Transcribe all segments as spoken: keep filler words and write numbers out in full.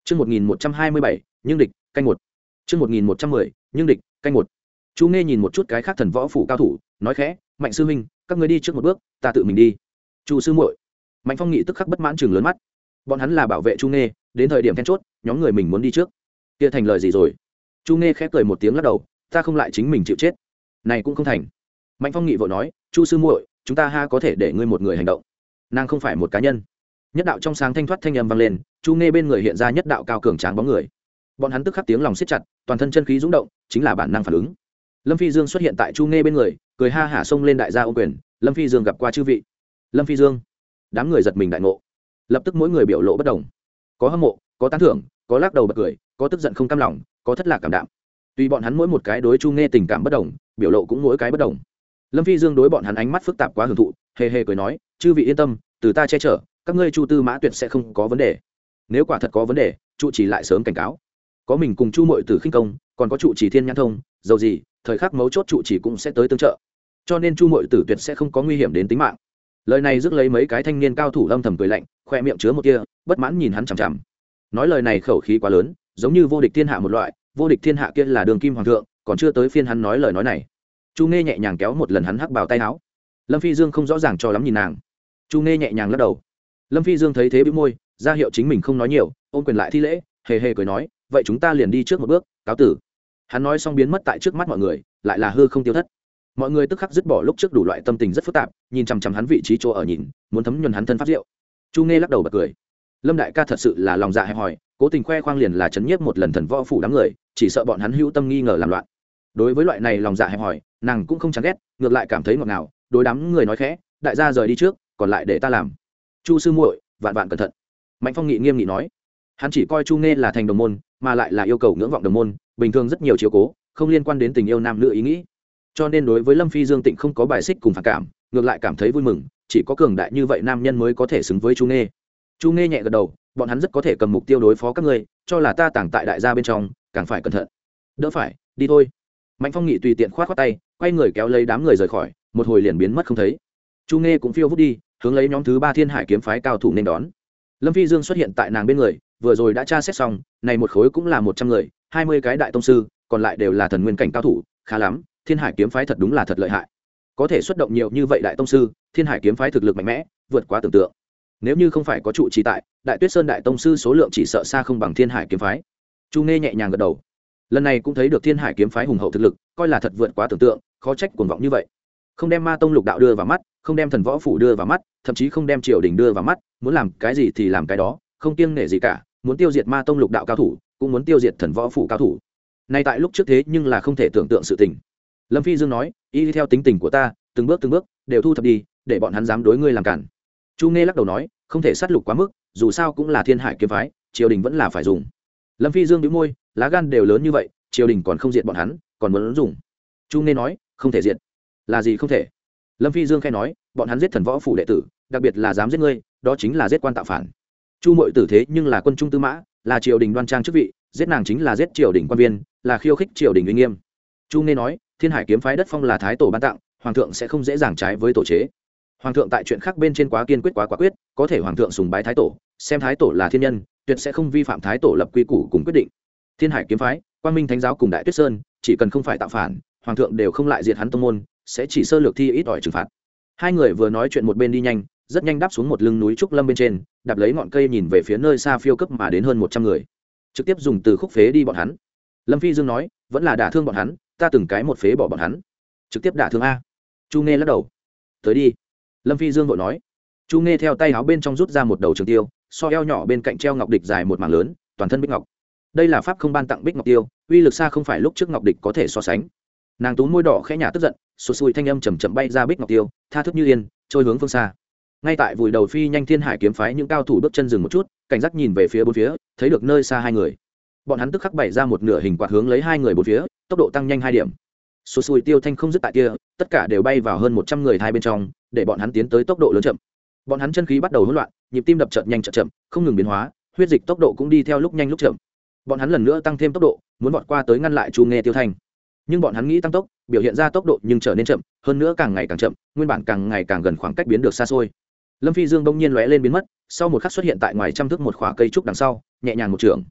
Chương một nghìn một trăm hai mươi bảy, nhưng địch, canh một. Chương một nghìn một trăm mười, nhưng địch, canh một. Chu Nghe nhìn một chút cái khác thần võ phủ cao thủ, nói khẽ, "Mạnh sư huynh, các ngươi đi trước một bước, ta tự mình đi." "Chu sư muội." Mạnh Phong Nghị tức khắc bất mãn chừng lớn mắt. Bọn hắn là bảo vệ Chu Nghe, đến thời điểm then chốt, nhóm người mình muốn đi trước. Kia thành lời gì rồi? Chu Nghe khẽ cười một tiếng lắc đầu, "Ta không lại chính mình chịu chết." "Này cũng không thành." Mạnh Phong Nghị vội nói, "Chu sư muội, chúng ta ha có thể để ngươi một người hành động. Nàng không phải một cá nhân." Nhất đạo trong sáng thanh thoát thanh âm vang lên, Chu Nghe bên người hiện ra nhất đạo cao cường tráng bóng người. Bọn hắn tức khắc tiếng lòng siết chặt, toàn thân chân khí rung động, chính là bản năng phản ứng. Lâm Phi Dương xuất hiện tại Chu Nghe bên người, cười ha hả xông lên đại gia ôm quyền, "Lâm Phi Dương gặp qua chư vị." "Lâm Phi Dương." Đám người giật mình đại ngộ, lập tức mỗi người biểu lộ bất đồng, có hâm mộ, có tán thưởng, có lắc đầu bật cười, có tức giận không cam lòng, có thất lạc cảm đạm. Tuy bọn hắn mỗi một cái đối Chu Nghe tình cảm bất đồng, biểu lộ cũng mỗi cái bất đồng. Lâm Phi Dương đối bọn hắn ánh mắt phức tạp quá hưởng thụ, hề hề cười nói, "Chư vị yên tâm, từ ta che chở, các ngươi Chu Tư Mã tuyệt sẽ không có vấn đề. Nếu quả thật có vấn đề, trụ chỉ lại sớm cảnh cáo. Có mình cùng Chu Mội Tử khinh công, còn có trụ chỉ Thiên Nhãn Thông, dầu gì, thời khắc mấu chốt trụ chỉ cũng sẽ tới tương trợ. Cho nên Chu Mội Tử tuyệt sẽ không có nguy hiểm đến tính mạng." Lời này rước lấy mấy cái thanh niên cao thủ âm thầm cười lạnh, khoe miệng chứa một tia bất mãn nhìn hắn chằm chằm. Nói lời này khẩu khí quá lớn, giống như vô địch thiên hạ một loại, vô địch thiên hạ kia là đường kim hoàng thượng, còn chưa tới phiên hắn nói lời nói này. Chu Nghe nhẹ nhàng kéo một lần hắn hắc bào tay áo. Lâm Phi Dương không rõ ràng cho lắm nhìn nàng. Chu Nghe nhẹ nhàng lắc đầu. Lâm Phi Dương thấy thế bĩu môi, ra hiệu chính mình không nói nhiều, ôm quyền lại thi lễ, hề hề cười nói, "Vậy chúng ta liền đi trước một bước, cáo tử." Hắn nói xong biến mất tại trước mắt mọi người, lại là hư không tiêu thất. Mọi người tức khắc dứt bỏ lúc trước đủ loại tâm tình rất phức tạp, nhìn chằm chằm hắn vị trí chỗ ở nhìn, muốn thấm nhuần hắn thân pháp diệu. Chu Nghe lắc đầu bật cười. Lâm đại ca thật sự là lòng dạ hẹp hòi, cố tình khoe khoang liền là chấn nhiếp một lần thần võ phủ đám người, chỉ sợ bọn hắn hữu tâm nghi ngờ làm loạn. Đối với loại này lòng dạ hẹp hòi, nàng cũng không chán ghét, ngược lại cảm thấy ngọt ngào, đối đám người nói khẽ, "Đại gia rời đi trước, còn lại để ta làm." "Chu sư muội, vạn vạn cẩn thận." Mạnh Phong Nghị nghiêm nghị nói. Hắn chỉ coi Chu Nghe là thành đồng môn, mà lại là yêu cầu ngưỡng vọng đồng môn, bình thường rất nhiều chiếu cố, không liên quan đến tình yêu nam nữ ý nghĩ. Cho nên đối với Lâm Phi Dương Tịnh không có bài xích cùng phản cảm, ngược lại cảm thấy vui mừng, chỉ có cường đại như vậy nam nhân mới có thể xứng với Chu Nghe. Chu Nghe nhẹ gật đầu, "Bọn hắn rất có thể cầm mục tiêu đối phó các ngươi, cho là ta tàng tại đại gia bên trong, càng phải cẩn thận." "Đỡ phải, đi thôi." Mạnh Phong Nghị tùy tiện khoát khoát tay, quay người kéo lấy đám người rời khỏi, một hồi liền biến mất không thấy. Chu Nghe cũng phiêu vút đi, hướng lấy nhóm thứ ba Thiên Hải kiếm phái cao thủ nên đón. Lâm Phi Dương xuất hiện tại nàng bên người, vừa rồi đã tra xét xong, này một khối cũng là một trăm người, hai mươi cái đại tông sư, còn lại đều là thần nguyên cảnh cao thủ, khá lắm, Thiên Hải kiếm phái thật đúng là thật lợi hại. Có thể xuất động nhiều như vậy đại tông sư, Thiên Hải kiếm phái thực lực mạnh mẽ, vượt quá tưởng tượng. Nếu như không phải có trụ trì tại, Đại Tuyết Sơn đại tông sư số lượng chỉ sợ xa không bằng Thiên Hải kiếm phái. Chu Nghe nhẹ nhàng gật đầu. Lần này cũng thấy được Thiên Hải kiếm phái hùng hậu thực lực, coi là thật vượt quá tưởng tượng, khó trách cuồng vọng như vậy. Không đem Ma tông lục đạo đưa vào mắt, không đem thần võ phủ đưa vào mắt, thậm chí không đem triều đình đưa vào mắt, muốn làm cái gì thì làm cái đó, không kiêng nể gì cả, muốn tiêu diệt Ma tông lục đạo cao thủ, cũng muốn tiêu diệt thần võ phủ cao thủ. Nay tại lúc trước thế nhưng là không thể tưởng tượng sự tình. Lâm Phi Dương nói, "Y theo tính tình của ta, từng bước từng bước đều thu thập đi, để bọn hắn dám đối ngươi làm cản." Chu Nghe lắc đầu nói, "Không thể sát lục quá mức, dù sao cũng là Thiên Hải kiếm phái, triều đình vẫn là phải dùng." Lâm Phi Dương bĩu môi, lá gan đều lớn như vậy, triều đình còn không diệt bọn hắn, còn muốn dùng. Chu Nghe nói, "Không thể diệt." "Là gì không thể?" Lâm Phi Dương khẽ nói, "Bọn hắn giết thần võ phủ đệ tử, đặc biệt là dám giết ngươi, đó chính là giết quan tạo phản. Chu Mội Tử thế nhưng là quân trung tư mã, là triều đình đoan trang chức vị, giết nàng chính là giết triều đình quan viên, là khiêu khích triều đình uy nghiêm." Chu Nghe nói, "Thiên Hải kiếm phái đất phong là thái tổ ban tặng, hoàng thượng sẽ không dễ dàng trái với tổ chế. Hoàng thượng tại chuyện khác bên trên quá kiên quyết quá quả quyết, có thể hoàng thượng sùng bái thái tổ, xem thái tổ là thiên nhân, tuyệt sẽ không vi phạm thái tổ lập quy củ cùng quyết định. Thiên Hải kiếm phái, Quang Minh Thánh giáo cùng Đại Tuyết Sơn, chỉ cần không phải tạo phản, hoàng thượng đều không lại diệt hắn tông môn, sẽ chỉ sơ lược thi ít ỏi trừng phạt." Hai người vừa nói chuyện một bên đi nhanh, rất nhanh đáp xuống một lưng núi trúc lâm bên trên, đạp lấy ngọn cây nhìn về phía nơi xa phiêu cấp mà đến hơn một trăm người, trực tiếp dùng từ khúc phế đi bọn hắn. Lâm Phi Dương nói, "Vẫn là đả thương bọn hắn, ta từng cái một phế bỏ bọn hắn." "Trực tiếp đả thương a?" Chu Nghe lắc đầu. "Tới đi." Lâm Phi Dương vội nói. Chu Nghe theo tay áo bên trong rút ra một đầu trường tiêu, so eo nhỏ bên cạnh treo ngọc địch dài một mảng lớn, toàn thân bích ngọc. Đây là pháp không ban tặng bích ngọc tiêu, uy lực xa không phải lúc trước ngọc địch có thể so sánh. Nàng tú môi đỏ khẽ nhả tức giận, sụt sùi thanh âm chầm chậm bay ra bích ngọc tiêu, tha thức như yên, trôi hướng phương xa. Ngay tại vùi đầu phi nhanh Thiên Hải kiếm phái những cao thủ bước chân dừng một chút, cảnh giác nhìn về phía bốn phía, thấy được nơi xa hai người. Bọn hắn tức khắc bày ra một nửa hình quạt hướng lấy hai người bốn phía, tốc độ tăng nhanh hai điểm. Sụt sùi tiêu thanh không dứt tại kia, tất cả đều bay vào hơn một trăm người hai bên trong, để bọn hắn tiến tới tốc độ lớn chậm. Bọn hắn chân khí bắt đầu hỗn loạn, nhịp tim đập chợt nhanh chợt chậm, không ngừng biến hóa, huyết dịch tốc độ cũng đi theo lúc nhanh lúc chậm. Bọn hắn lần nữa tăng thêm tốc độ, muốn vọt qua tới ngăn lại Chu Nghe tiêu thanh. Nhưng bọn hắn nghĩ tăng tốc, biểu hiện ra tốc độ nhưng trở nên chậm, hơn nữa càng ngày càng chậm, nguyên bản càng ngày càng gần khoảng cách biến được xa xôi. Lâm Phi Dương bỗng nhiên lóe lên biến mất, sau một khắc xuất hiện tại ngoài trăm thước một khỏa cây trúc đằng sau, nhẹ nhàng một trường.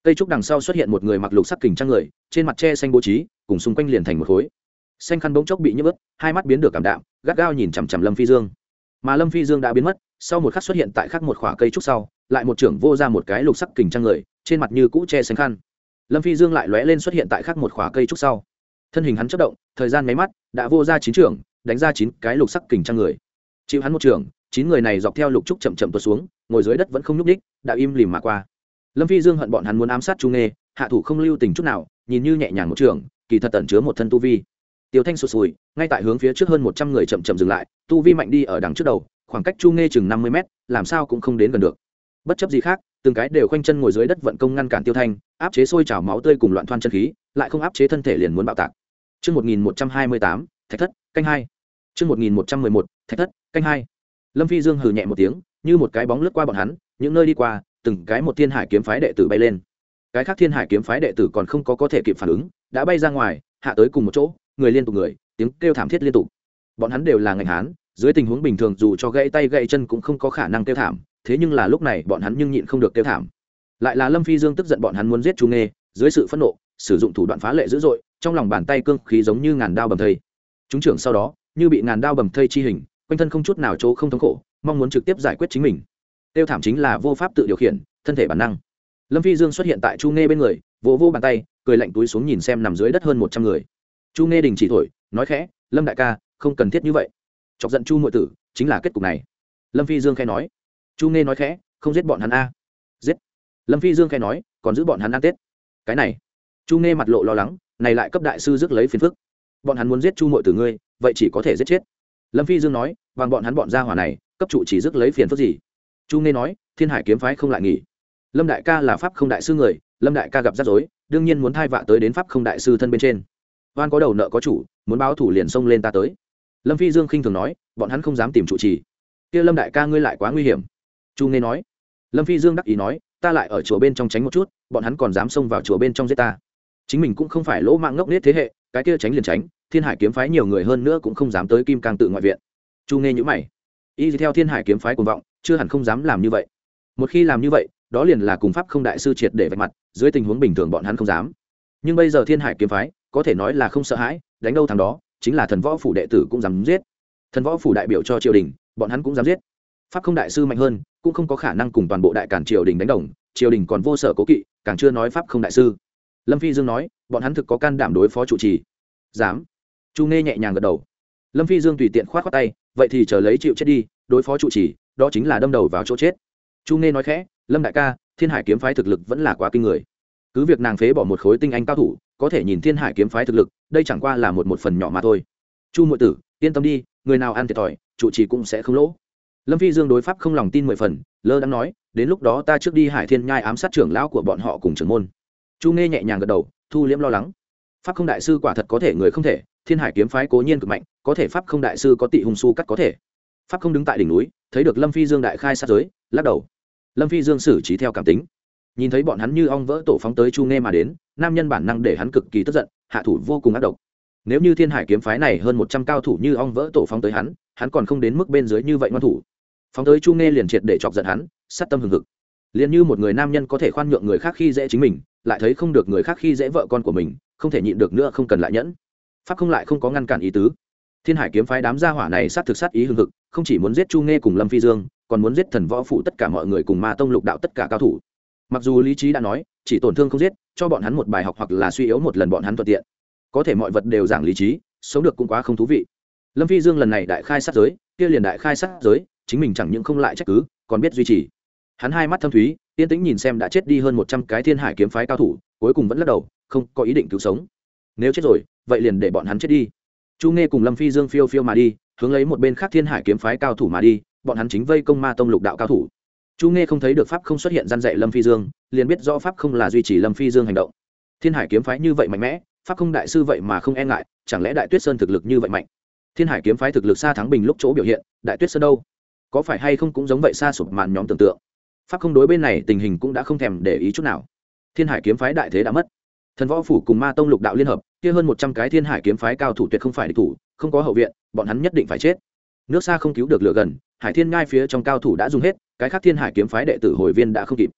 cây trúc đằng sau xuất hiện một người mặc lục sắc kình trang người, trên mặt tre xanh bố trí cùng xung quanh liền thành một khối xanh khăn bỗng chốc bị nhớt ướt, hai mắt biến được cảm đạm gắt gao nhìn chằm chằm Lâm Phi Dương. Mà Lâm Phi Dương đã biến mất, sau một khắc xuất hiện tại khắc một khỏa cây trúc sau, lại một trưởng vô ra một cái lục sắc kình trang người, trên mặt như cũ che xanh khăn. Lâm Phi Dương lại lóe lên xuất hiện tại khắc một khỏa cây trúc sau, thân hình hắn chớp động, thời gian mấy mắt đã vô ra chín trưởng, đánh ra chín cái lục sắc kình trang người. Chịu hắn một trưởng, chín người này dọc theo lục trúc chậm chậm tuột xuống, ngồi dưới đất vẫn không nhúc nhích, đã im lìm mà qua. Lâm Phi Dương hận bọn hắn muốn ám sát Chu Nghê, hạ thủ không lưu tình chút nào, nhìn như nhẹ nhàng một trưởng, kỳ thật tẩn chứa một thân tu vi. Tiêu Thanh sụt sùi, ngay tại hướng phía trước hơn một trăm người chậm chậm dừng lại, tu vi mạnh đi ở đằng trước đầu, khoảng cách Chu Nghê chừng năm mươi mét, làm sao cũng không đến gần được. Bất chấp gì khác, từng cái đều khoanh chân ngồi dưới đất vận công ngăn cản Tiêu Thanh, áp chế sôi trào máu tươi cùng loạn thoan chân khí, lại không áp chế thân thể liền muốn bạo tạc. Chương một nghìn một trăm hai mươi tám, Thạch Thất, canh hai. Chương một nghìn một trăm mười một, Thạch Thất, canh hai. Lâm Phi Dương hừ nhẹ một tiếng, như một cái bóng lướt qua bọn hắn, những nơi đi qua, từng cái một Thiên Hải kiếm phái đệ tử bay lên. Cái khác Thiên Hải kiếm phái đệ tử còn không có có thể kịp phản ứng, đã bay ra ngoài, hạ tới cùng một chỗ, người liên tục người, tiếng kêu thảm thiết liên tục. Bọn hắn đều là ngành hán, dưới tình huống bình thường dù cho gãy tay gãy chân cũng không có khả năng kêu thảm, thế nhưng là lúc này bọn hắn nhưng nhịn không được kêu thảm. Lại là Lâm Phi Dương tức giận bọn hắn muốn giết Chu Nghê, dưới sự phẫn nộ, sử dụng thủ đoạn phá lệ dữ dội, trong lòng bàn tay cương khí giống như ngàn đao bầm thây. Chúng trưởng sau đó, như bị ngàn đao bầm thây chi hình, quanh thân không chút nào chỗ không thống khổ, mong muốn trực tiếp giải quyết chính mình. Tiêu thảm chính là vô pháp tự điều khiển, thân thể bản năng. Lâm Phi Dương xuất hiện tại Chu Nghê bên người, vỗ vỗ bàn tay, cười lạnh túi xuống nhìn xem nằm dưới đất hơn một trăm người. Chu Nghê đình chỉ thổi, nói khẽ, Lâm đại ca, không cần thiết như vậy. Chọc giận Chu muội tử, chính là kết cục này. Lâm Phi Dương khẽ nói. Chu Nghê nói khẽ, không giết bọn hắn a. Giết. Lâm Phi Dương khẽ nói, còn giữ bọn hắn ăn Tết. Cái này. Chu Nghê mặt lộ lo lắng, này lại cấp đại sư rước lấy phiền phức. Bọn hắn muốn giết Chu muội tử ngươi, vậy chỉ có thể giết chết. Lâm Phi Dương nói, bằng bọn hắn bọn gia hỏa này, cấp trụ chỉ rước lấy phiền phức gì? Chu Nghê nói, Thiên Hải kiếm phái không lại nghỉ. Lâm đại ca là pháp không đại sư người, Lâm đại ca gặp rắc rối, đương nhiên muốn thai vạ tới đến pháp không đại sư thân bên trên. Oan có đầu nợ có chủ, muốn báo thủ liền xông lên ta tới. Lâm Phi Dương khinh thường nói, bọn hắn không dám tìm trụ trì. Kia Lâm đại ca ngươi lại quá nguy hiểm. Chu Nghê nói. Lâm Phi Dương đắc ý nói, ta lại ở chùa bên trong tránh một chút, bọn hắn còn dám xông vào chùa bên trong giết ta. Chính mình cũng không phải lỗ mạng ngốc nết thế hệ, cái kia tránh liền tránh, Thiên Hải kiếm phái nhiều người hơn nữa cũng không dám tới Kim Cang tự ngoại viện. Chu Nghê nhíu mày. Y theo Thiên Hải kiếm phái cuồng vọng, chưa hẳn không dám làm như vậy. Một khi làm như vậy, đó liền là cùng pháp không đại sư triệt để vạch mặt, dưới tình huống bình thường bọn hắn không dám. Nhưng bây giờ Thiên Hải kiếm phái có thể nói là không sợ hãi, đánh đâu thằng đó, chính là thần võ phủ đệ tử cũng dám giết. Thần võ phủ đại biểu cho triều đình, bọn hắn cũng dám giết. Pháp không đại sư mạnh hơn, cũng không có khả năng cùng toàn bộ đại cản triều đình đánh đồng, triều đình còn vô sở cố kỵ, càng chưa nói pháp không đại sư. Lâm Phi Dương nói, bọn hắn thực có can đảm đối phó trụ trì. Dám. Chu Nghê nhẹ nhàng gật đầu. Lâm Phi Dương tùy tiện khoát khoát tay, vậy thì chờ lấy chịu chết đi, đối phó trụ trì, đó chính là đâm đầu vào chỗ chết. Chu Nghê nói khẽ, Lâm đại ca, Thiên Hải kiếm phái thực lực vẫn là quá kinh người. Cứ việc nàng phế bỏ một khối tinh anh cao thủ, có thể nhìn Thiên Hải kiếm phái thực lực, đây chẳng qua là một một phần nhỏ mà thôi. Chu muội tử, yên tâm đi, người nào ăn thiệt thòi, trụ trì cũng sẽ không lỗ. Lâm Phi Dương đối pháp không lòng tin mười phần, lơ đang nói, đến lúc đó ta trước đi Hải Thiên nhai ám sát trưởng lão của bọn họ cùng trưởng môn. Chu Nghê nhẹ nhàng gật đầu, thu liễm lo lắng. Pháp không đại sư quả thật có thể người không thể, Thiên Hải kiếm phái cố nhiên cực mạnh, có thể pháp không đại sư có tị hùng su cắt có thể. Pháp không đứng tại đỉnh núi, thấy được Lâm Phi Dương đại khai sát giới, lắc đầu. Lâm Phi Dương xử trí theo cảm tính, nhìn thấy bọn hắn như ong vỡ tổ phóng tới Chu Nghê mà đến, nam nhân bản năng để hắn cực kỳ tức giận, hạ thủ vô cùng ác độc. Nếu như Thiên Hải kiếm phái này hơn một trăm cao thủ như ong vỡ tổ phóng tới hắn, hắn còn không đến mức bên dưới như vậy ngoan thủ. Phóng tới Chu Nghê liền triệt để chọc giận hắn, sát tâm hừng hực. Liền như một người nam nhân có thể khoan nhượng người khác khi dễ chính mình, lại thấy không được người khác khi dễ vợ con của mình, không thể nhịn được nữa không cần lại nhẫn. Pháp không lại không có ngăn cản ý tứ. Thiên Hải kiếm phái đám gia hỏa này sát thực sát ý hừng hực, không chỉ muốn giết Chu Nghê cùng Lâm Phi Dương, còn muốn giết thần võ phụ tất cả mọi người cùng Ma tông lục đạo tất cả cao thủ. Mặc dù lý trí đã nói, chỉ tổn thương không giết, cho bọn hắn một bài học hoặc là suy yếu một lần bọn hắn thuận tiện. Có thể mọi vật đều giảng lý trí, sống được cũng quá không thú vị. Lâm Phi Dương lần này đại khai sát giới, kia liền đại khai sát giới, chính mình chẳng những không lại trách cứ, còn biết duy trì. Hắn hai mắt thâm thúy, yên tĩnh nhìn xem đã chết đi hơn một trăm cái Thiên Hải kiếm phái cao thủ, cuối cùng vẫn lắc đầu, không có ý định cứu sống. Nếu chết rồi, vậy liền để bọn hắn chết đi. Chu Nghê cùng Lâm Phi Dương phiêu phiêu mà đi, hướng lấy một bên khác Thiên Hải kiếm phái cao thủ mà đi, bọn hắn chính vây công Ma tông lục đạo cao thủ. Chu Nghê không thấy được pháp không xuất hiện gian dạy Lâm Phi Dương, liền biết rõ pháp không là duy trì Lâm Phi Dương hành động. Thiên Hải kiếm phái như vậy mạnh mẽ, pháp không đại sư vậy mà không e ngại, chẳng lẽ Đại Tuyết Sơn thực lực như vậy mạnh? Thiên Hải kiếm phái thực lực xa thắng Bình lúc chỗ biểu hiện, Đại Tuyết Sơn đâu? Có phải hay không cũng giống vậy xa sụp màn nhóm tưởng tượng? Pháp không đối bên này tình hình cũng đã không thèm để ý chút nào. Thiên Hải kiếm phái đại thế đã mất. Thần võ phủ cùng Ma tông lục đạo liên hợp, kia hơn một trăm cái Thiên Hải kiếm phái cao thủ tuyệt không phải địch thủ, không có hậu viện, bọn hắn nhất định phải chết. Nước xa không cứu được lửa gần, Hải Thiên Ngai phía trong cao thủ đã dùng hết, cái khác Thiên Hải kiếm phái đệ tử hồi viên đã không kịp.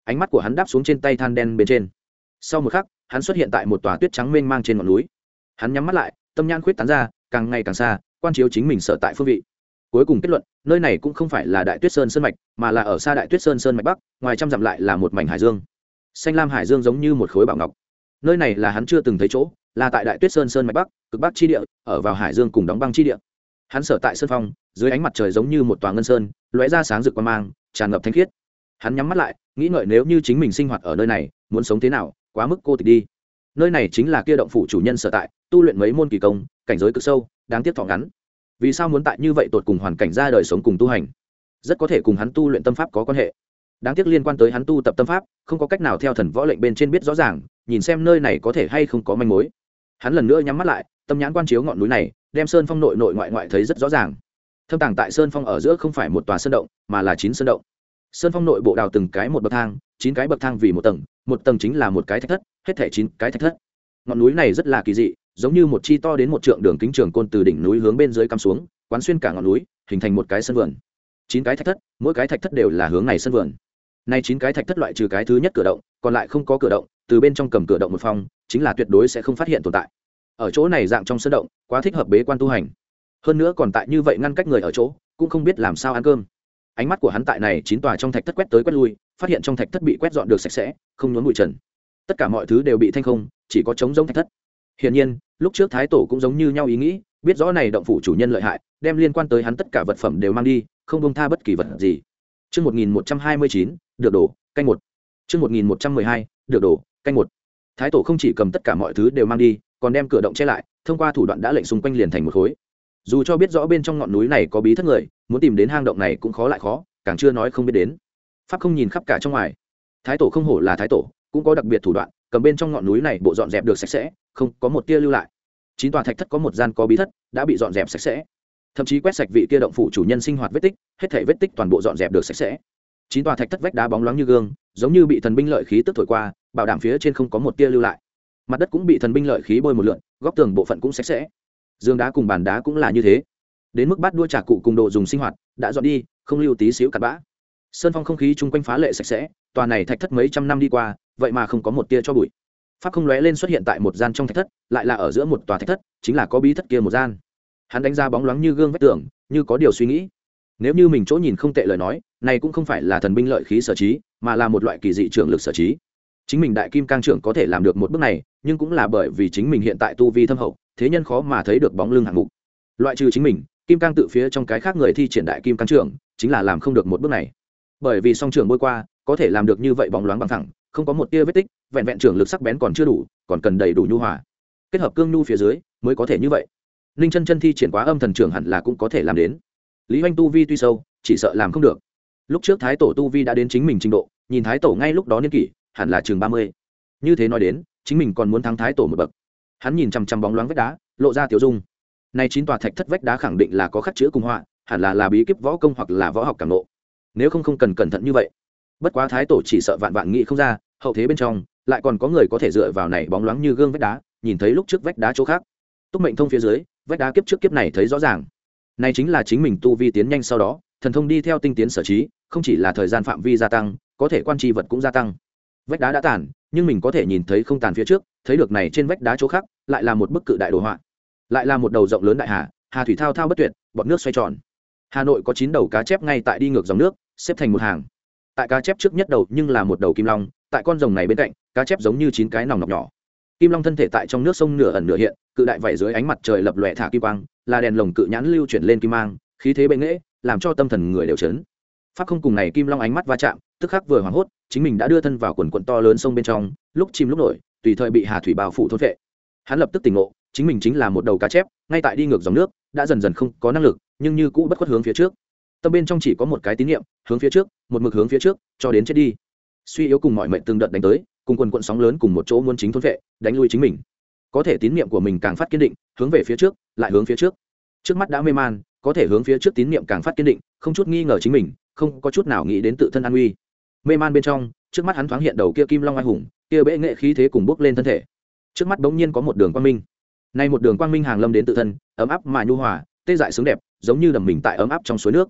ánh mắt của hắn đáp xuống trên tay than đen bên trên. Sau một khắc, hắn xuất hiện tại một tòa tuyết trắng mênh mang trên ngọn núi. Hắn nhắm mắt lại, tâm nhãn khuyết tán ra, càng ngày càng xa, quan chiếu chính mình sở tại phương vị. Cuối cùng kết luận, nơi này cũng không phải là Đại Tuyết Sơn sơn mạch, mà là ở xa Đại Tuyết Sơn sơn mạch bắc, ngoài trăm dặm lại là một mảnh hải dương. Xanh lam hải dương giống như một khối bảo ngọc. Nơi này là hắn chưa từng thấy chỗ, là tại Đại Tuyết Sơn sơn mạch bắc, cực bắc chi địa, ở vào hải dương cùng đóng băng chi địa. Hắn sở tại sơn phong, dưới ánh mặt trời giống như một tòa ngân sơn, lóe ra sáng rực quang mang, tràn ngập thanh khiết. Hắn nhắm mắt lại, nghĩ ngợi nếu như chính mình sinh hoạt ở nơi này, muốn sống thế nào, quá mức cô tịch đi. Nơi này chính là kia động phủ chủ nhân sở tại, tu luyện mấy môn kỳ công, cảnh giới cực sâu, đáng tiếc thọ ngắn. Vì sao muốn tại như vậy tột cùng hoàn cảnh ra đời sống cùng tu hành? Rất có thể cùng hắn tu luyện tâm pháp có quan hệ. Đáng tiếc liên quan tới hắn tu tập tâm pháp, không có cách nào theo thần võ lệnh bên trên biết rõ ràng, nhìn xem nơi này có thể hay không có manh mối. Hắn lần nữa nhắm mắt lại, tâm nhãn quan chiếu ngọn núi này, đem sơn phong nội nội ngoại ngoại thấy rất rõ ràng. Thâm tàng tại sơn phong ở giữa không phải một tòa sơn động, mà là chín sơn động. Sơn phong nội bộ đào từng cái một bậc thang, chín cái bậc thang vì một tầng, một tầng chính là một cái thạch thất, hết thảy chín cái thạch thất. Ngọn núi này rất là kỳ dị, giống như một chi to đến một trượng đường kính trường côn từ đỉnh núi hướng bên dưới cắm xuống, quán xuyên cả ngọn núi, hình thành một cái sân vườn. Chín cái thạch thất, mỗi cái thạch thất đều là hướng này sân vườn. Nay chín cái thạch thất loại trừ cái thứ nhất cửa động, còn lại không có cửa động, từ bên trong cầm cửa động một phòng, chính là tuyệt đối sẽ không phát hiện tồn tại. Ở chỗ này dạng trong sân động, quá thích hợp bế quan tu hành. Hơn nữa còn tại như vậy ngăn cách người ở chỗ, cũng không biết làm sao ăn cơm. Ánh mắt của hắn tại này chín tòa trong thạch thất quét tới quét lui, phát hiện trong thạch thất bị quét dọn được sạch sẽ, không nhốn bụi trần. Tất cả mọi thứ đều bị thanh không, chỉ có trống rỗng thạch thất. Hiển nhiên, lúc trước thái tổ cũng giống như nhau ý nghĩ, biết rõ này động phủ chủ nhân lợi hại, đem liên quan tới hắn tất cả vật phẩm đều mang đi, không buông tha bất kỳ vật gì. Chương một nghìn một trăm hai mươi chín, được đổ, canh một. Chương một nghìn một trăm mười hai, được đổ, canh một. Thái tổ không chỉ cầm tất cả mọi thứ đều mang đi, còn đem cửa động che lại, thông qua thủ đoạn đã lệnh xung quanh liền thành một khối. Dù cho biết rõ bên trong ngọn núi này có bí thất người, muốn tìm đến hang động này cũng khó lại khó, càng chưa nói không biết đến. Pháp không nhìn khắp cả trong ngoài. Thái tổ không hổ là thái tổ, cũng có đặc biệt thủ đoạn, cầm bên trong ngọn núi này bộ dọn dẹp được sạch sẽ, không có một tia lưu lại. Chín tòa thạch thất có một gian có bí thất, đã bị dọn dẹp sạch sẽ. Thậm chí quét sạch vị kia động phủ chủ nhân sinh hoạt vết tích, hết thảy vết tích toàn bộ dọn dẹp được sạch sẽ. Chín tòa thạch thất vách đá bóng loáng như gương, giống như bị thần binh lợi khí tức thổi qua, bảo đảm phía trên không có một tia lưu lại. Mặt đất cũng bị thần binh lợi khí bôi một lượn, góc tường bộ phận cũng sạch sẽ. Dương đá cùng bàn đá cũng là như thế. Đến mức bát đua trà cụ cùng đồ dùng sinh hoạt đã dọn đi, không lưu tí xíu cặn bã. Sơn phong không khí chung quanh phá lệ sạch sẽ, tòa này thạch thất mấy trăm năm đi qua, vậy mà không có một tia cho bụi. Pháp không lóe lên xuất hiện tại một gian trong thạch thất, lại là ở giữa một tòa thạch thất, chính là có bí thất kia một gian. Hắn đánh ra bóng loáng như gương vách tường, như có điều suy nghĩ. Nếu như mình chỗ nhìn không tệ lời nói, này cũng không phải là thần binh lợi khí sở trí, mà là một loại kỳ dị trưởng lực sở trí. Chính mình đại kim cang trưởng có thể làm được một bước này, nhưng cũng là bởi vì chính mình hiện tại tu vi thâm hậu, thế nhân khó mà thấy được bóng lưng hạng mục. Loại trừ chính mình, kim cang tự phía trong cái khác người thi triển đại kim cang trưởng, chính là làm không được một bước này. Bởi vì song trưởng bôi qua, có thể làm được như vậy bóng loáng bằng thẳng, không có một tia vết tích, vẹn vẹn trưởng lực sắc bén còn chưa đủ, còn cần đầy đủ nhu hòa. Kết hợp cương nhu phía dưới, mới có thể như vậy. Ninh chân chân thi triển quá âm thần trưởng hẳn là cũng có thể làm đến. Lý Hoành tu vi tuy sâu, chỉ sợ làm không được. Lúc trước thái tổ tu vi đã đến chính mình trình độ, nhìn thái tổ ngay lúc đó niên kỷ, hẳn là chừng ba mươi. Như thế nói đến, chính mình còn muốn thắng thái tổ một bậc. Hắn nhìn chằm chằm bóng loáng vách đá, lộ ra tiểu dung. Nay chín tòa thạch thất vách đá khẳng định là có khắc chữ cùng họa, hẳn là là bí kíp võ công hoặc là võ học cảm ngộ. Nếu không không cần cẩn thận như vậy. Bất quá thái tổ chỉ sợ vạn vạn nghĩ không ra, hậu thế bên trong lại còn có người có thể dựa vào này bóng loáng như gương vách đá, nhìn thấy lúc trước vách đá chỗ khác. Túc mệnh thông phía dưới, vách đá kiếp trước kiếp này thấy rõ ràng. Này chính là chính mình tu vi tiến nhanh sau đó, thần thông đi theo tinh tiến sở trí, không chỉ là thời gian phạm vi gia tăng, có thể quan tri vật cũng gia tăng. Vách đá đã tàn, nhưng mình có thể nhìn thấy không tàn phía trước, thấy được này trên vách đá chỗ khác, lại là một bức cự đại đồ họa, lại là một đầu rộng lớn đại hà, hà thủy thao thao bất tuyệt, bọt nước xoay tròn. Hà Nội có chín đầu cá chép ngay tại đi ngược dòng nước, xếp thành một hàng. Tại cá chép trước nhất đầu nhưng là một đầu kim long, tại con rồng này bên cạnh, cá chép giống như chín cái nòng nọc nhỏ. Kim long thân thể tại trong nước sông nửa ẩn nửa hiện, cự đại vảy dưới ánh mặt trời lập lòe thả kim quang, là đèn lồng cự nhãn lưu chuyển lên kim mang, khí thế bệ nghệ, làm cho tâm thần người đều chấn. Pháp không cùng này kim long ánh mắt va chạm, tức khắc vừa hoảng hốt, chính mình đã đưa thân vào quần quần to lớn sông bên trong, lúc chìm lúc nổi, tùy thời bị hà thủy bao phủ thôn phệ. Hắn lập tức tỉnh ngộ, chính mình chính là một đầu cá chép, ngay tại đi ngược dòng nước, đã dần dần không có năng lực, nhưng như cũ bất khuất hướng phía trước. Tâm bên trong chỉ có một cái tín niệm, hướng phía trước, một mực hướng phía trước, cho đến chết đi. Suy yếu cùng mọi mệnh từng đợt đánh tới, cùng quần quần sóng lớn cùng một chỗ muốn chính thôn phệ, đánh lui chính mình. Có thể tín niệm của mình càng phát kiên định, hướng về phía trước, lại hướng phía trước. Trước mắt đã mê man, có thể hướng phía trước tín niệm càng phát kiên định, không chút nghi ngờ chính mình, không có chút nào nghĩ đến tự thân an nguy. Mê man bên trong, trước mắt hắn thoáng hiện đầu kia kim long oai hùng, kia bệ nghệ khí thế cùng bước lên thân thể. Trước mắt bỗng nhiên có một đường quang minh. Nay một đường quang minh hàng lâm đến tự thân, ấm áp mà nhu hòa, tê dại sướng đẹp, giống như đầm mình tại ấm áp trong suối nước.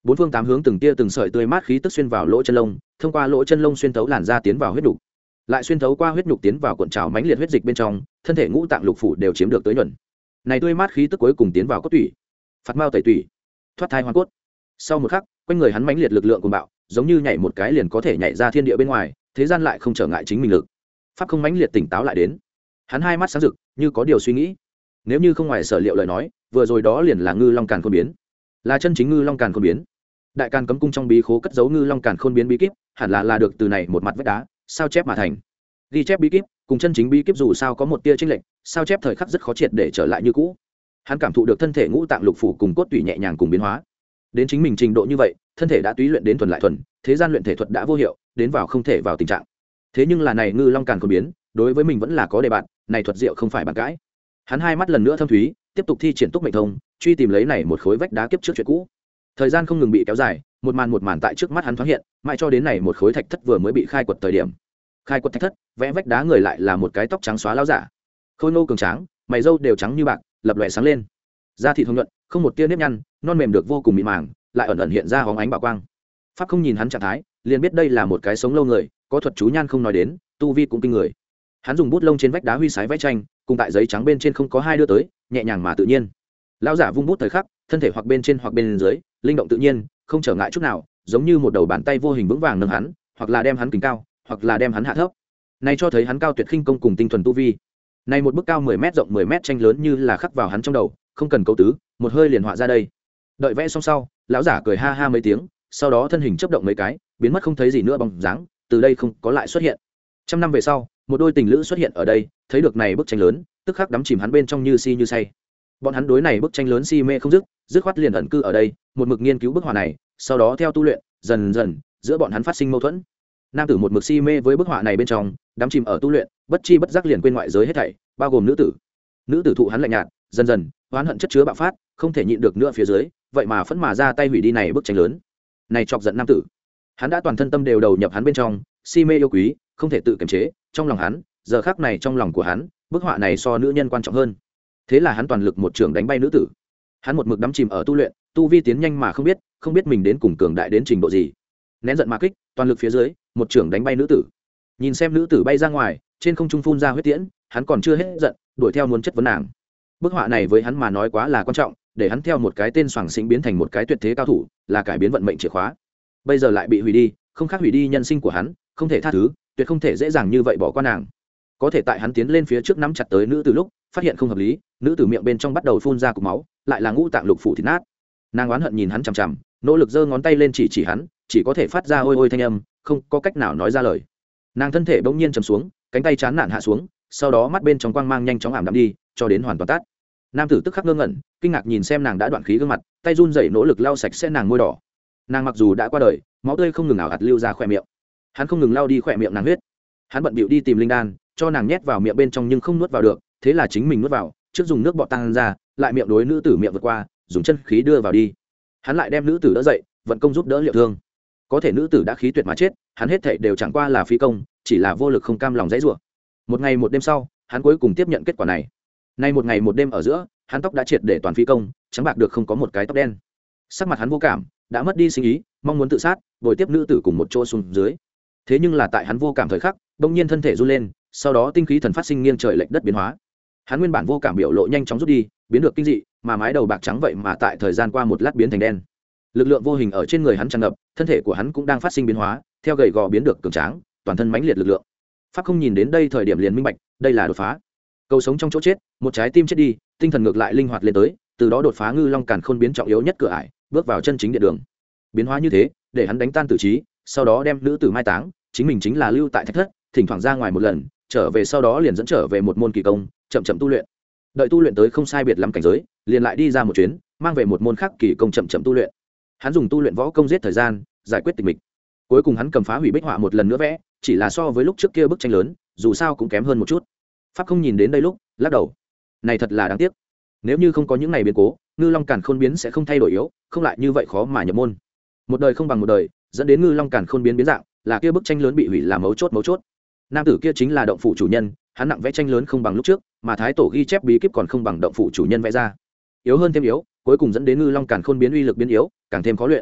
bốn phương tám hướng từng tia từng sợi tươi mát khí tức xuyên vào lỗ chân lông, thông qua lỗ chân lông xuyên thấu làn da tiến vào huyết nhục, lại xuyên thấu qua huyết nhục tiến vào cuộn trào mãnh liệt huyết dịch bên trong, thân thể ngũ tạng lục phủ đều chiếm được tới nhuận. Này tươi mát khí tức cuối cùng tiến vào cốt tủy, phạt mao tẩy tủy, thoát thai hoàn cốt. Sau một khắc, quanh người hắn mãnh liệt lực lượng cuồng bạo, giống như nhảy một cái liền có thể nhảy ra thiên địa bên ngoài, thế gian lại không trở ngại chính mình lực. Pháp không mãnh liệt tỉnh táo lại đến, hắn hai mắt sáng rực, như có điều suy nghĩ. Nếu như không ngoài sở liệu lời nói, vừa rồi đó liền là ngư long càn khôn biến, là chân chính ngư long càn khôn biến. Đại Càn Cấm Cung trong bí khố cất giấu ngư long càn khôn biến bí kíp, hẳn là là được từ này một mặt vách đá sao chép mà thành. Ghi chép bí kíp cùng chân chính bí kíp dù sao có một tia chênh lệch, sao chép thời khắc rất khó triệt để trở lại như cũ. Hắn cảm thụ được thân thể ngũ tạng lục phủ cùng cốt tủy nhẹ nhàng cùng biến hóa. Đến chính mình trình độ như vậy, thân thể đã túy luyện đến thuần lại thuần, thế gian luyện thể thuật đã vô hiệu, đến vào không thể vào tình trạng. Thế nhưng là này ngư long càn khôn biến, đối với mình vẫn là có đề bạn, này thuật diệu không phải bàn cãi. Hắn hai mắt lần nữa thâm thúy, tiếp tục thi triển túc mệnh thông, truy tìm lấy này một khối vách đá kiếp trước chuyện cũ. Thời gian không ngừng bị kéo dài, một màn một màn tại trước mắt hắn thoáng hiện, mãi cho đến này một khối thạch thất vừa mới bị khai quật thời điểm. Khai quật thạch thất, vẽ vách đá người lại là một cái tóc trắng xóa lão giả. Khôi ngô cường tráng, mày râu đều trắng như bạc, lập lòe sáng lên. Da thịt hồng nhuận, không một tia nếp nhăn, non mềm được vô cùng mịn màng, lại ẩn ẩn hiện ra hóng ánh bảo quang. Pháp không nhìn hắn trạng thái, liền biết đây là một cái sống lâu người, có thuật chú nhan không nói đến, tu vi cũng kinh người. Hắn dùng bút lông trên vách đá huy sái vẽ tranh, cùng tại giấy trắng bên trên không có hai đưa tới, nhẹ nhàng mà tự nhiên. Lão giả vung bút thời khắc, thân thể hoặc bên trên hoặc bên dưới, linh động tự nhiên, không trở ngại chút nào, giống như một đầu bàn tay vô hình vững vàng nâng hắn, hoặc là đem hắn kính cao, hoặc là đem hắn hạ thấp. Này cho thấy hắn cao tuyệt khinh công cùng tinh thuần tu vi. Này một bức cao mười mét rộng mười mét tranh lớn như là khắc vào hắn trong đầu, không cần câu tứ, một hơi liền họa ra đây. Đợi vẽ xong sau, lão giả cười ha ha mấy tiếng, sau đó thân hình chớp động mấy cái, biến mất không thấy gì nữa bóng dáng, từ đây không có lại xuất hiện. Trăm năm về sau, một đôi tình lữ xuất hiện ở đây, thấy được này bức tranh lớn, tức khắc đắm chìm hắn bên trong như si như say. Bọn hắn đối này bức tranh lớn si mê không dứt, dứt khoát liền ẩn cư ở đây, một mực nghiên cứu bức họa này, sau đó theo tu luyện, dần dần giữa bọn hắn phát sinh mâu thuẫn. Nam tử một mực si mê với bức họa này bên trong, đắm chìm ở tu luyện, bất chi bất giác liền quên ngoại giới hết thảy, bao gồm nữ tử. Nữ tử thụ hắn lạnh nhạt, dần dần oán hận chất chứa bạo phát, không thể nhịn được nữa phía dưới, vậy mà phẫn mà ra tay hủy đi này bức tranh lớn. Này chọc giận nam tử. Hắn đã toàn thân tâm đều đầu nhập hắn bên trong, si mê yêu quý, không thể tự kiềm chế, trong lòng hắn, giờ khắc này trong lòng của hắn, bức họa này so nữ nhân quan trọng hơn. Thế là hắn toàn lực một trường đánh bay nữ tử. Hắn một mực đắm chìm ở tu luyện, tu vi tiến nhanh mà không biết, không biết mình đến cùng cường đại đến trình độ gì. Nén giận mà kích, toàn lực phía dưới, một trường đánh bay nữ tử. Nhìn xem nữ tử bay ra ngoài, trên không trung phun ra huyết tiễn, hắn còn chưa hết giận, đuổi theo muốn chất vấn nàng. Bức họa này với hắn mà nói quá là quan trọng, để hắn theo một cái tên soàng xĩnh biến thành một cái tuyệt thế cao thủ, là cải biến vận mệnh chìa khóa. Bây giờ lại bị hủy đi, không khác hủy đi nhân sinh của hắn, không thể tha thứ, tuyệt không thể dễ dàng như vậy bỏ qua nàng. Có thể tại hắn tiến lên phía trước nắm chặt tới nữ tử lúc, phát hiện không hợp lý, nữ tử miệng bên trong bắt đầu phun ra cục máu, lại là ngũ tạng lục phủ thịt nát. Nàng oán hận nhìn hắn chằm chằm, nỗ lực giơ ngón tay lên chỉ chỉ hắn, chỉ có thể phát ra ôi ôi thanh âm, không có cách nào nói ra lời. Nàng thân thể bỗng nhiên trầm xuống, cánh tay chán nản hạ xuống, sau đó mắt bên trong quang mang nhanh chóng ảm đạm đi, cho đến hoàn toàn tắt. Nam tử tức khắc ngơ ngẩn, kinh ngạc nhìn xem nàng đã đoạn khí gương mặt, tay run rẩy nỗ lực lau sạch sẽ nàng môi đỏ. Nàng mặc dù đã qua đời, máu tươi không ngừng ảo ạt lưu ra khỏe miệng. Hắn không ngừng lau đi khỏe miệng nàng huyết. Hắn bận bịu đi tìm linh đan, cho nàng nhét vào miệng bên trong nhưng không nuốt vào được, thế là chính mình nuốt vào, trước dùng nước bọt tăng ra, lại miệng đối nữ tử miệng vượt qua, dùng chân khí đưa vào đi. Hắn lại đem nữ tử đỡ dậy, vận công giúp đỡ liệu thương. Có thể nữ tử đã khí tuyệt mà chết, hắn hết thảy đều chẳng qua là phí công, chỉ là vô lực không cam lòng dãy rủa. Một ngày một đêm sau, hắn cuối cùng tiếp nhận kết quả này. Nay một ngày một đêm ở giữa, hắn tóc đã triệt để toàn phí công, trắng bạc được không có một cái tóc đen. Sắc mặt hắn vô cảm, đã mất đi sinh ý, mong muốn tự sát, bồi tiếp nữ tử cùng một chỗ xuống dưới. Thế nhưng là tại hắn vô cảm thời khắc, bỗng nhiên thân thể run lên, sau đó tinh khí thần phát sinh nghiêng trời lệch đất biến hóa. Hắn nguyên bản vô cảm biểu lộ nhanh chóng rút đi, biến được kinh dị, mà mái đầu bạc trắng vậy mà tại thời gian qua một lát biến thành đen. Lực lượng vô hình ở trên người hắn tràn ngập, thân thể của hắn cũng đang phát sinh biến hóa, theo gầy gò biến được cường tráng, toàn thân mãnh liệt lực lượng. Pháp không nhìn đến đây thời điểm liền minh bạch, đây là đột phá. Cầu sống trong chỗ chết, một trái tim chết đi, tinh thần ngược lại linh hoạt lên tới, từ đó đột phá ngư long càn khôn biến trọng yếu nhất cửa ải, bước vào chân chính địa đường. Biến hóa như thế, để hắn đánh tan tử trí, sau đó đem nữ tử mai táng, chính mình chính là lưu tại thạch thất, thỉnh thoảng ra ngoài một lần, trở về sau đó liền dẫn trở về một môn kỳ công, chậm chậm tu luyện. Đợi tu luyện tới không sai biệt lắm cảnh giới, liền lại đi ra một chuyến, mang về một môn khác kỳ công chậm chậm tu luyện. Hắn dùng tu luyện võ công giết thời gian, giải quyết tịch mịch. Cuối cùng hắn cầm phá hủy bích họa một lần nữa vẽ, chỉ là so với lúc trước kia bức tranh lớn, dù sao cũng kém hơn một chút. Pháp không nhìn đến đây lúc, lắc đầu. Này thật là đáng tiếc. Nếu như không có những này biến cố, ngư long càn khôn biến sẽ không thay đổi yếu, không lại như vậy khó mà nhập môn. Một đời không bằng một đời, dẫn đến ngư long càn khôn biến biến dạng, là kia bức tranh lớn bị hủy là mấu chốt mấu chốt. Nam tử kia chính là động phủ chủ nhân, hắn nặng vẽ tranh lớn không bằng lúc trước, mà thái tổ ghi chép bí kíp còn không bằng động phủ chủ nhân vẽ ra. Yếu hơn thêm yếu, cuối cùng dẫn đến ngư long càn khôn biến uy lực biến yếu, càng thêm khó luyện.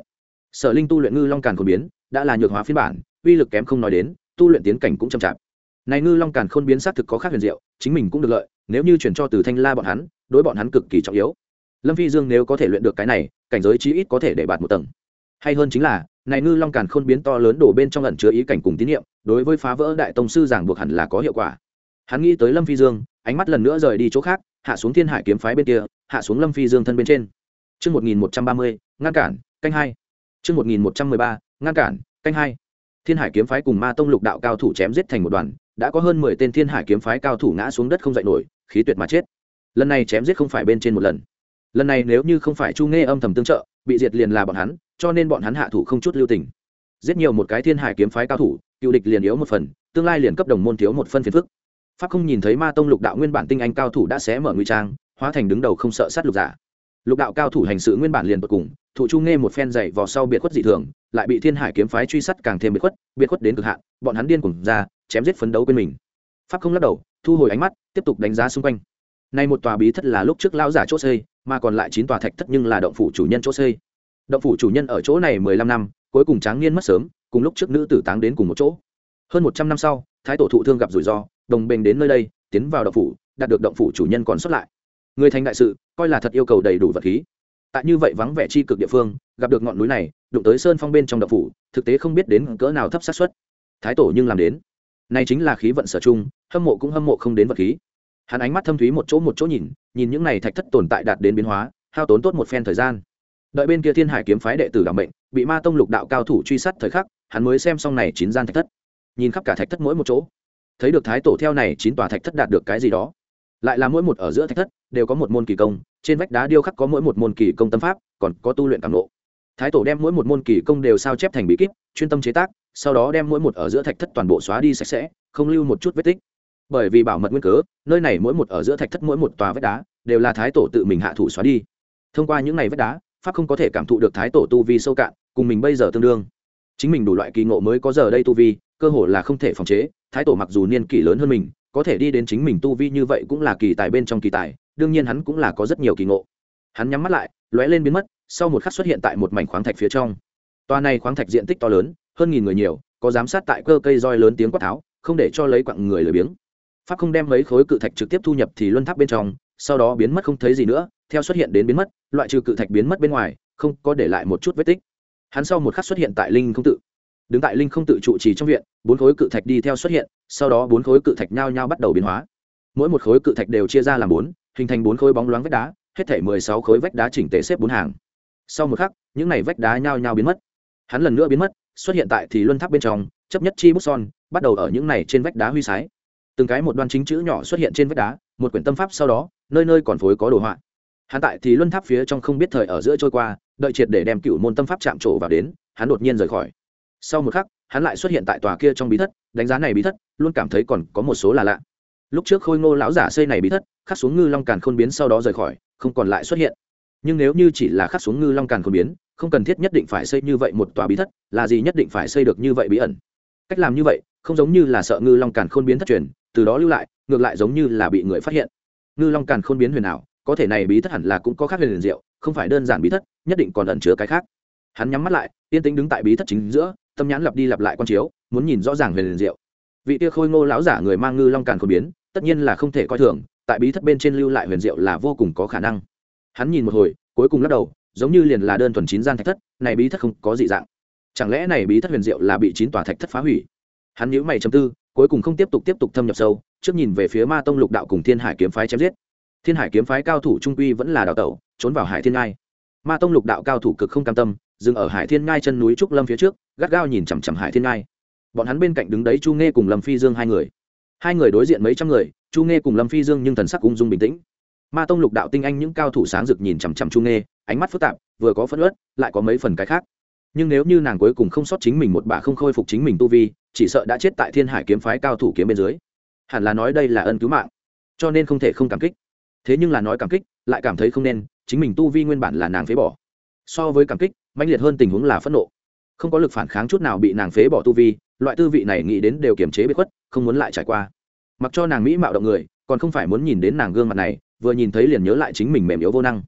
Sở Linh tu luyện ngư long càn khôn biến đã là nhược hóa phiên bản, uy lực kém không nói đến, tu luyện tiến cảnh cũng chậm chạp. Này ngư long càn khôn biến xác thực có khác huyền diệu, chính mình cũng được lợi, nếu như chuyển cho Từ Thanh La bọn hắn, đối bọn hắn cực kỳ trọng yếu. Lâm Phi Dương nếu có thể luyện được cái này, cảnh giới chí ít có thể để bạt một tầng. Hay hơn chính là, này ngư long càn khôn biến to lớn đổ bên trong ẩn chứa ý cảnh cùng tín niệm, đối với phá vỡ đại tông sư giảng buộc hẳn là có hiệu quả. Hắn nghĩ tới Lâm Phi Dương, ánh mắt lần nữa rời đi chỗ khác, hạ xuống Thiên Hải kiếm phái bên kia, hạ xuống Lâm Phi Dương thân bên trên. Chương một nghìn một trăm ba mươi, ngăn cản, canh hai. Chương một nghìn một trăm mười ba, ngăn cản, canh hai. Thiên Hải kiếm phái cùng Ma tông lục đạo cao thủ chém giết thành một đoàn, đã có hơn mười tên Thiên Hải kiếm phái cao thủ ngã xuống đất không dậy nổi, khí tuyệt mà chết. Lần này chém giết không phải bên trên một lần. Lần này nếu như không phải Chu Nghe âm thầm tương trợ, bị diệt liền là bọn hắn, cho nên bọn hắn hạ thủ không chút lưu tình. Giết nhiều một cái Thiên Hải kiếm phái cao thủ, cựu địch liền yếu một phần, tương lai liền cấp đồng môn thiếu một phân phiền phức. Pháp không nhìn thấy Ma tông lục đạo nguyên bản tinh anh cao thủ đã xé mở nguy trang, hóa thành đứng đầu không sợ sát lục giả. Lục đạo cao thủ hành sự nguyên bản liền tột cùng, thụ Chu Nghe một phen dày vò sau biệt khuất dị thường, lại bị Thiên Hải kiếm phái truy sát càng thêm biệt khuất, biệt khuất đến cực hạn, bọn hắn điên cuồng ra, chém giết phấn đấu quên mình. Pháp không lắc đầu, thu hồi ánh mắt, tiếp tục đánh giá xung quanh. Nay một tòa bí thất là lúc trước lão giả chỗ xây, mà còn lại chín tòa thạch thất nhưng là động phủ chủ nhân chỗ xây. Động phủ chủ nhân ở chỗ này mười lăm năm, cuối cùng tráng niên mất sớm, cùng lúc trước nữ tử táng đến cùng một chỗ. Hơn một trăm năm sau, thái tổ thụ thương gặp rủi ro, đồng bình đến nơi đây, tiến vào động phủ, đạt được động phủ chủ nhân còn xuất lại. Người thành đại sự, coi là thật yêu cầu đầy đủ vật khí. Tại như vậy vắng vẻ chi cực địa phương, gặp được ngọn núi này, đụng tới sơn phong bên trong động phủ, thực tế không biết đến cỡ nào thấp xác suất. Thái tổ nhưng làm đến. Này chính là khí vận sở chung, hâm mộ cũng hâm mộ không đến vật khí. Hắn ánh mắt thâm thúy một chỗ một chỗ nhìn, nhìn những này thạch thất tồn tại đạt đến biến hóa, hao tốn tốt một phen thời gian. Đợi bên kia Thiên Hải kiếm phái đệ tử đảm mệnh, bị Ma tông lục đạo cao thủ truy sát thời khắc, hắn mới xem xong này chín gian thạch thất. Nhìn khắp cả thạch thất mỗi một chỗ, thấy được thái tổ theo này chín tòa thạch thất đạt được cái gì đó. Lại là mỗi một ở giữa thạch thất đều có một môn kỳ công, trên vách đá điêu khắc có mỗi một môn kỳ công tâm pháp, còn có tu luyện cảm ngộ. Thái tổ đem mỗi một môn kỳ công đều sao chép thành bí kíp, chuyên tâm chế tác, sau đó đem mỗi một ở giữa thạch thất toàn bộ xóa đi sạch sẽ, không lưu một chút vết tích. Bởi vì bảo mật nguyên cớ, nơi này mỗi một ở giữa thạch thất mỗi một tòa vách đá đều là thái tổ tự mình hạ thủ xóa đi. Thông qua những này vách đá, pháp không có thể cảm thụ được thái tổ tu vi sâu cạn, cùng mình bây giờ tương đương. Chính mình đủ loại kỳ ngộ mới có giờ đây tu vi, cơ hội là không thể phòng chế. Thái tổ mặc dù niên kỷ lớn hơn mình, có thể đi đến chính mình tu vi như vậy cũng là kỳ tài bên trong kỳ tài, đương nhiên hắn cũng là có rất nhiều kỳ ngộ. Hắn nhắm mắt lại, lóe lên biến mất, sau một khắc xuất hiện tại một mảnh khoáng thạch phía trong. Toa này khoáng thạch diện tích to lớn, hơn nghìn người nhiều, có giám sát tại cơ cây roi lớn tiếng quát tháo, không để cho lấy quặng người lười biếng. Pháp không đem mấy khối cự thạch trực tiếp thu nhập thì luân tháp bên trong, sau đó biến mất không thấy gì nữa, theo xuất hiện đến biến mất, loại trừ cự thạch biến mất bên ngoài, không có để lại một chút vết tích. Hắn sau một khắc xuất hiện tại linh không tự, đứng tại linh không tự trụ trì trong viện, bốn khối cự thạch đi theo xuất hiện, sau đó bốn khối cự thạch nhao nhao bắt đầu biến hóa. Mỗi một khối cự thạch đều chia ra làm bốn, hình thành bốn khối bóng loáng vách đá, hết thảy mười sáu khối vách đá chỉnh tề xếp bốn hàng. Sau một khắc, những này vách đá nhao nhao biến mất. Hắn lần nữa biến mất, xuất hiện tại thì luân tháp bên trong, chấp nhất chi bút son, bắt đầu ở những này trên vách đá huy sái. Từng cái một đoan chính chữ nhỏ xuất hiện trên vách đá, một quyển tâm pháp sau đó, nơi nơi còn phối có đồ họa. Hắn tại thì luân tháp phía trong không biết thời ở giữa trôi qua, đợi triệt để đem cựu môn tâm pháp chạm trổ vào đến, hắn đột nhiên rời khỏi. Sau một khắc, hắn lại xuất hiện tại tòa kia trong bí thất, đánh giá này bí thất, luôn cảm thấy còn có một số là lạ. Lúc trước Khôi Ngô lão giả xây này bí thất, khắc xuống ngư long càn khôn biến sau đó rời khỏi, không còn lại xuất hiện. Nhưng nếu như chỉ là khắc xuống ngư long càn khôn biến, không cần thiết nhất định phải xây như vậy một tòa bí thất, là gì nhất định phải xây được như vậy bí ẩn. Cách làm như vậy, không giống như là sợ ngư long càn khôn biến thất truyền, từ đó lưu lại, ngược lại giống như là bị người phát hiện. Ngư long càn khôn biến huyền ảo, có thể này bí thất hẳn là cũng có khác huyền liền diệu, không phải đơn giản bí thất, nhất định còn ẩn chứa cái khác. Hắn nhắm mắt lại, yên tĩnh đứng tại bí thất chính giữa, tâm nhãn lặp đi lặp lại quan chiếu, muốn nhìn rõ ràng huyền liền diệu. Vị kia Khôi Ngô lão giả người mang ngư long càn khôn biến, tất nhiên là không thể coi thường, tại bí thất bên trên lưu lại huyền diệu là vô cùng có khả năng. Hắn nhìn một hồi, cuối cùng lắc đầu, giống như liền là đơn thuần chín gian thạch thất, này bí thất không có dị dạng. Chẳng lẽ này bí thất huyền diệu là bị chín tòa thạch thất phá hủy? Hắn nhíu mày trầm tư, cuối cùng không tiếp tục tiếp tục thâm nhập sâu, trước nhìn về phía Ma tông lục đạo cùng Thiên Hải kiếm phái chém giết. Thiên Hải kiếm phái cao thủ trung quy vẫn là đào tẩu, trốn vào Hải Thiên Ngai. Ma tông lục đạo cao thủ cực không cam tâm, dừng ở Hải Thiên Ngai chân núi trúc lâm phía trước, gắt gao nhìn chằm chằm Hải Thiên Ngai. Bọn hắn bên cạnh đứng đấy Chu Nghe cùng Lâm Phi Dương hai người. Hai người đối diện mấy trăm người, Chu Nghe cùng Lâm Phi Dương nhưng thần sắc ung dung bình tĩnh. Ma tông lục đạo tinh anh những cao thủ sáng rực nhìn chằm chằm Chu Nghe, ánh mắt phức tạp, vừa có phẫn uất, lại có mấy phần cái khác. Nhưng nếu như nàng cuối cùng không sót chính mình một bà không khôi phục chính mình tu vi, chỉ sợ đã chết tại Thiên Hải kiếm phái cao thủ kiếm bên dưới. Hẳn là nói đây là ân cứu mạng, cho nên không thể không cảm kích. Thế nhưng là nói cảm kích, lại cảm thấy không nên, chính mình tu vi nguyên bản là nàng phế bỏ. So với cảm kích, mãnh liệt hơn tình huống là phẫn nộ. Không có lực phản kháng chút nào bị nàng phế bỏ tu vi, loại tư vị này nghĩ đến đều kiềm chế biệt khuất, không muốn lại trải qua. Mặc cho nàng mỹ mạo động người, còn không phải muốn nhìn đến nàng gương mặt này, vừa nhìn thấy liền nhớ lại chính mình mềm yếu vô năng.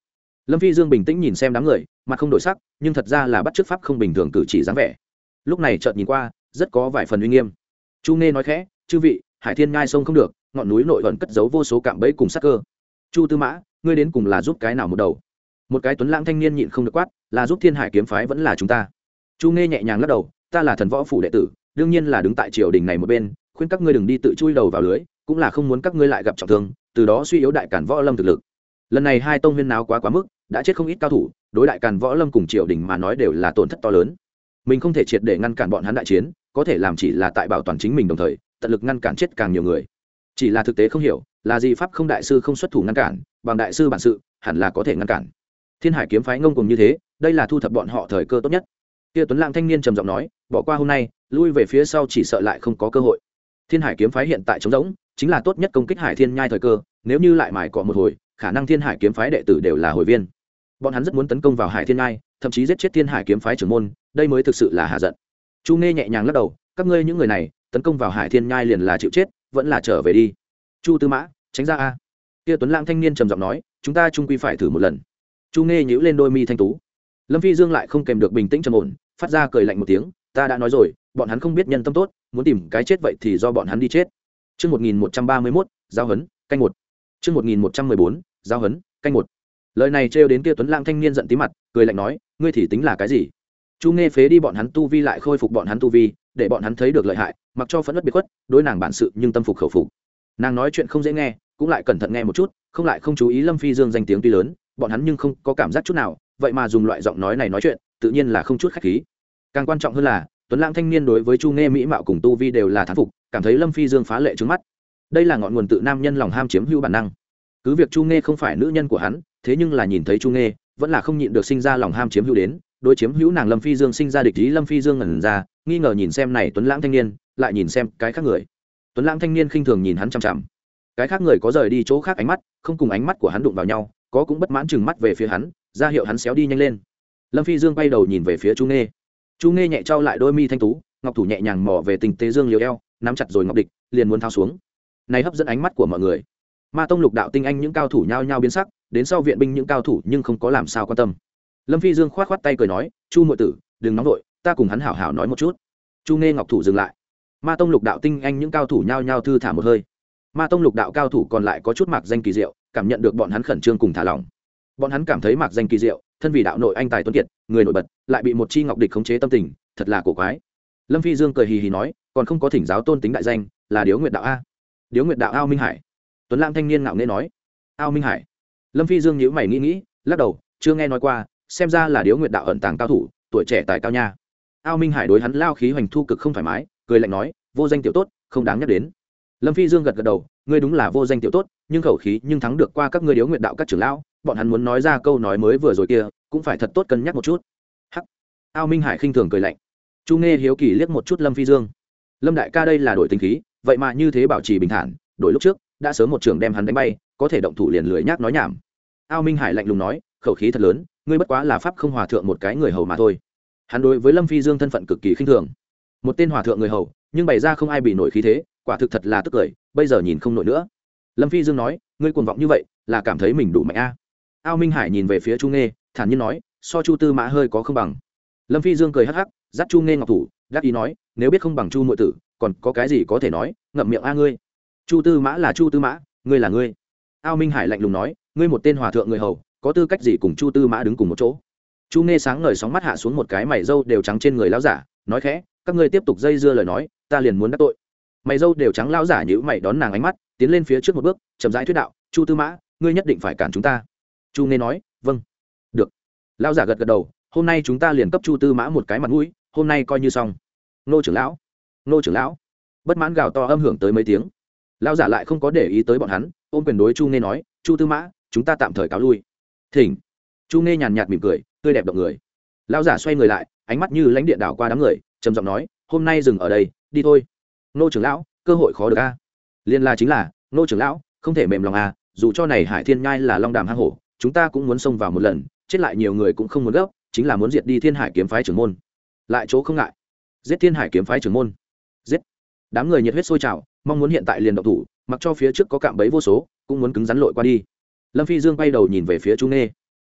Lâm Phi Dương bình tĩnh nhìn xem đám người, mặt không đổi sắc, nhưng thật ra là bắt chước pháp không bình thường cử chỉ dáng vẻ. Lúc này chợt nhìn qua, rất có vài phần uy nghiêm. Chu Nghe nói khẽ, chư vị, Hải Thiên Nhai sông không được, ngọn núi nội ẩn cất giấu vô số cạm bẫy cùng sát cơ. Chu Tư Mã, ngươi đến cùng là giúp cái nào một đầu? Một cái tuấn lãng thanh niên nhịn không được quát, là giúp Thiên Hải kiếm phái vẫn là chúng ta? Chu Nghe nhẹ nhàng lắc đầu, ta là thần võ phủ đệ tử, đương nhiên là đứng tại triều đình này một bên, khuyên các ngươi đừng đi tự chui đầu vào lưới, cũng là không muốn các ngươi lại gặp trọng thương, từ đó suy yếu đại cản võ lâm thực lực. Lần này hai tông huyên náo quá quá mức, đã chết không ít cao thủ, đối đại càn võ lâm cùng triều đình mà nói đều là tổn thất to lớn. Mình không thể triệt để ngăn cản bọn hắn đại chiến, có thể làm chỉ là tại bảo toàn chính mình, đồng thời tận lực ngăn cản chết càng nhiều người. Chỉ là thực tế không hiểu là gì pháp không đại sư không xuất thủ ngăn cản, bằng đại sư bản sự hẳn là có thể ngăn cản. Thiên Hải kiếm phái ngông cuồng như thế, đây là thu thập bọn họ thời cơ tốt nhất. Kia tuấn lãng thanh niên trầm giọng nói, bỏ qua hôm nay, lui về phía sau chỉ sợ lại không có cơ hội. Thiên Hải kiếm phái hiện tại trống rỗng, chính là tốt nhất công kích Hải Thiên Nhai thời cơ, nếu như lại mài cọ một hồi, khả năng Thiên Hải kiếm phái đệ tử đều là hồi viên. Bọn hắn rất muốn tấn công vào Hải Thiên Nhai, thậm chí giết chết Thiên Hải kiếm phái trưởng môn, đây mới thực sự là hạ giận. Chu Nghe nhẹ nhàng lắc đầu, các ngươi những người này, tấn công vào Hải Thiên Nhai liền là chịu chết, vẫn là trở về đi. Chu Tư Mã, tránh ra a. Kia tuấn lãng thanh niên trầm giọng nói, chúng ta chung quy phải thử một lần. Chu Nghe nhíu lên đôi mi thanh tú. Lâm Phi Dương lại không kèm được bình tĩnh trầm ổn, phát ra cười lạnh một tiếng, ta đã nói rồi, bọn hắn không biết nhân tâm tốt, muốn tìm cái chết vậy thì do bọn hắn đi chết. Chương một nghìn một trăm ba mươi mốt, giao hấn, canh một. Chương một nghìn một trăm mười bốn, giao hấn, canh một. Lời này trêu đến kia tuấn lãng thanh niên giận tí mặt, cười lạnh nói, ngươi thì tính là cái gì? Chu Nghe phế đi bọn hắn tu vi lại khôi phục bọn hắn tu vi, để bọn hắn thấy được lợi hại, mặc cho phẫn uất biệt khuất, đối nàng bản sự nhưng tâm phục khẩu phục. Nàng nói chuyện không dễ nghe, cũng lại cẩn thận nghe một chút, không lại không chú ý Lâm Phi Dương danh tiếng tuy lớn, bọn hắn nhưng không có cảm giác chút nào, vậy mà dùng loại giọng nói này nói chuyện, tự nhiên là không chút khách khí. Càng quan trọng hơn là, tuấn lãng thanh niên đối với Chu Nghe mỹ mạo cùng tu vi đều là thán phục, cảm thấy Lâm Phi Dương phá lệ trướng mắt. Đây là ngọn nguồn tự nam nhân lòng ham chiếm hữu bản năng. Cứ việc Chu Nghe không phải nữ nhân của hắn, thế nhưng là nhìn thấy Chu Nghe, vẫn là không nhịn được sinh ra lòng ham chiếm hữu đến, đối chiếm hữu nàng Lâm Phi Dương sinh ra địch ý. Lâm Phi Dương ngẩn ra, nghi ngờ nhìn xem này tuấn lãng thanh niên, lại nhìn xem cái khác người. Tuấn lãng thanh niên khinh thường nhìn hắn chằm chằm. Cái khác người có rời đi chỗ khác ánh mắt, không cùng ánh mắt của hắn đụng vào nhau, có cũng bất mãn chừng mắt về phía hắn, ra hiệu hắn xéo đi nhanh lên. Lâm Phi Dương quay đầu nhìn về phía Chu Nghe. Chu Nghe nhẹ trao lại đôi mi thanh tú, ngọc thủ nhẹ nhàng mò về tình tế dương liều eo, nắm chặt rồi ngọc địch, liền muốn thao xuống. Này hấp dẫn ánh mắt của mọi người. Ma tông lục đạo tinh anh những cao thủ nhao nhao biến sắc, đến sau viện binh những cao thủ nhưng không có làm sao quan tâm. Lâm Phi Dương khoát khoát tay cười nói, Chu muội tử, đừng nóng vội, ta cùng hắn hảo hảo nói một chút. Chu Nghe ngọc thủ dừng lại. Ma tông lục đạo tinh anh những cao thủ nhao nhao thư thả một hơi. Ma tông lục đạo cao thủ còn lại có chút mạc danh kỳ diệu, cảm nhận được bọn hắn khẩn trương cùng thả lỏng. Bọn hắn cảm thấy mạc danh kỳ diệu, thân vì đạo nội anh tài tuấn kiệt, người nổi bật, lại bị một chi ngọc địch khống chế tâm tình, thật là cổ quái. Lâm Phi Dương cười hì hì nói, còn không có thỉnh giáo tôn tính đại danh, là Điếu Nguyệt đạo a. Điếu Nguyệt đạo Ao Minh Hải. Tuấn lãng thanh niên ngạo nghễ nói, Ao Minh Hải. Lâm Phi Dương nhíu mày nghĩ nghĩ, lắc đầu, chưa nghe nói qua, xem ra là Điếu Nguyệt đạo ẩn tàng cao thủ, tuổi trẻ tài cao nha. Ao Minh Hải đối hắn lao khí hoành thu cực không thoải mái, cười lạnh nói, vô danh tiểu tốt, không đáng nhắc đến. Lâm Phi Dương gật gật đầu, ngươi đúng là vô danh tiểu tốt, nhưng khẩu khí nhưng thắng được qua các ngươi Điếu Nguyệt đạo các trưởng lão, bọn hắn muốn nói ra câu nói mới vừa rồi kia, cũng phải thật tốt cân nhắc một chút. Hắc. Ao Minh Hải khinh thường cười lạnh. Chu Nghe hiếu kỳ liếc một chút Lâm Phi Dương. Lâm đại ca đây là đổi tính khí, vậy mà như thế bảo trì bình thản, đổi lúc trước, đã sớm một trường đem hắn đánh bay, có thể động thủ liền lười nhác nói nhảm. Ao Minh Hải lạnh lùng nói, khẩu khí thật lớn, ngươi bất quá là pháp không hòa thượng một cái người hầu mà thôi. Hắn đối với Lâm Phi Dương thân phận cực kỳ khinh thường. Một tên hòa thượng người hầu, nhưng bày ra không ai bị nổi khí thế, quả thực thật là tức cười, bây giờ nhìn không nổi nữa. Lâm Phi Dương nói, ngươi cuồng vọng như vậy, là cảm thấy mình đủ mạnh a? Ao Minh Hải nhìn về phía Chu Nghe, thản nhiên nói, so Chu Tư Mã hơi có không bằng. Lâm Phi Dương cười hắc hắc, dắt Chu Nghe ngọc thủ, đáp ý nói, nếu biết không bằng Chu muội tử, còn có cái gì có thể nói, ngậm miệng a ngươi. Chu Tư Mã là Chu Tư Mã, ngươi là ngươi. Ao Minh Hải lạnh lùng nói, ngươi một tên hòa thượng người hầu, có tư cách gì cùng Chu Tư Mã đứng cùng một chỗ? Chu Nghe sáng ngời sóng mắt hạ xuống một cái mày râu đều trắng trên người lão giả, nói khẽ, các ngươi tiếp tục dây dưa lời nói, ta liền muốn đắc tội. Mày râu đều trắng lão giả nhíu mày đón nàng ánh mắt, tiến lên phía trước một bước, chậm rãi thuyết đạo, Chu Tư Mã, ngươi nhất định phải cản chúng ta. Chu Nghe nói, vâng, được. Lão giả gật gật đầu, hôm nay chúng ta liền cấp Chu Tư Mã một cái mặt mũi, hôm nay coi như xong. Nô trưởng lão, nô trưởng lão. Bất mãn gào to âm hưởng tới mấy tiếng. Lão giả lại không có để ý tới bọn hắn, ôm quyền đối Chu Nghe nói, Chu Tư Mã, chúng ta tạm thời cáo lui. Thỉnh. Chu Nghe nhàn nhạt mỉm cười, tươi đẹp động người. Lão giả xoay người lại, ánh mắt như lãnh điện đảo qua đám người, trầm giọng nói, hôm nay dừng ở đây, đi thôi. Nô trưởng lão, cơ hội khó được a. Liên la chính là, nô trưởng lão, không thể mềm lòng a, dù cho này Hải Thiên Nhai là long đàm hang hổ, chúng ta cũng muốn xông vào một lần, chết lại nhiều người cũng không muốn gấp, chính là muốn diệt đi Thiên Hải kiếm phái trưởng môn. Lại chỗ không ngại, giết Thiên Hải kiếm phái trưởng môn. Giết. Đám người nhiệt huyết sôi trào, mong muốn hiện tại liền động thủ, mặc cho phía trước có cạm bẫy vô số, cũng muốn cứng rắn lội qua đi. Lâm Phi Dương quay đầu nhìn về phía Chu Nghe.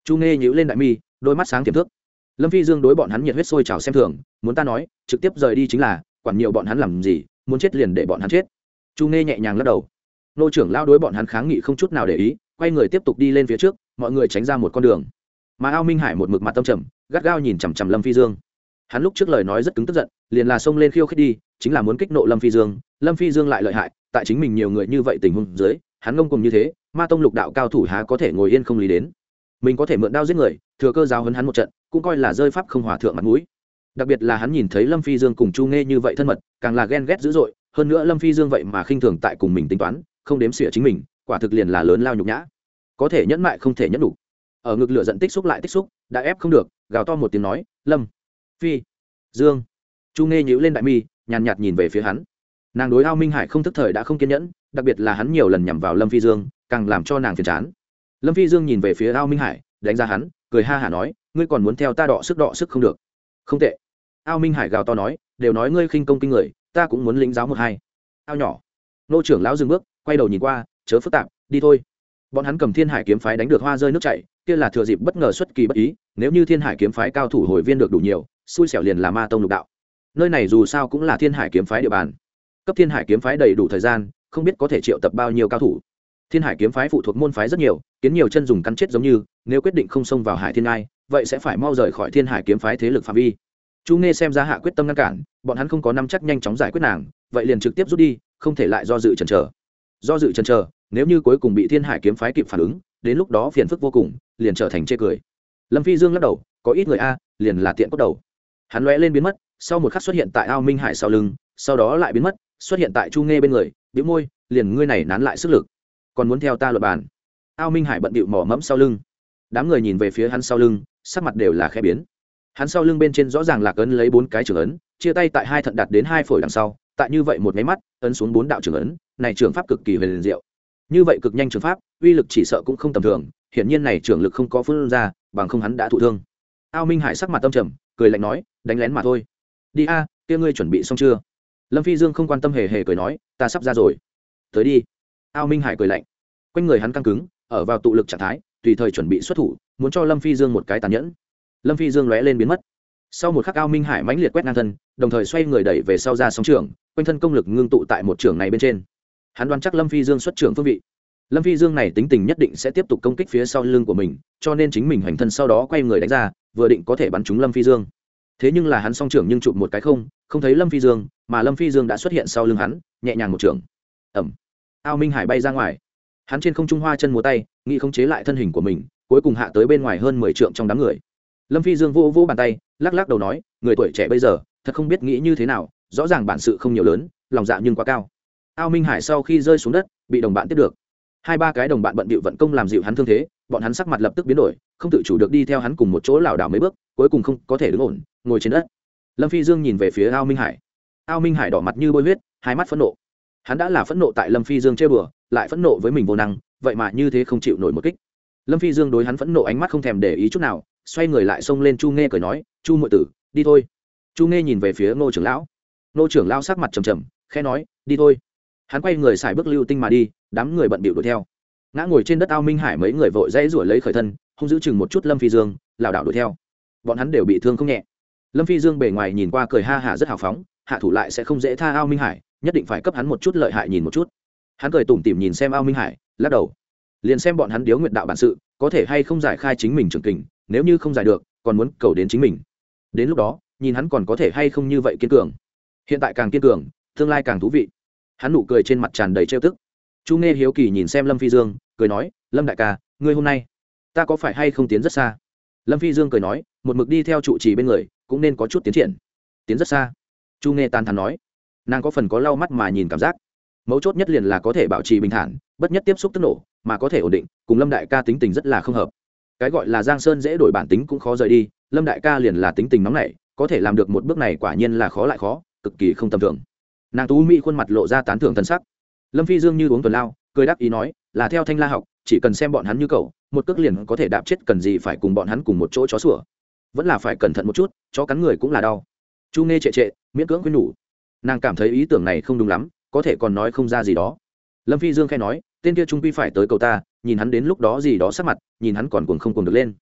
Chu nghe nhíu lên đại mi, đôi mắt sáng tiềm thước. Lâm Phi Dương đối bọn hắn nhiệt huyết sôi trào xem thường, muốn ta nói trực tiếp rời đi chính là, quản nhiều bọn hắn làm gì, muốn chết liền để bọn hắn chết. Chu nghe nhẹ nhàng lắc đầu. Nô trưởng lao đối bọn hắn kháng nghị không chút nào để ý, quay người tiếp tục đi lên phía trước, mọi người tránh ra một con đường. Mà Ao Minh Hải một mực mặt tâm trầm, gắt gao nhìn chằm chằm Lâm Phi Dương. Hắn lúc trước lời nói rất cứng tức giận, liền là xông lên khiêu khích đi, chính là muốn kích nộ Lâm Phi Dương. Lâm Phi Dương lại lợi hại, tại chính mình nhiều người như vậy tình huống dưới, hắn ngông cuồng như thế, Ma tông lục đạo cao thủ há có thể ngồi yên không lý đến. Mình có thể mượn đao giết người, thừa cơ giáo huấn hắn một trận, cũng coi là rơi pháp không hòa thượng mặt mũi. Đặc biệt là hắn nhìn thấy Lâm Phi Dương cùng Chu Nghe như vậy thân mật, càng là ghen ghét dữ dội, hơn nữa Lâm Phi Dương vậy mà khinh thường tại cùng mình tính toán, không đếm xỉa chính mình, quả thực liền là lớn lao nhục nhã. Có thể nhẫn mại không thể nhẫn đủ. Ở ngực lửa giận tích xúc lại tích xúc, đã ép không được, gào to một tiếng nói, "Lâm Phi Dương." Chu Nghe nhíu lên đại mi, nhàn nhạt nhìn về phía hắn. Nàng đối Ao Minh Hải không thức thời đã không kiên nhẫn, đặc biệt là hắn nhiều lần nhằm vào Lâm Phi Dương, càng làm cho nàng phiền chán. Lâm Phi Dương nhìn về phía Ao Minh Hải, đánh ra hắn, cười ha hả nói, "Ngươi còn muốn theo ta đọ sức đọ sức không được." "Không tệ." Ao Minh Hải gào to nói, "Đều nói ngươi khinh công kinh người, ta cũng muốn lĩnh giáo một hai." Ao nhỏ. Nô trưởng lão dừng bước, quay đầu nhìn qua, "Chớ phức tạp, đi thôi." Bọn hắn cầm Thiên Hải kiếm phái đánh được hoa rơi nước chảy, kia là thừa dịp bất ngờ xuất kỳ bất ý, nếu như Thiên Hải kiếm phái cao thủ hồi viên được đủ nhiều, xui xẻo liền là Ma tông lục đạo. Nơi này dù sao cũng là Thiên Hải kiếm phái địa bàn. Cấp Thiên Hải kiếm phái đầy đủ thời gian, không biết có thể triệu tập bao nhiêu cao thủ. Thiên Hải kiếm phái phụ thuộc môn phái rất nhiều, kiến nhiều chân dùng cắn chết giống như, nếu quyết định không xông vào Hải Thiên Ngai, vậy sẽ phải mau rời khỏi Thiên Hải kiếm phái thế lực phạm vi. Chu Nghe xem ra hạ quyết tâm ngăn cản, bọn hắn không có nắm chắc nhanh chóng giải quyết nàng, vậy liền trực tiếp rút đi, không thể lại do dự chần chờ. Do dự chần chờ, nếu như cuối cùng bị Thiên Hải kiếm phái kịp phản ứng, đến lúc đó phiền phức vô cùng, liền trở thành chê cười. Lâm Phi Dương lắc đầu, có ít người a, liền là tiện cốt đầu. Hắn lóe lên biến mất, sau một khắc xuất hiện tại Ao Minh Hải sau lưng, sau đó lại biến mất, xuất hiện tại Chu Nghe bên người, bĩu môi, liền ngươi này nán lại sức lực, còn muốn theo ta luận bàn. Ao Minh Hải bận bịu mò mẫm sau lưng. Đám người nhìn về phía hắn sau lưng, sắc mặt đều là khẽ biến. Hắn sau lưng bên trên rõ ràng là ấn lấy bốn cái trưởng ấn, chia tay tại hai thận đặt đến hai phổi đằng sau, tại như vậy một cái mắt, ấn xuống bốn đạo trưởng ấn, này trưởng pháp cực kỳ huyền diệu. Như vậy cực nhanh trưởng pháp, uy lực chỉ sợ cũng không tầm thường, hiển nhiên này trưởng lực không có phương ra, bằng không hắn đã thụ thương. Ao Minh Hải sắc mặt tâm trầm, cười lạnh nói, đánh lén mà thôi. Đi a, kia ngươi chuẩn bị xong chưa? Lâm Phi Dương không quan tâm hề hề cười nói, ta sắp ra rồi. Tới đi. Ao Minh Hải cười lạnh. Quanh người hắn căng cứng, ở vào tụ lực trạng thái, tùy thời chuẩn bị xuất thủ, muốn cho Lâm Phi Dương một cái tàn nhẫn. Lâm Phi Dương lóe lên biến mất. Sau một khắc Ao Minh Hải mãnh liệt quét ngang thân, đồng thời xoay người đẩy về sau ra sóng trường, quanh thân công lực ngưng tụ tại một trường này bên trên. Hắn đoán chắc Lâm Phi Dương xuất trường phương vị. Lâm Phi Dương này tính tình nhất định sẽ tiếp tục công kích phía sau lưng của mình, cho nên chính mình hoành thân sau đó quay người đánh ra, vừa định có thể bắn trúng Lâm Phi Dương. Thế nhưng là hắn song trưởng nhưng chụp một cái không, không thấy Lâm Phi Dương, mà Lâm Phi Dương đã xuất hiện sau lưng hắn, nhẹ nhàng một trường. Ầm. Ao Minh Hải bay ra ngoài. Hắn trên không trung hoa chân múa tay, nghĩ khống chế lại thân hình của mình, cuối cùng hạ tới bên ngoài hơn mười trượng trong đám người. Lâm Phi Dương vô vô bàn tay, lắc lắc đầu nói, người tuổi trẻ bây giờ, thật không biết nghĩ như thế nào, rõ ràng bản sự không nhiều lớn, lòng dạ nhưng quá cao. Ao Minh Hải sau khi rơi xuống đất, bị đồng bạn tiếp được. Hai ba cái đồng bạn bận bịu vận công làm dịu hắn thương thế, bọn hắn sắc mặt lập tức biến đổi, không tự chủ được đi theo hắn cùng một chỗ lảo đảo mấy bước, cuối cùng không có thể đứng ổn, ngồi trên đất. Lâm Phi Dương nhìn về phía Ao Minh Hải. Ao Minh Hải đỏ mặt như bôi huyết, hai mắt phẫn nộ. Hắn đã là phẫn nộ tại Lâm Phi Dương chơi bừa, lại phẫn nộ với mình vô năng, vậy mà như thế không chịu nổi một kích. Lâm Phi Dương đối hắn phẫn nộ ánh mắt không thèm để ý chút nào, xoay người lại xông lên Chu Nghe cười nói, "Chu muội tử, đi thôi." Chu Nghe nhìn về phía Ngô trưởng lão. Ngô trưởng lão sắc mặt trầm trầm, khẽ nói, "Đi thôi." Hắn quay người xài bước lưu tinh mà đi, đám người bận bịu đuổi theo. Ngã ngồi trên đất Ao Minh Hải mấy người vội dãy rủi lấy khởi thân, không giữ chừng một chút Lâm Phi Dương, lảo đảo đuổi theo. Bọn hắn đều bị thương không nhẹ. Lâm Phi Dương bề ngoài nhìn qua cười ha hả rất hào phóng, hạ thủ lại sẽ không dễ tha Ao Minh Hải, nhất định phải cấp hắn một chút lợi hại nhìn một chút. Hắn cười tủm tỉm nhìn xem Ao Minh Hải, lắc đầu. Liền xem bọn hắn điếu nguyệt đạo bản sự, có thể hay không giải khai chính mình trưởng kình, nếu như không giải được, còn muốn cầu đến chính mình. Đến lúc đó, nhìn hắn còn có thể hay không như vậy kiên cường. Hiện tại càng kiên cường, tương lai càng thú vị. Hắn nụ cười trên mặt tràn đầy trêu tức. Chu Nghe hiếu kỳ nhìn xem Lâm Phi Dương, cười nói, "Lâm đại ca, ngươi hôm nay, ta có phải hay không tiến rất xa?" Lâm Phi Dương cười nói, "Một mực đi theo trụ trì bên người, cũng nên có chút tiến triển." "Tiến rất xa." Chu Nghe tán thán nói. Nàng có phần có lau mắt mà nhìn cảm giác. Mấu chốt nhất liền là có thể bảo trì bình thản, bất nhất tiếp xúc tức nổ, mà có thể ổn định, cùng Lâm đại ca tính tình rất là không hợp. Cái gọi là Giang Sơn dễ đổi bản tính cũng khó rời đi, Lâm đại ca liền là tính tình nóng nảy, có thể làm được một bước này quả nhiên là khó lại khó, cực kỳ không tầm thường. Nàng tú mỹ khuôn mặt lộ ra tán thưởng thân sắc. Lâm Phi Dương như uống tuần lao, cười đáp ý nói, là theo Thanh La học, chỉ cần xem bọn hắn như cậu, một cước liền có thể đạp chết, cần gì phải cùng bọn hắn cùng một chỗ chó sủa. Vẫn là phải cẩn thận một chút, chó cắn người cũng là đau. Chu Nghe trệ trệ, miễn cưỡng khuyên nhủ. Nàng cảm thấy ý tưởng này không đúng lắm, có thể còn nói không ra gì đó. Lâm Phi Dương khẽ nói, tên kia trung quy phải tới cầu ta, nhìn hắn đến lúc đó gì đó sắc mặt, nhìn hắn còn cuồng không cuồng được lên.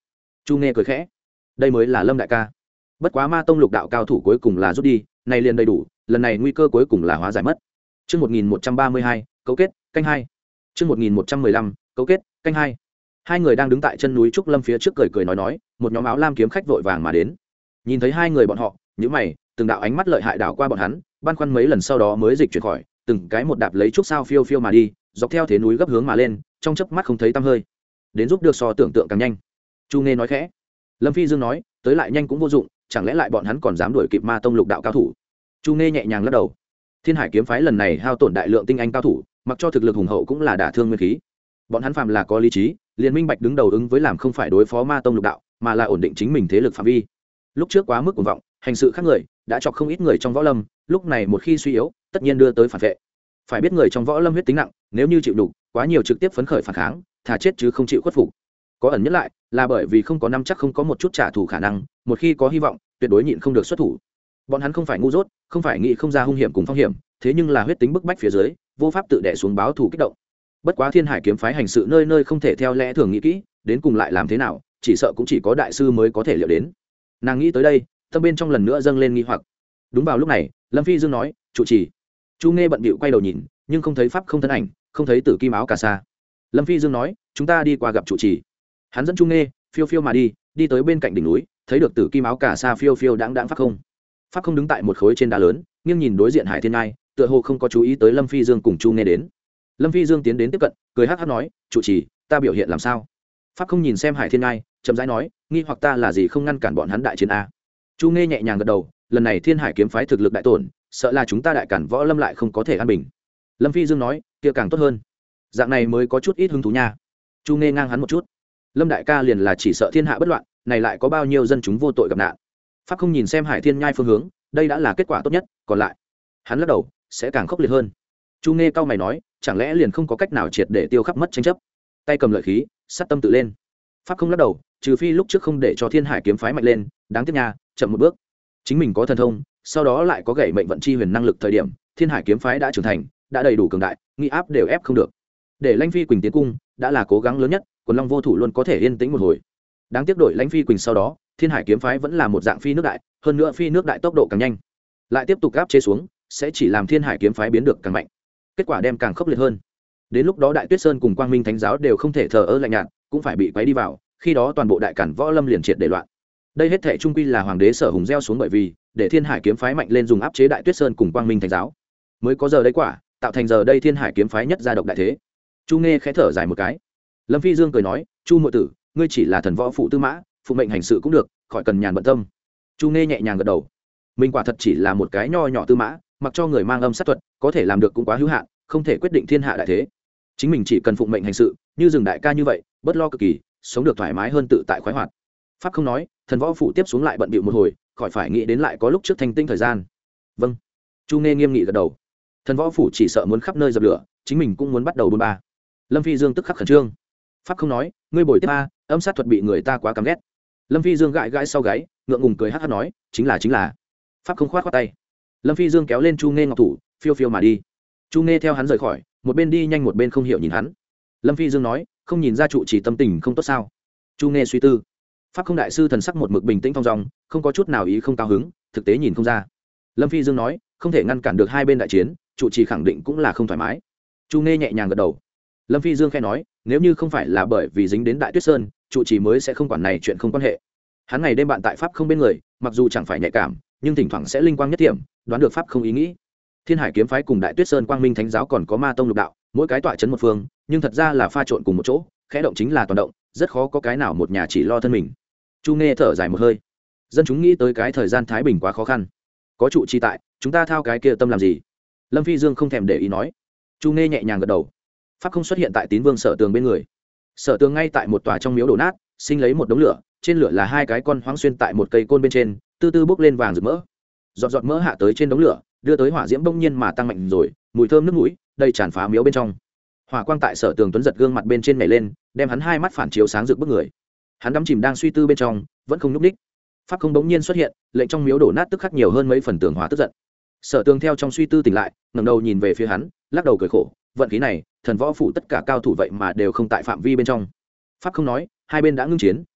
Chu nghe cười khẽ, đây mới là Lâm đại ca. Bất quá ma tông lục đạo cao thủ cuối cùng là rút đi, này liền đầy đủ, lần này nguy cơ cuối cùng là hóa giải mất. Chương một nghìn một trăm ba mươi hai, cấu kết, canh hai. Chương một nghìn một trăm mười lăm, cấu kết, canh hai. Hai người đang đứng tại chân núi Trúc Lâm phía trước cười cười nói nói, một nhóm áo lam kiếm khách vội vàng mà đến. Nhìn thấy hai người bọn họ, nhíu mày, từng đạo ánh mắt lợi hại đảo qua bọn hắn, băn khoăn mấy lần sau đó mới dịch chuyển khỏi, từng cái một đạp lấy trúc sao phiêu phiêu mà đi, dọc theo thế núi gấp hướng mà lên, trong chớp mắt không thấy tăm hơi. Đến giúp được so tưởng tượng càng nhanh. Chu nghe nói khẽ. Lâm Phi Dương nói, tới lại nhanh cũng vô dụng, chẳng lẽ lại bọn hắn còn dám đuổi kịp ma tông lục đạo cao thủ. Chu nghe nhẹ nhàng lắc đầu. Thiên Hải kiếm phái lần này hao tổn đại lượng tinh anh cao thủ, mặc cho thực lực hùng hậu cũng là đả thương nguyên khí. Bọn hắn phàm là có lý trí, liền minh bạch đứng đầu ứng với làm không phải đối phó ma tông lục đạo, mà là ổn định chính mình thế lực phạm vi. Lúc trước quá mức cuồng vọng, hành sự khác người, đã chọc không ít người trong võ lâm, lúc này một khi suy yếu, tất nhiên đưa tới phản vệ. Phải biết người trong võ lâm huyết tính nặng, nếu như chịu đủ, quá nhiều trực tiếp phấn khởi phản kháng, thà chết chứ không chịu khuất phục. Có ẩn nhất lại, là bởi vì không có năm chắc không có một chút trả thù khả năng, một khi có hy vọng, tuyệt đối nhịn không được xuất thủ. Bọn hắn không phải ngu dốt, không phải nghĩ không ra hung hiểm cùng phong hiểm, thế nhưng là huyết tính bức bách phía dưới, vô pháp tự đè xuống báo thù kích động. Bất quá Thiên Hải kiếm phái hành sự nơi nơi không thể theo lẽ thường nghĩ kỹ, đến cùng lại làm thế nào, chỉ sợ cũng chỉ có đại sư mới có thể liệu đến. Nàng nghĩ tới đây, tâm bên trong lần nữa dâng lên nghi hoặc. Đúng vào lúc này, Lâm Phi Dương nói, "Trụ trì." Chu nghe bận bịu quay đầu nhìn, nhưng không thấy pháp không thân ảnh, không thấy tử kim áo cà sa. Lâm Phi Dương nói, "Chúng ta đi qua gặp trụ trì." Hắn dẫn Chu nghe phiêu phiêu mà đi, đi tới bên cạnh đỉnh núi, thấy được tử kim áo cà sa phiêu phiêu đãng đãng pháp không. Pháp không đứng tại một khối trên đá lớn, nghiêng nhìn đối diện Hải Thiên Ngai, tựa hồ không có chú ý tới Lâm Phi Dương cùng Chu nghe đến. Lâm Phi Dương tiến đến tiếp cận, cười hắc hắc nói, "Trụ trì, ta biểu hiện làm sao?" Pháp không nhìn xem Hải Thiên Ngai, chậm rãi nói, "Nghi hoặc ta là gì không ngăn cản bọn hắn đại chiến a?" Chu nghe nhẹ nhàng gật đầu, lần này Thiên Hải kiếm phái thực lực đại tổn, sợ là chúng ta đại cản võ lâm lại không có thể an bình. Lâm Phi Dương nói, kia càng tốt hơn, dạng này mới có chút ít hứng thú nha. Chu nghe ngang hắn một chút, Lâm đại ca liền là chỉ sợ thiên hạ bất loạn, này lại có bao nhiêu dân chúng vô tội gặp nạn. Pháp không nhìn xem Hải Thiên Nhai phương hướng, đây đã là kết quả tốt nhất, còn lại hắn lắc đầu, sẽ càng khốc liệt hơn. Chu nghe cao mày nói, chẳng lẽ liền không có cách nào triệt để tiêu khắp mất tranh chấp? Tay cầm lợi khí, sát tâm tự lên. Pháp không lắc đầu, trừ phi lúc trước không để cho Thiên Hải kiếm phái mạnh lên, đáng tiếc nha, chậm một bước. Chính mình có thần thông, sau đó lại có gậy mệnh vận chi huyền năng lực thời điểm, Thiên Hải kiếm phái đã trưởng thành, đã đầy đủ cường đại, nghi áp đều ép không được. Để Lãnh Phi Quỳnh tiến cung, đã là cố gắng lớn nhất, Quần Long vô thủ luôn có thể yên tĩnh một hồi. Đáng tiếc đổi Lãnh Phi Quỳnh sau đó, Thiên Hải kiếm phái vẫn là một dạng phi nước đại, hơn nữa phi nước đại tốc độ càng nhanh. Lại tiếp tục áp chế xuống, sẽ chỉ làm Thiên Hải kiếm phái biến được càng mạnh. Kết quả đem càng khốc liệt hơn. Đến lúc đó Đại Tuyết Sơn cùng Quang Minh Thánh giáo đều không thể thờ ơ lạnh nhạt, cũng phải bị quấy đi vào, khi đó toàn bộ đại cản võ lâm liền triệt để loạn. Đây hết thảy trung quy là hoàng đế Sở Hùng gieo xuống, bởi vì để Thiên Hải kiếm phái mạnh lên dùng áp chế Đại Tuyết Sơn cùng Quang Minh Thánh giáo, mới có giờ đây quả, tạo thành giờ đây Thiên Hải kiếm phái nhất gia độc đại thế. Chu nghe khẽ thở dài một cái. Lâm Phi Dương cười nói, "Chu muội tử, ngươi chỉ là thần võ phụ tư mã, phụ mệnh hành sự cũng được, khỏi cần nhàn bận tâm." Chu nghe nhẹ nhàng gật đầu. Mình quả thật chỉ là một cái nho nhỏ tư mã, mặc cho người mang âm sát thuật, có thể làm được cũng quá hữu hạn, không thể quyết định thiên hạ đại thế. Chính mình chỉ cần phụng mệnh hành sự, như rừng đại ca như vậy, bất lo cực kỳ, sống được thoải mái hơn tự tại khoái hoạt. Pháp không nói, thần võ phụ tiếp xuống lại bận bịu một hồi, khỏi phải nghĩ đến lại có lúc trước thanh tinh thời gian. Vâng. Chu nghe nghiêm nghị gật đầu. Thần võ phủ chỉ sợ muốn khắp nơi dập lửa, chính mình cũng muốn bắt đầu buôn ba. Lâm Phi Dương tức khắc khẩn trương. Pháp không nói, ngươi bồi tiếp a, âm sát thuật bị người ta quá căm ghét. Lâm Phi Dương gãi gãi sau gáy, ngượng ngùng cười hắc hắc nói, chính là chính là. Pháp không khoát khoát tay. Lâm Phi Dương kéo lên Chu nghe ngọc thủ, phiêu phiêu mà đi. Chu nghe theo hắn rời khỏi, một bên đi nhanh một bên không hiểu nhìn hắn. Lâm Phi Dương nói, không nhìn ra trụ chỉ tâm tình không tốt sao? Chu nghe suy tư. Pháp không đại sư thần sắc một mực bình tĩnh thong dong, không có chút nào ý không cao hứng, thực tế nhìn không ra. Lâm Phi Dương nói, không thể ngăn cản được hai bên đại chiến, trụ trì khẳng định cũng là không thoải mái. Chu nghe nhẹ nhàng gật đầu. Lâm Phi Dương khẽ nói, nếu như không phải là bởi vì dính đến Đại Tuyết Sơn, trụ trì mới sẽ không quản này chuyện không quan hệ. Hắn ngày đêm bạn tại pháp không bên người, mặc dù chẳng phải nhạy cảm, nhưng thỉnh thoảng sẽ linh quang nhất điểm, đoán được pháp không ý nghĩ. Thiên Hải kiếm phái cùng Đại Tuyết Sơn Quang Minh Thánh giáo còn có Ma tông lục đạo, mỗi cái tọa trấn một phương, nhưng thật ra là pha trộn cùng một chỗ, khẽ động chính là toàn động, rất khó có cái nào một nhà chỉ lo thân mình. Chu nghe thở dài một hơi. Dân chúng nghĩ tới cái thời gian thái bình quá khó khăn, có trụ trì tại, chúng ta thao cái kia tâm làm gì? Lâm Phi Dương không thèm để ý nói. Chu nghe nhẹ nhàng gật đầu. Pháp không xuất hiện tại Tín Vương Sở Tường bên người. Sở Tường ngay tại một tòa trong miếu đổ nát, sinh lấy một đống lửa, trên lửa là hai cái con hoang xuyên tại một cây côn bên trên, từ từ bốc lên vàng rực mỡ. Giọt giọt mỡ hạ tới trên đống lửa, đưa tới hỏa diễm bỗng nhiên mà tăng mạnh rồi, mùi thơm nước mũi đầy tràn phá miếu bên trong. Hỏa quang tại Sở Tường tuấn giật gương mặt bên trên nhảy lên, đem hắn hai mắt phản chiếu sáng rực bức người. Hắn đắm chìm đang suy tư bên trong, vẫn không nhúc nhích. Pháp không bỗng nhiên xuất hiện, lệnh trong miếu đổ nát tức khắc nhiều hơn mấy phần tường hỏa tức giận. Sở Tường theo trong suy tư tỉnh lại, ngẩng đầu nhìn về phía hắn, lắc đầu cười khổ, vận khí này, thần võ phủ tất cả cao thủ vậy mà đều không tại phạm vi bên trong. Pháp không nói, hai bên đã ngưng chiến,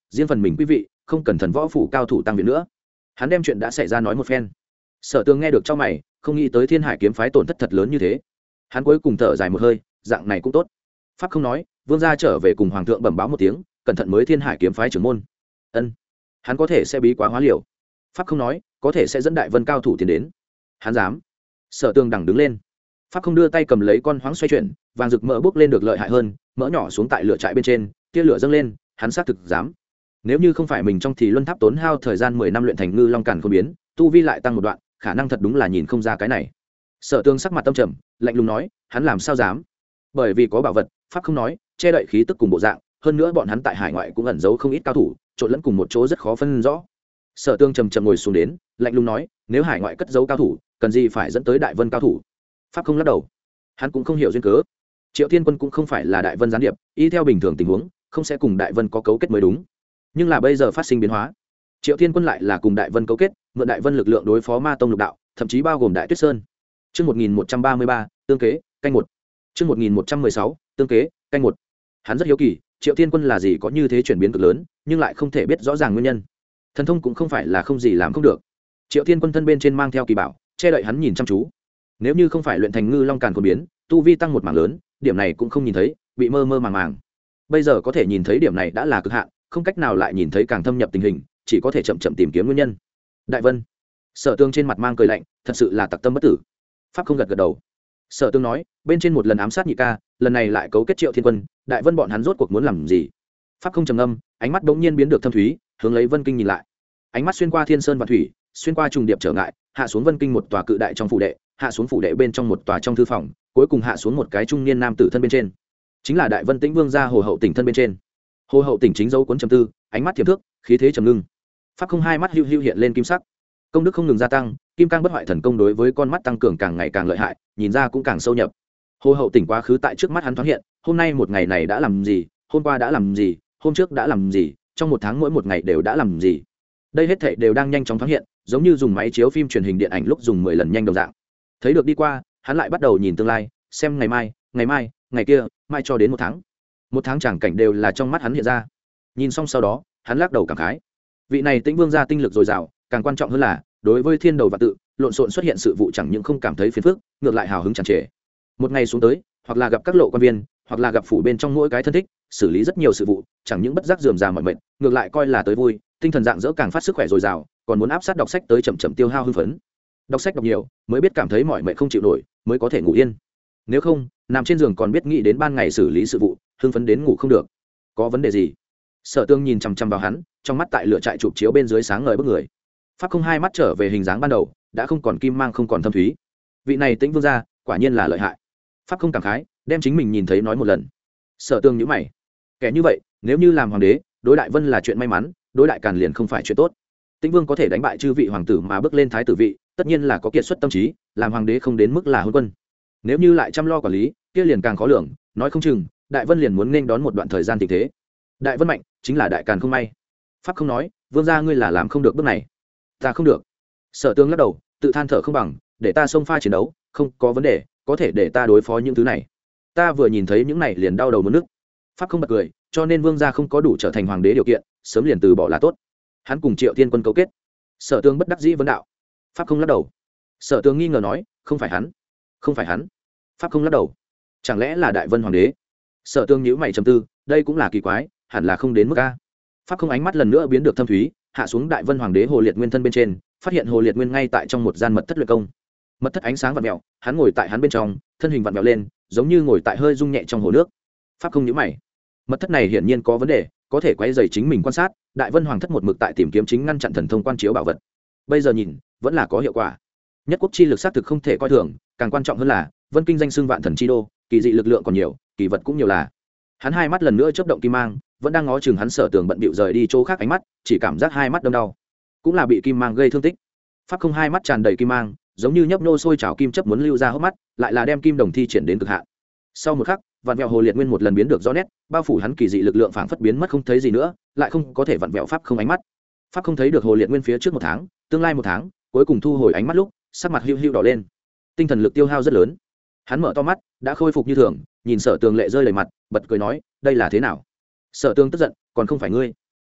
riêng phần mình quý vị không cần thần võ phủ cao thủ tăng viện nữa. Hắn đem chuyện đã xảy ra nói một phen. Sở Tường nghe được trong mày, không nghĩ tới Thiên Hải kiếm phái tổn thất thật lớn như thế. Hắn cuối cùng thở dài một hơi, dạng này cũng tốt. Pháp không nói, vương gia trở về cùng hoàng thượng bẩm báo một tiếng, cẩn thận mới Thiên Hải kiếm phái trưởng môn. Ân, hắn có thể sẽ bí quá hóa liều. Pháp không nói, có thể sẽ dẫn đại vân cao thủ tiến đến. Hắn dám. Sở Tường đằng đứng lên. Pháp không đưa tay cầm lấy con hoáng xoay chuyển, vàng rực mỡ bốc lên được lợi hại hơn, mỡ nhỏ xuống tại lửa trại bên trên, tia lửa dâng lên, hắn xác thực dám. Nếu như không phải mình trong thì luân tháp tốn hao thời gian mười năm luyện thành ngư long càn khôn biến, tu vi lại tăng một đoạn, khả năng thật đúng là nhìn không ra cái này. Sở Tường sắc mặt tâm trầm, lạnh lùng nói, hắn làm sao dám? Bởi vì có bảo vật, Pháp không nói, che đậy khí tức cùng bộ dạng, hơn nữa bọn hắn tại hải ngoại cũng ẩn giấu không ít cao thủ, trộn lẫn cùng một chỗ rất khó phân rõ. Sở Tường trầm trầm ngồi xuống đến, lạnh lùng nói, nếu hải ngoại cất giấu cao thủ, cần gì phải dẫn tới đại vân cao thủ? Pháp không lắc đầu, hắn cũng không hiểu duyên cớ. Triệu Thiên Quân cũng không phải là đại vân gián điệp, y theo bình thường tình huống, không sẽ cùng đại vân có cấu kết mới đúng. Nhưng là bây giờ phát sinh biến hóa, Triệu Thiên Quân lại là cùng đại vân cấu kết, mượn đại vân lực lượng đối phó ma tông lục đạo, thậm chí bao gồm đại tuyết sơn. Chương một nghìn một trăm ba mươi ba, tương kế, canh một. Chương một nghìn một trăm mười sáu, tương kế, canh một. Hắn rất hiếu kỳ, Triệu Thiên Quân là gì có như thế chuyển biến cực lớn, nhưng lại không thể biết rõ ràng nguyên nhân. Thần thông cũng không phải là không gì làm không được. Triệu Thiên Quân thân bên trên mang theo kỳ bảo, che đậy hắn nhìn chăm chú. Nếu như không phải luyện thành ngư long càn khôn biến, tu vi tăng một mảng lớn, điểm này cũng không nhìn thấy, bị mơ mơ màng màng. Bây giờ có thể nhìn thấy điểm này đã là cực hạn, không cách nào lại nhìn thấy càng thâm nhập tình hình, chỉ có thể chậm chậm tìm kiếm nguyên nhân. Đại vân. Sở Tường trên mặt mang cười lạnh, thật sự là tặc tâm bất tử. Pháp không gật gật đầu. Sở Tường nói, bên trên một lần ám sát nhị ca, lần này lại cấu kết Triệu Thiên Quân, đại vân bọn hắn rốt cuộc muốn làm gì? Pháp không trầm ngâm, ánh mắt bỗng nhiên biến được thâm thúy, hướng lấy Vân Kinh nhìn lại. Ánh mắt xuyên qua thiên sơn và thủy, xuyên qua trùng điệp trở ngại, hạ xuống Vân Kinh một tòa cự đại trong phủ đệ, hạ xuống phủ đệ bên trong một tòa trong thư phòng, cuối cùng hạ xuống một cái trung niên nam tử thân bên trên. Chính là Đại Vân Tĩnh Vương gia Hồ Hậu Tỉnh thân bên trên. Hồ Hậu Tỉnh chính dấu cuốn trầm tư, ánh mắt thiểm thước, khí thế trầm ngưng. Pháp không hai mắt hưu hưu hiện lên kim sắc, công đức không ngừng gia tăng, kim cang bất hoại thần công đối với con mắt tăng cường càng ngày càng lợi hại, nhìn ra cũng càng sâu nhập. Hồ Hậu Tỉnh quá khứ tại trước mắt hắn thoáng hiện, hôm nay một ngày này đã làm gì, hôm qua đã làm gì, hôm trước đã làm gì, trong một tháng mỗi một ngày đều đã làm gì. Đây hết thảy đều đang nhanh chóng thoáng hiện, giống như dùng máy chiếu phim truyền hình điện ảnh lúc dùng mười lần nhanh đồng dạng. Thấy được đi qua, hắn lại bắt đầu nhìn tương lai, xem ngày mai, ngày mai, ngày kia, mai cho đến một tháng. Một tháng chẳng cảnh đều là trong mắt hắn hiện ra. Nhìn xong sau đó, hắn lắc đầu cảm khái. Vị này Tĩnh Vương gia tinh lực dồi dào, càng quan trọng hơn là, đối với thiên đầu và tự, lộn xộn xuất hiện sự vụ chẳng những không cảm thấy phiền phức, ngược lại hào hứng tràn trề. Một ngày xuống tới, hoặc là gặp các lộ quan viên, hoặc là gặp phủ bên trong mỗi cái thân thích, xử lý rất nhiều sự vụ, chẳng những bất giác rườm rà mỏi mệt, ngược lại coi là tới vui, tinh thần dạng dỡ càng phát sức khỏe dồi dào, còn muốn áp sát đọc sách tới chậm chậm tiêu hao hưng phấn. Đọc sách đọc nhiều, mới biết cảm thấy mỏi mệt không chịu nổi, mới có thể ngủ yên. Nếu không, nằm trên giường còn biết nghĩ đến ban ngày xử lý sự vụ, hưng phấn đến ngủ không được. Có vấn đề gì? Sở Tương nhìn chằm chằm vào hắn, trong mắt tại lửa trại chụp chiếu bên dưới sáng ngời bức người. Pháp không hai mắt trở về hình dáng ban đầu, đã không còn kim mang không còn thâm thúy. Vị này Tĩnh Vương gia, quả nhiên là lợi hại. Pháp không cảm khái, đem chính mình nhìn thấy nói một lần. Sở Tương nhíu mày. Kẻ như vậy, nếu như làm hoàng đế, đối đại vân là chuyện may mắn, đối đại càn liền không phải chuyện tốt. Tĩnh Vương có thể đánh bại chư vị hoàng tử mà bước lên thái tử vị, tất nhiên là có kiệt xuất tâm trí, làm hoàng đế không đến mức là hôn quân. Nếu như lại chăm lo quản lý, kia liền càng khó lường, nói không chừng, đại vân liền muốn nên đón một đoạn thời gian tình thế. Đại vân mạnh, chính là đại càn không may. Pháp không nói, vương gia ngươi là làm không được bước này. Ta không được. Sở Tương lắc đầu, tự than thở không bằng, để ta xông pha chiến đấu, không có vấn đề, có thể để ta đối phó những thứ này. Ta vừa nhìn thấy những này liền đau đầu muốn nức. Pháp không bật cười, cho nên vương gia không có đủ trở thành hoàng đế điều kiện, sớm liền từ bỏ là tốt. Hắn cùng Triệu Thiên Quân cấu kết. Sở Tương bất đắc dĩ vấn đạo. Pháp không lắc đầu. Sở Tương nghi ngờ nói, không phải hắn, không phải hắn. Pháp không lắc đầu. Chẳng lẽ là đại vân hoàng đế? Sở Tương nhíu mày trầm tư, đây cũng là kỳ quái, hẳn là không đến mức a. Pháp không ánh mắt lần nữa biến được thâm thúy, hạ xuống đại vân hoàng đế Hồ Liệt Nguyên thân bên trên, phát hiện Hồ Liệt Nguyên ngay tại trong một gian mật thất luyện công. Mật thất ánh sáng vặn vẹo, hắn ngồi tại hắn bên trong, thân hình vặn vẹo lên, giống như ngồi tại hơi rung nhẹ trong hồ nước. Pháp không nhíu mày. Mật thất này hiển nhiên có vấn đề, có thể quấy rầy chính mình quan sát, đại vân hoàng thất một mực tại tìm kiếm chính ngăn chặn thần thông quan chiếu bảo vật. Bây giờ nhìn, vẫn là có hiệu quả. Nhất quốc chi lực xác thực không thể coi thường, càng quan trọng hơn là, Vân Kinh danh xưng vạn thần chi đô, kỳ dị lực lượng còn nhiều, kỳ vật cũng nhiều là. Hắn hai mắt lần nữa chớp động kim mang, vẫn đang ngó chừng hắn Sở Tường bận bịu rời đi chỗ khác ánh mắt, chỉ cảm giác hai mắt đâm đau, cũng là bị kim mang gây thương tích. Pháp không hai mắt tràn đầy kim mang, giống như nhấp nô sôi trào kim chấp muốn lưu ra hốc mắt, lại là đem kim đồng thi triển đến cực hạn. Sau một khắc, vạn vẹo Hồ Liệt Nguyên một lần biến được rõ nét, bao phủ hắn kỳ dị lực lượng phảng phất biến mất không thấy gì nữa, lại không có thể vặn vẹo pháp không ánh mắt. Pháp không thấy được Hồ Liệt Nguyên phía trước một tháng, tương lai một tháng, cuối cùng thu hồi ánh mắt lúc, sắc mặt hưu hưu đỏ lên, tinh thần lực tiêu hao rất lớn. Hắn mở to mắt, đã khôi phục như thường, nhìn Sở Tường lệ rơi đầy mặt, bật cười nói, đây là thế nào? Sở Tường tức giận, còn không phải ngươi.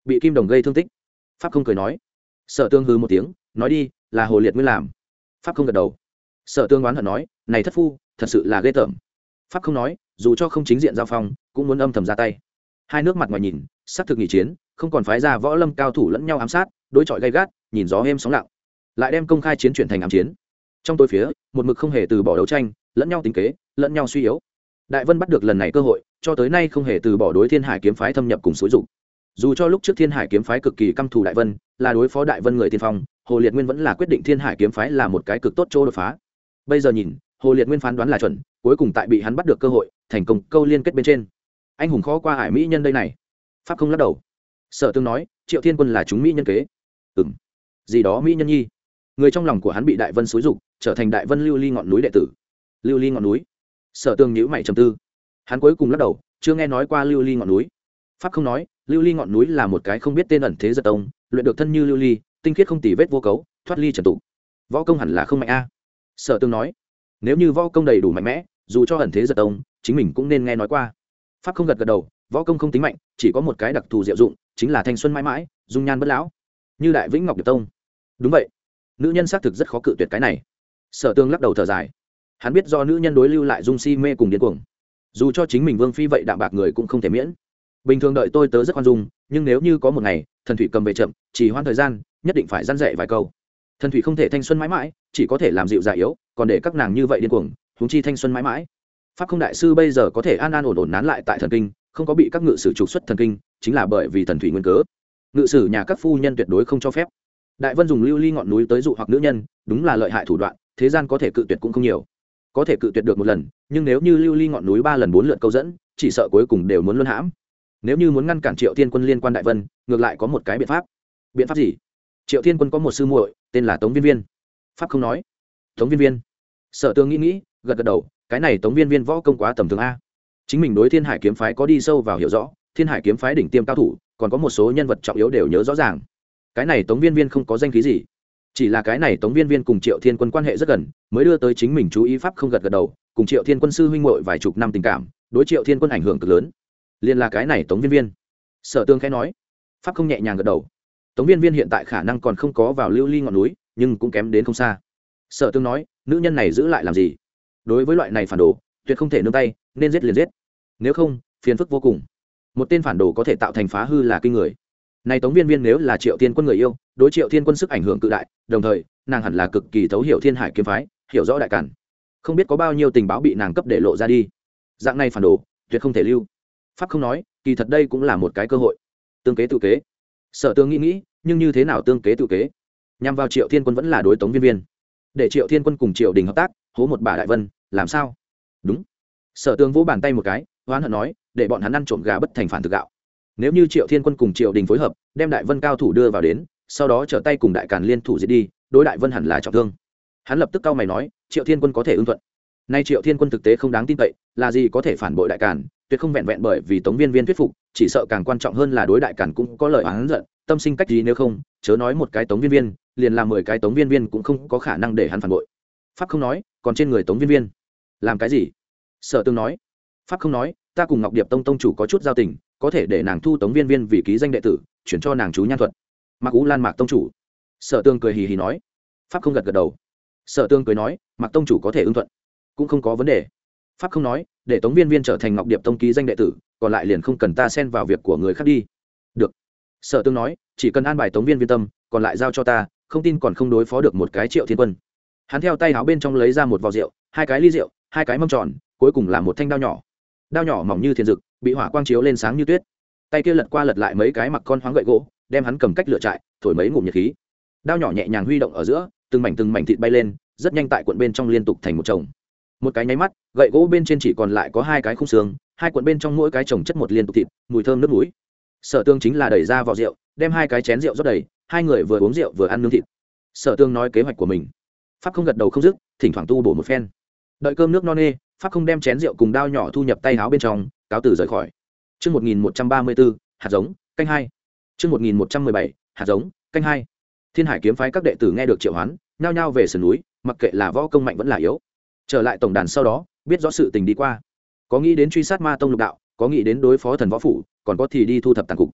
bị kim đồng gây thương tích. Pháp không cười nói. Sở Tương hừ một tiếng, nói đi, là Hồ Liệt Nguyên làm. Pháp không gật đầu. Sở Tương oán hận nói, này thất phu thật sự là ghê tởm. Pháp không nói, dù cho không chính diện giao phong cũng muốn âm thầm ra tay. Hai nước mặt ngoài nhìn xác thực nghỉ chiến, không còn phái ra võ lâm cao thủ lẫn nhau ám sát, đối chọi gay gắt, nhìn gió êm sóng lặng, lại đem công khai chiến chuyển thành ám chiến. Trong tối phía một mực không hề từ bỏ đấu tranh, lẫn nhau tính kế, lẫn nhau suy yếu. Đại Vân bắt được lần này cơ hội, cho tới nay không hề từ bỏ đối Thiên Hải kiếm phái thâm nhập cùng xúi dục. Dù cho lúc trước Thiên Hải kiếm phái cực kỳ căm thù Đại Vân, là đối phó Đại Vân người tiên phong, Hồ Liệt Nguyên vẫn là quyết định Thiên Hải kiếm phái là một cái cực tốt chỗ đột phá. Bây giờ nhìn, Hồ Liệt Nguyên phán đoán là chuẩn, cuối cùng tại bị hắn bắt được cơ hội, thành công câu liên kết bên trên. Anh hùng khó qua hải mỹ nhân đây này. Pháp không lắc đầu. Sở Tương nói, Triệu Thiên Quân là chúng mỹ nhân kế. Ừm. Gì đó mỹ nhân nhi. Người trong lòng của hắn bị Đại Vân xúi dục, trở thành Đại Vân Lưu Ly ngọn núi đệ tử. Lưu Ly ngọn núi. Sở Tương nhíu mày trầm tư. Hắn cuối cùng lắc đầu, chưa nghe nói qua Lưu Ly ngọn núi. Pháp không nói, Lưu Ly ngọn núi là một cái không biết tên ẩn thế giật tông, luyện được thân như lưu ly, tinh khiết không tì vết vô cấu, thoát ly trần tục. Võ công hẳn là không mạnh a. Sở Tương nói, nếu như võ công đầy đủ mạnh mẽ, dù cho ẩn thế giật tông, chính mình cũng nên nghe nói qua. Pháp không gật gật đầu, võ công không tính mạnh, chỉ có một cái đặc thù diệu dụng, chính là thanh xuân mãi mãi, dung nhan bất lão, như Đại Vĩnh Ngọc Điệp Tông. Đúng vậy, nữ nhân xác thực rất khó cự tuyệt cái này. Sở Tương lắc đầu thở dài, hắn biết do nữ nhân đối lưu lại dung si mê cùng điên cuồng, dù cho chính mình vương phi vậy đạm bạc người cũng không thể miễn. Bình thường đợi tôi tớ rất khoan dung, nhưng nếu như có một ngày thần thủy cầm về chậm, chỉ hoãn thời gian, nhất định phải răn dạy vài câu. Thần thủy không thể thanh xuân mãi mãi, chỉ có thể làm dịu già yếu, còn để các nàng như vậy điên cuồng, huống chi thanh xuân mãi mãi. Pháp không đại sư bây giờ có thể an an ổn ổn nán lại tại thần kinh, không có bị các ngự sử trục xuất thần kinh, chính là bởi vì thần thủy nguyên cớ. Ngự sử nhà các phu nhân tuyệt đối không cho phép. Đại Vân dùng lưu ly ngọn núi tới dụ hoặc nữ nhân, đúng là lợi hại thủ đoạn, thế gian có thể cự tuyệt cũng không nhiều. Có thể cự tuyệt được một lần, nhưng nếu như lưu ly ngọn núi ba lần bốn lượt câu dẫn, chỉ sợ cuối cùng đều muốn luân hãm. Nếu như muốn ngăn cản Triệu Thiên Quân liên quan Đại Vân, ngược lại có một cái biện pháp. Biện pháp gì? Triệu Thiên Quân có một sư muội, tên là Tống Viên Viên. Pháp không nói. Tống Viên Viên. Sở Tương nghĩ nghĩ, gật gật đầu, cái này Tống Viên Viên võ công quá tầm thường a. Chính mình đối Thiên Hải kiếm phái có đi sâu vào hiểu rõ, Thiên Hải kiếm phái đỉnh tiêm cao thủ, còn có một số nhân vật trọng yếu đều nhớ rõ ràng. Cái này Tống Viên Viên không có danh khí gì, chỉ là cái này Tống Viên Viên cùng Triệu Thiên Quân quan hệ rất gần, mới đưa tới chính mình chú ý. Pháp không gật gật đầu, cùng Triệu Thiên Quân sư huynh muội vài chục năm tình cảm, đối Triệu Thiên Quân ảnh hưởng cực lớn. Liên là cái này Tống Viên Viên. Sở Tương khẽ nói. Pháp không nhẹ nhàng gật đầu. Tống Viên Viên hiện tại khả năng còn không có vào lưu ly ngọn núi, nhưng cũng kém đến không xa. Sở Tương nói, nữ nhân này giữ lại làm gì? Đối với loại này phản đồ, tuyệt không thể nương tay, nên giết liền giết. Nếu không, phiền phức vô cùng. Một tên phản đồ có thể tạo thành phá hư là kinh người. Này Tống Viên Viên nếu là Triệu Thiên Quân người yêu, đối Triệu Thiên Quân sức ảnh hưởng cự đại, đồng thời, nàng hẳn là cực kỳ thấu hiểu Thiên Hải kiếm phái, hiểu rõ đại cản. Không biết có bao nhiêu tình báo bị nàng cấp để lộ ra đi. Dạng này phản đồ, tuyệt không thể lưu. Pháp không nói, kỳ thật đây cũng là một cái cơ hội. Tương kế tự kế. Sở Tương nghĩ nghĩ, nhưng như thế nào tương kế tự kế? Nhằm vào Triệu Thiên Quân vẫn là đối Tống Viên Viên. Để Triệu Thiên Quân cùng Triệu Đình hợp tác, hố một bà Đại Vân, làm sao? Đúng. Sở Tương vỗ bàn tay một cái, hoán hận nói, để bọn hắn ăn trộm gà bất thành phản thực gạo. Nếu như Triệu Thiên Quân cùng Triệu Đình phối hợp, đem Đại Vân cao thủ đưa vào đến, sau đó trở tay cùng Đại Càn liên thủ giết đi, đối Đại Vân hẳn là trọng thương. Hắn lập tức cau mày nói, Triệu Thiên Quân có thể ưng thuận. Nay Triệu Thiên Quân thực tế không đáng tin cậy, là gì có thể phản bội Đại Càn, tuyệt không vẹn vẹn bởi vì Tống Viên Viên thuyết phục, chỉ sợ càng quan trọng hơn là đối Đại Càn cũng có lời oán giận, tâm sinh cách gì, nếu không, chớ nói một cái Tống Viên Viên, liền làm mười cái Tống Viên Viên cũng không có khả năng để hắn phản bội. Pháp không nói, còn trên người Tống Viên Viên, làm cái gì? Sở Tương nói. Pháp không nói, ta cùng Ngọc Điệp Tông tông chủ có chút giao tình, có thể để nàng thu Tống Viên Viên vì ký danh đệ tử, chuyển cho nàng chú nhan thuật. Mạc Ú Lan Mạc tông chủ. Sở Tương cười hì hì nói. Pháp không gật gật đầu. Sở Tương cười nói, Mạc tông chủ có thể ưng thuận, cũng không có vấn đề. Pháp không nói, để Tống Viên Viên trở thành Ngọc Điệp Tông ký danh đệ tử, còn lại liền không cần ta xen vào việc của người khác đi. Được. Sở Tương nói, chỉ cần an bài Tống Viên Viên tâm, còn lại giao cho ta, không tin còn không đối phó được một cái Triệu Thiên Quân. Hắn theo tay áo bên trong lấy ra một vò rượu, hai cái ly rượu, hai cái mâm tròn, cuối cùng là một thanh đao nhỏ. Đao nhỏ mỏng như thiên dực, bị hỏa quang chiếu lên sáng như tuyết. Tay kia lật qua lật lại mấy cái mặc con hoáng gậy gỗ, đem hắn cầm cách lửa trại, thổi mấy ngụm nhiệt khí. Đao nhỏ nhẹ nhàng huy động ở giữa, từng mảnh từng mảnh thịt bay lên, rất nhanh tại cuộn bên trong liên tục thành một chồng. Một cái nháy mắt, gậy gỗ bên trên chỉ còn lại có hai cái khung xương, hai cuộn bên trong mỗi cái chồng chất một liên tục thịt, mùi thơm nước mũi. Sở Tương chính là đẩy ra vò rượu, đem hai cái chén rượu rót đầy, hai người vừa uống rượu vừa ăn nướng thịt. Sở Tương nói kế hoạch của mình. Pháp không gật đầu không dứt, thỉnh thoảng tu bổ một phen. Đợi cơm nước no nê, Pháp không đem chén rượu cùng đao nhỏ thu nhập tay áo bên trong, cáo từ rời khỏi. Chương một nghìn một trăm ba mươi bốn, hạt giống, canh hai. Chương một nghìn một trăm mười bảy, hạt giống, canh hai. Thiên Hải kiếm phái các đệ tử nghe được triệu hoán, nhao nhao về sườn núi, mặc kệ là võ công mạnh vẫn là yếu. Trở lại tổng đàn sau đó, biết rõ sự tình đi qua. Có nghĩ đến truy sát Ma tông lục đạo, có nghĩ đến đối phó thần võ phủ, còn có thì đi thu thập tàn cục.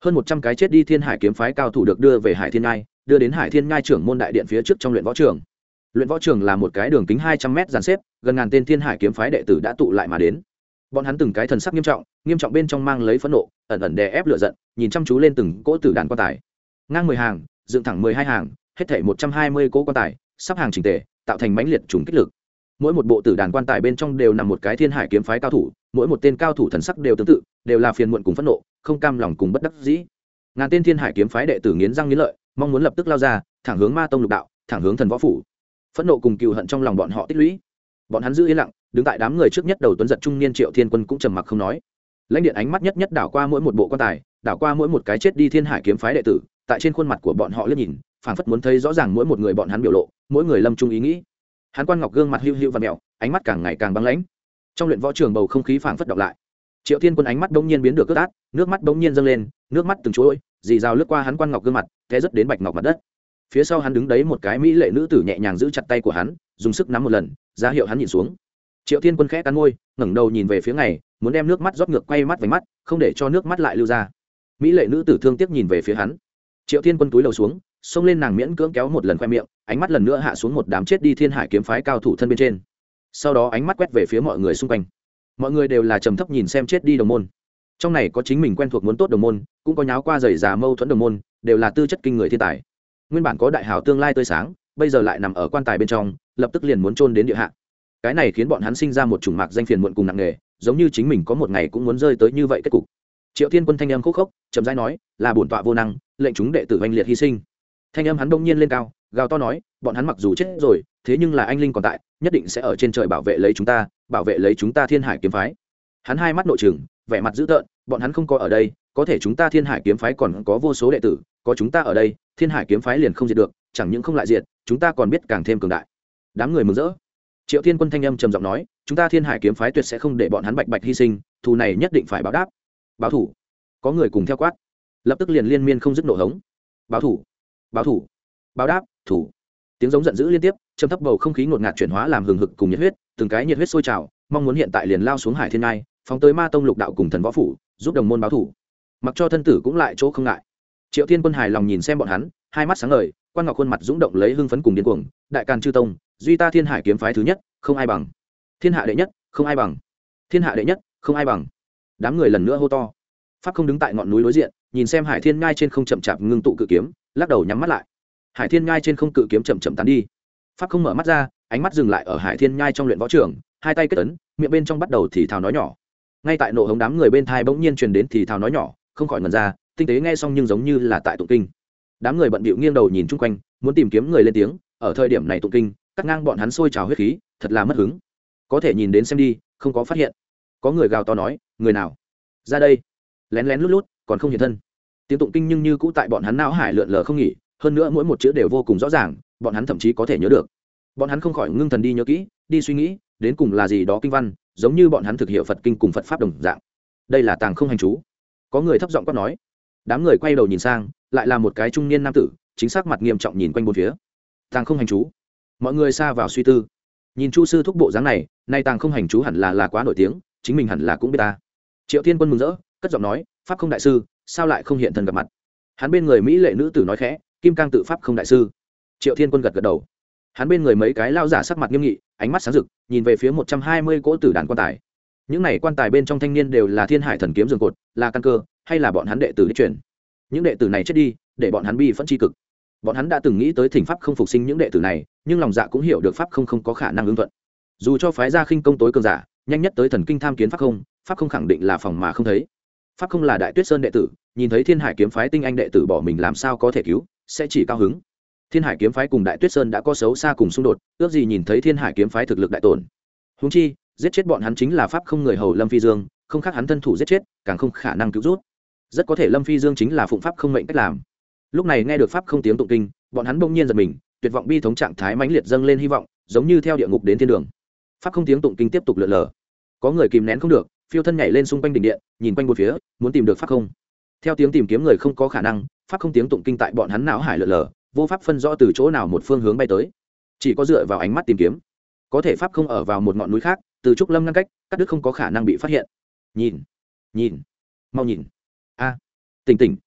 hơn một trăm cái chết đi thiên hải kiếm phái cao thủ được đưa về hải thiên ngai, đưa đến hải thiên ngai trưởng môn đại điện phía trước trong luyện võ trường. Luyện võ trường là một cái đường kính hai trăm mét dàn xếp, gần ngàn tên thiên hải kiếm phái đệ tử đã tụ lại mà đến. Bọn hắn từng cái thần sắc nghiêm trọng, nghiêm trọng bên trong mang lấy phẫn nộ, ẩn ẩn đè ép lửa giận, nhìn chăm chú lên từng cỗ tử đàn quan tài. Ngang mười hàng, dựng thẳng mười hai hàng, hết thảy một trăm hai mươi cỗ quan tài, sắp hàng chỉnh tề, tạo thành mãnh liệt trùng kích lực. Mỗi một bộ tử đàn quan tài bên trong đều nằm một cái thiên hải kiếm phái cao thủ, mỗi một tên cao thủ thần sắc đều tương tự, đều là phiền muộn cùng phẫn nộ, không cam lòng cùng bất đắc dĩ. Ngàn tên thiên hải kiếm phái đệ tử nghiến răng nghiến lợi, mong muốn lập tức lao ra, thẳng hướng ma tông lục đạo, thẳng hướng thần võ phủ. Phẫn nộ cùng cừu hận trong lòng bọn họ tích lũy. Bọn hắn giữ yên lặng, đứng tại đám người trước nhất đầu tuấn giật trung niên Triệu Thiên Quân cũng trầm mặc không nói. Lãnh điện ánh mắt nhất nhất đảo qua mỗi một bộ quan tài, đảo qua mỗi một cái chết đi thiên hải kiếm phái đệ tử, tại trên khuôn mặt của bọn họ liếc nhìn, phảng phất muốn thấy rõ ràng mỗi một người bọn hắn biểu lộ, mỗi người lâm trung ý nghĩ. Hắn Quan Ngọc gương mặt hưu hưu và mèo, ánh mắt càng ngày càng băng lãnh. Trong luyện võ trường bầu không khí phảng phất đọc lại. Triệu Thiên Quân ánh mắt bỗng nhiên biến được cướt át, nước mắt bỗng nhiên dâng lên, nước mắt từng chuỗi, dì rào lướt qua hắn Quan Ngọc gương mặt, té rất đến bạch ngọc mặt đất. Phía sau hắn đứng đấy một cái mỹ lệ nữ tử nhẹ nhàng giữ chặt tay của hắn, dùng sức nắm một lần, ra hiệu hắn nhìn xuống. Triệu Thiên Quân khẽ cắn môi, ngẩng đầu nhìn về phía ngày, muốn đem nước mắt rót ngược quay mắt vành mắt, không để cho nước mắt lại lưu ra. Mỹ lệ nữ tử thương tiếc nhìn về phía hắn. Triệu Thiên Quân túi lầu xuống, xông lên nàng miễn cưỡng kéo một lần khoe miệng, ánh mắt lần nữa hạ xuống một đám chết đi thiên hải kiếm phái cao thủ thân bên trên. Sau đó ánh mắt quét về phía mọi người xung quanh. Mọi người đều là trầm thấp nhìn xem chết đi đồng môn. Trong này có chính mình quen thuộc muốn tốt đồng môn, cũng có nháo qua rầy già mâu thuẫn đồng môn, đều là tư chất kinh người thiên tài. Nguyên bản có đại hào tương lai tươi sáng, bây giờ lại nằm ở quan tài bên trong, lập tức liền muốn chôn đến địa hạ. Cái này khiến bọn hắn sinh ra một chủng mạc danh phiền muộn cùng nặng nề, giống như chính mình có một ngày cũng muốn rơi tới như vậy kết cục. Triệu Thiên Quân thanh âm khúc khốc, chậm rãi nói, là bổn tọa vô năng, lệnh chúng đệ tử oanh liệt hy sinh. Thanh âm hắn đông nhiên lên cao, gào to nói, bọn hắn mặc dù chết rồi, thế nhưng là anh linh còn tại, nhất định sẽ ở trên trời bảo vệ lấy chúng ta, bảo vệ lấy chúng ta thiên hải kiếm phái. Hắn hai mắt nội trừng, vẻ mặt dữ tợn, bọn hắn không có ở đây, có thể chúng ta thiên hải kiếm phái còn có vô số đệ tử, có chúng ta ở đây, thiên hải kiếm phái liền không diệt được, chẳng những không lại diệt, chúng ta còn biết càng thêm cường đại. Đám người mừng rỡ. Triệu Thiên Quân thanh âm trầm giọng nói, chúng ta thiên hải kiếm phái tuyệt sẽ không để bọn hắn bạch bạch hy sinh, thù này nhất định phải báo đáp. Báo thủ. Có người cùng theo quát, lập tức liền liên miên không dứt nổ hống. Báo thủ, báo thủ, báo đáp, thủ. Tiếng giống giận dữ liên tiếp, trầm thấp bầu không khí ngột ngạt chuyển hóa làm hừng hực cùng nhiệt huyết, từng cái nhiệt huyết sôi trào, mong muốn hiện tại liền lao xuống hải thiên ngai, phóng tới ma tông lục đạo cùng thần võ phủ, giúp đồng môn báo thủ. Mặc cho thân tử cũng lại chỗ không ngại. Triệu Thiên Quân hài lòng nhìn xem bọn hắn, hai mắt sáng ngời, Quan Ngọc khuôn mặt dũng động lấy hưng phấn cùng điên cuồng, đại càn chư tông, duy ta thiên hải kiếm phái thứ nhất, không ai bằng. Thiên hạ đệ nhất, không ai bằng. Thiên hạ đệ nhất, không ai bằng. Đám người lần nữa hô to. Pháp không đứng tại ngọn núi đối diện, nhìn xem hải thiên ngai trên không chậm chạp ngưng tụ cự kiếm, lắc đầu nhắm mắt lại. Hải thiên ngai trên không cự kiếm chậm chậm tán đi. Pháp không mở mắt ra, ánh mắt dừng lại ở hải thiên ngai trong luyện võ trường, hai tay kết ấn, miệng bên trong bắt đầu thì thào nói nhỏ. Ngay tại nộ hống đám người bên thai bỗng nhiên truyền đến thì thào nói nhỏ, không khỏi ngẩn ra, tinh tế nghe xong nhưng giống như là tại tụng kinh. Đám người bận bịu nghiêng đầu nhìn chung quanh, muốn tìm kiếm người lên tiếng, ở thời điểm này tụng kinh, cắt ngang bọn hắn sôi trào huyết khí, thật là mất hứng. Có thể nhìn đến xem đi, không có phát hiện. Có người gào to nói, người nào ra đây? Lén lén lút lút, còn không hiện thân. Tiếng tụng kinh nhưng như cũ tại bọn hắn não hải lượn lờ không nghỉ, hơn nữa mỗi một chữ đều vô cùng rõ ràng, bọn hắn thậm chí có thể nhớ được. Bọn hắn không khỏi ngưng thần đi nhớ kỹ, đi suy nghĩ, đến cùng là gì đó kinh văn, giống như bọn hắn thực hiểu Phật kinh cùng Phật pháp đồng dạng. Đây là tàng không hành chú. Có người thấp giọng quát nói. Đám người quay đầu nhìn sang, lại là một cái trung niên nam tử, chính xác mặt nghiêm trọng nhìn quanh bốn phía. Tàng không hành chú. Mọi người xa vào suy tư. Nhìn Chu sư thúc bộ dáng này, nay tàng không hành chú hẳn là là quá nổi tiếng, chính mình hẳn là cũng biết ta. Triệu Thiên Quân mừng rỡ, cất giọng nói, pháp không đại sư, sao lại không hiện thân gặp mặt? Hắn bên người mỹ lệ nữ tử nói khẽ, kim cang tự pháp không đại sư. Triệu Thiên Quân gật gật đầu. Hắn bên người mấy cái lao giả sắc mặt nghiêm nghị, ánh mắt sáng rực, nhìn về phía một trăm hai mươi cỗ tử đàn quan tài. Những này quan tài bên trong thanh niên đều là thiên hải thần kiếm giường cột, là căn cơ, hay là bọn hắn đệ tử đi truyền? Những đệ tử này chết đi, để bọn hắn bi phẫn chi cực. Bọn hắn đã từng nghĩ tới thỉnh pháp không phục sinh những đệ tử này, nhưng lòng dạ cũng hiểu được pháp không không có khả năng ứng thuận. Dù cho phái gia khinh công tối cường giả, nhanh nhất tới thần kinh tham kiến pháp không, pháp không khẳng định là phòng mà không thấy. Pháp không là Đại Tuyết Sơn đệ tử, nhìn thấy thiên hải kiếm phái tinh anh đệ tử bỏ mình làm sao có thể cứu, sẽ chỉ cao hứng. Thiên hải kiếm phái cùng Đại Tuyết Sơn đã có xấu xa cùng xung đột, ước gì nhìn thấy thiên hải kiếm phái thực lực đại tổn. Huống chi, giết chết bọn hắn chính là pháp không người hầu Lâm Phi Dương, không khác hắn thân thủ giết chết, càng không khả năng cứu rút. Rất có thể Lâm Phi Dương chính là phụng pháp không mệnh cách làm. Lúc này nghe được pháp không tiếng tụng kinh, bọn hắn bỗng nhiên giật mình, tuyệt vọng bi thống trạng thái mãnh liệt dâng lên hy vọng, giống như theo địa ngục đến thiên đường. Pháp không tiếng tụng kinh tiếp tục lượn lờ. Có người kìm nén không được, phiêu thân nhảy lên xung quanh đỉnh điện, nhìn quanh bốn phía, muốn tìm được pháp không. Theo tiếng tìm kiếm người không có khả năng, pháp không tiếng tụng kinh tại bọn hắn não hải lượn lờ, vô pháp phân rõ từ chỗ nào một phương hướng bay tới, chỉ có dựa vào ánh mắt tìm kiếm. Có thể pháp không ở vào một ngọn núi khác, từ trúc lâm ngăn cách, cắt đứt không có khả năng bị phát hiện. Nhìn, nhìn, mau nhìn. A, tỉnh tỉnh,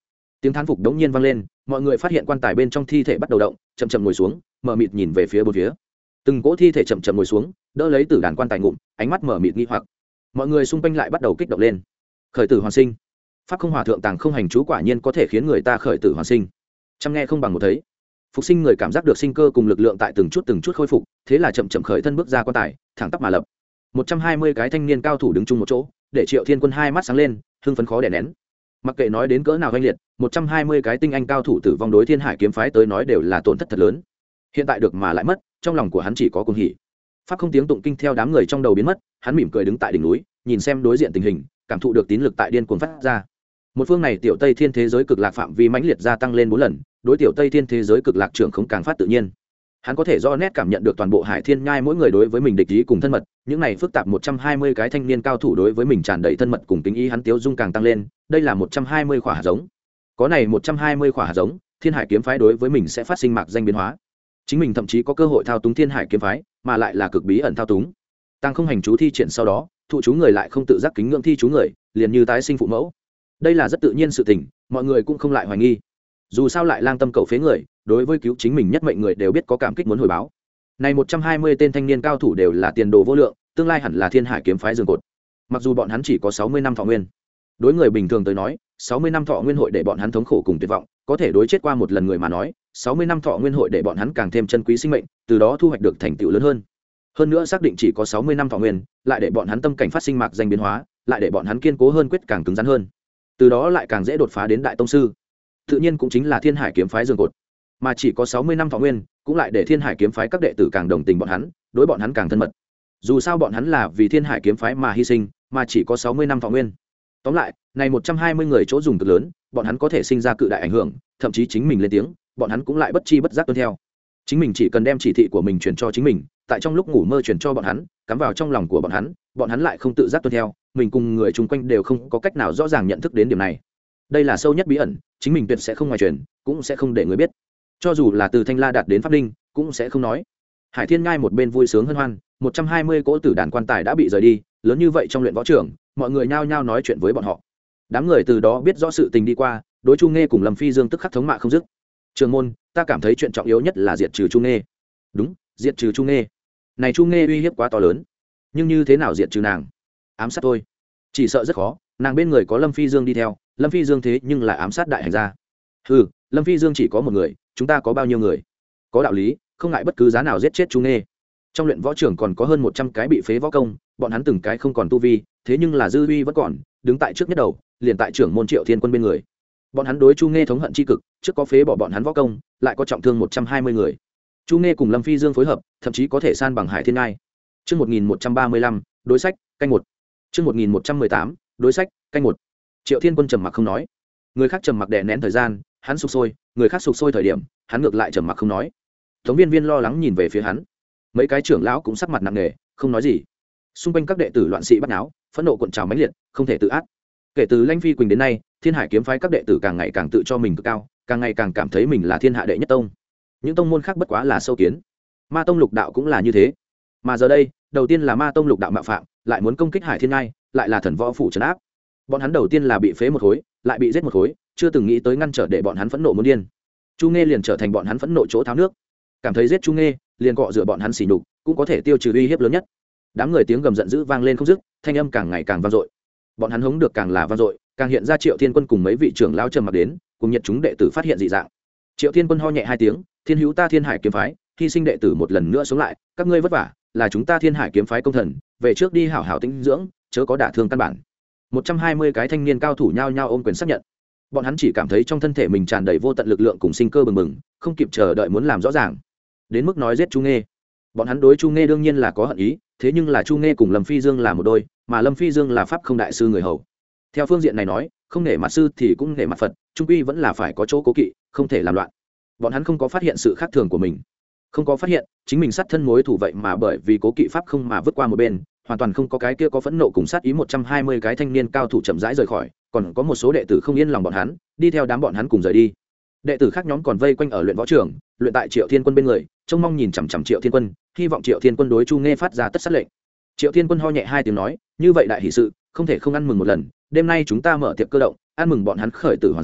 tiếng thán phục đống nhiên vang lên, mọi người phát hiện quan tài bên trong thi thể bắt đầu động, chậm chậm ngồi xuống, mở mịt nhìn về phía bốn phía. Từng cỗ thi thể chậm chậm ngồi xuống, đỡ lấy tử đàn quan tài ngụm, ánh mắt mở mịt nghi hoặc. Mọi người xung quanh lại bắt đầu kích động lên. Khởi tử hoàn sinh, pháp không hòa thượng tàng không hành chú quả nhiên có thể khiến người ta khởi tử hoàn sinh. Chăm nghe không bằng một thấy. Phục sinh người cảm giác được sinh cơ cùng lực lượng tại từng chút từng chút khôi phục, thế là chậm chậm khởi thân bước ra quan tài, thẳng tắp mà lập. một trăm hai mươi cái thanh niên cao thủ đứng chung một chỗ, để Triệu Thiên Quân hai mắt sáng lên, hưng phấn khó đè nén. Mặc kệ nói đến cỡ nào oanh liệt, một trăm hai mươi cái tinh anh cao thủ tử vong đối Thiên Hải kiếm phái tới nói đều là tổn thất thật lớn. Hiện tại được mà lại mất, trong lòng của hắn chỉ có cuồng hỉ. Pháp không tiếng tụng kinh theo đám người trong đầu biến mất, hắn mỉm cười đứng tại đỉnh núi, nhìn xem đối diện tình hình, cảm thụ được tín lực tại điên cuồng phát ra. Một phương này tiểu Tây Thiên thế giới cực lạc phạm vi mãnh liệt gia tăng lên bốn lần, đối tiểu Tây Thiên thế giới cực lạc trưởng không càng phát tự nhiên. Hắn có thể rõ nét cảm nhận được toàn bộ Hải Thiên Nhai mỗi người đối với mình địch ý cùng thân mật, những này phức tạp một trăm hai mươi cái thanh niên cao thủ đối với mình tràn đầy thân mật cùng tính ý, hắn tiêu dung càng tăng lên, đây là một trăm hai mươi quả hạt giống. Có này một trăm hai mươi quả hạt giống, Thiên Hải kiếm phái đối với mình sẽ phát sinh mạc danh biến hóa. Chính mình thậm chí có cơ hội thao túng Thiên Hải kiếm phái, mà lại là cực bí ẩn thao túng. Tăng không hành chú thi triển sau đó, thụ chú người lại không tự giác kính ngưỡng thi chú người, liền như tái sinh phụ mẫu. Đây là rất tự nhiên sự tình, mọi người cũng không lại hoài nghi. Dù sao lại lang tâm cầu phế người, đối với cứu chính mình nhất mệnh người đều biết có cảm kích muốn hồi báo. Này một trăm hai mươi tên thanh niên cao thủ đều là tiền đồ vô lượng, tương lai hẳn là Thiên Hải kiếm phái giường cột. Mặc dù bọn hắn chỉ có sáu mươi năm thọ nguyên, đối người bình thường tới nói, sáu mươi năm thọ nguyên hội để bọn hắn thống khổ cùng tuyệt vọng, có thể đối chết qua một lần người mà nói, sáu mươi năm thọ nguyên hội để bọn hắn càng thêm trân quý sinh mệnh, từ đó thu hoạch được thành tựu lớn hơn. Hơn nữa xác định chỉ có sáu mươi năm thọ nguyên, lại để bọn hắn tâm cảnh phát sinh mạc danh biến hóa, lại để bọn hắn kiên cố hơn, quyết càng cứng rắn hơn. Từ đó lại càng dễ đột phá đến đại tông sư. Tự nhiên cũng chính là Thiên Hải kiếm phái giường cột. Mà chỉ có sáu mươi năm thọ nguyên, cũng lại để Thiên Hải kiếm phái các đệ tử càng đồng tình bọn hắn, đối bọn hắn càng thân mật. Dù sao bọn hắn là vì Thiên Hải kiếm phái mà hy sinh, mà chỉ có sáu mươi năm thọ nguyên. Tóm lại, này một trăm hai mươi người chỗ dùng cực lớn, bọn hắn có thể sinh ra cự đại ảnh hưởng, thậm chí chính mình lên tiếng, bọn hắn cũng lại bất chi bất giác tuân theo. Chính mình chỉ cần đem chỉ thị của mình truyền cho chính mình, tại trong lúc ngủ mơ truyền cho bọn hắn, cắm vào trong lòng của bọn hắn, bọn hắn lại không tự giác tuân theo, mình cùng người chung quanh đều không có cách nào rõ ràng nhận thức đến điểm này. Đây là sâu nhất bí ẩn, chính mình tuyệt sẽ không ngoài truyền, cũng sẽ không để người biết. Cho dù là từ Thanh La đạt đến Pháp Linh, cũng sẽ không nói. Hải Thiên Ngai một bên vui sướng hân hoan, một trăm hai mươi cỗ tử đàn quan tài đã bị rời đi, lớn như vậy trong luyện võ trưởng, mọi người nhao nhao nói chuyện với bọn họ. Đám người từ đó biết rõ sự tình đi qua, đối Chu Nghê cùng Lâm Phi Dương tức khắc thống mạ không dứt. Trường môn, ta cảm thấy chuyện trọng yếu nhất là diệt trừ Chu Nghê. Đúng, diệt trừ Chu Nghê. Này Chu Nghê uy hiếp quá to lớn, nhưng như thế nào diệt trừ nàng? Ám sát thôi, chỉ sợ rất khó, nàng bên người có Lâm Phi Dương đi theo, Lâm Phi Dương thế nhưng lại ám sát đại hành gia. Ừ, Lâm Phi Dương chỉ có một người, chúng ta có bao nhiêu người? Có đạo lý, không ngại bất cứ giá nào giết chết Chu Nghê. Trong luyện võ trưởng còn có hơn một trăm cái bị phế võ công, bọn hắn từng cái không còn tu vi, thế nhưng là dư uy vẫn còn, đứng tại trước nhất đầu, liền tại trưởng môn Triệu Thiên Quân bên người. Bọn hắn đối Chu Nghê thống hận chi cực, trước có phế bỏ bọn hắn võ công, lại có trọng thương một trăm hai mươi người. Chu Nghê cùng Lâm Phi Dương phối hợp, thậm chí có thể san bằng Hải Thiên Ngai. Chương một nghìn một trăm ba mươi lăm, đối sách, canh một. Chương một nghìn một trăm mười tám, đối sách, canh một. Triệu Thiên Quân trầm mặc không nói. Người khác trầm mặc đè nén thời gian, hắn sục sôi, người khác sục sôi thời điểm, hắn ngược lại trầm mặc không nói. Tống Viên Viên lo lắng nhìn về phía hắn. Mấy cái trưởng lão cũng sắc mặt nặng nề, không nói gì. Xung quanh các đệ tử loạn sĩ bắt náo, phẫn nộ cuộn trào mãnh liệt, không thể tự át. Kể từ Lãnh Phi Quỳnh đến nay, Thiên Hải kiếm phái các đệ tử càng ngày càng tự cho mình cực cao, càng ngày càng cảm thấy mình là thiên hạ đệ nhất tông. Những tông môn khác bất quá là sâu kiến. Ma tông Lục đạo cũng là như thế. Mà giờ đây, đầu tiên là Ma tông Lục đạo mạo phạm, lại muốn công kích Hải Thiên Ngai, lại là thần võ phủ trấn áp. Bọn hắn đầu tiên là bị phế một khối, lại bị giết một khối, chưa từng nghĩ tới ngăn trở để bọn hắn phẫn nộ muốn điên. Chu Nghê liền trở thành bọn hắn phẫn nộ chỗ tháo nước. Cảm thấy giết Chu Nghê, liền cọ rửa bọn hắn xỉ nhục, cũng có thể tiêu trừ uy hiếp lớn nhất. Đám người tiếng gầm giận dữ vang lên không dứt, thanh âm càng ngày càng vang dội. Bọn hắn hống được càng là vang dội, càng hiện ra Triệu Thiên Quân cùng mấy vị trưởng lão trầm mặc đến, cùng nhiệt chúng đệ tử phát hiện dị dạng. Triệu Thiên Quân ho nhẹ hai tiếng, "Thiên hữu ta Thiên Hải kiếm phái, hy sinh đệ tử một lần nữa sống lại, các ngươi vất vả, là chúng ta Thiên Hải kiếm phái công thần, về trước đi hảo hảo tĩnh dưỡng, chớ có đả thương căn bản." một trăm hai mươi cái thanh niên cao thủ nhao nhao ôm quyền xác nhận. Bọn hắn chỉ cảm thấy trong thân thể mình tràn đầy vô tận lực lượng cùng sinh cơ bừng bừng, không kịp chờ đợi muốn làm rõ ràng. Đến mức nói giết Chu Nghê, bọn hắn đối Chu Nghê đương nhiên là có hận ý, thế nhưng là Chu Nghê cùng Lâm Phi Dương là một đôi, mà Lâm Phi Dương là pháp không đại sư người hầu. Theo phương diện này nói, không nể mặt sư thì cũng nể mặt Phật, trung quy vẫn là phải có chỗ cố kỵ, không thể làm loạn. Bọn hắn không có phát hiện sự khác thường của mình, không có phát hiện chính mình sát thân mối thủ vậy mà bởi vì cố kỵ pháp không mà vứt qua một bên, hoàn toàn không có cái kia có phẫn nộ cùng sát ý. một trăm hai mươi cái thanh niên cao thủ chậm rãi rời khỏi, còn có một số đệ tử không yên lòng bọn hắn, đi theo đám bọn hắn cùng rời đi. Đệ tử khác nhóm còn vây quanh ở luyện võ trường, luyện tại Triệu Thiên Quân bên người, trông mong nhìn chằm chằm Triệu Thiên Quân, hy vọng Triệu Thiên Quân đối Chu Nghê phát ra tất sát lệnh. Triệu Thiên Quân ho nhẹ hai tiếng nói, "Như vậy đại hỷ sự, không thể không ăn mừng một lần, đêm nay chúng ta mở tiệc cơ động, ăn mừng bọn hắn khởi tử hoàn sinh,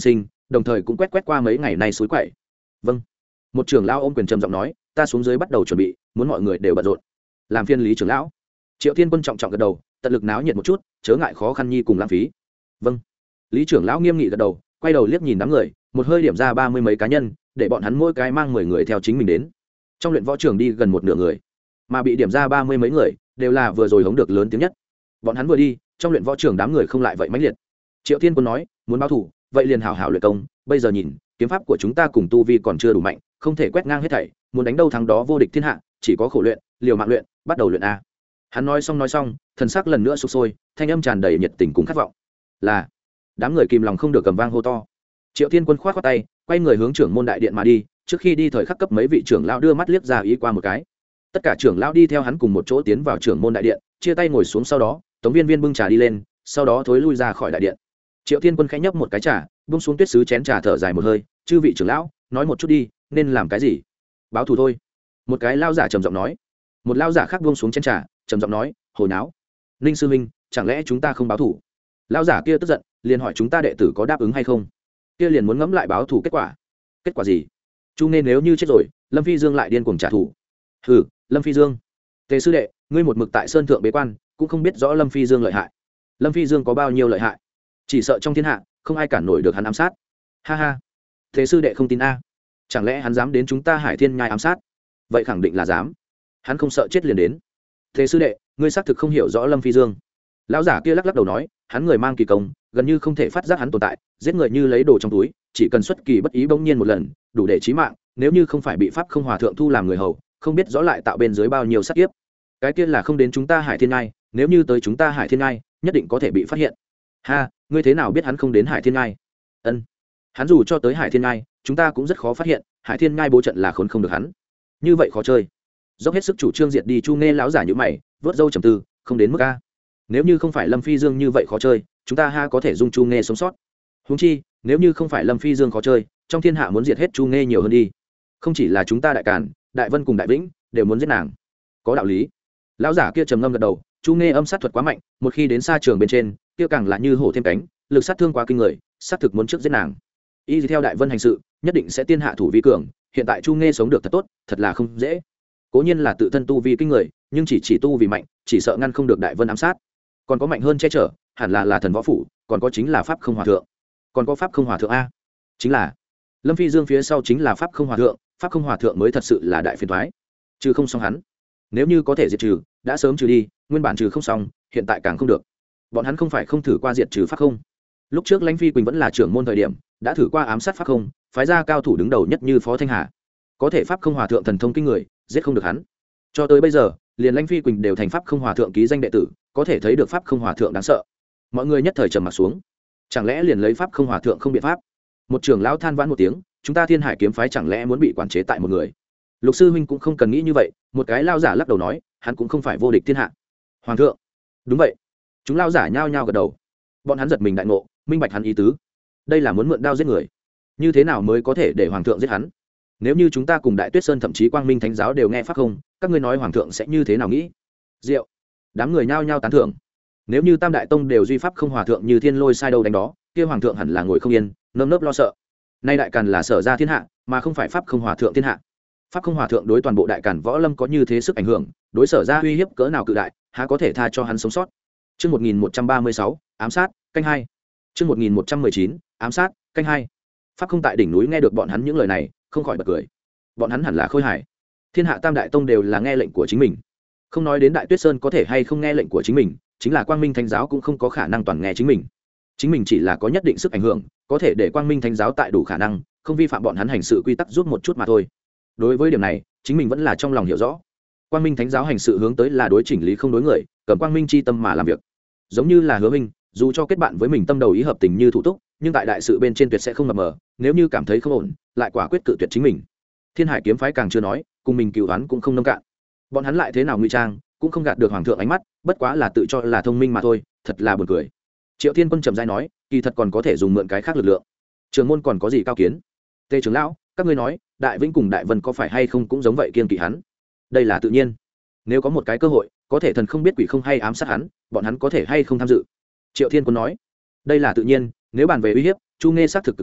đồng thời cũng quét quét qua mấy ngày nay suối quậy. Vâng. Một trưởng lão ôm quyền trầm giọng nói, ta xuống dưới bắt đầu chuẩn bị, muốn mọi người đều bận rộn. Làm phiên Lý trưởng lão. Triệu Thiên Quân trọng trọng gật đầu, tận lực náo nhiệt một chút, chớ ngại khó khăn nhi cùng lãng phí. Vâng. Lý trưởng lão nghiêm nghị gật đầu, quay đầu liếc nhìn đám người, một hơi điểm ra ba mươi mấy cá nhân, để bọn hắn mỗi cái mang mười người theo chính mình đến. Trong luyện võ trường đi gần một nửa người, mà bị điểm ra ba mươi mấy người, đều là vừa rồi hống được lớn tiếng nhất. Bọn hắn vừa đi, trong luyện võ trường đám người không lại vậy mãnh liệt. Triệu Thiên Quân nói, muốn báo thủ, vậy liền hảo hảo luyện công, bây giờ nhìn, kiếm pháp của chúng ta cùng tu vi còn chưa đủ mạnh, không thể quét ngang hết thảy, muốn đánh đâu thắng đó vô địch thiên hạ, chỉ có khổ luyện, liều mạng luyện, bắt đầu luyện a. Hắn nói xong nói xong, thần sắc lần nữa sục sôi, thanh âm tràn đầy nhiệt tình cùng khát vọng. Là, đám người kìm lòng không được cầm vang hô to. Triệu Thiên Quân khoát khoát tay, quay người hướng trưởng môn đại điện mà đi, trước khi đi thời khắc cấp mấy vị trưởng lão đưa mắt liếc ra ý qua một cái. Tất cả trưởng lão đi theo hắn cùng một chỗ tiến vào trưởng môn đại điện, chia tay ngồi xuống, sau đó Tống Viên Viên bưng trà đi lên, sau đó thối lui ra khỏi đại điện. Triệu Thiên Quân khẽ nhấp một cái trà, buông xuống tuyết sứ chén trà, thở dài một hơi, chư vị trưởng lão, nói một chút đi, nên làm cái gì? Báo thù thôi. Một cái lao giả trầm giọng nói. Một lao giả khác buông xuống chén trà, trầm giọng nói, hồi náo. Ninh sư huynh, chẳng lẽ chúng ta không báo thù? Lao giả kia tức giận, liền hỏi chúng ta đệ tử có đáp ứng hay không. Kia liền muốn ngẫm lại báo thù kết quả. Kết quả gì? Chu nên nếu như chết rồi, Lâm Phi Dương lại điên cuồng trả thù. Hừ, Lâm Phi Dương. Tề sư đệ, ngươi một mực tại sơn thượng bế quan, cũng không biết rõ Lâm Phi Dương lợi hại. Lâm Phi Dương có bao nhiêu lợi hại? Chỉ sợ trong thiên hạ không ai cản nổi được hắn ám sát. Ha ha. Thế sư đệ không tin a? Chẳng lẽ hắn dám đến chúng ta Hải Thiên nhai ám sát? Vậy khẳng định là dám. Hắn không sợ chết liền đến. Thế sư đệ, ngươi xác thực không hiểu rõ Lâm Phi Dương. Lão giả kia lắc lắc đầu nói, hắn người mang kỳ công, gần như không thể phát giác hắn tồn tại, giết người như lấy đồ trong túi, chỉ cần xuất kỳ bất ý bỗng nhiên một lần, đủ để chí mạng, nếu như không phải bị pháp không hòa thượng thu làm người hầu, không biết rõ lại tạo bên dưới bao nhiêu sát kiếp. Cái kia là không đến chúng ta Hải Thiên nhai, nếu như tới chúng ta Hải Thiên nhai, nhất định có thể bị phát hiện. Ha, ngươi thế nào biết hắn không đến Hải Thiên nhai? Ân, hắn dù cho tới Hải Thiên nhai, chúng ta cũng rất khó phát hiện, Hải Thiên nhai bố trận là khốn không được hắn. Như vậy khó chơi. Dốc hết sức chủ trương diệt đi Chu Nghe lão giả như mày, vớt râu trầm tư, không đến mức a. Nếu như không phải Lâm Phi Dương như vậy khó chơi, chúng ta ha có thể dung Chu Nghe sống sót. Huống chi, nếu như không phải Lâm Phi Dương khó chơi, trong thiên hạ muốn diệt hết Chu Nghe nhiều hơn đi. Không chỉ là chúng ta Đại Càn, Đại Vân cùng Đại Vĩnh đều muốn giết nàng. Có đạo lý. Lão giả kia trầm ngâm gật đầu, Chu Nghe âm sát thuật quá mạnh, một khi đến xa trường bên trên, kia càng là như hổ thêm cánh, lực sát thương quá kinh người, sát thực muốn trước giết nàng. Y theo Đại Vân hành sự, nhất định sẽ tiên hạ thủ vi cường, hiện tại Chu Nghe sống được thật tốt, thật là không dễ. Cố nhiên là tự thân tu vi kinh người, nhưng chỉ chỉ tu vì mạnh, chỉ sợ ngăn không được Đại Vân ám sát. Còn có mạnh hơn che chở, hẳn là là thần võ phủ, còn có chính là pháp không hòa thượng. Còn có pháp không hòa thượng a, chính là Lâm Phi Dương phía sau chính là pháp không hòa thượng, pháp không hòa thượng mới thật sự là đại phiền toái. Trừ không xong hắn, nếu như có thể diệt trừ, đã sớm trừ đi, nguyên bản trừ không xong, hiện tại càng không được. Bọn hắn không phải không thử qua diệt trừ pháp không. Lúc trước Lãnh Phi Quỳnh vẫn là trưởng môn thời điểm, đã thử qua ám sát pháp không, phái ra cao thủ đứng đầu nhất như Phó Thanh Hà. Có thể pháp không hòa thượng thần thông kinh người, giết không được hắn. Cho tới bây giờ, liền Lãnh Phi Quỳnh đều thành pháp không hòa thượng ký danh đệ tử, có thể thấy được pháp không hòa thượng đáng sợ. Mọi người nhất thời trầm mặt xuống. Chẳng lẽ liền lấy pháp không hòa thượng không biện pháp? Một trưởng lão than vãn một tiếng, chúng ta Thiên Hải kiếm phái chẳng lẽ muốn bị quản chế tại một người? Lục sư huynh cũng không cần nghĩ như vậy, một cái lao giả lắc đầu nói, hắn cũng không phải vô địch thiên hạ. Hoàng thượng. Đúng vậy. Chúng lao giả nhao nhao gật đầu. Bọn hắn giật mình đại ngộ, minh bạch hắn ý tứ. Đây là muốn mượn đao giết người. Như thế nào mới có thể để hoàng thượng giết hắn? Nếu như chúng ta cùng Đại Tuyết Sơn thậm chí Quang Minh Thánh giáo đều nghe pháp không, các ngươi nói hoàng thượng sẽ như thế nào nghĩ? Diệu. Đám người nhao nhao tán thưởng. Nếu như Tam Đại Tông đều duy pháp không hòa thượng như thiên lôi sai đâu đánh đó, kia hoàng thượng hẳn là ngồi không yên, nơm nớp lo sợ. Nay Đại Càn là sở ra thiên hạ, mà không phải pháp không hòa thượng thiên hạ. Pháp không hòa thượng đối toàn bộ Đại Càn võ lâm có như thế sức ảnh hưởng, đối sở ra uy hiếp cỡ nào cự đại, há có thể tha cho hắn sống sót. Chương một nghìn một trăm ba mươi sáu, ám sát, canh hai. Chương một nghìn một trăm mười chín, ám sát, canh hai. Pháp không tại đỉnh núi nghe được bọn hắn những lời này, không khỏi bật cười. Bọn hắn hẳn là khôi hài. Thiên hạ Tam Đại Tông đều là nghe lệnh của chính mình. Không nói đến Đại Tuyết Sơn có thể hay không nghe lệnh của chính mình, chính là Quang Minh Thánh giáo cũng không có khả năng toàn nghe chính mình. Chính mình chỉ là có nhất định sức ảnh hưởng, có thể để Quang Minh Thánh giáo tại đủ khả năng, không vi phạm bọn hắn hành sự quy tắc giúp một chút mà thôi. Đối với điểm này, chính mình vẫn là trong lòng hiểu rõ. Quang Minh Thánh giáo hành sự hướng tới là đối chỉnh lý không đối người, cầm Quang Minh chi tâm mà làm việc. Giống như là Hứa Minh, dù cho kết bạn với mình tâm đầu ý hợp tình như thủ túc, nhưng tại đại sự bên trên tuyệt sẽ không mập mờ, nếu như cảm thấy không ổn, lại quả quyết cự tuyệt chính mình. Thiên Hải kiếm phái càng chưa nói, cùng mình cừu đoán cũng không nông cạn. Bọn hắn lại thế nào nguy trang, cũng không gạt được hoàng thượng ánh mắt, bất quá là tự cho là thông minh mà thôi, thật là buồn cười. Triệu Thiên Quân trầm rãi nói, kỳ thật còn có thể dùng mượn cái khác lực lượng. Trường môn còn có gì cao kiến? Tề trưởng lão, các ngươi nói, Đại Vĩnh cùng Đại Vân có phải hay không cũng giống vậy kiêng kỵ hắn? Đây là tự nhiên. Nếu có một cái cơ hội, có thể thần không biết quỷ không hay ám sát hắn, bọn hắn có thể hay không tham dự? Triệu Thiên Quân nói, đây là tự nhiên. Nếu bàn về uy hiếp, Chu Nghe xác thực cực lớn,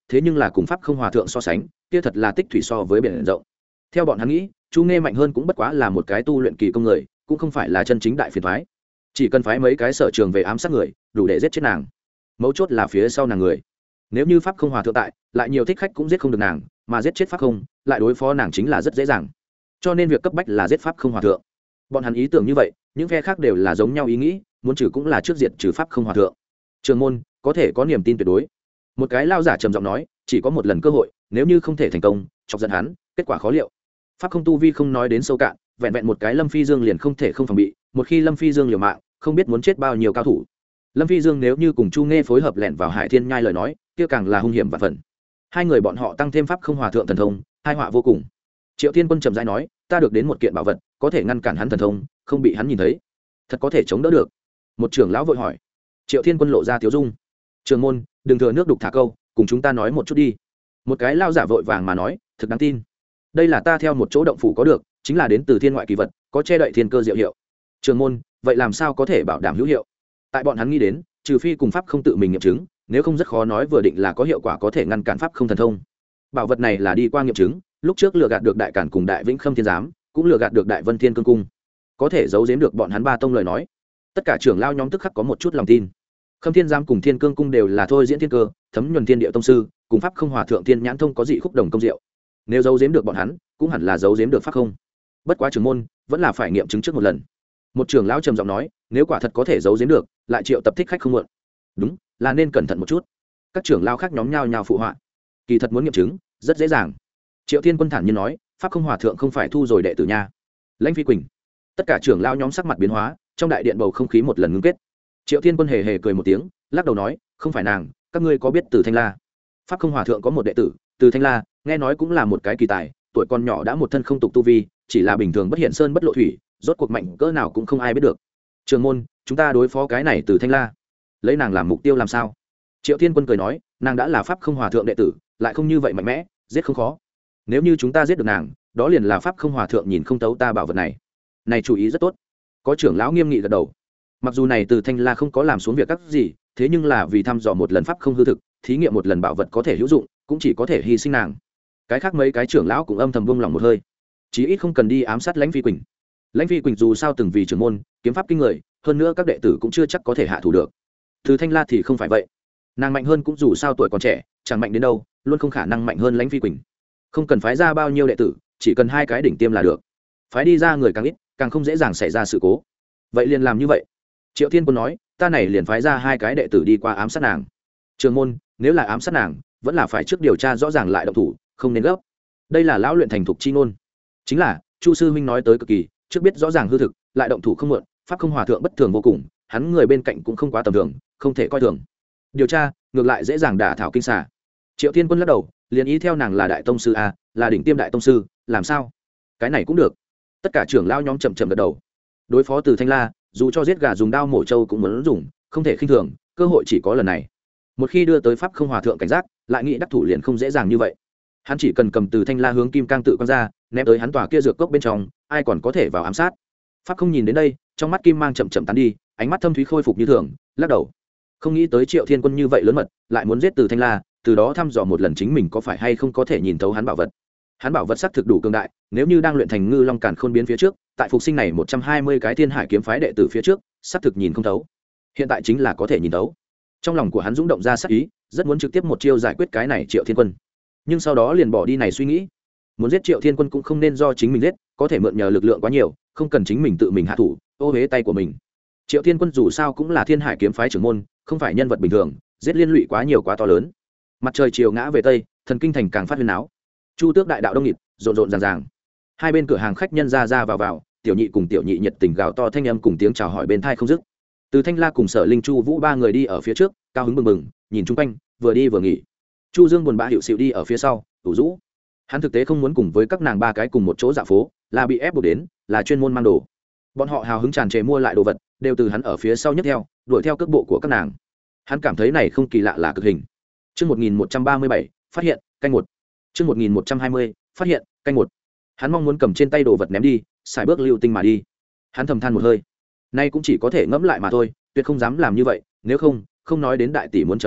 thế nhưng là cùng pháp không hòa thượng so sánh kia thật là tích thủy so với biển rộng. Theo bọn hắn nghĩ chu nghe mạnh hơn cũng bất quá là một cái tu luyện kỳ công người, cũng không phải là chân chính đại phiền thoái, chỉ cần phái mấy cái sở trường về ám sát người đủ để giết chết nàng. Mấu chốt là phía sau nàng người, nếu như pháp không hòa thượng tại lại nhiều thích khách cũng giết không được nàng, mà giết chết pháp không lại đối phó nàng chính là rất dễ dàng. Cho nên việc cấp bách là giết pháp không hòa thượng. Bọn hắn ý tưởng như vậy, những phe khác đều là giống nhau ý nghĩ, muốn trừ cũng là trước diệt trừ pháp không hòa thượng. Trường môn có thể có niềm tin tuyệt đối. Một cái lao giả trầm giọng nói, chỉ có một lần cơ hội, nếu như không thể thành công chọc giận hắn, kết quả khó liệu. Pháp không tu vi không nói đến sâu cạn, vẹn vẹn một cái Lâm Phi Dương liền không thể không phòng bị, một khi Lâm Phi Dương liều mạng không biết muốn chết bao nhiêu cao thủ. Lâm Phi Dương nếu như cùng Chu Nghe phối hợp lẻn vào Hải Thiên Nhai lời nói, kia càng là hung hiểm và phần. Hai người bọn họ tăng thêm pháp không hòa thượng thần thông, hai họa vô cùng. Triệu Thiên Quân trầm rãi nói, ta được đến một kiện bảo vật, có thể ngăn cản hắn thần thông, không bị hắn nhìn thấy. Thật có thể chống đỡ được? Một trưởng lão vội hỏi. Triệu Thiên Quân lộ ra tiếu dung. Trường môn, đừng thừa nước đục thả câu, cùng chúng ta nói một chút đi. Một cái lao giả vội vàng mà nói, thực đáng tin. Đây là ta theo một chỗ động phủ có được, chính là đến từ thiên ngoại kỳ vật, có che đậy thiên cơ diệu hiệu. Trường môn, vậy làm sao có thể bảo đảm hữu hiệu? Tại bọn hắn nghĩ đến, trừ phi cùng pháp không tự mình nghiệm chứng, nếu không rất khó nói vừa định là có hiệu quả có thể ngăn cản pháp không thần thông. Bảo vật này là đi qua nghiệm chứng, lúc trước lừa gạt được đại cản cùng đại vĩnh khâm thiên giám, cũng lừa gạt được đại vân thiên cương cung, có thể giấu giếm được bọn hắn ba tông lời nói. Tất cả trưởng lao nhóm tức khắc có một chút lòng tin. Khâm thiên giám cùng thiên cương cung đều là thôi diễn thiên cơ, thấm nhuần thiên địa tông sư, cùng pháp không hòa thượng thiên nhãn thông có dị khúc đồng công diệu. Nếu giấu giếm được bọn hắn, cũng hẳn là giấu giếm được pháp không. Bất quá trưởng môn vẫn là phải nghiệm chứng trước một lần. Một trưởng lão trầm giọng nói, nếu quả thật có thể giấu giếm được, lại triệu tập thích khách không muộn. Đúng, là nên cẩn thận một chút. Các trưởng lão khác nhóm nhau nhào phụ họa. Kỳ thật muốn nghiệm chứng rất dễ dàng. Triệu Thiên Quân thản nhiên nói, pháp không hòa thượng không phải thu rồi đệ tử nha. Lãnh Phi Quỳnh. Tất cả trưởng lão nhóm sắc mặt biến hóa, trong đại điện bầu không khí một lần ngưng kết. Triệu Thiên Quân hề hề cười một tiếng, lắc đầu nói, không phải nàng, các ngươi có biết Từ Thanh La? Pháp không hòa thượng có một đệ tử, Từ Thanh La, nghe nói cũng là một cái kỳ tài, tuổi còn nhỏ đã một thân không tục tu vi, chỉ là bình thường bất hiện sơn bất lộ thủy, rốt cuộc mạnh cỡ nào cũng không ai biết được. Trường môn, chúng ta đối phó cái này Từ Thanh La, lấy nàng làm mục tiêu làm sao? Triệu Thiên Quân cười nói, nàng đã là pháp không hòa thượng đệ tử, lại không như vậy mạnh mẽ, giết không khó. Nếu như chúng ta giết được nàng, đó liền là pháp không hòa thượng nhìn không tấu ta bảo vật này. Này chủ ý rất tốt. Có trưởng lão nghiêm nghị gật đầu. Mặc dù này Từ Thanh La không có làm xuống việc các gì, thế nhưng là vì thăm dò một lần pháp không hư thực, thí nghiệm một lần bảo vật có thể hữu dụng, cũng chỉ có thể hy sinh nàng. Cái khác mấy cái trưởng lão cũng âm thầm buông lòng một hơi, chí ít không cần đi ám sát Lãnh Phi Quỳnh. Lãnh Phi Quỳnh dù sao từng vì trưởng môn, kiếm pháp kinh người, hơn nữa các đệ tử cũng chưa chắc có thể hạ thủ được. Từ Thanh La thì không phải vậy, nàng mạnh hơn cũng dù sao tuổi còn trẻ, chẳng mạnh đến đâu, luôn không khả năng mạnh hơn Lãnh Phi Quỳnh. Không cần phái ra bao nhiêu đệ tử, chỉ cần hai cái đỉnh tiêm là được. Phái đi ra người càng ít, càng không dễ dàng xảy ra sự cố. Vậy liền làm như vậy. Triệu Thiên Quân nói, ta này liền phái ra hai cái đệ tử đi qua ám sát nàng. Trường môn, nếu là ám sát nàng, vẫn là phải trước điều tra rõ ràng lại động thủ, không nên gấp. Đây là lão luyện thành thục chi ngôn. Chính là Chu sư huynh nói tới cực kỳ, trước biết rõ ràng hư thực, lại động thủ không muộn, pháp không hòa thượng bất thường vô cùng, hắn người bên cạnh cũng không quá tầm thường, không thể coi thường. Điều tra, ngược lại dễ dàng đả thảo kinh xà. Triệu Thiên Quân lắc đầu, liền ý theo nàng là đại tông sư a, là đỉnh tiêm đại tông sư, làm sao? Cái này cũng được. Tất cả trưởng lão nhóm chậm chậm gật đầu. Đối phó Từ Thanh La, dù cho giết gà dùng đao mổ trâu cũng muốn dùng, không thể khinh thường, cơ hội chỉ có lần này. Một khi đưa tới pháp không hòa thượng cảnh giác, lại nghĩ đắc thủ liền không dễ dàng như vậy. Hắn chỉ cần cầm Từ Thanh La hướng kim cang tự quăng ra, ném tới hắn tòa kia dược cốc bên trong, ai còn có thể vào ám sát. Pháp không nhìn đến đây, trong mắt kim mang chậm chậm tán đi, ánh mắt thâm thúy khôi phục như thường, lắc đầu. Không nghĩ tới Triệu Thiên Quân như vậy lớn mật, lại muốn giết Từ Thanh La, từ đó thăm dò một lần chính mình có phải hay không có thể nhìn thấu hắn bảo vật. Hắn bảo vật sắc thực đủ cường đại, nếu như đang luyện thành Ngư Long Càn Khôn biến phía trước, tại phục sinh này một trăm hai mươi cái Thiên Hải kiếm phái đệ tử phía trước, sắc thực nhìn không thấu. Hiện tại chính là có thể nhìn thấu. Trong lòng của hắn dũng động ra sắc ý, rất muốn trực tiếp một chiêu giải quyết cái này Triệu Thiên Quân. Nhưng sau đó liền bỏ đi này suy nghĩ. Muốn giết Triệu Thiên Quân cũng không nên do chính mình giết, có thể mượn nhờ lực lượng quá nhiều, không cần chính mình tự mình hạ thủ, ô hế tay của mình. Triệu Thiên Quân dù sao cũng là Thiên Hải kiếm phái trưởng môn, không phải nhân vật bình thường, giết liên lụy quá nhiều quá to lớn. Mặt trời chiều ngã về tây, thần kinh thành càng phát huyên náo. Chu Tước đại đạo đông nghịt, rộn rộn ràng ràng. Hai bên cửa hàng khách nhân ra ra vào vào, tiểu nhị cùng tiểu nhị nhiệt tình gào to thanh âm cùng tiếng chào hỏi bên tai không dứt. Từ Thanh La cùng Sở Linh Chu Vũ ba người đi ở phía trước, cao hứng bừng bừng, nhìn chung quanh, vừa đi vừa nghỉ. Chu Dương buồn bã hiệu xịu đi ở phía sau, ủ rũ. Hắn thực tế không muốn cùng với các nàng ba cái cùng một chỗ dạo phố, là bị ép buộc đến, là chuyên môn mang đồ. Bọn họ hào hứng tràn trề mua lại đồ vật, đều từ hắn ở phía sau nhấc theo, đuổi theo cước bộ của các nàng. Hắn cảm thấy này không kỳ lạ là cực hình. Chương một nghìn một trăm ba mươi bảy, phát hiện, canh một. Chương một nghìn một trăm hai mươi, phát hiện, canh một. Hắn mong muốn cầm trên tay đồ vật ném đi, xài bước lưu tinh mà đi. Hắn thầm than một hơi. Nay cũng chỉ có thể ngẫm lại mà thôi, tuyệt không dám làm như vậy, nếu không, không nói đến đại tỷ muốn trở mặt,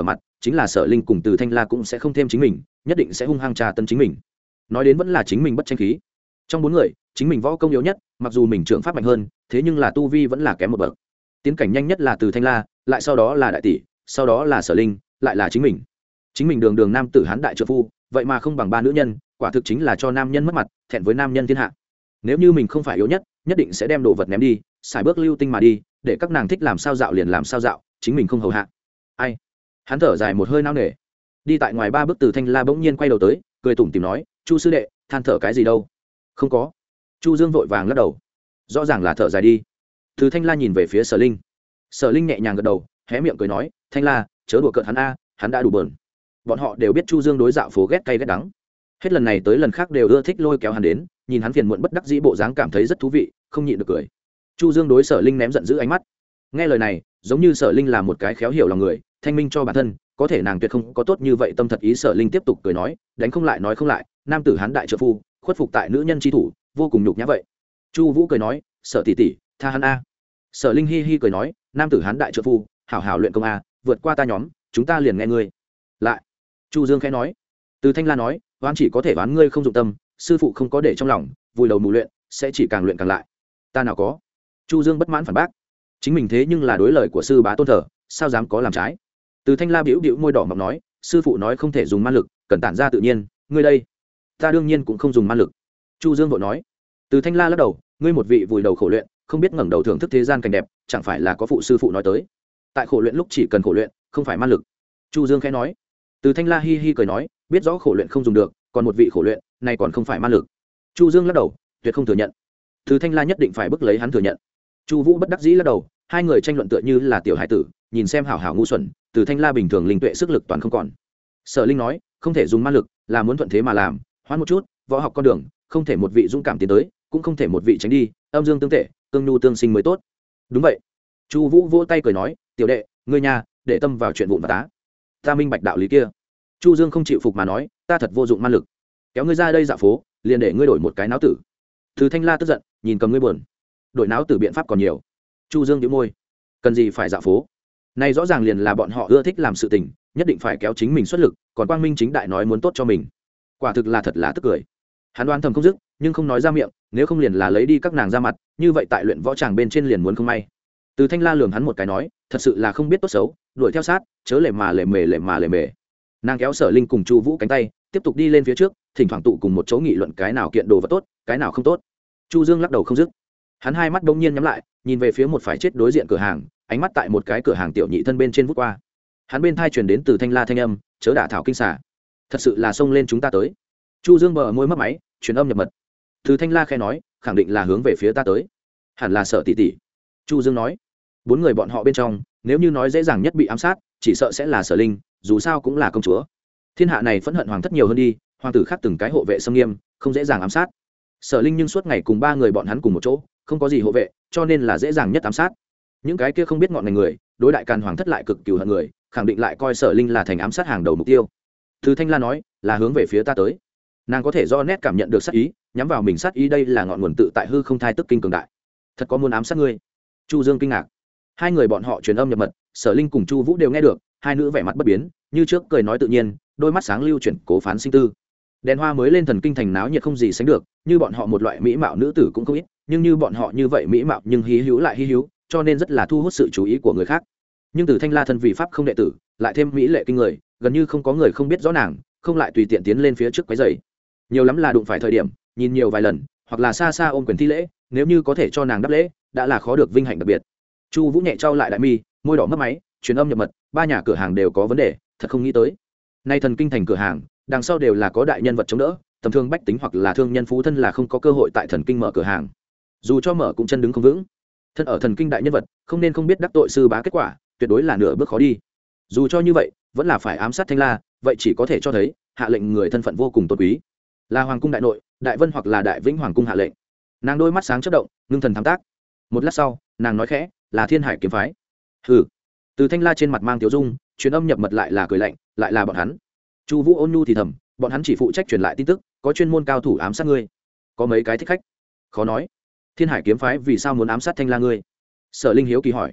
chính là Sở Linh cùng Từ Thanh La cũng sẽ không thêm chính mình, nhất định sẽ hung hăng trà tấn chính mình. Nói đến vẫn là chính mình bất tranh khí. Trong bốn người, chính mình võ công yếu nhất, mặc dù mình trưởng pháp mạnh hơn, thế nhưng là tu vi vẫn là kém một bậc. Tiến cảnh nhanh nhất là Từ Thanh La, lại sau đó là đại tỷ, sau đó là Sở Linh, lại là chính mình. Chính mình đường đường nam tử hán đại trợ phu, vậy mà không bằng ba nữ nhân, quả thực chính là cho nam nhân mất mặt, thẹn với nam nhân thiên hạ. Nếu như mình không phải yếu nhất, nhất định sẽ đem đồ vật ném đi, xài bước lưu tinh mà đi, để các nàng thích làm sao dạo liền làm sao dạo, chính mình không hầu hạ. Ai? Hắn thở dài một hơi nao nề. Đi tại ngoài ba bước, Từ Thanh La bỗng nhiên quay đầu tới, cười tủm tỉm nói, "Chu sư đệ, than thở cái gì đâu?" "Không có." Chu Dương vội vàng lắc đầu. Rõ ràng là thở dài đi. Từ Thanh La nhìn về phía Sở Linh. Sở Linh nhẹ nhàng gật đầu, hé miệng cười nói, "Thanh La, chớ đùa cợt hắn a, hắn đã đủ bờn." Bọn họ đều biết Chu Dương đối dạo phố ghét cay ghét đắng, hết lần này tới lần khác đều ưa thích lôi kéo hắn đến, nhìn hắn phiền muộn bất đắc dĩ bộ dáng cảm thấy rất thú vị, không nhịn được cười. Chu Dương đối Sở Linh ném giận dữ ánh mắt. Nghe lời này, giống như Sở Linh là một cái khéo hiểu lòng người, thanh minh cho bản thân, có thể nàng tuyệt không có tốt như vậy tâm thật ý. Sở Linh tiếp tục cười nói, đánh không lại nói không lại, nam tử hán đại trợ phu, khuất phục tại nữ nhân chi thủ, vô cùng nhục nhã vậy. Chu Vũ cười nói, Sở tỷ tỷ, tha hắn a. Sở Linh hi hi cười nói, nam tử hán đại trợ phu, hảo hảo luyện công a, vượt qua ta nhóm, chúng ta liền nghe ngươi. Lại. Chu Dương khẽ nói. Từ Thanh La nói, oán chỉ có thể oán ngươi không dụng tâm, sư phụ không có để trong lòng, vùi đầu mù luyện, sẽ chỉ càng luyện càng lại. Ta nào có. Chu Dương bất mãn phản bác. Chính mình thế nhưng là đối lời của sư bá tôn thờ, sao dám có làm trái. Từ Thanh La bĩu bĩu môi đỏ mọng nói, sư phụ nói không thể dùng ma lực, cần tản ra tự nhiên, ngươi đây. Ta đương nhiên cũng không dùng ma lực. Chu Dương vội nói. Từ Thanh La lắc đầu, ngươi một vị vùi đầu khổ luyện, không biết ngẩng đầu thưởng thức thế gian cảnh đẹp, chẳng phải là có phụ sư phụ nói tới. Tại khổ luyện lúc chỉ cần khổ luyện, không phải ma lực. Chu Dương khẽ nói. Từ Thanh La hi hi cười nói, biết rõ khổ luyện không dùng được, còn một vị khổ luyện, này còn không phải ma lực. Chu Dương lắc đầu, tuyệt không thừa nhận. Từ Thanh La nhất định phải bức lấy hắn thừa nhận. Chu Vũ bất đắc dĩ lắc đầu, hai người tranh luận tựa như là tiểu hải tử, nhìn xem hảo hảo ngu xuẩn. Từ Thanh La bình thường linh tuệ sức lực toàn không còn. Sở Linh nói, không thể dùng ma lực, là muốn thuận thế mà làm, hoán một chút, võ học con đường, không thể một vị dũng cảm tiến tới, cũng không thể một vị tránh đi, âm dương tương tệ, tương nhu tương sinh mới tốt. Đúng vậy. Chu Vũ vỗ tay cười nói, tiểu đệ, ngươi nhà, để tâm vào chuyện vụn vặt tá. Ta minh bạch đạo lý kia. Chu Dương không chịu phục mà nói, ta thật vô dụng ma lực, kéo ngươi ra đây dạo phố, liền để ngươi đổi một cái náo tử. Từ Thanh La tức giận, nhìn cầm ngươi buồn. Đổi náo tử biện pháp còn nhiều. Chu Dương nhíu môi, cần gì phải dạo phố? Này rõ ràng liền là bọn họ ưa thích làm sự tình, nhất định phải kéo chính mình xuất lực, còn quang minh chính đại nói muốn tốt cho mình. Quả thực là thật là tức cười. Hắn đoán thầm không dứt, nhưng không nói ra miệng, nếu không liền là lấy đi các nàng ra mặt, như vậy tại luyện võ tràng bên trên liền muốn không may. Từ Thanh La lườm hắn một cái nói, thật sự là không biết tốt xấu, đuổi theo sát, chớ lề mà lề mề lề mà lề mề. Nàng kéo Sở Linh cùng Chu Vũ cánh tay, tiếp tục đi lên phía trước, thỉnh thoảng tụ cùng một chỗ nghị luận cái nào kiện đồ vật tốt, cái nào không tốt. Chu Dương lắc đầu không dứt. Hắn hai mắt bỗng nhiên nhắm lại, nhìn về phía một phải chết đối diện cửa hàng, ánh mắt tại một cái cửa hàng tiểu nhị thân bên trên vút qua. Hắn bên thai truyền đến Từ Thanh La thanh âm, chớ đả thảo kinh xà. Thật sự là xông lên chúng ta tới. Chu Dương bờ môi mấp máy, truyền âm nhập mật. Từ Thanh La khẽ nói, khẳng định là hướng về phía ta tới. Hẳn là Sở tỷ tỷ. Chu Dương nói. Bốn người bọn họ bên trong, nếu như nói dễ dàng nhất bị ám sát, chỉ sợ sẽ là Sở Linh, dù sao cũng là công chúa. Thiên hạ này phẫn hận hoàng thất nhiều hơn đi, hoàng tử khác từng cái hộ vệ xâm nghiêm, không dễ dàng ám sát. Sở Linh nhưng suốt ngày cùng ba người bọn hắn cùng một chỗ, không có gì hộ vệ, cho nên là dễ dàng nhất ám sát. Những cái kia không biết ngọn ngành người, đối đại càn hoàng thất lại cực cừu hận người, khẳng định lại coi Sở Linh là thành ám sát hàng đầu mục tiêu. Từ Thanh La nói, là hướng về phía ta tới. Nàng có thể do nét cảm nhận được sát ý, nhắm vào mình sát ý, đây là ngọn nguồn tự tại hư không thai tức kinh cường đại. Thật có muốn ám sát ngươi? Chu Dương kinh ngạc. Hai người bọn họ truyền âm nhập mật, Sở Linh cùng Chu Vũ đều nghe được, hai nữ vẻ mặt bất biến, như trước cười nói tự nhiên, đôi mắt sáng lưu chuyển cố phán sinh tư. Đèn hoa mới lên thần kinh thành náo nhiệt không gì sánh được, như bọn họ một loại mỹ mạo nữ tử cũng không ít, nhưng như bọn họ như vậy mỹ mạo nhưng hí hữu lại hí hữu, cho nên rất là thu hút sự chú ý của người khác. Nhưng Từ Thanh La thân vì pháp không đệ tử, lại thêm mỹ lệ kinh người, gần như không có người không biết rõ nàng, không lại tùy tiện tiến lên phía trước quấy rầy. Nhiều lắm là đụng phải thời điểm, nhìn nhiều vài lần, hoặc là xa xa ôm quyền thi lễ, nếu như có thể cho nàng đáp lễ, đã là khó được vinh hạnh đặc biệt. Chu Vũ nhẹ trao lại đại mi, môi đỏ mấp máy, truyền âm nhập mật, ba nhà cửa hàng đều có vấn đề, thật không nghĩ tới. Nay thần kinh thành cửa hàng, đằng sau đều là có đại nhân vật chống đỡ, tầm thường bách tính hoặc là thương nhân phú thân là không có cơ hội tại thần kinh mở cửa hàng. Dù cho mở cũng chân đứng không vững. Thân ở thần kinh đại nhân vật, không nên không biết đắc tội sư bá kết quả, tuyệt đối là nửa bước khó đi. Dù cho như vậy, vẫn là phải ám sát Thanh La, vậy chỉ có thể cho thấy, hạ lệnh người thân phận vô cùng tôn quý. Là hoàng cung đại nội, đại vân hoặc là đại vĩnh hoàng cung hạ lệnh. Nàng đôi mắt sáng chớp động, ngưng thần thám tác. Một lát sau, nàng nói khẽ, là Thiên Hải kiếm phái. Hừ. Từ Thanh La trên mặt mang tiểu dung, truyền âm nhập mật lại là cười lạnh, lại là bọn hắn. Chu Vũ ôn nhu thì thầm, bọn hắn chỉ phụ trách truyền lại tin tức, có chuyên môn cao thủ ám sát ngươi. Có mấy cái thích khách. Khó nói. Thiên Hải kiếm phái vì sao muốn ám sát Thanh La ngươi? Sở Linh hiếu kỳ hỏi.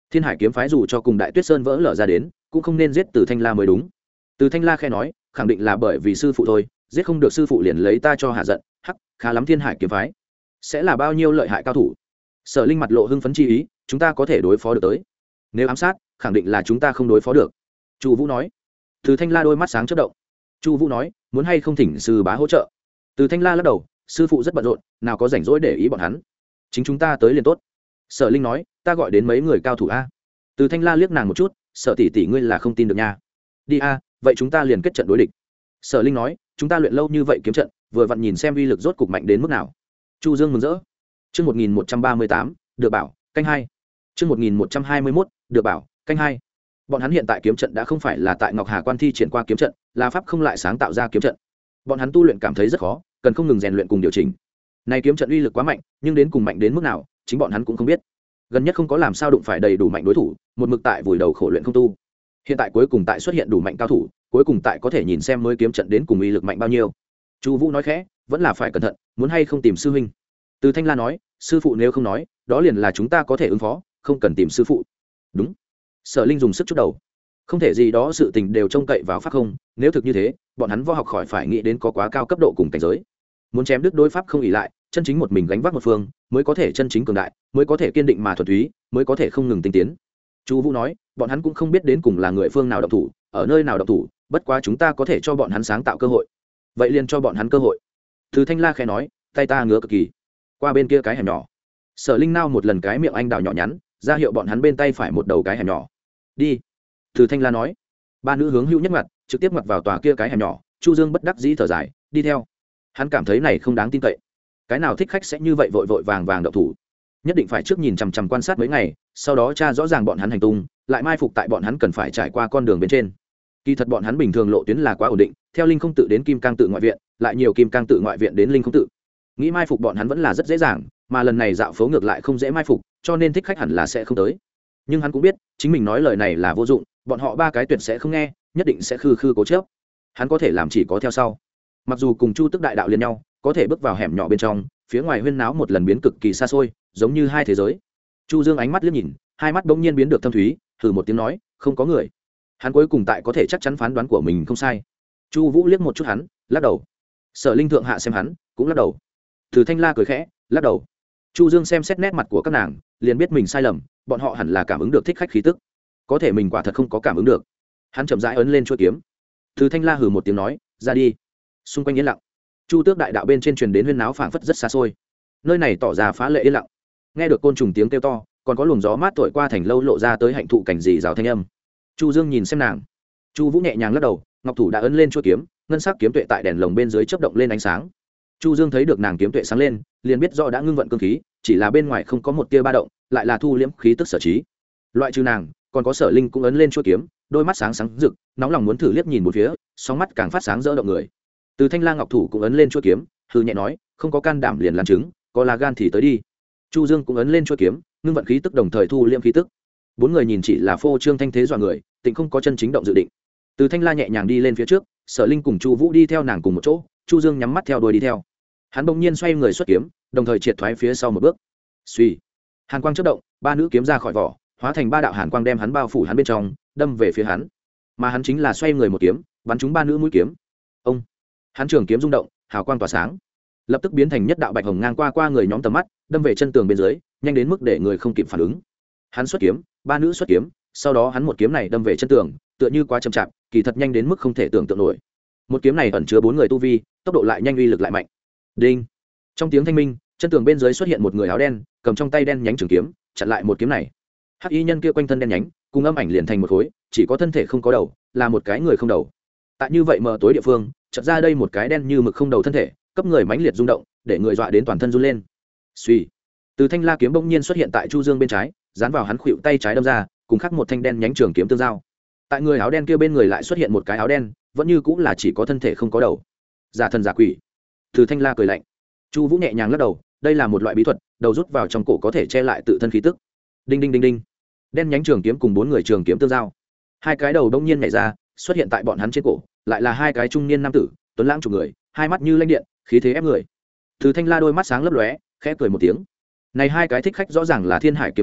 Thiên Hải kiếm phái dù cho cùng Đại Tuyết Sơn vỡ lở ra đến, cũng không nên giết Từ Thanh La mới đúng. Từ Thanh La khẽ nói, khẳng định là bởi vì sư phụ thôi, giết không được sư phụ liền lấy ta cho hạ giận, hắc, khá lắm. Thiên Hải kiếm phái sẽ là bao nhiêu lợi hại cao thủ. Sở Linh mặt lộ hưng phấn chi ý, chúng ta có thể đối phó được tới. Nếu ám sát, khẳng định là chúng ta không đối phó được. Chu Vũ nói. Từ Thanh La đôi mắt sáng chớp động. Chu Vũ nói, muốn hay không thỉnh sư bá hỗ trợ. Từ Thanh La lắc đầu, sư phụ rất bận rộn, nào có rảnh rỗi để ý bọn hắn. Chính chúng ta tới liền tốt. Sở Linh nói, ta gọi đến mấy người cao thủ a. Từ Thanh La liếc nàng một chút, Sở tỷ tỷ ngươi là không tin được nha. Đi a, vậy chúng ta liền kết trận đối địch. Sở Linh nói, chúng ta luyện lâu như vậy kiếm trận, vừa vặn nhìn xem uy lực rốt cục mạnh đến mức nào. Chu Dương mừng rỡ. Chương một nghìn một trăm ba mươi tám, được bảo, canh hai. Chương một nghìn một trăm hai mươi mốt, được bảo, canh hai. Bọn hắn hiện tại kiếm trận đã không phải là tại Ngọc Hà Quan thi triển qua kiếm trận, là pháp không lại sáng tạo ra kiếm trận. Bọn hắn tu luyện cảm thấy rất khó, cần không ngừng rèn luyện cùng điều chỉnh. Này kiếm trận uy lực quá mạnh, nhưng đến cùng mạnh đến mức nào, chính bọn hắn cũng không biết. Gần nhất không có làm sao đụng phải đầy đủ mạnh đối thủ, một mực tại vùi đầu khổ luyện không tu. Hiện tại cuối cùng tại xuất hiện đủ mạnh cao thủ, cuối cùng tại có thể nhìn xem mới kiếm trận đến cùng uy lực mạnh bao nhiêu. Chu Vũ nói khẽ, vẫn là phải cẩn thận, muốn hay không tìm sư huynh. Từ Thanh La nói, sư phụ nếu không nói, đó liền là chúng ta có thể ứng phó, không cần tìm sư phụ. Đúng. Sở Linh dùng sức chút đầu. Không thể gì đó sự tình đều trông cậy vào pháp không, nếu thực như thế, bọn hắn võ học khỏi phải nghĩ đến có quá cao cấp độ cùng cảnh giới. Muốn chém đứt đối pháp không ỷ lại, chân chính một mình gánh vác một phương, mới có thể chân chính cường đại, mới có thể kiên định mà thuần túy, mới có thể không ngừng tinh tiến. Chu Vũ nói, bọn hắn cũng không biết đến cùng là người phương nào động thủ, ở nơi nào động thủ, bất quá chúng ta có thể cho bọn hắn sáng tạo cơ hội. Vậy liền cho bọn hắn cơ hội. Từ Thanh La khẽ nói, tay ta ngứa cực kỳ. Qua bên kia cái hẻm nhỏ. Sở Linh nao một lần cái miệng anh đào nhỏ nhắn, ra hiệu bọn hắn bên tay phải một đầu cái hẻm nhỏ. Đi. Từ Thanh La nói. Ba nữ hướng hữu nhất mặt, trực tiếp mặt vào tòa kia cái hẻm nhỏ. Chu Dương bất đắc dĩ thở dài, đi theo. Hắn cảm thấy này không đáng tin cậy. Cái nào thích khách sẽ như vậy vội vội vàng vàng động thủ? Nhất định phải trước nhìn chằm chằm quan sát mấy ngày, sau đó tra rõ ràng bọn hắn hành tung, lại mai phục tại bọn hắn cần phải trải qua con đường bên trên. Kỳ thật bọn hắn bình thường lộ tuyến là quá ổn định, theo Linh Không tự đến Kim Cang tự ngoại viện, lại nhiều Kim Cang tự ngoại viện đến Linh Không tự. Nghĩ mai phục bọn hắn vẫn là rất dễ dàng, mà lần này dạo phố ngược lại không dễ mai phục, cho nên thích khách hẳn là sẽ không tới. Nhưng hắn cũng biết, chính mình nói lời này là vô dụng, bọn họ ba cái tuyệt sẽ không nghe, nhất định sẽ khư khư cố chấp. Hắn có thể làm chỉ có theo sau. Mặc dù cùng Chu Tức đại đạo liên nhau, có thể bước vào hẻm nhỏ bên trong, phía ngoài huyên náo một lần biến cực kỳ xa xôi, giống như hai thế giới. Chu Dương ánh mắt liếc nhìn, hai mắt bỗng nhiên biến được thâm thúy, thử một tiếng nói, không có người. Hắn cuối cùng tại có thể chắc chắn phán đoán của mình không sai. Chu Vũ liếc một chút hắn, lắc đầu. Sở Linh thượng hạ xem hắn, cũng lắc đầu. Từ Thanh La cười khẽ, lắc đầu. Chu Dương xem xét nét mặt của các nàng, liền biết mình sai lầm, bọn họ hẳn là cảm ứng được thích khách khí tức. Có thể mình quả thật không có cảm ứng được. Hắn chậm rãi ấn lên chuôi kiếm. Từ Thanh La hừ một tiếng nói, ra đi. Xung quanh yên lặng. Chu Tước đại đạo bên trên truyền đến huyên náo phảng phất rất xa xôi. Nơi này tỏ ra phá lệ yên lặng. Nghe được côn trùng tiếng kêu to, còn có luồng gió mát thổi qua thành lâu lộ ra tới hạnh thụ cảnh gì rào thanh âm. Chu Dương nhìn xem nàng. Chu Vũ nhẹ nhàng lắc đầu, ngọc thủ đã ấn lên chuôi kiếm, ngân sắc kiếm tuệ tại đèn lồng bên dưới chớp động lên ánh sáng. Chu Dương thấy được nàng kiếm tuệ sáng lên, liền biết rõ đã ngưng vận cương khí, chỉ là bên ngoài không có một tia ba động, lại là thu liễm khí tức sở trí. Loại trừ nàng, còn có Sở Linh cũng ấn lên chuôi kiếm, đôi mắt sáng sáng rực, nóng lòng muốn thử liếc nhìn một phía, sóng mắt càng phát sáng rỡ động người. Từ Thanh La ngọc thủ cũng ấn lên chuôi kiếm, hừ nhẹ nói, không có can đảm liền làm chứng, có là gan thì tới đi. Chu Dương cũng ấn lên chuôi kiếm, ngưng vận khí tức đồng thời thu liễm khí tức. Bốn người nhìn chỉ là phô trương thanh thế dọa người, tịnh không có chân chính động dự định. Từ Thanh La nhẹ nhàng đi lên phía trước, Sở Linh cùng Chu Vũ đi theo nàng cùng một chỗ, Chu Dương nhắm mắt theo đuôi đi theo. Hắn bỗng nhiên xoay người xuất kiếm, đồng thời triệt thoái phía sau một bước. Suy, hàn quang chớp động, ba nữ kiếm ra khỏi vỏ, hóa thành ba đạo hàn quang đem hắn bao phủ hắn bên trong, đâm về phía hắn. Mà hắn chính là xoay người một kiếm, bắn trúng ba nữ mũi kiếm. Ông, hắn trường kiếm rung động, hào quang tỏa sáng, lập tức biến thành nhất đạo bạch hồng ngang qua qua người nhóm tầm mắt, đâm về chân tường bên dưới, nhanh đến mức để người không kịp phản ứng. Hắn xuất kiếm, ba nữ xuất kiếm, sau đó hắn một kiếm này đâm về chân tường, tựa như quá chậm chạp, kỳ thật nhanh đến mức không thể tưởng tượng nổi. Một kiếm này ẩn chứa bốn người tu vi, tốc độ lại nhanh, uy lực lại mạnh. Đinh! Trong tiếng thanh minh, chân tường bên dưới xuất hiện một người áo đen, cầm trong tay đen nhánh trường kiếm, chặn lại một kiếm này. Hắc y nhân kia quanh thân đen nhánh, cùng âm ảnh liền thành một khối, chỉ có thân thể không có đầu, là một cái người không đầu. Tại như vậy mờ tối địa phương, chợt ra đây một cái đen như mực không đầu thân thể, cấp người mãnh liệt rung động, để người dọa đến toàn thân run lên. Suy, từ Thanh La kiếm bỗng nhiên xuất hiện tại Chu Dương bên trái, dán vào hắn khuỷu tay trái đâm ra, cùng khắc một thanh đen nhánh trường kiếm tương giao. Tại người áo đen kia bên người lại xuất hiện một cái áo đen, vẫn như cũng là chỉ có thân thể không có đầu, giả thần giả quỷ. Từ Thanh La cười lạnh. Chu Vũ nhẹ nhàng lắc đầu, đây là một loại bí thuật, đầu rút vào trong cổ có thể che lại tự thân khí tức. Đinh đinh đinh đinh, đen nhánh trường kiếm cùng bốn người trường kiếm tương giao, hai cái đầu bỗng nhiên nhảy ra, xuất hiện tại bọn hắn trên cổ, lại là hai cái trung niên nam tử, tuấn lãng chục người, hai mắt như lanh điện, khí thế ép người. Từ Thanh La đôi mắt sáng lấp lóe, khẽ cười một tiếng. Này hai cái thích khách rõ ràng là Thiên Hải kiếm phái,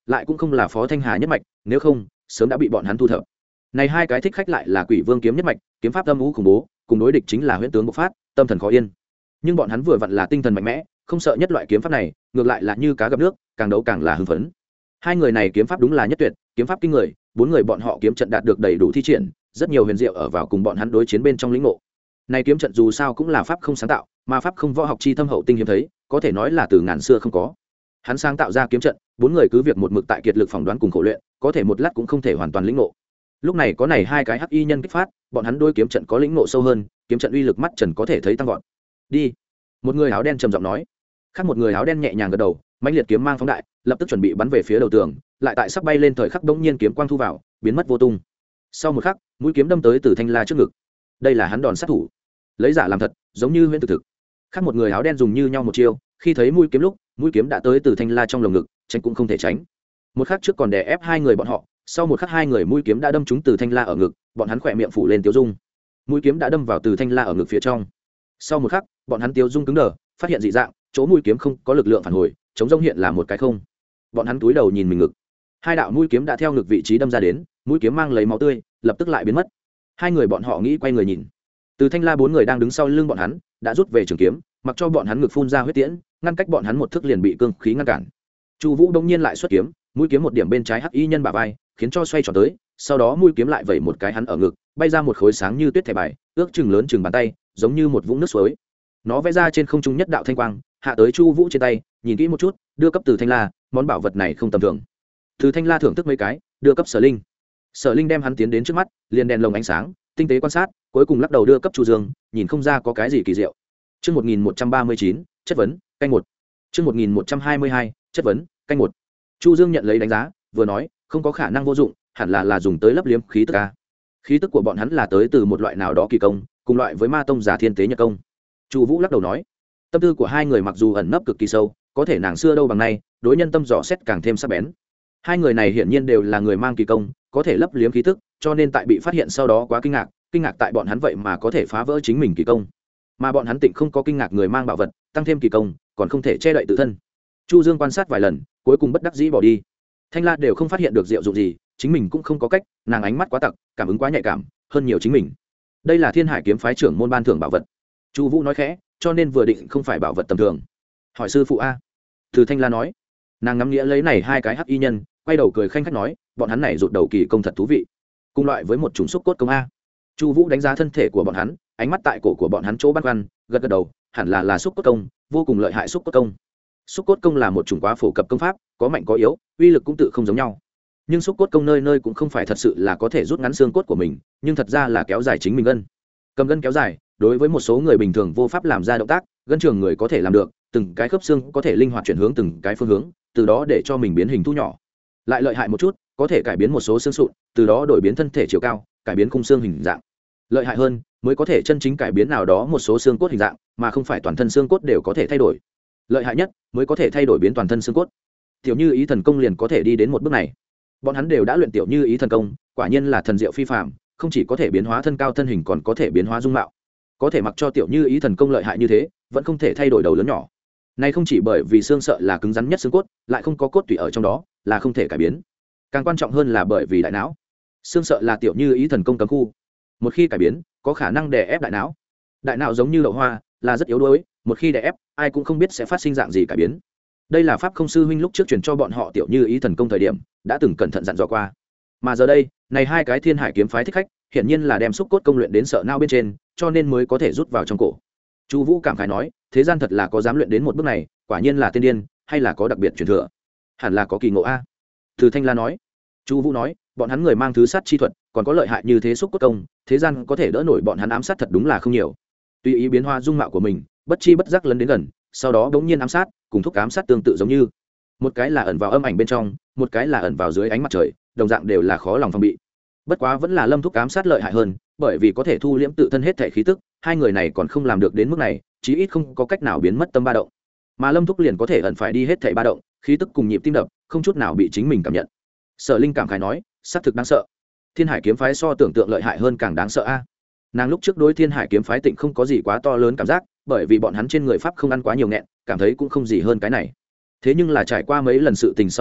lại cũng không là Phó Thanh Hà nhất mạch, nếu không sớm đã bị bọn hắn thu thập. Này hai cái thích khách lại là Quỷ Vương kiếm nhất mạch, kiếm pháp âm u khủng bố, cùng đối địch chính là huyễn tướng bộc phát, tâm thần khó yên. Nhưng bọn hắn vừa vặn là tinh thần mạnh mẽ, không sợ nhất loại kiếm pháp này, ngược lại là như cá gặp nước, càng đấu càng là hưng phấn. Hai người này kiếm pháp đúng là nhất tuyệt, kiếm pháp kinh người, bốn người bọn họ kiếm trận đạt được đầy đủ thi triển, rất nhiều huyền diệu ở vào cùng bọn hắn đối chiến bên trong lĩnh ngộ. Này kiếm trận dù sao cũng là pháp không sáng tạo, mà pháp không võ học chi thâm hậu tinh hiếm thấy, có thể nói là từ ngàn xưa không có. Hắn sáng tạo ra kiếm trận, bốn người cứ việc một mực tại kiệt lực phỏng đoán cùng khổ luyện, có thể một lát cũng không thể hoàn toàn lĩnh ngộ. Lúc này có này hai cái hắc y nhân kích phát, bọn hắn đôi kiếm trận có lĩnh ngộ sâu hơn, kiếm trận uy lực mắt trần có thể thấy tăng vọt. Đi. Một người áo đen trầm giọng nói. Khác một người áo đen nhẹ nhàng gật đầu, mãnh liệt kiếm mang phóng đại, lập tức chuẩn bị bắn về phía đầu tường, lại tại sắp bay lên thời khắc bỗng nhiên kiếm quang thu vào, biến mất vô tung. Sau một khắc, mũi kiếm đâm tới Từ Thanh La trước ngực. Đây là hắn đòn sát thủ, lấy giả làm thật, giống như huyễn thực thực. Khác một người áo đen dùng như nhau một chiêu, khi thấy mũi kiếm lúc, mũi kiếm đã tới Từ Thanh La trong lồng ngực, tránh cũng không thể tránh. Một khắc trước còn đè ép hai người bọn họ, sau một khắc hai người mũi kiếm đã đâm trúng Từ Thanh La ở ngực, bọn hắn khỏe miệng phủ lên tiêu dung. Mũi kiếm đã đâm vào Từ Thanh La ở ngực phía trong. Sau một khắc, bọn hắn tiêu dung cứng đờ, phát hiện dị dạng, chỗ mũi kiếm không có lực lượng phản hồi, chống rông hiện là một cái không. Bọn hắn cúi đầu nhìn mình ngực, hai đạo mũi kiếm đã theo ngực vị trí đâm ra đến, mũi kiếm mang lấy máu tươi, lập tức lại biến mất. Hai người bọn họ nghĩ quay người nhìn, Từ Thanh La bốn người đang đứng sau lưng bọn hắn, đã rút về trường kiếm, mặc cho bọn hắn ngực phun ra huyết tiễn, ngăn cách bọn hắn một thước liền bị cương khí ngăn cản. Chu Vũ đông nhiên lại xuất kiếm, mũi kiếm một điểm bên trái hắc y nhân bả vai, khiến cho xoay tròn tới, sau đó mũi kiếm lại vẩy một cái hắn ở ngực, bay ra một khối sáng như tuyết thẻ bài, ước chừng lớn chừng bàn tay, giống như một vũng nước suối. Nó vẽ ra trên không trung nhất đạo thanh quang, hạ tới Chu Vũ trên tay, nhìn kỹ một chút, đưa cấp Từ Thanh La, món bảo vật này không tầm thường. Từ Thanh La thưởng thức mấy cái, đưa cấp Sở Linh. Sở Linh đem hắn tiến đến trước mắt, liền đèn lồng ánh sáng, tinh tế quan sát, cuối cùng lắc đầu đưa cấp Chu Dương, nhìn không ra có cái gì kỳ diệu. Chương một nghìn một trăm ba mươi chín, chất vấn, canh một. Chương một nghìn một trăm hai mươi hai, chất vấn, canh một. Chu Dương nhận lấy đánh giá, vừa nói, không có khả năng vô dụng, hẳn là là dùng tới lấp liếm khí tức a. Khí tức của bọn hắn là tới từ một loại nào đó kỳ công, cùng loại với Ma tông giả thiên tế nhật công. Chu Vũ lắc đầu nói, tâm tư của hai người mặc dù ẩn nấp cực kỳ sâu, có thể nàng xưa đâu bằng nay, đối nhân tâm dò xét càng thêm sắc bén. Hai người này hiển nhiên đều là người mang kỳ công, có thể lấp liếm khí tức, cho nên tại bị phát hiện sau đó quá kinh ngạc, kinh ngạc tại bọn hắn vậy mà có thể phá vỡ chính mình kỳ công. Mà bọn hắn tịnh không có kinh ngạc người mang bảo vật, tăng thêm kỳ công, còn không thể che đậy tự thân. Chu Dương quan sát vài lần, cuối cùng bất đắc dĩ bỏ đi. Thanh La đều không phát hiện được diệu dụng gì, chính mình cũng không có cách, nàng ánh mắt quá tặc, cảm ứng quá nhạy cảm, hơn nhiều chính mình. Đây là Thiên Hải kiếm phái trưởng môn ban thưởng bảo vật. Chu Vũ nói khẽ, cho nên vừa định không phải bảo vật tầm thường. Hỏi sư phụ a. Từ Thanh La nói. Nàng ngắm nghĩa lấy này hai cái hắc y nhân, quay đầu cười khanh khách nói, bọn hắn này rụt đầu kỳ công thật thú vị. Cùng loại với một chủng xúc cốt công a. Chu Vũ đánh giá thân thể của bọn hắn, ánh mắt tại cổ của bọn hắn chỗ băn khoăn, gật gật đầu, hẳn là là xúc cốt công, vô cùng lợi hại xúc cốt công. Xúc cốt công là một chủng quá phổ cập công pháp, có mạnh có yếu, uy lực cũng tự không giống nhau. Nhưng xúc cốt công nơi nơi cũng không phải thật sự là có thể rút ngắn xương cốt của mình, nhưng thật ra là kéo dài chính mình gân. Cầm gân kéo dài, đối với một số người bình thường vô pháp làm ra động tác, gân trường người có thể làm được, từng cái khớp xương có thể linh hoạt chuyển hướng từng cái phương hướng, từ đó để cho mình biến hình thu nhỏ. Lại lợi hại một chút, có thể cải biến một số xương sụn, từ đó đổi biến thân thể chiều cao, cải biến khung xương hình dạng. Lợi hại hơn, mới có thể chân chính cải biến nào đó một số xương cốt hình dạng, mà không phải toàn thân xương cốt đều có thể thay đổi. Lợi hại nhất, mới có thể thay đổi biến toàn thân xương cốt. Tiểu Như Ý thần công liền có thể đi đến một bước này. Bọn hắn đều đã luyện Tiểu Như Ý thần công, quả nhiên là thần diệu phi phàm, không chỉ có thể biến hóa thân cao thân hình, còn có thể biến hóa dung mạo. Có thể mặc cho Tiểu Như Ý thần công lợi hại như thế, vẫn không thể thay đổi đầu lớn nhỏ. Này không chỉ bởi vì xương sợ là cứng rắn nhất xương cốt, lại không có cốt tủy ở trong đó, là không thể cải biến. Càng quan trọng hơn là bởi vì đại não. Xương sợ là Tiểu Như Ý thần công cấm khu. Một khi cải biến, có khả năng đè ép đại não. Đại não giống như đậu hoa, là rất yếu đuối, một khi đè ép, ai cũng không biết sẽ phát sinh dạng gì cải biến. Đây là pháp không sư huynh lúc trước truyền cho bọn họ Tiểu Như Ý thần công thời điểm, đã từng cẩn thận dặn dò qua. Mà giờ đây, này hai cái Thiên Hải kiếm phái thích khách, hiển nhiên là đem xúc cốt công luyện đến sợ não bên trên, cho nên mới có thể rút vào trong cổ. Chu Vũ cảm khái nói, thế gian thật là có dám luyện đến một bước này, quả nhiên là tiên điên, hay là có đặc biệt truyền thừa. Hẳn là có kỳ ngộ a. Từ Thanh La nói. Chu Vũ nói, bọn hắn người mang thứ sát chi thuật, còn có lợi hại như thế xúc cốt công, thế gian có thể đỡ nổi bọn hắn ám sát thật đúng là không nhiều. Tùy ý biến hóa dung mạo của mình, bất chi bất giác lấn đến gần, sau đó bỗng nhiên ám sát, cùng thúc ám sát tương tự giống như. Một cái là ẩn vào âm ảnh bên trong, một cái là ẩn vào dưới ánh mặt trời, đồng dạng đều là khó lòng phòng bị. Bất quá vẫn là Lâm thúc ám sát lợi hại hơn, bởi vì có thể thu liễm tự thân hết thể khí tức, hai người này còn không làm được đến mức này, chí ít không có cách nào biến mất tâm ba động. Mà Lâm thúc liền có thể ẩn phải đi hết thảy ba động, khí tức cùng nhịp tim đập, không chút nào bị chính mình cảm nhận. Sở Linh cảm khái nói, xác thực đáng sợ. Thiên Hải kiếm phái so tưởng tượng lợi hại hơn càng đáng sợ a. Nàng lúc trước đối Thiên Hải kiếm phái tịnh không có gì quá to lớn cảm giác, bởi vì bọn hắn trên người pháp không ăn quá nhiều nghẹn, cảm thấy cũng không gì hơn cái này. Thế nhưng là trải qua mấy lần sự tình sau đó,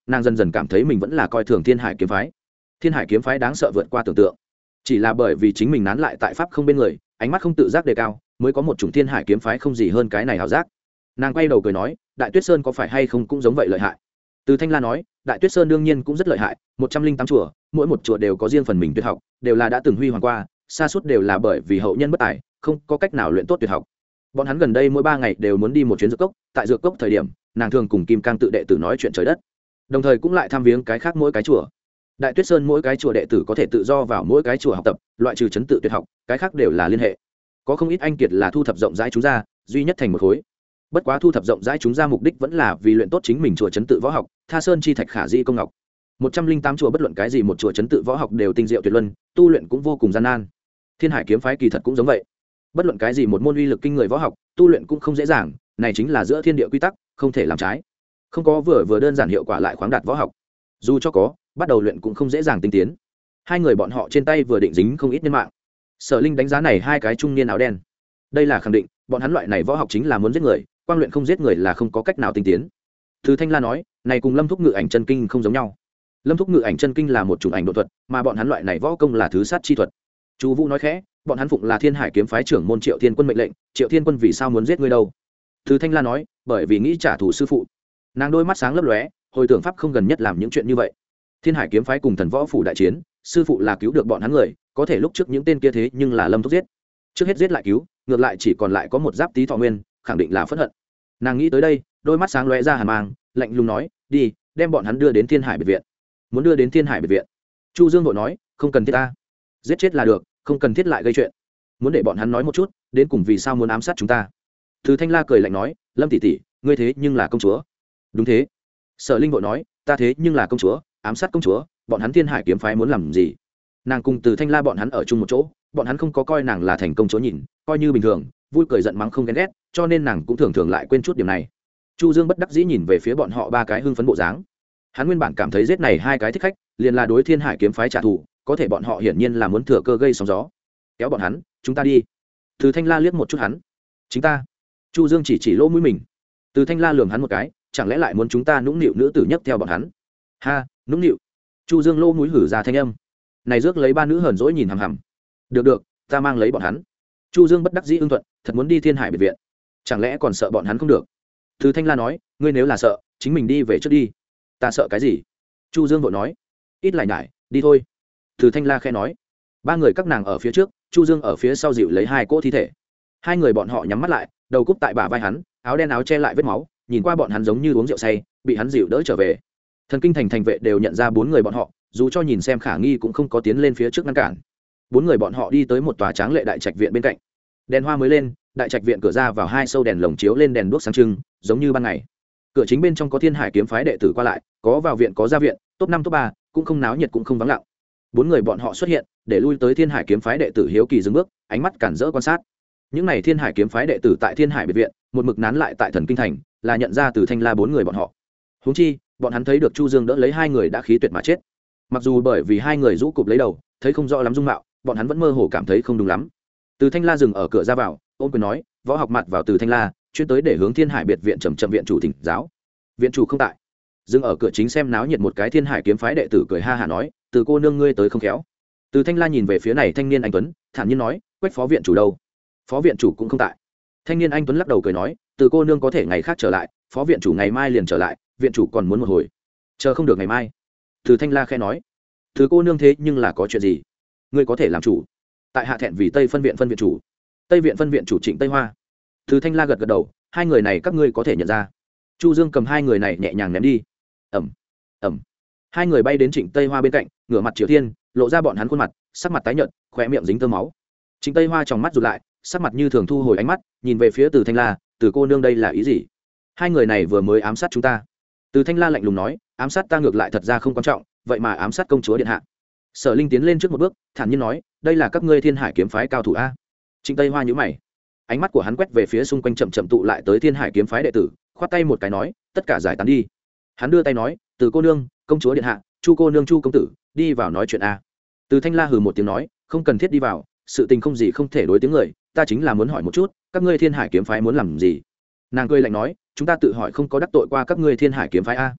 nàng dần dần cảm thấy mình vẫn là coi thường thiên hải kiếm phái. Thiên hải kiếm phái đáng sợ vượt qua tưởng tượng, chỉ là bởi vì chính mình nán lại tại pháp không bên người, ánh mắt không tự giác đề cao, mới có một chủng thiên hải kiếm phái không gì hơn cái này hảo giác. Nàng quay đầu cười nói, đại tuyết sơn có phải hay không cũng giống vậy lợi hại. Từ Thanh La nói, đại tuyết sơn đương nhiên cũng rất lợi hại, một trăm linh tám chùa, mỗi một chùa đều có riêng phần mình tuyệt học, đều là đã từng huy hoàng qua, xa suốt đều là bởi vì hậu nhân bất tài, không có cách nào luyện tốt tuyệt học. Bọn hắn gần đây mỗi ba ngày đều muốn đi một chuyến dược cốc, tại dược cốc thời điểm, nàng thường cùng Kim Cang tự đệ tử nói chuyện trời đất, đồng thời cũng lại thăm viếng cái khác mỗi cái chùa. Đại tuyết sơn mỗi cái chùa đệ tử có thể tự do vào mỗi cái chùa học tập, loại trừ chấn tự tuyệt học, cái khác đều là liên hệ. Có không ít anh kiệt là thu thập rộng rãi chúng ra, duy nhất thành một khối. Bất quá thu thập rộng rãi chúng ra mục đích vẫn là vì luyện tốt chính mình chùa chấn tự võ học, Tha Sơn chi thạch khả di công ngọc. một trăm linh tám chùa bất luận cái gì một chùa chấn tự võ học đều tinh diệu tuyệt luân, tu luyện cũng vô cùng gian nan. Thiên Hải kiếm phái kỳ thật cũng giống vậy. Bất luận cái gì một môn uy lực kinh người võ học, tu luyện cũng không dễ dàng, này chính là giữa thiên địa quy tắc, không thể làm trái. Không có vừa vừa đơn giản hiệu quả lại khoáng đạt võ học. Dù cho có, bắt đầu luyện cũng không dễ dàng tinh tiến. Hai người bọn họ trên tay vừa định dính không ít nhân mạng. Sở Linh đánh giá này hai cái trung niên áo đen. Đây là khẳng định, bọn hắn loại này võ học chính là muốn giết người, quang luyện không giết người là không có cách nào tinh tiến. Từ Thanh La nói, này cùng Lâm Thúc Ngự Ảnh Chân Kinh không giống nhau. Lâm Thúc Ngự Ảnh Chân Kinh là một chủng ảnh độ thuật, mà bọn hắn loại này võ công là thứ sát chi thuật. Chu Vũ nói khẽ, bọn hắn phụng là Thiên Hải kiếm phái trưởng môn Triệu Thiên Quân mệnh lệnh, Triệu Thiên Quân vì sao muốn giết ngươi đâu? Từ Thanh La nói, bởi vì nghĩ trả thù sư phụ. Nàng đôi mắt sáng lấp lóe, hồi tưởng pháp không gần nhất làm những chuyện như vậy. Thiên Hải kiếm phái cùng thần võ phủ đại chiến, sư phụ là cứu được bọn hắn người, có thể lúc trước những tên kia thế nhưng là Lâm Thúc giết. Trước hết giết lại cứu, ngược lại chỉ còn lại có một giáp tí thọ nguyên, khẳng định là phẫn hận. Nàng nghĩ tới đây, đôi mắt sáng lóe ra hàn mang, lạnh lùng nói, đi, đem bọn hắn đưa đến Thiên Hải biệt viện. Muốn đưa đến Thiên Hải biệt viện? Chu Dương vội nói, không cần thiết ta, giết chết là được, không cần thiết lại gây chuyện. Muốn để bọn hắn nói một chút, đến cùng vì sao muốn ám sát chúng ta. Từ Thanh La cười lạnh nói, Lâm tỷ tỷ, ngươi thế nhưng là công chúa. Đúng thế. Sở Linh vội nói, ta thế nhưng là công chúa, ám sát công chúa, bọn hắn Thiên Hải kiếm phái muốn làm gì? Nàng cùng Từ Thanh La bọn hắn ở chung một chỗ, bọn hắn không có coi nàng là thành công chúa nhìn, coi như bình thường, vui cười giận mắng không ghen ghét, cho nên nàng cũng thường thường lại quên chút điểm này. Chu Dương bất đắc dĩ nhìn về phía bọn họ ba cái hưng phấn bộ dáng. Hắn nguyên bản cảm thấy giết này hai cái thích khách, liền là đối Thiên Hải kiếm phái trả thù, có thể bọn họ hiển nhiên là muốn thừa cơ gây sóng gió. Kéo bọn hắn, chúng ta đi. Từ Thanh La liếc một chút hắn. Chính ta. Chu Dương chỉ chỉ lỗ mũi mình. Từ Thanh La lườm hắn một cái, chẳng lẽ lại muốn chúng ta nũng nịu nữ tử nhất theo bọn hắn? Ha, nũng nịu. Chu Dương lỗ mũi hử ra thanh âm. Này rước lấy ba nữ hờn dỗi nhìn hằm hằm. Được được, ta mang lấy bọn hắn. Chu Dương bất đắc dĩ ưng thuận, thật muốn đi Thiên Hải biệt viện, chẳng lẽ còn sợ bọn hắn không được? Từ Thanh La nói, ngươi nếu là sợ, chính mình đi về trước đi. Ta sợ cái gì? Chu Dương vội nói, ít lại nhải, đi thôi. Từ Thanh La khẽ nói. Ba người các nàng ở phía trước, Chu Dương ở phía sau dịu lấy hai cỗ thi thể. Hai người bọn họ nhắm mắt lại, đầu cúp tại bả vai hắn, áo đen áo che lại vết máu, nhìn qua bọn hắn giống như uống rượu say, bị hắn dịu đỡ trở về. Thần kinh thành thành vệ đều nhận ra bốn người bọn họ, dù cho nhìn xem khả nghi cũng không có tiến lên phía trước ngăn cản. Bốn người bọn họ đi tới một tòa tráng lệ đại trạch viện bên cạnh. Đèn hoa mới lên, đại trạch viện cửa ra vào hai sâu đèn lồng chiếu lên đèn đuốc sáng trưng, giống như ban ngày. Cửa chính bên trong có Thiên Hải kiếm phái đệ tử qua lại, có vào viện có ra viện, top năm top ba, cũng không náo nhiệt cũng không vắng lặng. Bốn người bọn họ xuất hiện, để lui tới Thiên Hải kiếm phái đệ tử hiếu kỳ dừng bước, ánh mắt cản rỡ quan sát. Những này Thiên Hải kiếm phái đệ tử tại Thiên Hải biệt viện, một mực nán lại tại Thần Kinh thành, là nhận ra từ Thanh La bốn người bọn họ. Huống chi, bọn hắn thấy được Chu Dương đỡ lấy hai người đã khí tuyệt mà chết. Mặc dù bởi vì hai người rũ cụp lấy đầu, thấy không rõ lắm dung mạo, bọn hắn vẫn mơ hồ cảm thấy không đúng lắm. Từ Thanh La dừng ở cửa ra vào, ôm quyền nói, võ học mặt vào Từ Thanh La, chuyên tới để hướng Thiên Hải biệt viện trầm trầm viện chủ thỉnh giáo. Viện chủ không tại. Dừng ở cửa chính xem náo nhiệt một cái Thiên Hải kiếm phái đệ tử cười ha hả nói, từ cô nương ngươi tới không khéo. Từ Thanh La nhìn về phía này thanh niên anh tuấn, thản nhiên nói, quách phó viện chủ đâu? Phó viện chủ cũng không tại. Thanh niên anh tuấn lắc đầu cười nói, từ cô nương có thể ngày khác trở lại, phó viện chủ ngày mai liền trở lại, viện chủ còn muốn một hồi, chờ không được ngày mai. Từ Thanh La khẽ nói, từ cô nương thế nhưng là có chuyện gì? Ngươi có thể làm chủ. Tại hạ thẹn vì Tây phân viện phân viện chủ. Tây viện phân viện chủ Trịnh Tây Hoa. Từ Thanh La gật gật đầu, hai người này các ngươi có thể nhận ra. Chu Dương cầm hai người này nhẹ nhàng ném đi. Ẩm, Ẩm. Hai người bay đến Trịnh Tây Hoa bên cạnh, ngửa mặt Triều Thiên, lộ ra bọn hắn khuôn mặt, sắc mặt tái nhợt, khóe miệng dính tơ máu. Trịnh Tây Hoa tròng mắt rụt lại, sắc mặt như thường thu hồi ánh mắt, nhìn về phía Từ Thanh La, "Từ cô nương đây là ý gì? Hai người này vừa mới ám sát chúng ta." Từ Thanh La lạnh lùng nói, "Ám sát ta ngược lại thật ra không quan trọng, vậy mà ám sát công chúa điện hạ." Sở Linh tiến lên trước một bước, thản nhiên nói, "Đây là các ngươi Thiên Hải kiếm phái cao thủ a?" Trịnh Tây Hoa nhíu mày, ánh mắt của hắn quét về phía xung quanh chậm chậm tụ lại tới Thiên Hải kiếm phái đệ tử, khoát tay một cái nói, "Tất cả giải tán đi." Hắn đưa tay nói, "Từ cô nương, công chúa điện hạ, Chu cô nương, Chu công tử, đi vào nói chuyện a." Từ Thanh La hừ một tiếng nói, "Không cần thiết đi vào, sự tình không gì không thể đối tiếng người, ta chính là muốn hỏi một chút, các ngươi Thiên Hải kiếm phái muốn làm gì?" Nàng cười lạnh nói, "Chúng ta tự hỏi không có đắc tội qua các ngươi Thiên Hải kiếm phái a."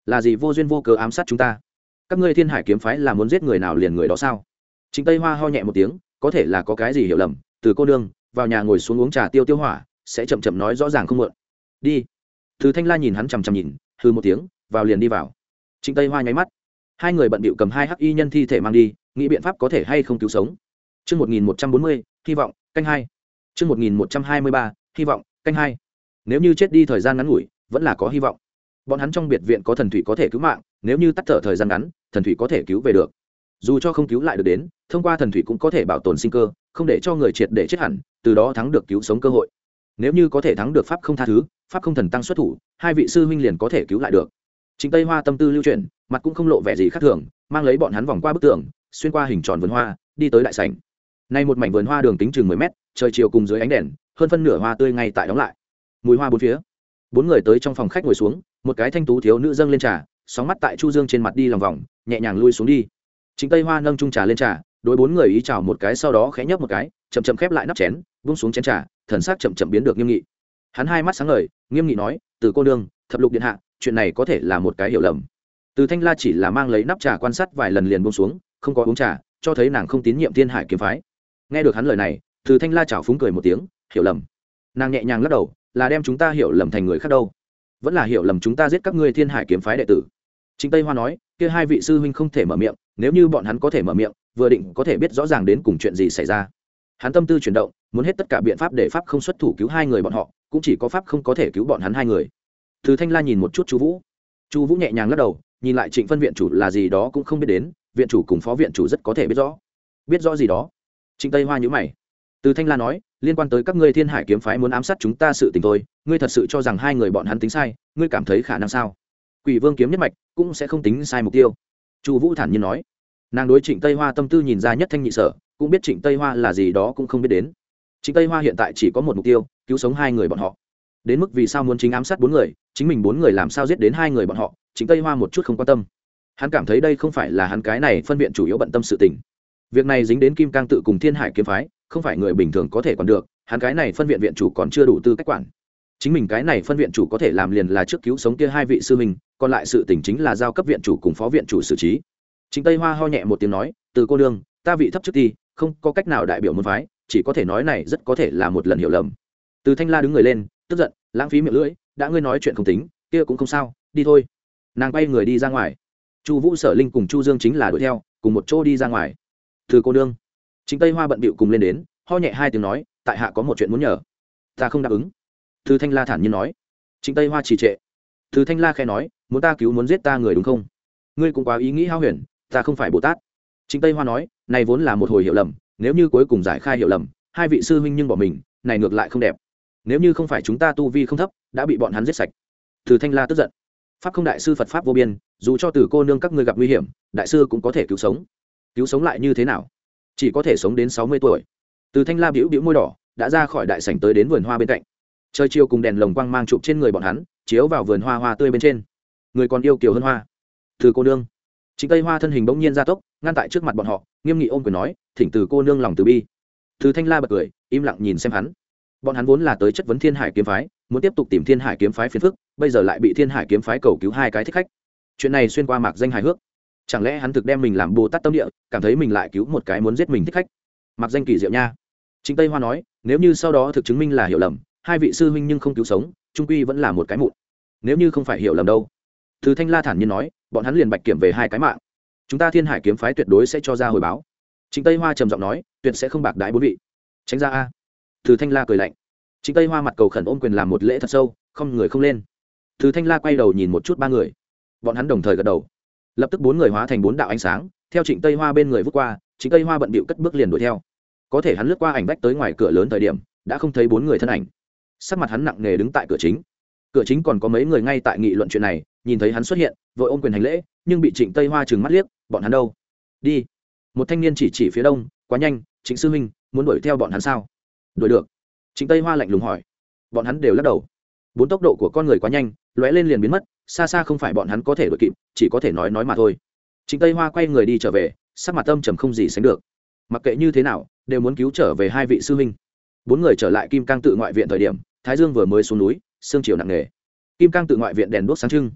là gì vô duyên vô cớ ám sát chúng ta? Các ngươi thiên hải kiếm phái là muốn giết người nào liền người đó sao? Trịnh Tây Hoa ho nhẹ một tiếng, có thể là có cái gì hiểu lầm. Từ cô nương vào nhà ngồi xuống uống trà tiêu tiêu hỏa, sẽ chậm chậm nói rõ ràng không mượn. Đi. Từ Thanh La nhìn hắn chằm chằm nhìn, hừ một tiếng, vào liền đi vào. Trịnh Tây Hoa nháy mắt, hai người bận bịu cầm hai hắc y nhân thi thể mang đi, nghĩ biện pháp có thể hay không cứu sống. Chương một nghìn một trăm bốn mươi, hy vọng, canh hai. Chương một nghìn một trăm hai mươi ba, hy vọng, canh hai. Nếu như chết đi thời gian ngắn ngủi, vẫn là có hy vọng. Bọn hắn trong biệt viện có thần thủy có thể cứu mạng, nếu như tắt thở thời gian ngắn, thần thủy có thể cứu về được. Dù cho không cứu lại được đến, thông qua thần thủy cũng có thể bảo tồn sinh cơ, không để cho người triệt để chết hẳn, từ đó thắng được cứu sống cơ hội. Nếu như có thể thắng được pháp không tha thứ, pháp không thần tăng xuất thủ, hai vị sư huynh liền có thể cứu lại được. Trịnh Tây Hoa tâm tư lưu chuyển, mặt cũng không lộ vẻ gì khác thường, mang lấy bọn hắn vòng qua bức tường, xuyên qua hình tròn vườn hoa, đi tới đại sảnh. Nay một mảnh vườn hoa đường kính chừng mười mét, trời chiều cùng dưới ánh đèn, hơn phân nửa hoa tươi ngay tại đóng lại. Mùi hoa bốn phía. Bốn người tới trong phòng khách ngồi xuống, một cái thanh tú thiếu nữ dâng lên trà, sóng mắt tại Chu Dương trên mặt đi lòng vòng, nhẹ nhàng lui xuống đi. Trịnh Tây Hoa nâng chung trà lên trà, đối bốn người ý chào một cái, sau đó khẽ nhấp một cái, chậm chậm khép lại nắp chén, buông xuống chén trà, thần sắc chậm chậm biến được nghiêm nghị. Hắn hai mắt sáng ngời, nghiêm nghị nói: "Từ cô nương, thập lục điện hạ, chuyện này có thể là một cái hiểu lầm." Từ Thanh La chỉ là mang lấy nắp trà quan sát vài lần liền buông xuống, không có uống trà, cho thấy nàng không tín nhiệm Thiên Hải kiếm phái. Nghe được hắn lời này, Từ Thanh La chảo phúng cười một tiếng: "Hiểu lầm?" Nàng nhẹ nhàng lắc đầu, là đem chúng ta hiểu lầm thành người khác đâu, vẫn là hiểu lầm chúng ta giết các ngươi Thiên Hải kiếm phái đệ tử. Trịnh Tây Hoa nói: "Kia hai vị sư huynh không thể mở miệng, nếu như bọn hắn có thể mở miệng, vừa định có thể biết rõ ràng đến cùng chuyện gì xảy ra." Hắn tâm tư chuyển động, muốn hết tất cả biện pháp để pháp không xuất thủ cứu hai người bọn họ, cũng chỉ có pháp không có thể cứu bọn hắn hai người. Từ Thanh La nhìn một chút Chu Vũ, Chu Vũ nhẹ nhàng lắc đầu, nhìn lại Trịnh Phân viện chủ là gì đó cũng không biết đến, viện chủ cùng phó viện chủ rất có thể biết rõ. Biết rõ gì đó? Trịnh Tây Hoa nhíu mày. Từ Thanh La nói: "Liên quan tới các ngươi Thiên Hải kiếm phái muốn ám sát chúng ta sự tình thôi, ngươi thật sự cho rằng hai người bọn hắn tính sai, ngươi cảm thấy khả năng sao? Quỷ Vương kiếm nhất mạch cũng sẽ không tính sai mục tiêu." Chu Vũ thản nhiên nói. Nàng đối Trịnh Tây Hoa tâm tư nhìn ra nhất thanh nhị sở, cũng biết Trịnh Tây Hoa là gì đó cũng không biết đến. Trịnh Tây Hoa hiện tại chỉ có một mục tiêu, cứu sống hai người bọn họ. Đến mức vì sao muốn chính ám sát bốn người, chính mình bốn người làm sao giết đến hai người bọn họ, Trịnh Tây Hoa một chút không quan tâm. Hắn cảm thấy đây không phải là hắn cái này phân viện chủ yếu bận tâm sự tình. Việc này dính đến Kim Cang tự cùng Thiên Hải kiếm phái, không phải người bình thường có thể quản được, hắn cái này phân viện viện chủ còn chưa đủ tư cách quản. Chính mình cái này phân viện chủ có thể làm liền là trước cứu sống kia hai vị sư huynh, còn lại sự tình chính là giao cấp viện chủ cùng phó viện chủ xử trí. Trịnh Tây Hoa ho nhẹ một tiếng nói: "Từ cô nương, ta vị thấp trước ti, không có cách nào đại biểu môn phái, chỉ có thể nói này rất có thể là một lần hiểu lầm." Từ Thanh La đứng người lên, tức giận, lãng phí miệng lưỡi, đã ngươi nói chuyện không tính, kia cũng không sao, đi thôi. Nàng quay người đi ra ngoài. Chu Vũ, Sở Linh cùng Chu Dương chính là đuổi theo, cùng một chỗ đi ra ngoài. "Từ cô nương." Trịnh Tây Hoa bận bịu cùng lên đến, ho nhẹ hai tiếng nói: "Tại hạ có một chuyện muốn nhờ." "Ta không đáp ứng." Từ Thanh La thản nhiên nói. Trịnh Tây Hoa trì trệ. Từ Thanh La khẽ nói: "Muốn ta cứu muốn giết ta người đúng không? Ngươi cũng quá ý nghĩ hao huyền, ta không phải Bồ Tát." Trịnh Tây Hoa nói: "Này vốn là một hồi hiểu lầm, nếu như cuối cùng giải khai hiểu lầm, hai vị sư huynh nhưng bỏ mình, này ngược lại không đẹp. Nếu như không phải chúng ta tu vi không thấp, đã bị bọn hắn giết sạch." Từ Thanh La tức giận. "Pháp không đại sư Phật pháp vô biên, dù cho Từ cô nương các ngươi gặp nguy hiểm, đại sư cũng có thể cứu sống. Cứu sống lại như thế nào? Chỉ có thể sống đến sáu mươi tuổi." Từ Thanh La bĩu bĩu môi đỏ, đã ra khỏi đại sảnh tới đến vườn hoa bên cạnh. Trời chiều cùng đèn lồng quang mang chụp trên người bọn hắn, chiếu vào vườn hoa hoa tươi bên trên. Người còn yêu kiều hơn hoa. "Từ cô nương." Trịnh Tây Hoa thân hình bỗng nhiên gia tốc, ngăn tại trước mặt bọn họ, nghiêm nghị ôm quyền nói: "Thỉnh Từ cô nương lòng từ bi." Từ Thanh La bật cười, im lặng nhìn xem hắn. Bọn hắn vốn là tới chất vấn Thiên Hải kiếm phái, muốn tiếp tục tìm Thiên Hải kiếm phái phiền phức, bây giờ lại bị Thiên Hải kiếm phái cầu cứu hai cái thích khách. Chuyện này xuyên qua mạc danh hài hước. Chẳng lẽ hắn thực đem mình làm Bồ Tát tâm địa, cảm thấy mình lại cứu một cái muốn giết mình thích khách? Mạc danh kỳ diệu nha. Trịnh Tây Hoa nói: "Nếu như sau đó thực chứng minh là hiểu lầm, hai vị sư huynh nhưng không cứu sống, trung quy vẫn là một cái mụn. Nếu như không phải hiểu lầm đâu." Từ Thanh La thản nhiên nói: "Bọn hắn liền bạch kiểm về hai cái mạng, chúng ta Thiên Hải kiếm phái tuyệt đối sẽ cho ra hồi báo." Trịnh Tây Hoa trầm giọng nói: "Tuyệt sẽ không bạc đãi bốn vị." "Tránh ra a." Từ Thanh La cười lạnh. Trịnh Tây Hoa mặt cầu khẩn ôm quyền làm một lễ thật sâu, không người không lên. Từ Thanh La quay đầu nhìn một chút ba người, bọn hắn đồng thời gật đầu. Lập tức bốn người hóa thành bốn đạo ánh sáng, theo Trịnh Tây Hoa bên người vút qua. Trịnh Tây Hoa bận bịu cất bước liền đuổi theo. Có thể hắn lướt qua ảnh bách tới ngoài cửa lớn thời điểm, đã không thấy bốn người thân ảnh. Sắc mặt hắn nặng nề đứng tại cửa chính. Cửa chính còn có mấy người ngay tại nghị luận chuyện này, nhìn thấy hắn xuất hiện, vội ôm quyền hành lễ, nhưng bị Trịnh Tây Hoa trừng mắt liếc, "Bọn hắn đâu?" "Đi." Một thanh niên chỉ chỉ phía đông, "Quá nhanh, Trịnh sư huynh, muốn đuổi theo bọn hắn sao?" "Đuổi được." Trịnh Tây Hoa lạnh lùng hỏi. Bọn hắn đều lắc đầu. Bốn tốc độ của con người quá nhanh, lóe lên liền biến mất, xa xa không phải bọn hắn có thể đuổi kịp, chỉ có thể nói nói mà thôi. Trịnh Tây Hoa quay người đi trở về, sắc mặt âm trầm không gì sánh được. Mặc kệ như thế nào, đều muốn cứu trở về hai vị sư huynh. Bốn người trở lại Kim Cang tự ngoại viện thời điểm, Thái Dương vừa mới xuống núi, sương chiều nặng nề. Kim Cang tự ngoại viện đèn đuốc sáng trưng.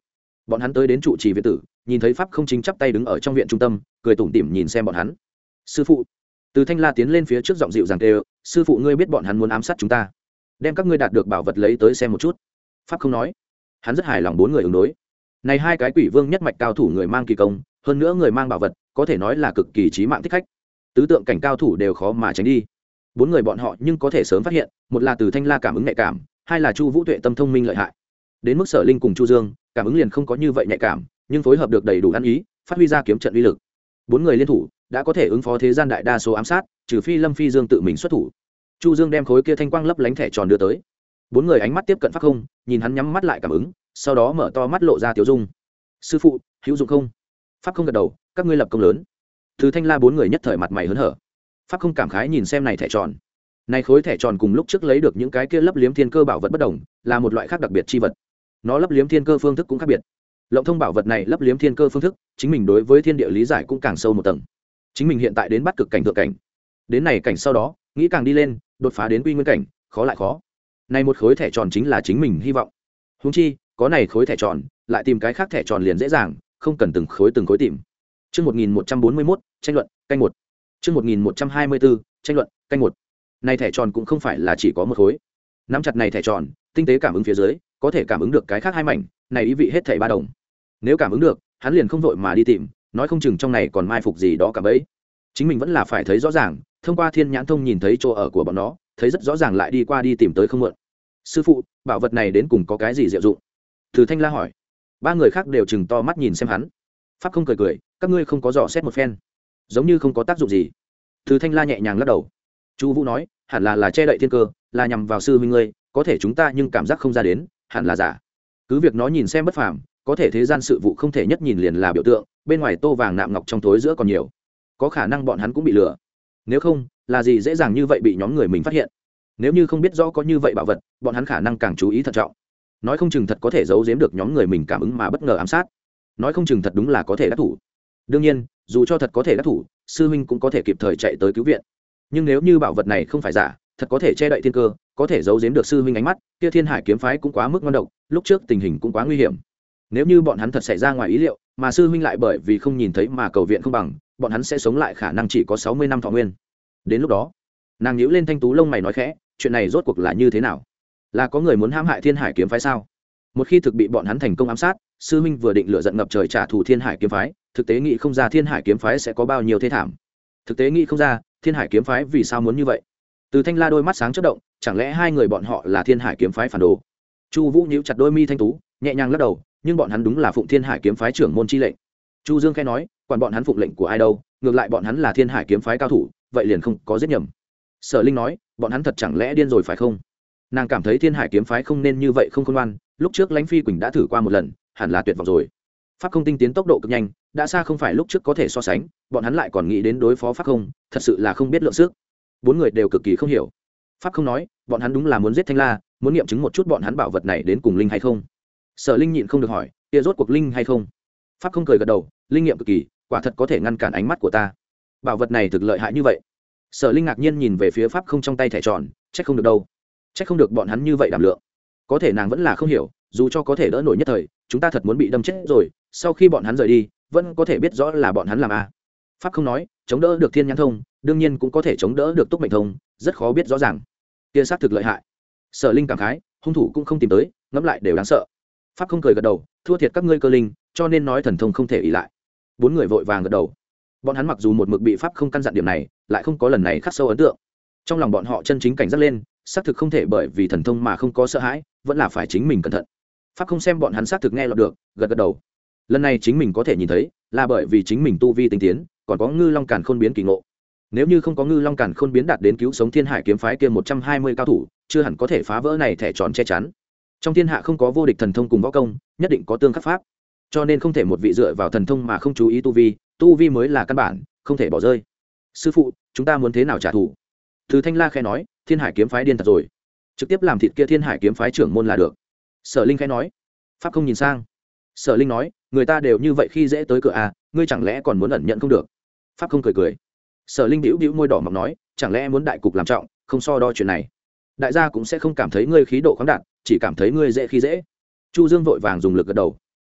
bọn hắn tới đến trụ trì viện tử, nhìn thấy pháp không chính chắp tay đứng ở trong viện trung tâm, cười tủm tỉm nhìn xem bọn hắn. Sư phụ. Từ Thanh La tiến lên phía trước giọng dịu dàng kêu, sư phụ ngươi biết bọn hắn muốn ám sát chúng ta, đem các ngươi đạt được bảo vật lấy tới xem một chút. Pháp không nói, hắn rất hài lòng bốn người ứng đối. Này hai cái quỷ vương nhất mạch cao thủ người mang kỳ công, hơn nữa người mang bảo vật, có thể nói là cực kỳ chí mạng thích khách. Tứ tượng cảnh cao thủ đều khó mà tránh đi. Bốn người bọn họ nhưng có thể sớm phát hiện, một là Từ Thanh La cảm ứng nhạy cảm, hai là Chu Vũ Tuệ tâm thông minh lợi hại. Đến mức Sở Linh cùng Chu Dương, cảm ứng liền không có như vậy nhạy cảm, nhưng phối hợp được đầy đủ ăn ý, phát huy ra kiếm trận uy lực. Bốn người liên thủ, đã có thể ứng phó thế gian đại đa số ám sát, trừ phi Lâm Phi Dương tự mình xuất thủ. Chu Dương đem khối kia thanh quang lấp lánh thẻ tròn đưa tới. Bốn người ánh mắt tiếp cận Pháp Không, nhìn hắn nhắm mắt lại cảm ứng, sau đó mở to mắt lộ ra tiểu dung. Sư phụ, hữu dụng không? Pháp Không gật đầu, các ngươi lập công lớn. Từ Thanh La bốn người nhất thời mặt mày hớn hở. Pháp Không cảm khái nhìn xem này thẻ tròn. Này khối thẻ tròn cùng lúc trước lấy được những cái kia lấp liếm thiên cơ bảo vật bất đồng, là một loại khác đặc biệt chi vật. Nó lấp liếm thiên cơ phương thức cũng khác biệt. Lộng thông bảo vật này lấp liếm thiên cơ phương thức, chính mình đối với thiên địa lý giải cũng càng sâu một tầng. Chính mình hiện tại đến bắt cực cảnh thượng cảnh, đến này cảnh sau đó, nghĩ càng đi lên, đột phá đến quy nguyên cảnh, khó lại khó. Này một khối thẻ tròn chính là chính mình hy vọng. Huống chi, có này khối thẻ tròn, lại tìm cái khác thẻ tròn liền dễ dàng, không cần từng khối từng khối tìm. Chương một nghìn một trăm bốn mươi mốt, tranh luận, canh một. Chương một nghìn một trăm hai mươi bốn, tranh luận, canh một. Này thẻ tròn cũng không phải là chỉ có một khối. Nắm chặt này thẻ tròn, tinh tế cảm ứng phía dưới, có thể cảm ứng được cái khác hai mảnh, này ý vị hết thảy ba đồng. Nếu cảm ứng được, hắn liền không vội mà đi tìm, nói không chừng trong này còn mai phục gì đó cả bấy. Chính mình vẫn là phải thấy rõ ràng, thông qua thiên nhãn thông nhìn thấy chỗ ở của bọn nó, thấy rất rõ ràng lại đi qua đi tìm tới không muộn. Sư phụ, bảo vật này đến cùng có cái gì diệu dụng? Từ Thanh La hỏi. Ba người khác đều chừng to mắt nhìn xem hắn. Pháp Không cười cười, các ngươi không có dò xét một phen, giống như không có tác dụng gì. Từ Thanh La nhẹ nhàng lắc đầu. Chu Vũ nói, hẳn là là che đậy thiên cơ, là nhằm vào sư huynh ngươi, có thể chúng ta nhưng cảm giác không ra đến, hẳn là giả. Cứ việc nó nhìn xem bất phàm, có thể thế gian sự vụ không thể nhất nhìn liền là biểu tượng, bên ngoài tô vàng nạm ngọc trong tối giữa còn nhiều, có khả năng bọn hắn cũng bị lừa. Nếu không, là gì dễ dàng như vậy bị nhóm người mình phát hiện. Nếu như không biết rõ có như vậy bảo vật, bọn hắn khả năng càng chú ý thận trọng, nói không chừng thật có thể giấu giếm được nhóm người mình cảm ứng mà bất ngờ ám sát, nói không chừng thật đúng là có thể đắc thủ. Đương nhiên, dù cho thật có thể đắc thủ, sư huynh cũng có thể kịp thời chạy tới cứu viện. Nhưng nếu như bảo vật này không phải giả, thật có thể che đậy thiên cơ, có thể giấu giếm được sư huynh ánh mắt, kia Thiên Hải kiếm phái cũng quá mức ngon độc, lúc trước tình hình cũng quá nguy hiểm. Nếu như bọn hắn thật xảy ra ngoài ý liệu, mà sư huynh lại bởi vì không nhìn thấy mà cầu viện không bằng, bọn hắn sẽ sống lại khả năng chỉ có sáu mươi năm thọ nguyên. Đến lúc đó, nàng nhíu lên thanh tú lông mày nói khẽ, chuyện này rốt cuộc là như thế nào? Là có người muốn hãm hại Thiên Hải kiếm phái sao? Một khi thực bị bọn hắn thành công ám sát, sư huynh vừa định lựa giận ngập trời trả thù Thiên Hải kiếm phái, thực tế nghĩ không ra Thiên Hải kiếm phái sẽ có bao nhiêu thế thảm. Thực tế nghĩ không ra, Thiên Hải kiếm phái vì sao muốn như vậy? Từ Thanh La đôi mắt sáng chớp động, chẳng lẽ hai người bọn họ là Thiên Hải kiếm phái phản đồ? Chu Vũ nhíu chặt đôi mi thanh tú, nhẹ nhàng lắc đầu, nhưng bọn hắn đúng là phụng Thiên Hải kiếm phái trưởng môn chi lệnh. Chu Dương khẽ nói, quản bọn hắn phụng lệnh của ai đâu, ngược lại bọn hắn là Thiên Hải kiếm phái cao thủ, vậy liền không có giết nhầm. Sở Linh nói, bọn hắn thật chẳng lẽ điên rồi phải không? Nàng cảm thấy Thiên Hải kiếm phái không nên như vậy không khôn ngoan, lúc trước Lãnh Phi Quỳnh đã thử qua một lần, hẳn là tuyệt vọng rồi. Pháp không tinh tiến tốc độ cực nhanh, đã xa không phải lúc trước có thể so sánh, bọn hắn lại còn nghĩ đến đối phó Pháp không, thật sự là không biết lượng sức. Bốn người đều cực kỳ không hiểu. Pháp không nói, bọn hắn đúng là muốn giết Thanh La, muốn nghiệm chứng một chút bọn hắn bảo vật này đến cùng linh hay không. Sở Linh nhịn không được hỏi, kia rốt cuộc linh hay không? Pháp không cười gật đầu, linh nghiệm cực kỳ, quả thật có thể ngăn cản ánh mắt của ta. Bảo vật này thực lợi hại như vậy. Sở Linh ngạc nhiên nhìn về phía Pháp không trong tay thẻ tròn, trách không được đâu, trách không được bọn hắn như vậy đảm lượng. Có thể nàng vẫn là không hiểu, dù cho có thể đỡ nổi nhất thời, chúng ta thật muốn bị đâm chết rồi, sau khi bọn hắn rời đi, vẫn có thể biết rõ là bọn hắn làm a. Pháp không nói, chống đỡ được Thiên Nhãn thông, đương nhiên cũng có thể chống đỡ được Túc Mệnh thông, rất khó biết rõ ràng. Kia sát thực lợi hại. Sở Linh cảm khái, hung thủ cũng không tìm tới, ngẫm lại đều đáng sợ. Pháp không cười gật đầu, thua thiệt các ngươi cơ linh, cho nên nói thần thông không thể ỷ lại. Bốn người vội vàng gật đầu. Bọn hắn mặc dù một mực bị Pháp không căn dặn điểm này, lại không có lần này khắc sâu ấn tượng. Trong lòng bọn họ chân chính cảnh giác lên, xác thực không thể bởi vì thần thông mà không có sợ hãi, vẫn là phải chính mình cẩn thận. Pháp không xem bọn hắn xác thực nghe lọt được, gật gật đầu. Lần này chính mình có thể nhìn thấy, là bởi vì chính mình tu vi tinh tiến, còn có Ngư Long Càn Khôn biến kỳ ngộ. Nếu như không có Ngư Long Càn Khôn biến đạt đến cứu sống Thiên Hải kiếm phái kia một trăm hai mươi cao thủ, chưa hẳn có thể phá vỡ này thẻ tròn che chắn. Trong thiên hạ không có vô địch thần thông cùng võ công, nhất định có tương khắc pháp. Cho nên không thể một vị dựa vào thần thông mà không chú ý tu vi, tu vi mới là căn bản, không thể bỏ rơi. Sư phụ, chúng ta muốn thế nào trả thù? Từ Thanh La khẽ nói, Thiên Hải kiếm phái điên thật rồi, trực tiếp làm thịt kia Thiên Hải kiếm phái trưởng môn là được. Sở Linh khẽ nói. Pháp không nhìn sang. Sở Linh nói, người ta đều như vậy khi dễ tới cửa à, ngươi chẳng lẽ còn muốn ẩn nhận không được? Pháp không cười cười. Sở Linh bĩu bĩu môi đỏ mọng nói, chẳng lẽ muốn đại cục làm trọng, không so đo chuyện này. Đại gia cũng sẽ không cảm thấy ngươi khí độ khoáng đạt, chỉ cảm thấy ngươi dễ khi dễ. Chu Dương vội vàng dùng lực gật đầu.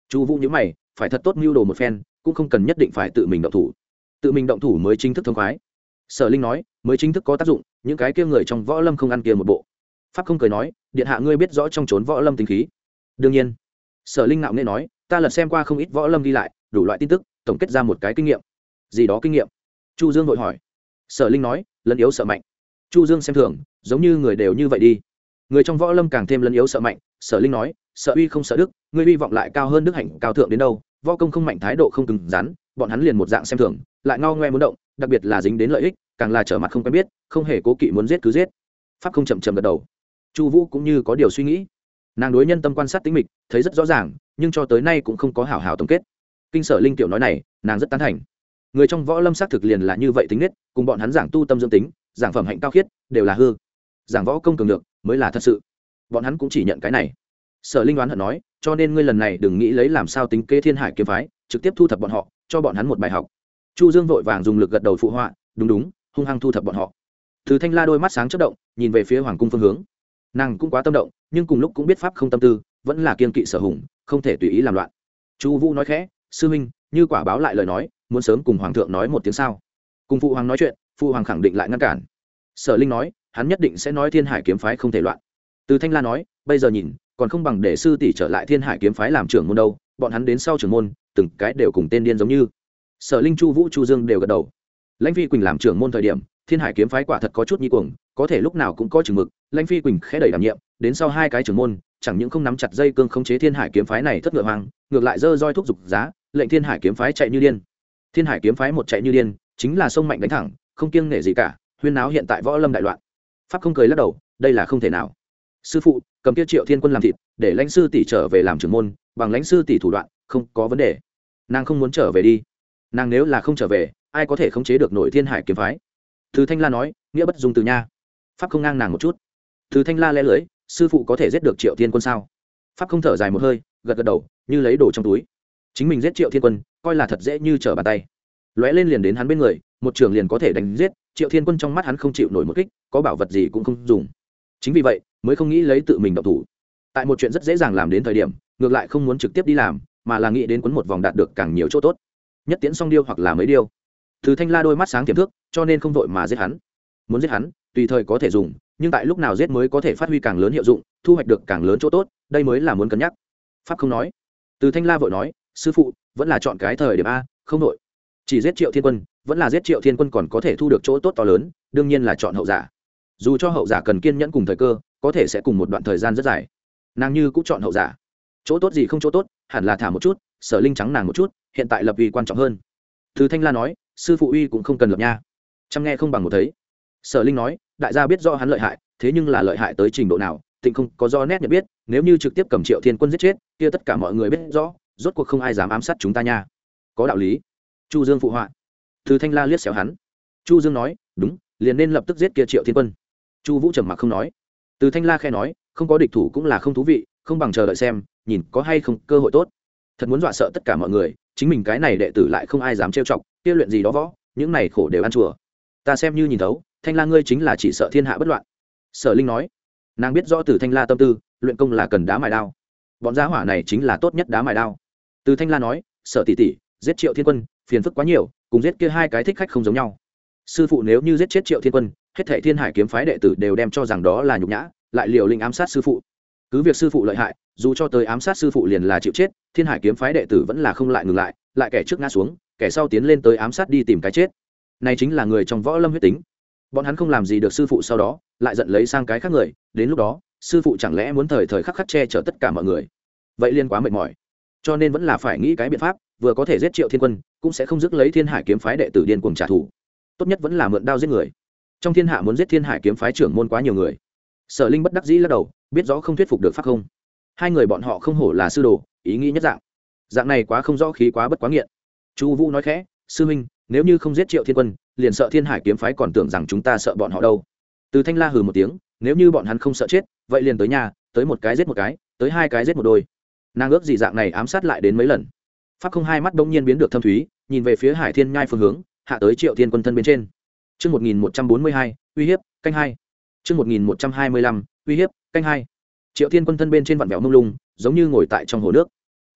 Chu Vũ nhíu mày, phải thật tốt mưu đồ một phen, cũng không cần nhất định phải tự mình động thủ. Tự mình động thủ mới chính thức thông khoái. Sở Linh nói, mới chính thức có tác dụng, những cái kia người trong võ lâm không ăn kia một bộ. Pháp không cười nói, điện hạ ngươi biết rõ trong trốn võ lâm tính khí. Đương nhiên. Sở Linh ngạo nghễ nói, ta lật xem qua không ít võ lâm ghi lại, đủ loại tin tức, tổng kết ra một cái kinh nghiệm. Gì đó kinh nghiệm? Chu Dương vội hỏi. Sở Linh nói, lấn yếu sợ mạnh. Chu Dương xem thường, giống như người đều như vậy đi. Người trong võ lâm càng thêm lấn yếu sợ mạnh. Sở Linh nói, sợ uy không sợ đức, ngươi uy vọng lại cao hơn đức hạnh cao thượng đến đâu, võ công không mạnh thái độ không cứng rắn, bọn hắn liền một dạng xem thường, lại ngao ngoe muốn động, đặc biệt là dính đến lợi ích, càng là trở mặt không quen biết, không hề cố kỵ muốn giết cứ giết. Pháp không chậm chậm gật đầu. Chu Vũ cũng như có điều suy nghĩ. Nàng đối nhân tâm quan sát tính mịch, thấy rất rõ ràng, nhưng cho tới nay cũng không có hảo hảo tổng kết. Kinh Sở Linh tiểu nói này, nàng rất tán thành. Người trong võ lâm xác thực liền là như vậy tính nết, cùng bọn hắn giảng tu tâm dưỡng tính, giảng phẩm hạnh cao khiết, đều là hư. Giảng võ công cường được, mới là thật sự. Bọn hắn cũng chỉ nhận cái này. Sở Linh đoán hận nói, cho nên ngươi lần này đừng nghĩ lấy làm sao tính kế Thiên Hải kiếm phái, trực tiếp thu thập bọn họ, cho bọn hắn một bài học. Chu Dương vội vàng dùng lực gật đầu phụ họa, đúng đúng, hung hăng thu thập bọn họ. Từ Thanh La đôi mắt sáng chớp động, nhìn về phía hoàng cung phương hướng. Nàng cũng quá tâm động, nhưng cùng lúc cũng biết pháp không tâm tư, vẫn là kiên kỵ Sở Hùng, không thể tùy ý làm loạn. Chu Vũ nói khẽ, sư huynh, như quả báo lại lời nói, muốn sớm cùng hoàng thượng nói một tiếng sao? Cùng phụ hoàng nói chuyện, phụ hoàng khẳng định lại ngăn cản. Sở Linh nói, hắn nhất định sẽ nói Thiên Hải kiếm phái không thể loạn. Từ Thanh La nói, bây giờ nhìn, còn không bằng để sư tỷ trở lại Thiên Hải kiếm phái làm trưởng môn đâu, bọn hắn đến sau trưởng môn, từng cái đều cùng tên điên giống như. Sở Linh, Chu Vũ, Chu Dương đều gật đầu. Lãnh Phi Quỳnh làm trưởng môn thời điểm, Thiên Hải kiếm phái quả thật có chút nhi cuồng, có thể lúc nào cũng có chừng mực, Lãnh Phi Quỳnh khẽ đẩy đảm nhiệm, đến sau hai cái trưởng môn, chẳng những không nắm chặt dây cương khống chế Thiên Hải kiếm phái này thất ngựa hoang, ngược lại dơ roi thúc giục giá, lệnh Thiên Hải kiếm phái chạy như điên. Thiên Hải kiếm phái một chạy như điên, chính là sông mạnh đánh thẳng, không kiêng nể gì cả, huyên náo hiện tại võ lâm đại loạn. Pháp không cười lắc đầu, đây là không thể nào. Sư phụ, cầm kia Triệu Thiên Quân làm thịt, để lãnh sư tỷ trở về làm trưởng môn, bằng lãnh sư tỷ thủ đoạn, không có vấn đề. Nàng không muốn trở về đi. Nàng nếu là không trở về, ai có thể khống chế được nội Thiên Hải kiếm phái? Từ Thanh La nói, nghĩa bất dung từ nha. Pháp không ngang nàng một chút. Từ Thanh La lẽ lưỡi, sư phụ có thể giết được Triệu Thiên Quân sao? Pháp không thở dài một hơi, gật gật đầu, như lấy đồ trong túi. Chính mình giết Triệu Thiên Quân, coi là thật dễ như trở bàn tay. Lóe lên liền đến hắn bên người, một trường liền có thể đánh giết. Triệu Thiên Quân trong mắt hắn không chịu nổi một kích, có bảo vật gì cũng không dùng. Chính vì vậy, mới không nghĩ lấy tự mình động thủ. Tại một chuyện rất dễ dàng làm đến thời điểm, ngược lại không muốn trực tiếp đi làm, mà là nghĩ đến quấn một vòng đạt được càng nhiều chỗ tốt. Nhất tiễn song điêu hoặc là mấy điêu. Từ Thanh La đôi mắt sáng tiềm thức, cho nên không vội mà giết hắn. Muốn giết hắn, tùy thời có thể dùng, nhưng tại lúc nào giết mới có thể phát huy càng lớn hiệu dụng, thu hoạch được càng lớn chỗ tốt, đây mới là muốn cân nhắc. Pháp không nói. Từ Thanh La vội nói, sư phụ, vẫn là chọn cái thời điểm a, không nội. Chỉ giết Triệu Thiên Quân, vẫn là giết Triệu Thiên Quân còn có thể thu được chỗ tốt to lớn, đương nhiên là chọn hậu giả. Dù cho hậu giả cần kiên nhẫn cùng thời cơ, có thể sẽ cùng một đoạn thời gian rất dài. Nàng như cũng chọn hậu giả. Chỗ tốt gì không chỗ tốt, hẳn là thả một chút, Sở Linh trắng nàng một chút, hiện tại lập uy quan trọng hơn. Từ Thanh La nói, sư phụ uy cũng không cần lập nha. Chăm nghe không bằng một thấy. Sở Linh nói, đại gia biết rõ hắn lợi hại, thế nhưng là lợi hại tới trình độ nào, Tịnh không có do nét nhận biết, nếu như trực tiếp cầm Triệu Thiên Quân giết chết, kia tất cả mọi người biết rõ, rốt cuộc không ai dám ám sát chúng ta nha. Có đạo lý. Chu Dương phụ họa. Từ Thanh La liếc xéo hắn. Chu Dương nói, đúng, liền nên lập tức giết kia Triệu Thiên Quân. Chu Vũ trầm mặc không nói. Từ Thanh La khẽ nói, không có địch thủ cũng là không thú vị, không bằng chờ đợi xem, nhìn có hay không cơ hội tốt. Thật muốn dọa sợ tất cả mọi người, chính mình cái này đệ tử lại không ai dám trêu chọc, kia luyện gì đó võ, những này khổ đều ăn chùa. Ta xem như nhìn thấu, Thanh La ngươi chính là chỉ sợ thiên hạ bất loạn. Sở Linh nói, nàng biết rõ Từ Thanh La tâm tư, luyện công là cần đá mài đao. Bọn giá hỏa này chính là tốt nhất đá mài đao. Từ Thanh La nói, Sở tỷ tỷ, giết Triệu Thiên Quân, phiền phức quá nhiều, cùng giết kia hai cái thích khách không giống nhau. Sư phụ nếu như giết chết Triệu Thiên Quân, hết thảy Thiên Hải kiếm phái đệ tử đều đem cho rằng đó là nhục nhã, lại liều lĩnh ám sát sư phụ. Cứ việc sư phụ lợi hại, dù cho tới ám sát sư phụ liền là chịu chết, Thiên Hải kiếm phái đệ tử vẫn là không lại ngừng lại, lại kẻ trước ngã xuống, kẻ sau tiến lên tới ám sát đi tìm cái chết. Này chính là người trong võ lâm huyết tính. Bọn hắn không làm gì được sư phụ, sau đó lại giận lấy sang cái khác người, đến lúc đó, sư phụ chẳng lẽ muốn thời thời khắc khắc che chở tất cả mọi người? Vậy liên quá mệt mỏi. Cho nên vẫn là phải nghĩ cái biện pháp, vừa có thể giết Triệu Thiên Quân, cũng sẽ không dứt lấy Thiên Hải kiếm phái đệ tử điên cuồng trả thù. Tốt nhất vẫn là mượn đao giết người. Trong thiên hạ muốn giết Thiên Hải kiếm phái trưởng môn quá nhiều người. Sở Linh bất đắc dĩ lắc đầu, biết rõ không thuyết phục được pháp không. Hai người bọn họ không hổ là sư đồ, ý nghĩ nhất dạng. Dạng này quá không rõ khí, quá bất quá nghiện. Chu Vũ nói khẽ, sư huynh, nếu như không giết Triệu Thiên Quân, liền sợ Thiên Hải kiếm phái còn tưởng rằng chúng ta sợ bọn họ đâu. Từ Thanh La hừ một tiếng, nếu như bọn hắn không sợ chết, vậy liền tới nhà, tới một cái giết một cái, tới hai cái giết một đôi. Nàng ước gì dạng này ám sát lại đến mấy lần. Pháp không hai mắt bỗng nhiên biến được thâm thúy, nhìn về phía Hải Thiên Nhai phương hướng, hạ tới Triệu Thiên Quân thân bên trên. Chương một nghìn một trăm bốn mươi hai, uy hiếp, canh hai. Chương một nghìn một trăm hai mươi lăm, uy hiếp, canh hai. Triệu Thiên Quân thân bên trên vặn vẹo mông lung, giống như ngồi tại trong hồ nước.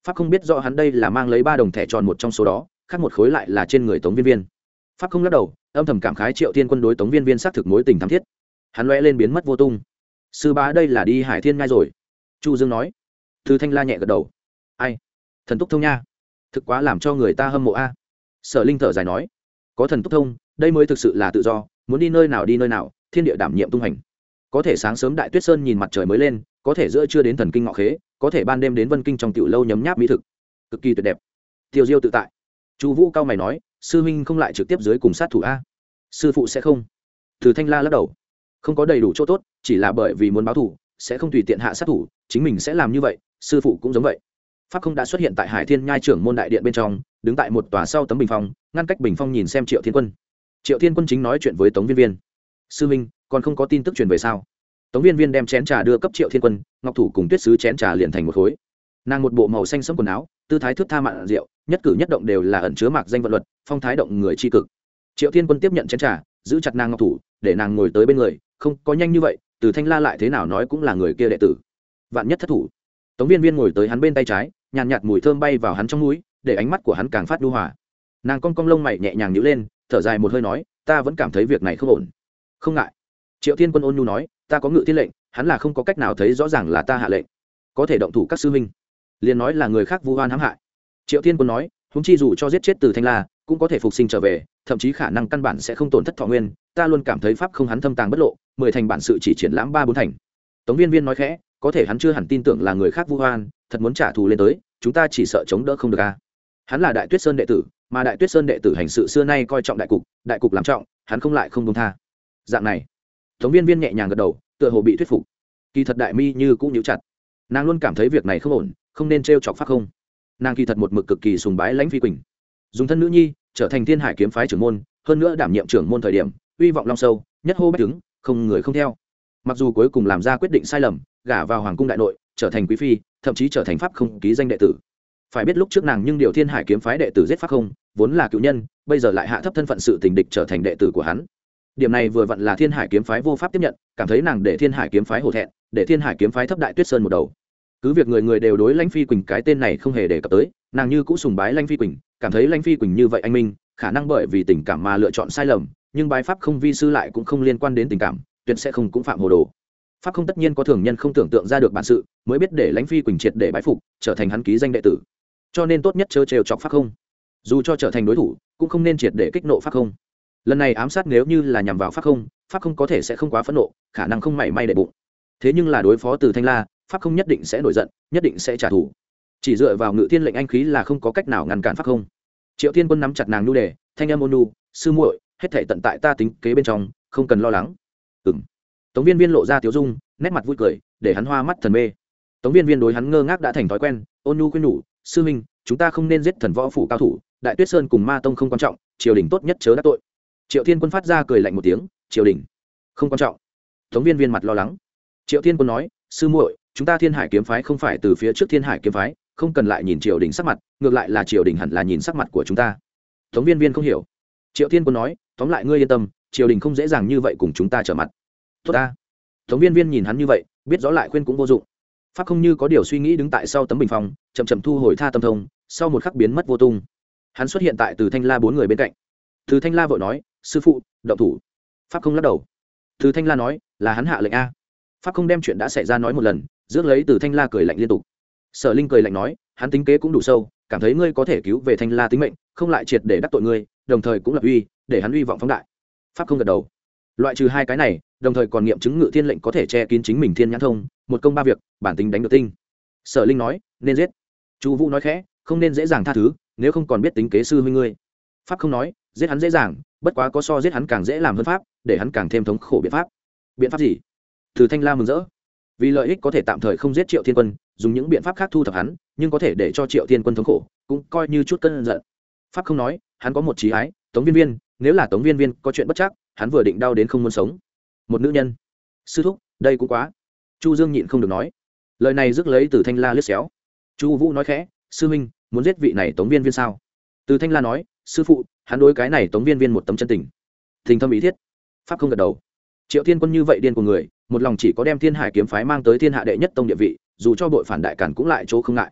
pháp không biết rõ hắn đây là mang lấy ba đồng thẻ tròn một trong số đó, khác một khối lại là trên người Tống Viên Viên. Pháp không lắc đầu, âm thầm cảm khái Triệu Thiên Quân đối Tống Viên Viên xác thực mối tình thắm thiết. Hắn lóe lên biến mất vô tung. Sư bá đây là đi Hải Thiên ngay rồi. Chu Dương nói. Từ Thanh La nhẹ gật đầu. Ai? Thần túc thông nha. Thực quá làm cho người ta hâm mộ a. Sở Linh thở dài nói. Có thần túc thông, đây mới thực sự là tự do, muốn đi nơi nào đi nơi nào, thiên địa đảm nhiệm tung hành. Có thể sáng sớm Đại Tuyết Sơn nhìn mặt trời mới lên, có thể giữa trưa đến thần kinh ngọ khế, có thể ban đêm đến Vân Kinh trong tiểu lâu nhấm nháp mỹ thực, cực kỳ tuyệt đẹp. Tiêu Diêu tự tại. Chu Vũ cao mày nói, sư huynh không lại trực tiếp dưới cùng sát thủ a? Sư phụ sẽ không. Từ Thanh La lắc đầu. Không có đầy đủ chỗ tốt, chỉ là bởi vì muốn báo thù, sẽ không tùy tiện hạ sát thủ, chính mình sẽ làm như vậy, sư phụ cũng giống vậy. Pháp không đã xuất hiện tại Hải Thiên Nhai trưởng môn đại điện bên trong, đứng tại một tòa sau tấm bình phong, ngăn cách bình phong nhìn xem Triệu Thiên Quân. Triệu Thiên Quân chính nói chuyện với Tống Viên Viên. Sư huynh, còn không có tin tức truyền về sao? Tống Viên Viên đem chén trà đưa cấp Triệu Thiên Quân, ngọc thủ cùng tuyết sứ chén trà liền thành một khối. Nàng một bộ màu xanh sẫm quần áo, tư thái thướt tha mạn rượu, nhất cử nhất động đều là ẩn chứa mạc danh vận luật, phong thái động người chi cực. Triệu Thiên Quân tiếp nhận chén trà, giữ chặt nàng ngọc thủ, để nàng ngồi tới bên người, không có nhanh như vậy, Từ Thanh La lại thế nào nói cũng là người kia đệ tử. Vạn nhất thất thủ. Tống Viên Viên ngồi tới hắn bên tay trái, nhàn nhạt mùi thơm bay vào hắn trong mũi, để ánh mắt của hắn càng phát nhu hòa. Nàng cong cong lông mày nhẹ nhàng nhíu lên, thở dài một hơi nói, ta vẫn cảm thấy việc này không ổn. Không ngại. Triệu Thiên Quân ôn nhu nói, ta có ngự thiên lệnh, hắn là không có cách nào thấy rõ ràng là ta hạ lệnh, có thể động thủ các sư huynh, liền nói là người khác vu oan hãm hại. Triệu Thiên Quân nói, huống chi dù cho giết chết Từ Thanh La, cũng có thể phục sinh trở về, thậm chí khả năng căn bản sẽ không tổn thất thọ nguyên, ta luôn cảm thấy pháp không hắn thâm tàng bất lộ, mười thành bản sự chỉ triển lãm ba bốn thành. Tống Viên Viên nói khẽ, có thể hắn chưa hẳn tin tưởng là người khác vu oan, thật muốn trả thù lên tới, chúng ta chỉ sợ chống đỡ không được a. Hắn là Đại Tuyết Sơn đệ tử, mà Đại Tuyết Sơn đệ tử hành sự xưa nay coi trọng đại cục, đại cục làm trọng, hắn không lại không buông tha. Dạng này, Tống Viên Viên nhẹ nhàng gật đầu, tựa hồ bị thuyết phục. Kỳ thật đại mi như cũng nhíu chặt, nàng luôn cảm thấy việc này không ổn, không nên trêu chọc pháp không. Nàng kỳ thật một mực cực kỳ sùng bái Lãnh Phi Quỳnh, dùng thân nữ nhi trở thành Thiên Hải kiếm phái trưởng môn, hơn nữa đảm nhiệm trưởng môn thời điểm uy vọng long sâu, nhất hô bách đứng, không người không theo. Mặc dù cuối cùng làm ra quyết định sai lầm, gả vào hoàng cung đại nội, trở thành quý phi, thậm chí trở thành pháp không ký danh đệ tử. Phải biết lúc trước nàng nhưng điều Thiên Hải kiếm phái đệ tử giết pháp không, vốn là cựu nhân, bây giờ lại hạ thấp thân phận sự tình địch trở thành đệ tử của hắn. Điểm này vừa vặn là Thiên Hải kiếm phái vô pháp tiếp nhận, cảm thấy nàng để Thiên Hải kiếm phái hổ thẹn, để Thiên Hải kiếm phái thấp Đại Tuyết Sơn một đầu. Cứ việc người người đều đối Lãnh Phi Quỳnh cái tên này không hề đề cập tới, nàng như cũ sùng bái Lãnh Phi Quỳnh, cảm thấy Lãnh Phi Quỳnh như vậy anh minh, khả năng bởi vì tình cảm mà lựa chọn sai lầm, nhưng bái pháp không vi sư lại cũng không liên quan đến tình cảm, tuyệt sẽ không cũng phạm hồ đồ. Pháp không tất nhiên có thường nhân không tưởng tượng ra được bản sự, mới biết để Lãnh Phi Quỳnh triệt để bái phục, trở thành hắn ký danh đệ tử. Cho nên tốt nhất chớ trêu chọc pháp không. Dù cho trở thành đối thủ, cũng không nên triệt để kích nộ pháp không. Lần này ám sát nếu như là nhằm vào pháp không, pháp không có thể sẽ không quá phẫn nộ, khả năng không mảy may để bụng. Thế nhưng là đối phó Từ Thanh La, pháp không nhất định sẽ nổi giận, nhất định sẽ trả thù. Chỉ dựa vào ngự thiên lệnh anh khí là không có cách nào ngăn cản pháp không. Triệu Thiên Quân nắm chặt nàng nhu đề, thanh âm ôn nhu, sư muội, hết thảy tận tại ta tính kế bên trong, không cần lo lắng. Ừm. Tống Viên Viên lộ ra tiếu dung, nét mặt vui cười, để hắn hoa mắt thần mê. Tống Viên Viên đối hắn ngơ ngác đã thành thói quen, ôn nhu khuyên nhủ, sư huynh, chúng ta không nên giết thần võ phủ cao thủ, Đại Tuyết Sơn cùng Ma Tông không quan trọng, triều đình tốt nhất chớ đắc tội. Triệu Thiên Quân phát ra cười lạnh một tiếng, triều đình không quan trọng. Tống Viên Viên mặt lo lắng. Triệu Thiên Quân nói, sư muội, chúng ta Thiên Hải kiếm phái không phải từ phía trước Thiên Hải kiếm phái, không cần lại nhìn triều đình sắc mặt, ngược lại là triều đình hẳn là nhìn sắc mặt của chúng ta. Tống Viên Viên không hiểu. Triệu Thiên Quân nói, tóm lại ngươi yên tâm, triều đình không dễ dàng như vậy cùng chúng ta trở mặt. Tốt ta. Tống Viên Viên nhìn hắn như vậy, biết rõ lại khuyên cũng vô dụng. Pháp không như có điều suy nghĩ đứng tại sau tấm bình phong, chậm chậm thu hồi tha tâm thông, sau một khắc biến mất vô tung. Hắn xuất hiện tại Từ Thanh La bốn người bên cạnh. Từ Thanh La vội nói, sư phụ, động thủ. Pháp không lắc đầu. Từ Thanh La nói, là hắn hạ lệnh a. Pháp không đem chuyện đã xảy ra nói một lần, rước lấy Từ Thanh La cười lạnh liên tục. Sở Linh cười lạnh nói, hắn tính kế cũng đủ sâu, cảm thấy ngươi có thể cứu về Thanh La tính mệnh, không lại triệt để đắc tội ngươi, đồng thời cũng lập uy, để hắn uy vọng phóng đại. Pháp không gật đầu. Loại trừ hai cái này, đồng thời còn nghiệm chứng ngự thiên lệnh có thể che kín chính mình thiên nhãn thông, một công ba việc, bản tính đánh được tinh. Sở Linh nói, nên giết. Chu Vũ nói khẽ, không nên dễ dàng tha thứ, nếu không còn biết tính kế sư huynh ngươi. Pháp không nói, giết hắn dễ dàng, bất quá có so giết hắn càng dễ làm hơn pháp, để hắn càng thêm thống khổ biện pháp. Biện pháp gì? Từ Thanh La mừng rỡ. Vì lợi ích có thể tạm thời không giết Triệu Thiên Quân, dùng những biện pháp khác thu thập hắn, nhưng có thể để cho Triệu Thiên Quân thống khổ, cũng coi như chút cơn giận. Pháp không nói, hắn có một chí ái, Tống Viên Viên, nếu là Tống Viên Viên có chuyện bất trắc, hắn vừa định đau đến không muốn sống. Một nữ nhân. Sư thúc, đây cũng quá. Chu Dương nhịn không được nói. Lời này rước lấy Từ Thanh La liếc xéo. Chu Vũ nói khẽ, sư huynh, muốn giết vị này Tống Viên Viên sao? Từ Thanh La nói, sư phụ, hắn đối cái này Tống Viên Viên một tấm chân tình, tình thâm ý thiết. Pháp không gật đầu. Triệu Thiên Quân như vậy điên của người, một lòng chỉ có đem Thiên Hải kiếm phái mang tới thiên hạ đệ nhất tông địa vị, dù cho bội phản đại cản cũng lại chỗ không ngại.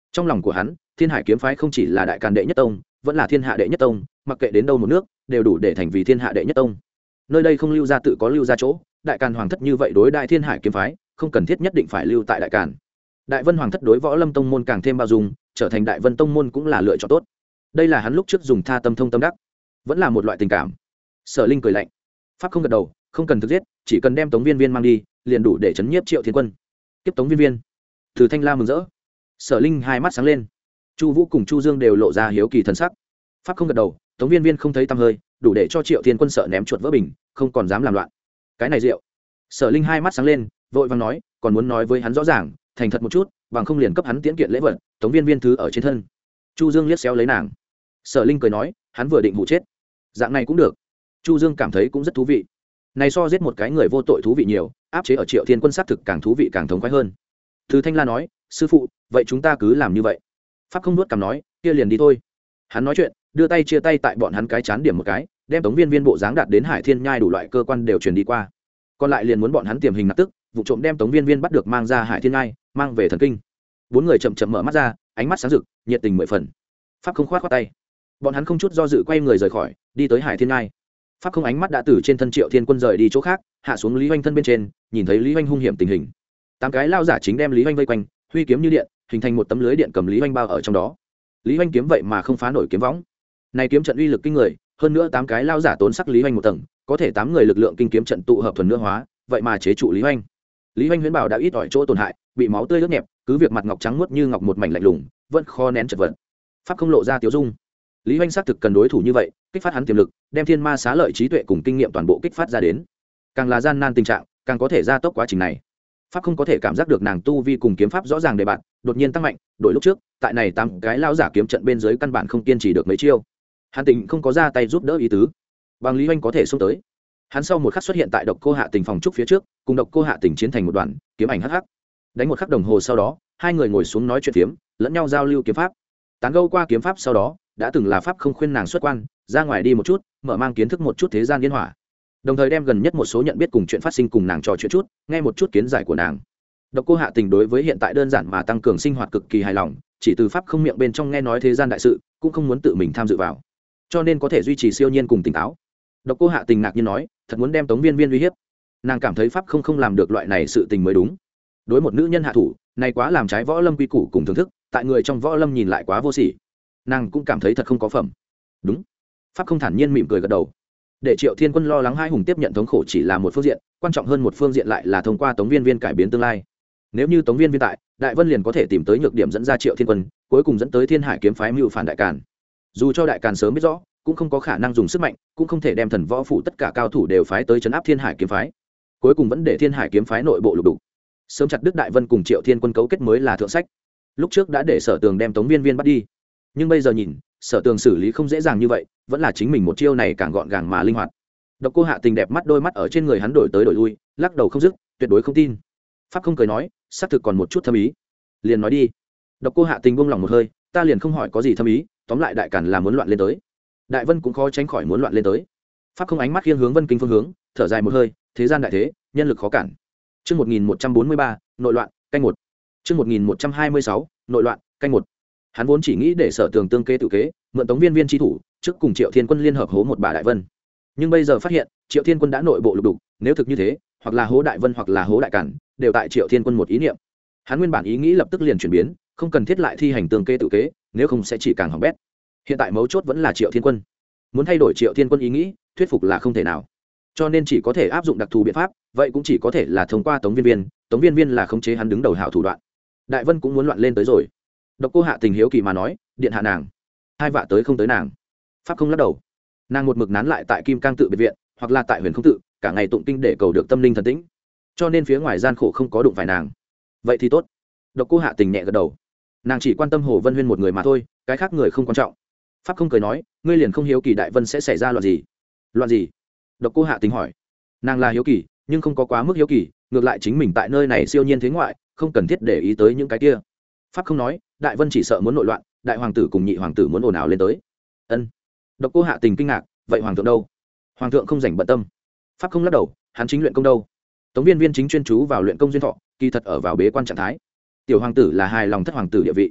Trong lòng của hắn, Thiên Hải kiếm phái không chỉ là đại càn đệ nhất tông, vẫn là thiên hạ đệ nhất tông, mặc kệ đến đâu một nước, đều đủ để thành vì thiên hạ đệ nhất tông. Nơi đây không lưu gia tự có lưu gia chỗ, đại càn hoàng thất như vậy đối đại Thiên Hải kiếm phái, không cần thiết nhất định phải lưu tại đại càn. Đại Vân hoàng thất đối Võ Lâm tông môn càng thêm bao dung, trở thành Đại Vân tông môn cũng là lựa chọn tốt. Đây là hắn lúc trước dùng tha tâm thông tâm đắc, vẫn là một loại tình cảm. Sở Linh cười lạnh, pháp không gật đầu, không cần thực giết, chỉ cần đem Tống Viên Viên mang đi, liền đủ để chấn nhiếp Triệu Thiên Quân. Tiếp Tống Viên Viên. Từ Thanh La mừng rỡ. Sở Linh hai mắt sáng lên. Chu Vũ cùng Chu Dương đều lộ ra hiếu kỳ thần sắc. Pháp không gật đầu, Tống Viên Viên không thấy tăm hơi, đủ để cho Triệu Thiên Quân sợ ném chuột vỡ bình, không còn dám làm loạn. Cái này rượu. Sở Linh hai mắt sáng lên, vội vàng nói, còn muốn nói với hắn rõ ràng, thành thật một chút, bằng không liền cấp hắn tiễn kiện lễ vật, Tống Viên Viên thứ ở trên thân. Chu Dương liếc xéo lấy nàng. Sở Linh cười nói, hắn vừa định hụ chết, dạng này cũng được. Chu Dương cảm thấy cũng rất thú vị. Này so giết một cái người vô tội thú vị nhiều, áp chế ở Triệu Thiên Quân sát thực càng thú vị càng thống khoái hơn. Từ Thanh La nói, sư phụ, vậy chúng ta cứ làm như vậy. Pháp không nuốt cằm nói, kia liền đi thôi. Hắn nói chuyện, đưa tay chia tay tại bọn hắn cái chán điểm một cái, đem Tống Viên Viên bộ dáng đạt đến Hải Thiên Nhai đủ loại cơ quan đều truyền đi qua. Còn lại liền muốn bọn hắn tiềm hình nạp tức, vụ trộm đem Tống Viên Viên bắt được mang ra Hải Thiên Nhai, mang về thần kinh. Bốn người chậm chậm mở mắt ra, ánh mắt sáng rực, nhiệt tình mười phần. Pháp không khoát khoát tay, bọn hắn không chút do dự quay người rời khỏi, đi tới Hải Thiên Nhai. Pháp không ánh mắt đã từ trên thân Triệu Thiên Quân rời đi chỗ khác, hạ xuống Lý Hoành thân bên trên, nhìn thấy Lý Hoành hung hiểm tình hình. Tám cái lao giả chính đem Lý Hoành vây quanh, huy kiếm như điện, hình thành một tấm lưới điện cầm Lý Hoành bao ở trong đó. Lý Hoành kiếm vậy mà không phá nổi kiếm võng. Này kiếm trận uy lực kinh người, hơn nữa tám cái lao giả tốn sắc Lý Hoành một tầng, có thể tám người lực lượng kinh kiếm trận tụ hợp thuần nữa hóa, vậy mà chế trụ Lý Hoành. Lý Hoành huyễn bảo đã ít ỏi chỗ tổn hại, bị máu tươi ướt nhẹp, cứ việc mặt ngọc trắng muốt như ngọc một mảnh lạnh lùng, vẫn khó nén chật vật. Pháp không lộ ra tiêu dung. Lý Hoành xác thực cần đối thủ như vậy, kích phát hắn tiềm lực, đem thiên ma xá lợi trí tuệ cùng kinh nghiệm toàn bộ kích phát ra đến. Càng là gian nan tình trạng, càng có thể gia tốc quá trình này. Pháp không có thể cảm giác được nàng tu vi cùng kiếm pháp rõ ràng đề bạn, đột nhiên tăng mạnh, đổi lúc trước, tại này tám cái lao giả kiếm trận bên dưới căn bản không kiên trì được mấy chiêu. Hắn Tình không có ra tay giúp đỡ ý tứ, bằng Lý Hoành có thể xông tới. Hắn sau một khắc xuất hiện tại Độc Cô Hạ Tình phòng trúc phía trước, cùng Độc Cô Hạ Tình chiến thành một đoàn, kiếm ảnh hắc hắc. Đánh một khắc đồng hồ sau đó, hai người ngồi xuống nói chuyện phiếm, lẫn nhau giao lưu kiếm pháp. Tán gẫu qua kiếm pháp sau đó, đã từng là pháp không khuyên nàng xuất quan, ra ngoài đi một chút, mở mang kiến thức một chút thế gian liên hỏa, đồng thời đem gần nhất một số nhận biết cùng chuyện phát sinh cùng nàng trò chuyện chút, nghe một chút kiến giải của nàng. Độc Cô Hạ Tình đối với hiện tại đơn giản mà tăng cường sinh hoạt cực kỳ hài lòng, chỉ từ pháp không miệng bên trong nghe nói thế gian đại sự, cũng không muốn tự mình tham dự vào, cho nên có thể duy trì siêu nhiên cùng tỉnh táo. Độc Cô Hạ Tình ngạc nhiên nói, thật muốn đem Tống Viên Viên uy hiếp. Nàng cảm thấy pháp không không làm được loại này sự tình mới đúng. Đối một nữ nhân hạ thủ, này quá làm trái võ lâm quy củ cùng thưởng thức, tại người trong võ lâm nhìn lại quá vô sỉ. Nàng cũng cảm thấy thật không có phẩm. Đúng. Pháp không thản nhiên mỉm cười gật đầu. Để Triệu Thiên Quân lo lắng hai hùng tiếp nhận thống khổ chỉ là một phương diện, quan trọng hơn một phương diện lại là thông qua Tống Viên Viên cải biến tương lai. Nếu như Tống Viên Viên tại, Đại Vân liền có thể tìm tới nhược điểm dẫn ra Triệu Thiên Quân, cuối cùng dẫn tới Thiên Hải kiếm phái mưu phản đại càn. Dù cho đại càn sớm biết rõ, cũng không có khả năng dùng sức mạnh, cũng không thể đem thần võ phủ tất cả cao thủ đều phái tới trấn áp Thiên Hải kiếm phái. Cuối cùng vẫn để Thiên Hải kiếm phái nội bộ lục đục. Sớm chặt đứt Đại Vân cùng Triệu Thiên Quân cấu kết mới là thượng sách. Lúc trước đã để Sở Tường đem Tống Viên Viên bắt đi, nhưng bây giờ nhìn, Sở Tường xử lý không dễ dàng như vậy, vẫn là chính mình một chiêu này càng gọn gàng mà linh hoạt. Độc Cô Hạ Tình đẹp mắt đôi mắt ở trên người hắn đổi tới đổi lui, lắc đầu không dứt, tuyệt đối không tin. Pháp không cười nói, xác thực còn một chút thâm ý. Liền nói đi. Độc Cô Hạ Tình buông lòng một hơi, ta liền không hỏi có gì thâm ý, tóm lại đại càn là muốn loạn lên tới. Đại Vân cũng khó tránh khỏi muốn loạn lên tới. Pháp không ánh mắt khiêng hướng Vân Kinh phương hướng, thở dài một hơi, thế gian đại thế, nhân lực khó cản. Chương một nghìn một trăm bốn mươi ba, nội loạn, canh một. Chương một nghìn một trăm hai mươi sáu, nội loạn, canh một. Hắn vốn chỉ nghĩ để Sở Tường tương kế tự kế, mượn Tống Viên Viên chi thủ, trước cùng Triệu Thiên Quân liên hợp hố một bà Đại Vân. Nhưng bây giờ phát hiện, Triệu Thiên Quân đã nội bộ lục đục, nếu thực như thế, hoặc là hố Đại Vân hoặc là hố Đại Cản, đều tại Triệu Thiên Quân một ý niệm. Hắn nguyên bản ý nghĩ lập tức liền chuyển biến, không cần thiết lại thi hành tương kế tự kế, nếu không sẽ chỉ càng hỏng bét. Hiện tại mấu chốt vẫn là Triệu Thiên Quân. Muốn thay đổi Triệu Thiên Quân ý nghĩ, thuyết phục là không thể nào. Cho nên chỉ có thể áp dụng đặc thù biện pháp, vậy cũng chỉ có thể là thông qua Tống Viên Viên, Tống Viên Viên là khống chế hắn đứng đầu hảo thủ đoạn. Đại Vân cũng muốn loạn lên tới rồi. Độc Cô Hạ Tình hiếu kỳ mà nói, điện hạ nàng, hai vạ tới không tới nàng. Pháp không lắc đầu. Nàng một mực nán lại tại Kim Cang tự biệt viện, hoặc là tại Huyền Không tự, cả ngày tụng kinh để cầu được tâm linh thần tĩnh. Cho nên phía ngoài gian khổ không có đụng phải nàng. Vậy thì tốt. Độc Cô Hạ Tình nhẹ gật đầu. Nàng chỉ quan tâm Hồ Vân Huyên một người mà thôi, cái khác người không quan trọng. Pháp không cười nói, ngươi liền không hiếu kỳ Đại Vân sẽ xảy ra loạn gì? Loạn gì? Độc Cô Hạ Tình hỏi. Nàng là hiếu kỳ, nhưng không có quá mức hiếu kỳ, ngược lại chính mình tại nơi này siêu nhiên thế ngoại, không cần thiết để ý tới những cái kia. Pháp không nói, Đại Vân chỉ sợ muốn nội loạn, đại hoàng tử cùng nhị hoàng tử muốn ồn ào lên tới. Ân. Độc Cô Hạ Tình kinh ngạc, vậy hoàng thượng đâu? Hoàng thượng không rảnh bận tâm. Pháp không lắc đầu, hắn chính luyện công đâu. Tống Viên Viên chính chuyên chú vào luyện công duyên thọ, kỳ thật ở vào bế quan trạng thái. Tiểu hoàng tử là hài lòng thất hoàng tử địa vị.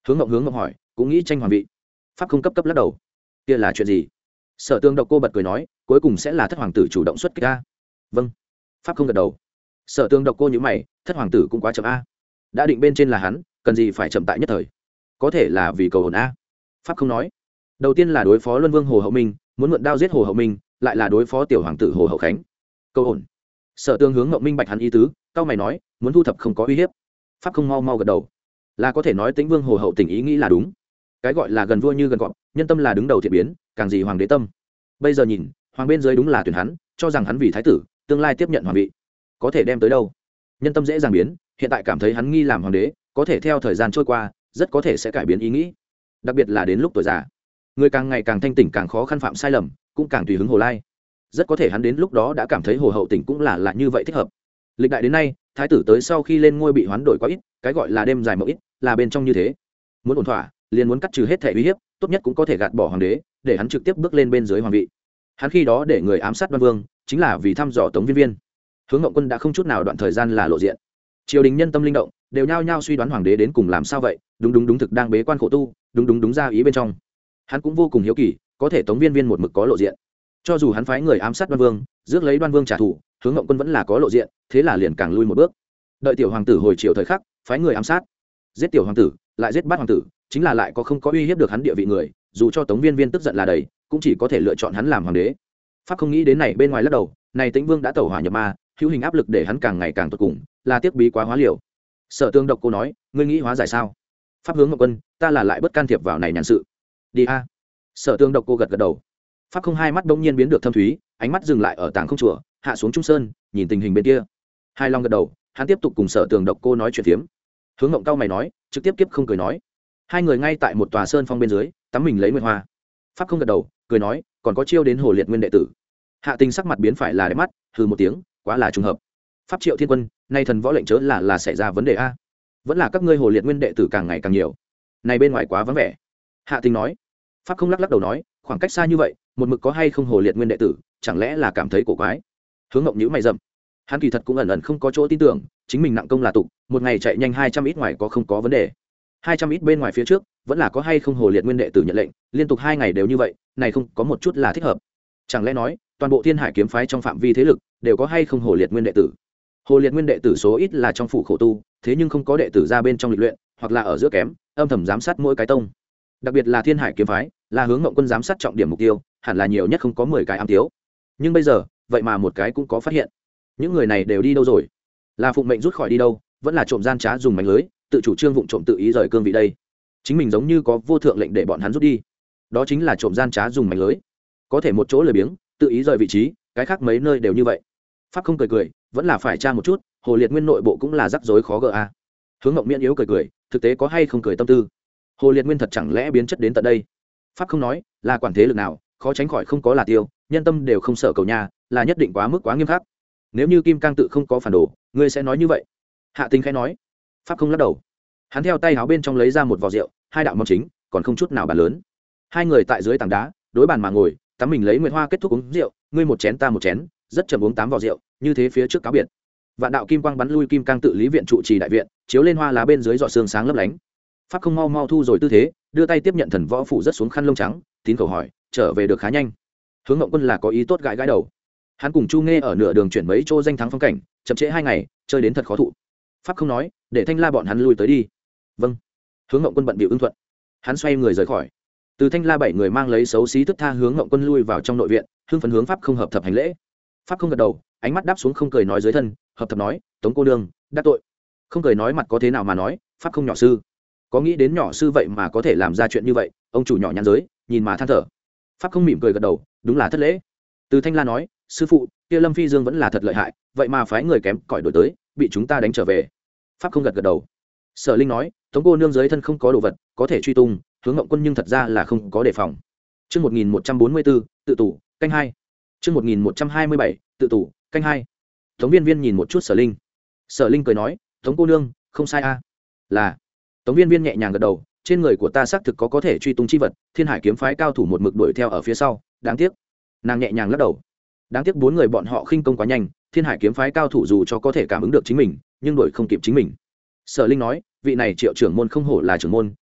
Hướng ngộng hướng ngộng hỏi, cũng nghĩ tranh hoàng vị. Pháp không cấp cấp lắc đầu. Kia là chuyện gì? Sở Tương Độc Cô bật cười nói, cuối cùng sẽ là thất hoàng tử chủ động xuất kích a. Vâng. Pháp không gật đầu. Sở Tương Độc Cô nhíu mày, thất hoàng tử cũng quá chậm a. Đã định bên trên là hắn, cần gì phải chậm tại nhất thời? Có thể là vì cầu ổn a. Pháp không nói. Đầu tiên là đối phó Luân Vương Hồ Hậu Minh, muốn mượn đao giết Hồ Hậu Minh, lại là đối phó tiểu hoàng tử Hồ Hậu Khánh. Cầu ổn. Sở Tương hướng ngộng minh bạch hắn ý tứ, cao mày nói, muốn thu thập không có uy hiếp. Pháp không mau mau gật đầu. Là có thể nói Tĩnh Vương Hồ Hậu tình ý nghĩ là đúng. Cái gọi là gần vua như gần cọp, nhân tâm là đứng đầu thiện biến, càng gì hoàng đế tâm. Bây giờ nhìn, hoàng bên dưới đúng là tuyển hắn, cho rằng hắn vì thái tử, tương lai tiếp nhận hoàng vị. Có thể đem tới đâu? Nhân tâm dễ dàng biến, hiện tại cảm thấy hắn nghi làm hoàng đế, có thể theo thời gian trôi qua, rất có thể sẽ cải biến ý nghĩ. Đặc biệt là đến lúc tuổi già, người càng ngày càng thanh tỉnh càng khó khăn phạm sai lầm, cũng càng tùy hứng hồ lai. Rất có thể hắn đến lúc đó đã cảm thấy Hồ Hậu tỉnh cũng là là như vậy thích hợp. Lịch đại đến nay, thái tử tới sau khi lên ngôi bị hoán đổi quá ít, cái gọi là đêm dài mộng ít, là bên trong như thế. Muốn ổn thỏa, liền muốn cắt trừ hết thể uy hiếp, tốt nhất cũng có thể gạt bỏ hoàng đế, để hắn trực tiếp bước lên bên dưới hoàng vị. Hắn khi đó để người ám sát Đoan Vương, chính là vì thăm dò Tống Viên Viên. Hướng Ngộng Quân đã không chút nào đoạn thời gian là lộ diện. Triều đình nhân tâm linh động, đều nhao nhao suy đoán hoàng đế đến cùng làm sao vậy, đúng đúng đúng thực đang bế quan khổ tu, đúng đúng đúng ra ý bên trong. Hắn cũng vô cùng hiếu kỳ, có thể Tống Viên Viên một mực có lộ diện. Cho dù hắn phái người ám sát Đoan Vương, rước lấy Đoan Vương trả thù, Hướng Ngộng Quân vẫn là có lộ diện, thế là liền càng lui một bước. Đợi tiểu hoàng tử hồi triều thời khắc, phái người ám sát, giết tiểu hoàng tử, lại giết bát hoàng tử, chính là lại có không có uy hiếp được hắn địa vị người, dù cho Tống Viên Viên tức giận là đầy, cũng chỉ có thể lựa chọn hắn làm hoàng đế. Pháp không nghĩ đến này bên ngoài lắc đầu, này Tĩnh Vương đã tẩu hỏa nhập ma, hữu hình áp lực để hắn càng ngày càng tột cùng, là tiếc bí quá hóa liều. Sở Tương Độc Cô nói, ngươi nghĩ hóa giải sao? Pháp Hướng Ngộng Quân, ta là lại bất can thiệp vào này nhàn sự. Đi a. Sở Tương Độc Cô gật gật đầu. Pháp không hai mắt bỗng nhiên biến được thâm thúy, ánh mắt dừng lại ở tàng không chùa, hạ xuống trung sơn, nhìn tình hình bên kia. Hai long gật đầu, hắn tiếp tục cùng Sở Tường Độc Cô nói chuyện phiếm. Hướng Ngộng cao mày nói, trực tiếp kiếp không cười nói. Hai người ngay tại một tòa sơn phong bên dưới, tắm mình lấy nguyệt hoa. Pháp không gật đầu, cười nói, còn có chiêu đến Hồ Liệt Nguyên đệ tử. Hạ Tình sắc mặt biến phải là đẹp mắt, hừ một tiếng, quá là trùng hợp. Pháp Triệu Thiên Quân, nay thần võ lệnh chớ là là xảy ra vấn đề a? Vẫn là các ngươi Hồ Liệt Nguyên đệ tử càng ngày càng nhiều. Này bên ngoài quá vắng vẻ. Hạ Tình nói. Pháp không lắc lắc đầu nói, khoảng cách xa như vậy, một mực có hay không Hồ Liệt Nguyên đệ tử, chẳng lẽ là cảm thấy cổ quái? Hướng Ngộng nhíu mày rậm. Hắn kỳ thật cũng ẩn ẩn không có chỗ tin tưởng, chính mình nặng công là tục, một ngày chạy nhanh hai trăm ít ngoài có không có vấn đề. Hai trăm ít bên ngoài phía trước, vẫn là có hay không Hồ Liệt Nguyên đệ tử nhận lệnh, liên tục hai ngày đều như vậy, này không có một chút là thích hợp. Chẳng lẽ nói, toàn bộ Thiên Hải kiếm phái trong phạm vi thế lực, đều có hay không Hồ Liệt Nguyên đệ tử? Hồ Liệt Nguyên đệ tử số ít là trong phủ khổ tu, thế nhưng không có đệ tử ra bên trong lịch luyện, hoặc là ở giữa kém, âm thầm giám sát mỗi cái tông. Đặc biệt là Thiên Hải kiếm phái, là Hướng Ngộng Quân giám sát trọng điểm mục tiêu, hẳn là nhiều nhất không có mười cái ám thiếu. Nhưng bây giờ, vậy mà một cái cũng có phát hiện. Những người này đều đi đâu rồi? Là phụng mệnh rút khỏi đi đâu, vẫn là trộm gian trá dùng mánh lưới, tự chủ trương vụng trộm tự ý rời cương vị đây? Chính mình giống như có vô thượng lệnh để bọn hắn rút đi. Đó chính là trộm gian trá dùng mánh lưới. Có thể một chỗ lười biếng, tự ý rời vị trí, cái khác mấy nơi đều như vậy. Pháp không cười cười, vẫn là phải tra một chút, Hồ Liệt Nguyên nội bộ cũng là rắc rối khó gỡ a. Hướng Ngộng miễn yếu cười cười, thực tế có hay không cười tâm tư. Hồ Liệt Nguyên thật chẳng lẽ biến chất đến tận đây? Pháp không nói, là quản thế lực nào, khó tránh khỏi không có là tiêu, nhân tâm đều không sợ cầu nhà, là nhất định quá mức quá nghiêm khắc. Nếu như Kim Cang tự không có phản đồ, ngươi sẽ nói như vậy? Hạ Tình khẽ nói. Pháp không lắc đầu. Hắn theo tay áo bên trong lấy ra một vò rượu, hai đạo món chính, còn không chút nào bàn lớn. Hai người tại dưới tảng đá, đối bàn mà ngồi, tắm mình lấy nguyệt hoa kết thúc uống rượu, ngươi một chén ta một chén, rất chậm uống tám vò rượu, như thế phía trước cáo biệt. Vạn đạo kim quang bắn lui Kim Cang tự lý viện trụ trì đại viện, chiếu lên hoa lá bên dưới giọt sương sáng lấp lánh. Pháp không mau mau thu rồi tư thế, đưa tay tiếp nhận thần võ phủ rất xuống khăn lông trắng, tín khẩu hỏi, trở về được khá nhanh. Hướng Ngộng Quân là có ý tốt gãi gãi đầu. Hắn cùng Chu Nghe ở nửa đường chuyển mấy chỗ danh thắng phong cảnh, chậm trễ hai ngày, chơi đến thật khó thụ. Pháp không nói, để Thanh La bọn hắn lui tới đi. Vâng. Hướng Ngộng Quân bận bịu ưng thuận. Hắn xoay người rời khỏi. Từ Thanh La bảy người mang lấy xấu xí thức tha Hướng Ngộng Quân lui vào trong nội viện, hưng phấn hướng Pháp không hợp thập hành lễ. Pháp không gật đầu, ánh mắt đáp xuống không cười nói dưới thân, hợp thập nói, Tống cô nương, đắc tội. Không cười nói mặt có thế nào mà nói, Pháp không nhỏ sư. Có nghĩ đến nhỏ sư vậy mà có thể làm ra chuyện như vậy, ông chủ nhỏ nhắn giới, nhìn mà than thở. Pháp không mỉm cười gật đầu, đúng là thất lễ. Từ Thanh La nói, sư phụ, kia Lâm Phi Dương vẫn là thật lợi hại, vậy mà phái người kém cỏi đổi tới, bị chúng ta đánh trở về. Pháp không gật gật đầu. Sở Linh nói, Tống cô nương dưới thân không có đồ vật, có thể truy tung, Hướng Ngộng Quân nhưng thật ra là không có đề phòng. Chương một nghìn một trăm bốn mươi bốn, tự tủ, canh hai. Chương một nghìn một trăm hai mươi bảy, tự tủ, canh hai. Tống Viên Viên nhìn một chút Sở Linh. Sở Linh cười nói, Tống cô nương, không sai a. Là. Tống Viên Viên nhẹ nhàng gật đầu, trên người của ta xác thực có có thể truy tung chi vật, Thiên Hải kiếm phái cao thủ một mực đuổi theo ở phía sau, đáng tiếc. Nàng nhẹ nhàng lắc đầu. Đáng tiếc bốn người bọn họ khinh công quá nhanh, Thiên Hải kiếm phái cao thủ dù cho có thể cảm ứng được chính mình, nhưng đuổi không kịp chính mình. Sở Linh nói, vị này Triệu trưởng môn không hổ là trưởng môn,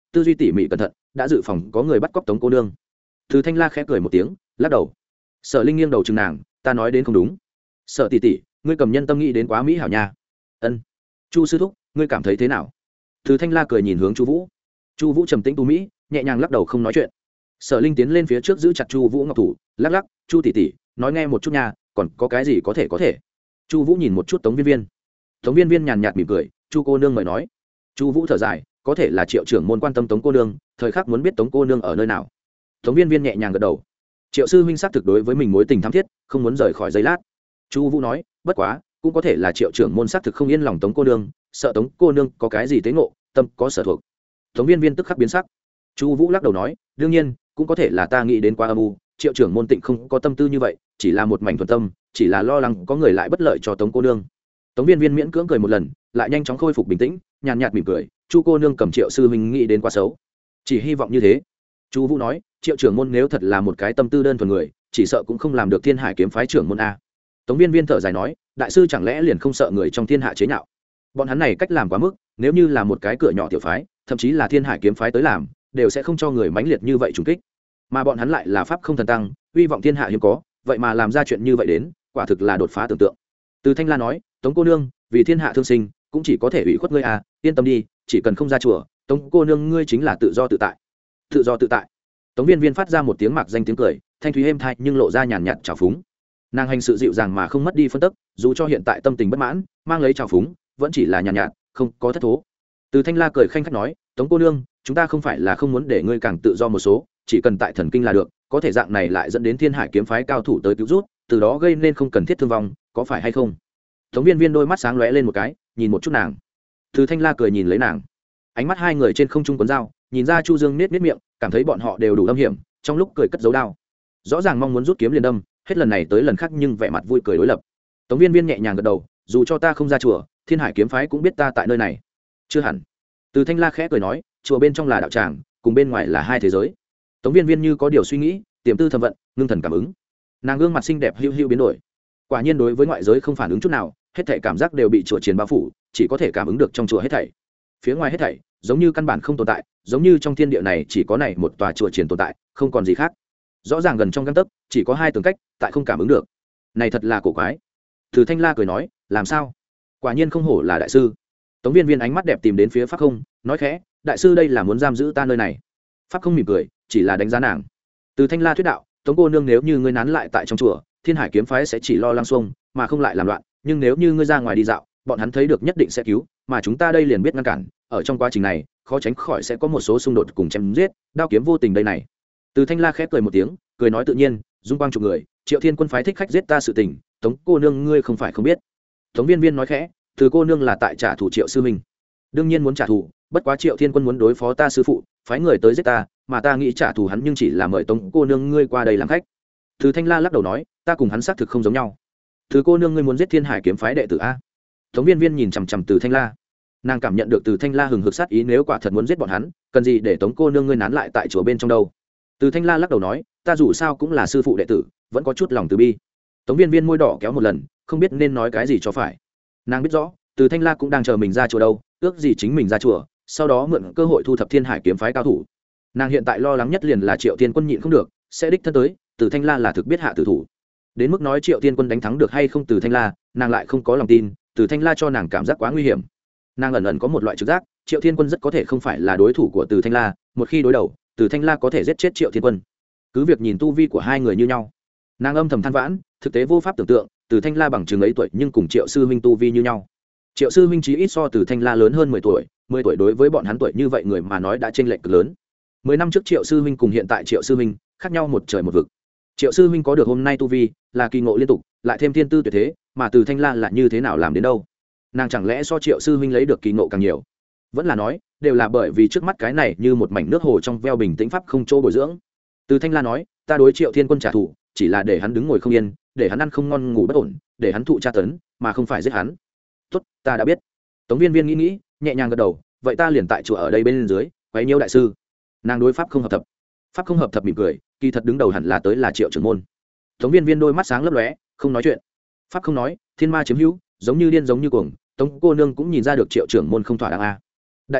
tư duy tỉ mỉ cẩn thận, đã dự phòng có người bắt cóc Tống cô nương. Từ Thanh La khẽ cười một tiếng, lắc đầu. Sở Linh nghiêng đầu chừng nàng, ta nói đến không đúng. Sở tỷ tỷ, ngươi cầm nhân tâm nghĩ đến quá mỹ hảo nha. Ân. Chu sư thúc, ngươi cảm thấy thế nào? Từ Thanh La cười nhìn hướng Chu Vũ. Chu Vũ trầm tĩnh tu mỹ, nhẹ nhàng lắc đầu không nói chuyện. Sở Linh tiến lên phía trước giữ chặt Chu Vũ ngọc thủ, lắc lắc, "Chu tỷ tỷ, nói nghe một chút nha, còn có cái gì có thể có thể?" Chu Vũ nhìn một chút Tống Viên Viên. Tống Viên Viên nhàn nhạt mỉm cười, "Chu cô nương mời nói." Chu Vũ thở dài, có thể là Triệu trưởng môn quan tâm Tống cô nương, thời khắc muốn biết Tống cô nương ở nơi nào. Tống Viên Viên nhẹ nhàng gật đầu. Triệu sư huynh xác thực đối với mình mối tình thắm thiết, không muốn rời khỏi giây lát. Chu Vũ nói, "Bất quá, cũng có thể là Triệu trưởng môn xác thực không yên lòng Tống cô nương, sợ Tống cô nương có cái gì tế ngộ, tâm có sở thuộc." Tống Viên Viên tức khắc biến sắc. Chu Vũ lắc đầu nói, "Đương nhiên, cũng có thể là ta nghĩ đến quá âm u, Triệu trưởng môn tịnh không có tâm tư như vậy, chỉ là một mảnh thuần tâm, chỉ là lo lắng có người lại bất lợi cho Tống cô nương." Tống Viên Viên miễn cưỡng cười một lần, lại nhanh chóng khôi phục bình tĩnh, nhàn nhạt mỉm cười, "Chu cô nương cầm Triệu sư huynh nghĩ đến quá xấu, chỉ hy vọng như thế." Chu Vũ nói, "Triệu trưởng môn nếu thật là một cái tâm tư đơn thuần người, chỉ sợ cũng không làm được Thiên Hải kiếm phái trưởng môn a." Tống Viên Viên thở dài nói, "Đại sư chẳng lẽ liền không sợ người trong thiên hạ chế nhạo? Bọn hắn này cách làm quá mức, nếu như là một cái cửa nhỏ tiểu phái, thậm chí là Thiên Hải kiếm phái tới làm, đều sẽ không cho người mãnh liệt như vậy trùng kích. Mà bọn hắn lại là pháp không thần tăng, uy vọng thiên hạ hiếm có, vậy mà làm ra chuyện như vậy đến, quả thực là đột phá tưởng tượng." Từ Thanh La nói, "Tống cô nương, vì thiên hạ thương sinh, cũng chỉ có thể ủy khuất ngươi à, yên tâm đi, chỉ cần không ra chùa, Tống cô nương ngươi chính là tự do tự tại." Tự do tự tại. Tống Viên Viên phát ra một tiếng mạc danh tiếng cười, thanh thúy êm tai nhưng lộ ra nhàn nhạt trào phúng. Nàng hành sự dịu dàng mà không mất đi phân tức, dù cho hiện tại tâm tình bất mãn, mang lấy trào phúng, vẫn chỉ là nhàn nhạt, không có thất thố. Từ Thanh La cười khanh khách nói, "Tống cô nương, chúng ta không phải là không muốn để ngươi càng tự do một số, chỉ cần tại thần kinh là được, có thể dạng này lại dẫn đến Thiên Hải kiếm phái cao thủ tới cứu rút, từ đó gây nên không cần thiết thương vong, có phải hay không?" Tống Viên Viên đôi mắt sáng lóe lên một cái, nhìn một chút nàng. Từ Thanh La cười nhìn lấy nàng. Ánh mắt hai người trên không trung cuốn dao, nhìn ra Chu Dương nết nết miệng, cảm thấy bọn họ đều đủ âm hiểm, trong lúc cười cất giấu đao. Rõ ràng mong muốn rút kiếm liền đâm, hết lần này tới lần khác nhưng vẻ mặt vui cười đối lập. Tống Viên Viên nhẹ nhàng gật đầu, "Dù cho ta không ra chùa, Thiên Hải kiếm phái cũng biết ta tại nơi này." "Chưa hẳn." Từ Thanh La khẽ cười nói, "Chùa bên trong là đạo tràng, cùng bên ngoài là hai thế giới." Tống Viên Viên như có điều suy nghĩ, tiềm tư thầm vận, ngưng thần cảm ứng. Nàng gương mặt xinh đẹp hữu hữu biến đổi. Quả nhiên đối với ngoại giới không phản ứng chút nào, hết thảy cảm giác đều bị chùa triền bao phủ, chỉ có thể cảm ứng được trong chùa hết thảy. Phía ngoài hết thảy, giống như căn bản không tồn tại, giống như trong thiên địa này chỉ có này một tòa chùa triền tồn tại, không còn gì khác. Rõ ràng gần trong gang tấc, chỉ có hai tường cách, tại không cảm ứng được. Này thật là cổ quái. Từ Thanh La cười nói, "Làm sao? Quả nhiên không hổ là đại sư." Tống Viên Viên ánh mắt đẹp tìm đến phía Pháp Không, nói khẽ, "Đại sư đây là muốn giam giữ ta nơi này." Pháp Không mỉm cười, chỉ là đánh giá nàng. Từ Thanh La thuyết đạo, "Tống cô nương nếu như ngươi nán lại tại trong chùa, Thiên Hải kiếm phái sẽ chỉ lo lăng xuông, mà không lại làm loạn, nhưng nếu như ngươi ra ngoài đi dạo, bọn hắn thấy được nhất định sẽ cứu, mà chúng ta đây liền biết ngăn cản, ở trong quá trình này, khó tránh khỏi sẽ có một số xung đột cùng chém giết, đao kiếm vô tình đây này." Từ Thanh La khép cười một tiếng, cười nói tự nhiên, dung quang chục người, Triệu Thiên quân phái thích khách giết ta sự tình, Tống cô nương ngươi không phải không biết. Tống Viên Viên nói khẽ, "Từ cô nương là tại trả thù Triệu sư huynh." "Đương nhiên muốn trả thù, bất quá Triệu Thiên quân muốn đối phó ta sư phụ, phái người tới giết ta, mà ta nghĩ trả thù hắn nhưng chỉ là mời Tống cô nương ngươi qua đây làm khách." Từ Thanh La lắc đầu nói, "Ta cùng hắn xác thực không giống nhau." "Từ cô nương ngươi muốn giết Thiên Hải kiếm phái đệ tử a?" Tống Viên Viên nhìn chằm chằm Từ Thanh La. Nàng cảm nhận được Từ Thanh La hừng hực sát ý, nếu quả thật muốn giết bọn hắn, cần gì để Tống cô nương ngươi nán lại tại chùa bên trong đâu. Từ Thanh La lắc đầu nói, "Ta dù sao cũng là sư phụ đệ tử, vẫn có chút lòng từ bi." Tống Viên Viên môi đỏ kéo một lần, không biết nên nói cái gì cho phải. Nàng biết rõ, Từ Thanh La cũng đang chờ mình ra chùa đâu, ước gì chính mình ra chùa, sau đó mượn cơ hội thu thập Thiên Hải kiếm phái cao thủ. Nàng hiện tại lo lắng nhất liền là Triệu Tiên quân nhịn không được, sẽ đích thân tới, Từ Thanh La là thực biết hạ tử thủ. Đến mức nói Triệu Tiên quân đánh thắng được hay không Từ Thanh La, nàng lại không có lòng tin, Từ Thanh La cho nàng cảm giác quá nguy hiểm. Nàng ẩn ẩn có một loại trực giác, Triệu Thiên quân rất có thể không phải là đối thủ của Từ Thanh La, một khi đối đầu, Từ Thanh La có thể giết chết Triệu Thiên quân. Cứ việc nhìn tu vi của hai người như nhau, nàng âm thầm than vãn, thực tế vô pháp tưởng tượng, Từ Thanh La bằng chừng ấy tuổi nhưng cùng Triệu sư huynh tu vi như nhau. Triệu sư huynh chí ít so Từ Thanh La lớn hơn mười tuổi, mười tuổi đối với bọn hắn tuổi như vậy người mà nói đã chênh lệch cực lớn. Mười năm trước Triệu sư huynh cùng hiện tại Triệu sư huynh, khác nhau một trời một vực. Triệu sư huynh có được hôm nay tu vi, là kỳ ngộ liên tục, lại thêm thiên tư tuyệt thế, mà Từ Thanh La là như thế nào làm đến đâu? Nàng chẳng lẽ so Triệu sư huynh lấy được kỳ ngộ càng nhiều? Vẫn là nói, đều là bởi vì trước mắt cái này như một mảnh nước hồ trong veo bình tĩnh pháp không chỗ bồi dưỡng. Từ Thanh La nói, "Ta đối Triệu Thiên quân trả thù, chỉ là để hắn đứng ngồi không yên, để hắn ăn không ngon ngủ bất ổn, để hắn thụ tra tấn, mà không phải giết hắn." "Tốt, ta đã biết." Tống Viên Viên nghĩ nghĩ, nhẹ nhàng gật đầu, "Vậy ta liền tại chùa ở đây bên dưới, quấy nhiễu đại sư." Nàng đối pháp không hợp thập. Pháp không hợp thập mỉm cười, kỳ thật đứng đầu hẳn là tới là Triệu trưởng môn. Tống Viên Viên đôi mắt sáng lấp lóe, không nói chuyện. Pháp không nói, thiên ma chiếm hữu, giống như điên giống như cuồng, Tống cô nương cũng nhìn ra được Triệu trưởng môn không thỏa đáng a. "Đại sư,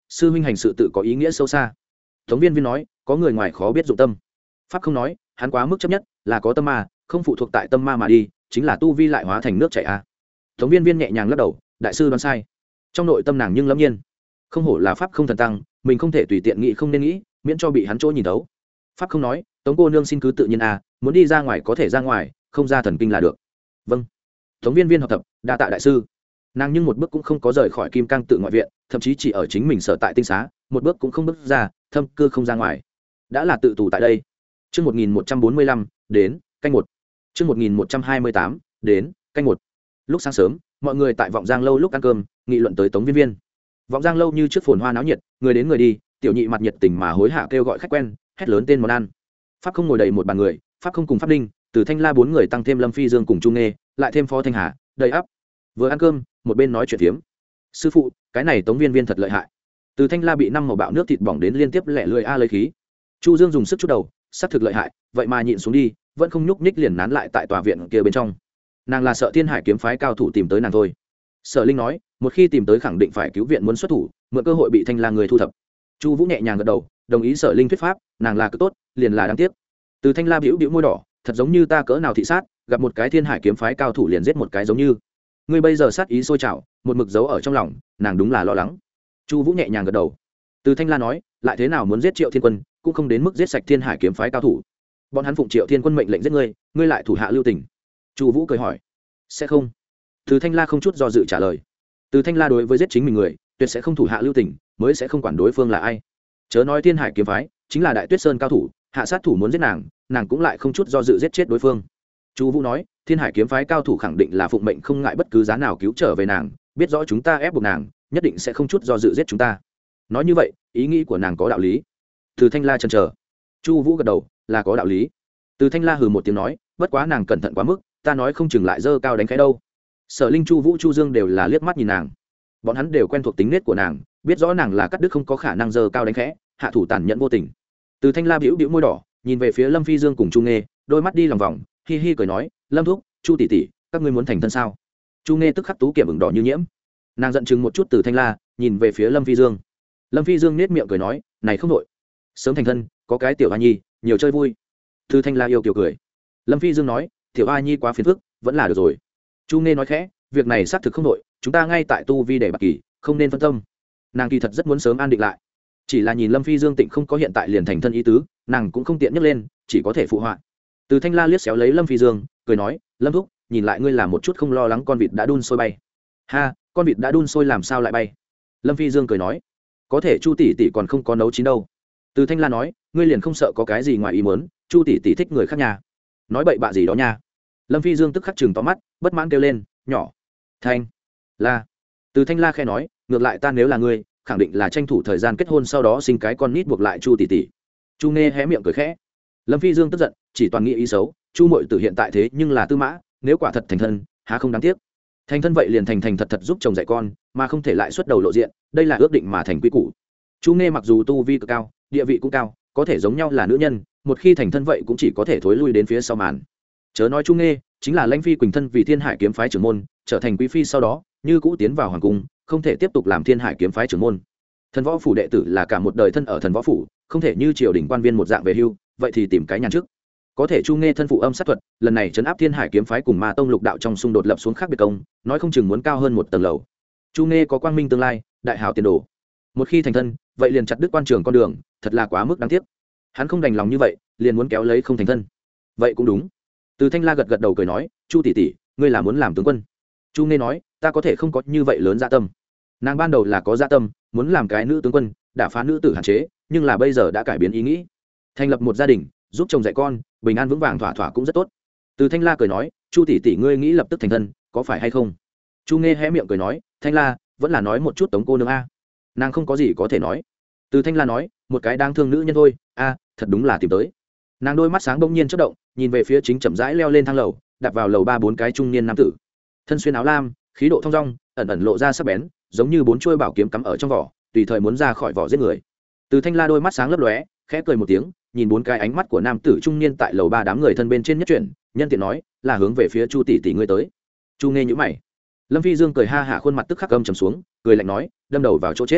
sư huynh hành sự tự có ý nghĩa sâu xa. Tống Viên Viên nói, có người ngoài khó biết dụng tâm. Pháp không nói, hắn quá mức chấp nhất, là có tâm ma, không phụ thuộc tại tâm ma mà đi, chính là tu vi lại hóa thành nước chảy a. Tống Viên Viên nhẹ nhàng lắc đầu, đại sư đoán sai. Trong nội tâm nàng nhưng lâm nhiên, không hổ là pháp không thần tăng, mình không thể tùy tiện nghĩ không nên nghĩ, miễn cho bị hắn chỗ nhìn thấu. Pháp không nói, Tống cô nương xin cứ tự nhiên a, muốn đi ra ngoài có thể ra ngoài, không ra thần kinh là được. Vâng. Tống Viên Viên hợp thập, đa tạ đại sư. Nàng nhưng một bước cũng không có rời khỏi Kim Cang tự ngoại viện, thậm chí chỉ ở chính mình sở tại tinh xá, một bước cũng không bước ra, thâm cư không ra ngoài, đã là tự tù tại đây. Chương một nghìn một trăm bốn mươi lăm, đến, canh một. Chương một nghìn một trăm hai mươi tám, đến, canh một. Lúc sáng sớm, mọi người tại Vọng Giang lâu lúc ăn cơm, nghị luận tới Tống Viên Viên. Vọng Giang lâu như trước phồn hoa náo nhiệt, người đến người đi, tiểu nhị mặt nhiệt tình mà hối hả kêu gọi khách quen, hét lớn tên món ăn. Pháp không ngồi đầy một bàn người, Pháp không cùng Pháp Ninh, từ Thanh La bốn người tăng thêm Lâm Phi Dương cùng Trung Nghê, lại thêm Phó Thanh Hà, đầy ắp. Vừa ăn cơm, một bên nói chuyện phiếm. Sư phụ, cái này Tống Viên Viên thật lợi hại. Từ Thanh La bị năm màu bạo nước thịt bỏng đến liên tiếp lẹ lưỡi a lấy khí. Chu Dương dùng sức chút đầu, sắc thực lợi hại, vậy mà nhịn xuống đi, vẫn không nhúc nhích liền nán lại tại tòa viện kia bên trong. Nàng là sợ Thiên Hải kiếm phái cao thủ tìm tới nàng thôi. Sở Linh nói, một khi tìm tới khẳng định phải cứu viện muốn xuất thủ, mượn cơ hội bị Thanh La người thu thập. Chu Vũ nhẹ nhàng gật đầu, đồng ý Sở Linh thuyết pháp, nàng là cực tốt, liền là đáng tiếc. Từ Thanh La bĩu bĩu môi đỏ, thật giống như ta cỡ nào thị sát, gặp một cái Thiên Hải kiếm phái cao thủ liền giết một cái giống như. Ngươi bây giờ sát ý sôi trào, một mực giấu ở trong lòng, nàng đúng là lo lắng. Chu Vũ nhẹ nhàng gật đầu. Từ Thanh La nói, lại thế nào muốn giết Triệu Thiên Quân, cũng không đến mức giết sạch Thiên Hải kiếm phái cao thủ. Bọn hắn phụng Triệu Thiên Quân mệnh lệnh giết ngươi, ngươi lại thủ hạ lưu tình. Chu Vũ cười hỏi, sẽ không? Từ Thanh La không chút do dự trả lời. Từ Thanh La đối với giết chính mình người, tuyệt sẽ không thủ hạ lưu tình, mới sẽ không quản đối phương là ai. Chớ nói Thiên Hải kiếm phái, chính là Đại Tuyết Sơn cao thủ, hạ sát thủ muốn giết nàng, nàng cũng lại không chút do dự giết chết đối phương. Chu Vũ nói, Thiên Hải kiếm phái cao thủ khẳng định là phụng mệnh không ngại bất cứ giá nào cứu trở về nàng, biết rõ chúng ta ép buộc nàng, nhất định sẽ không chút do dự giết chúng ta. Nói như vậy, ý nghĩ của nàng có đạo lý. Từ Thanh La chần chờ. Chu Vũ gật đầu, là có đạo lý. Từ Thanh La hừ một tiếng nói, bất quá nàng cẩn thận quá mức, ta nói không chừng lại dơ cao đánh khẽ đâu. Sở Linh, Chu Vũ, Chu Dương đều là liếc mắt nhìn nàng. Bọn hắn đều quen thuộc tính nết của nàng, biết rõ nàng là cắt đứt không có khả năng dơ cao đánh khẽ, hạ thủ tàn nhẫn vô tình. Từ Thanh La bĩu bĩu môi đỏ, nhìn về phía Lâm Phi Dương cùng Chu Nghê, đôi mắt đi lòng vòng, hi hi cười nói, Lâm thúc, Chu tỷ tỷ, các ngươi muốn thành thân sao? Chu Nghê tức khắc tú kiểm ửng đỏ như nhiễm. Nàng giận chừng một chút Từ Thanh La, nhìn về phía Lâm Phi Dương. Lâm Phi Dương nét miệng cười nói, này không nội, sớm thành thân, có cái tiểu a nhi, nhiều chơi vui. Từ Thanh La yêu kiều cười. Lâm Phi Dương nói, tiểu a nhi quá phiền phức, vẫn là được rồi. Chu Nghê nói khẽ, việc này xác thực không nội, chúng ta ngay tại tu vi để bạc kỳ, không nên phân tâm. Nàng kỳ thật rất muốn sớm an định lại, chỉ là nhìn Lâm Phi Dương tịnh không có hiện tại liền thành thân ý tứ, nàng cũng không tiện nhấc lên, chỉ có thể phụ họa. Từ Thanh La liếc xéo lấy Lâm Phi Dương, cười nói, Lâm thúc, nhìn lại ngươi làm một chút không lo lắng con vịt đã đun sôi bay. Ha, con vịt đã đun sôi làm sao lại bay? Lâm Phi Dương cười nói, có thể Chu tỷ tỷ còn không có nấu chín đâu. Từ Thanh La nói, ngươi liền không sợ có cái gì ngoài ý muốn, Chu tỷ tỷ thích người khác nhà. Nói bậy bạ gì đó nha. Lâm Phi Dương tức khắc chừng to mắt, bất mãn kêu lên, nhỏ. Thanh La. Từ Thanh La khẽ nói, ngược lại ta nếu là ngươi, khẳng định là tranh thủ thời gian kết hôn sau đó sinh cái con nít buộc lại Chu tỷ tỷ. Chu Nghê hé miệng cười khẽ. Lâm Phi Dương tức giận, chỉ toàn nghĩ ý xấu, Chu muội tử hiện tại thế nhưng là tư mã, nếu quả thật thành thân, há không đáng tiếc. Thành thân vậy liền thành thành thật thật giúp chồng dạy con, mà không thể lại xuất đầu lộ diện, đây là ước định mà thành quy củ. Chu Nghê mặc dù tu vi cực cao, địa vị cũng cao, có thể giống nhau là nữ nhân, một khi thành thân vậy cũng chỉ có thể thối lui đến phía sau màn. Chớ nói Chu Nghê, chính là Lãnh Phi Quỳnh thân vì Thiên Hải kiếm phái trưởng môn, trở thành quý phi sau đó, như cũ tiến vào hoàng cung, không thể tiếp tục làm Thiên Hải kiếm phái trưởng môn. Thần võ phủ đệ tử là cả một đời thân ở thần võ phủ, không thể như triều đình quan viên một dạng về hưu, vậy thì tìm cái nhàn trước. Có thể Chu Nghê thân phụ âm sát thuật, lần này trấn áp Thiên Hải kiếm phái cùng Ma tông lục đạo trong xung đột lập xuống khác biệt công, nói không chừng muốn cao hơn một tầng lầu. Chu Nghê có quang minh tương lai, đại hảo tiền đồ. Một khi thành thân, vậy liền chặt đứt quan trường con đường, thật là quá mức đáng tiếc. Hắn không đành lòng như vậy, liền muốn kéo lấy không thành thân. Vậy cũng đúng. Từ Thanh La gật gật đầu cười nói, Chu tỷ tỷ, ngươi là muốn làm tướng quân. Chu Nghê nói, ta có thể không có như vậy lớn dạ tâm. Nàng ban đầu là có dạ tâm, muốn làm cái nữ tướng quân, đả phá nữ tử hạn chế, nhưng là bây giờ đã cải biến ý nghĩ, thành lập một gia đình, giúp chồng dạy con, bình an vững vàng thỏa thỏa cũng rất tốt. Từ Thanh La cười nói, Chu tỷ tỷ ngươi nghĩ lập tức thành thân, có phải hay không? Chu Nghê hé miệng cười nói, Thanh La, vẫn là nói một chút Tống cô nương a. Nàng không có gì có thể nói. Từ Thanh La nói, một cái đáng thương nữ nhân thôi, a, thật đúng là tìm tới. Nàng đôi mắt sáng bỗng nhiên chớp động, nhìn về phía chính chậm rãi leo lên thang lầu, đặt vào lầu ba bốn cái trung niên nam tử. Thân xuyên áo lam, khí độ thong dong, ẩn ẩn lộ ra sắc bén, giống như bốn chuôi bảo kiếm cắm ở trong vỏ, tùy thời muốn ra khỏi vỏ giết người. Từ Thanh La đôi mắt sáng lấp lóe, khẽ cười một tiếng, nhìn bốn cái ánh mắt của nam tử trung niên tại lầu ba đám người thân bên trên nhất chuyển, nhân tiện nói, là hướng về phía Chu tỷ tỷ ngươi tới. Chu Nghê nhíu mày. Lâm Phi Dương cười ha hả, khuôn mặt tức khắc âm trầm xuống, cười lạnh nói, đâm đầu vào chỗ chết.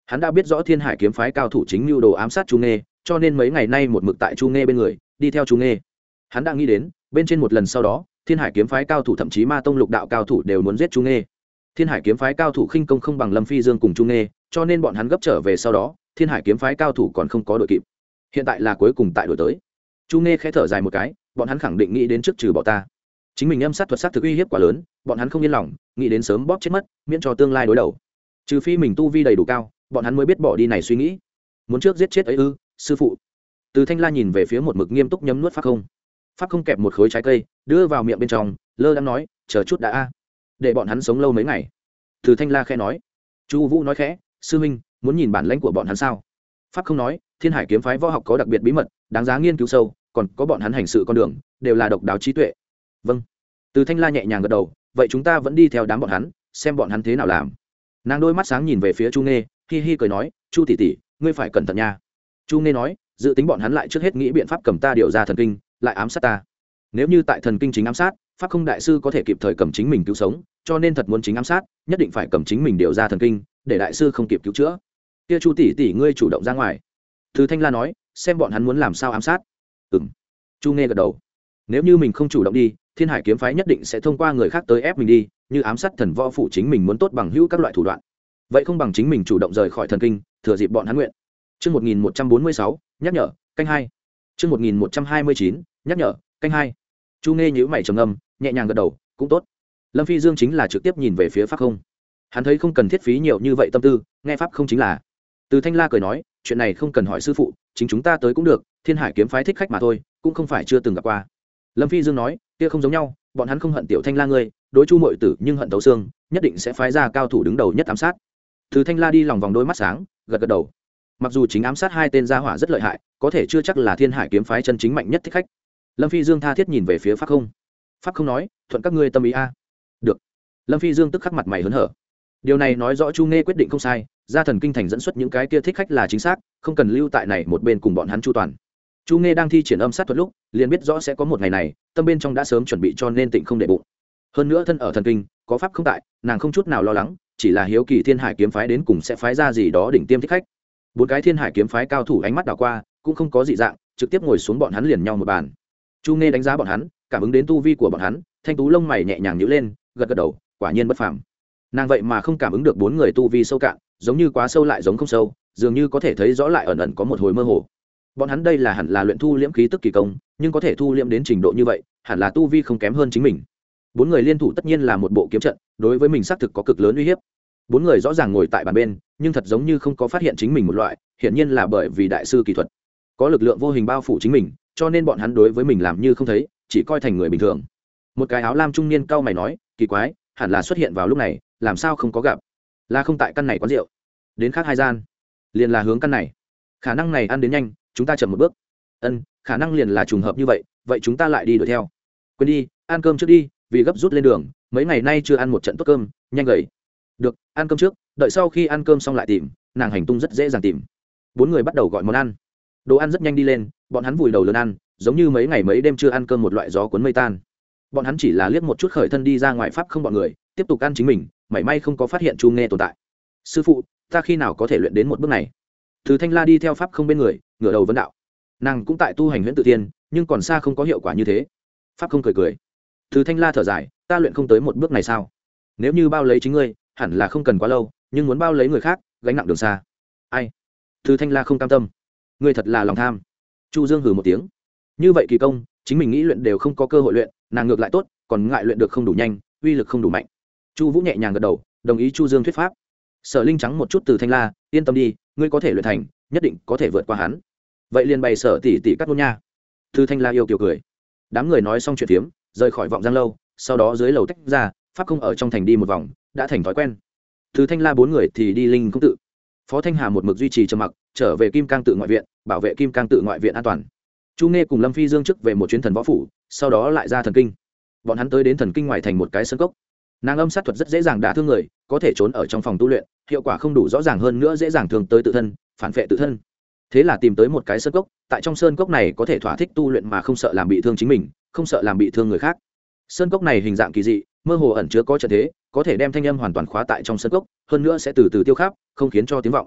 hắn đã biết rõ thiên hải kiếm phái cao thủ chính mưu đồ ám sát chu nghê, cho nên mấy ngày nay một mực tại chu nghê bên người đi theo chu nghê. Hắn đã nghĩ đến bên trên một lần sau đó thiên hải kiếm phái cao thủ thậm chí ma tông lục đạo cao thủ đều muốn giết chu nghê. Thiên hải kiếm phái cao thủ khinh công không bằng Lâm Phi Dương cùng chu nghê, cho nên bọn hắn gấp trở về sau đó thiên hải kiếm phái cao thủ còn không có đội kịp. Hiện tại là cuối cùng tại đội tới. Chu nghê khẽ thở dài một cái, bọn hắn khẳng định nghĩ đến trước trừ bỏ ta, chính mình âm sát thuật sát thực uy hiếp quá lớn, bọn hắn không yên lòng nghĩ đến sớm bóp chết mất miễn cho tương lai đối đầu. Trừ phi mình tu vi đầy đủ cao, bọn hắn mới biết bỏ đi này suy nghĩ. Muốn trước giết chết ấy ư? Sư phụ. Từ Thanh La nhìn về phía một mực nghiêm túc nhấm nuốt pháp không. Pháp không kẹp một khối trái cây đưa vào miệng bên trong, lơ đang nói chờ chút đã a, để bọn hắn sống lâu mấy ngày. Từ Thanh La khẽ nói. Chu Vũ nói khẽ, sư minh muốn nhìn bản lãnh của bọn hắn sao? Pháp không nói, thiên hải kiếm phái võ học có đặc biệt bí mật đáng giá nghiên cứu sâu, còn có bọn hắn hành sự con đường đều là độc đáo trí tuệ. Vâng. Từ Thanh La nhẹ nhàng gật đầu, vậy chúng ta vẫn đi theo đám bọn hắn xem bọn hắn thế nào làm. Nàng đôi mắt sáng nhìn về phía Chu Nghê, hi hi cười nói, Chu tỷ tỷ ngươi phải cẩn thận nha. Chu Nghê nói, dự tính bọn hắn lại trước hết nghĩ biện pháp cầm ta điều ra thần kinh lại ám sát ta. Nếu như tại thần kinh chính ám sát, pháp không đại sư có thể kịp thời cầm chính mình cứu sống, cho nên thật muốn chính ám sát nhất định phải cầm chính mình điều ra thần kinh để đại sư không kịp cứu chữa. Kia Chu tỷ tỷ ngươi chủ động ra ngoài. Từ Thanh La nói, xem bọn hắn muốn làm sao ám sát. Ừm. Chu Nghê gật đầu. Nếu như mình không chủ động đi, thiên hải kiếm phái nhất định sẽ thông qua người khác tới ép mình đi, như ám sát thần võ phủ chính mình muốn tốt bằng hữu các loại thủ đoạn. Vậy không bằng chính mình chủ động rời khỏi thần kinh, thừa dịp bọn hắn nguyện. Chương một nghìn một trăm bốn mươi sáu, nhắc nhở, canh hai. Chương một nghìn một trăm hai mươi chín, nhắc nhở, canh hai. Chu Nghê nhíu mày trầm ngâm, nhẹ nhàng gật đầu, cũng tốt. Lâm Phi Dương chính là trực tiếp nhìn về phía pháp không. Hắn thấy không cần thiết phí nhiều như vậy tâm tư, nghe pháp không chính là. Từ Thanh La cười nói, chuyện này không cần hỏi sư phụ, chính chúng ta tới cũng được, thiên hải kiếm phái thích khách mà thôi, cũng không phải chưa từng gặp qua. Lâm Phi Dương nói, kia không giống nhau, bọn hắn không hận tiểu Thanh La ngươi, đối Chu muội tử nhưng hận Tấu Xương, nhất định sẽ phái ra cao thủ đứng đầu nhất ám sát. Từ Thanh La đi lòng vòng đôi mắt sáng, gật gật đầu. Mặc dù chính ám sát hai tên gia hỏa rất lợi hại, có thể chưa chắc là thiên hải kiếm phái chân chính mạnh nhất thích khách. Lâm Phi Dương tha thiết nhìn về phía pháp không. Pháp không nói, thuận các ngươi tâm ý a. Được. Lâm Phi Dương tức khắc mặt mày hớn hở. Điều này nói rõ Chu Nghê quyết định không sai, ra thần kinh thành dẫn xuất những cái kia thích khách là chính xác, không cần lưu tại này một bên cùng bọn hắn chu toàn. Chu Nghê đang thi triển âm sát thuật lúc, liền biết rõ sẽ có một ngày này, tâm bên trong đã sớm chuẩn bị cho nên tịnh không để bụng. Hơn nữa thân ở thần kinh, có pháp không tại, nàng không chút nào lo lắng, chỉ là hiếu kỳ thiên hải kiếm phái đến cùng sẽ phái ra gì đó đỉnh tiêm thích khách. Bốn cái thiên hải kiếm phái cao thủ ánh mắt đảo qua, cũng không có dị dạng, trực tiếp ngồi xuống bọn hắn liền nhau một bàn. Chu Nghê đánh giá bọn hắn, cảm ứng đến tu vi của bọn hắn, thanh tú lông mày nhẹ nhàng nhíu lên, gật gật đầu, quả nhiên bất phàm. Nàng vậy mà không cảm ứng được bốn người tu vi sâu cạn, giống như quá sâu lại giống không sâu, dường như có thể thấy rõ lại ẩn ẩn có một hồi mơ hồ. Bọn hắn đây là hẳn là luyện thu liễm khí tức kỳ công, nhưng có thể thu liễm đến trình độ như vậy, hẳn là tu vi không kém hơn chính mình. Bốn người liên thủ tất nhiên là một bộ kiếm trận, đối với mình xác thực có cực lớn uy hiếp. Bốn người rõ ràng ngồi tại bàn bên, nhưng thật giống như không có phát hiện chính mình một loại, hiển nhiên là bởi vì đại sư kỳ thuật có lực lượng vô hình bao phủ chính mình, cho nên bọn hắn đối với mình làm như không thấy, chỉ coi thành người bình thường. Một cái áo lam trung niên cao mày nói, kỳ quái, hẳn là xuất hiện vào lúc này, làm sao không có gặp? Là không tại căn này quán rượu, đến khác hai gian, liền là hướng căn này. Khả năng này ăn đến nhanh, chúng ta chậm một bước. Ân, khả năng liền là trùng hợp như vậy, vậy chúng ta lại đi đuổi theo. Quên đi, ăn cơm trước đi, vì gấp rút lên đường, mấy ngày nay chưa ăn một trận tốt cơm, nhanh gầy. Được, ăn cơm trước, đợi sau khi ăn cơm xong lại tìm, nàng hành tung rất dễ dàng tìm. Bốn người bắt đầu gọi món ăn. Đồ ăn rất nhanh đi lên, bọn hắn vùi đầu lớn ăn, giống như mấy ngày mấy đêm chưa ăn cơm một loại gió cuốn mây tan. Bọn hắn chỉ là liếc một chút khởi thân đi ra ngoài pháp không bọn người, tiếp tục ăn chính mình, mảy may không có phát hiện Chu Nghê tồn tại. Sư phụ, ta khi nào có thể luyện đến một bước này? Từ Thanh La đi theo pháp không bên người, ngửa đầu vấn đạo. Nàng cũng tại tu hành huyễn tự tiên, nhưng còn xa không có hiệu quả như thế. Pháp không cười cười. Từ Thanh La thở dài, ta luyện không tới một bước này sao? Nếu như bao lấy chính ngươi, hẳn là không cần quá lâu, nhưng muốn bao lấy người khác, gánh nặng đường xa. Ai? Từ Thanh La không cam tâm. Ngươi thật là lòng tham. Chu Dương hừ một tiếng. Như vậy kỳ công, chính mình nghĩ luyện đều không có cơ hội luyện, nàng ngược lại tốt, còn ngại luyện được không đủ nhanh, uy lực không đủ mạnh. Chu Vũ nhẹ nhàng gật đầu, đồng ý Chu Dương thuyết pháp. Sở Linh trắng một chút Từ Thanh La, yên tâm đi, ngươi có thể luyện thành, nhất định có thể vượt qua hắn. Vậy liền bày Sở tỷ tỷ cắt luôn nha. Từ Thanh La yêu kiều cười. Đám người nói xong chuyện phiếm, rời khỏi vọng giang lâu, sau đó dưới lầu tách ra, pháp không ở trong thành đi một vòng, đã thành thói quen. Từ Thanh La bốn người thì đi linh không tự. Phó Thanh Hà một mực duy trì trầm mặc, trở về Kim Cang tự ngoại viện, bảo vệ Kim Cang tự ngoại viện an toàn. Chu Nghê cùng Lâm Phi Dương trước về một chuyến thần võ phủ, sau đó lại ra thần kinh. Bọn hắn tới đến thần kinh ngoài thành một cái sân cốc. Nàng âm sát thuật rất dễ dàng đả thương người, có thể trốn ở trong phòng tu luyện, hiệu quả không đủ rõ ràng hơn nữa dễ dàng thương tới tự thân, phản vệ tự thân. Thế là tìm tới một cái sơn cốc, tại trong sơn cốc này có thể thỏa thích tu luyện mà không sợ làm bị thương chính mình, không sợ làm bị thương người khác. Sơn cốc này hình dạng kỳ dị, mơ hồ ẩn chứa có trận thế, có thể đem thanh âm hoàn toàn khóa tại trong sơn cốc, hơn nữa sẽ từ từ tiêu khắp, không khiến cho tiếng vọng.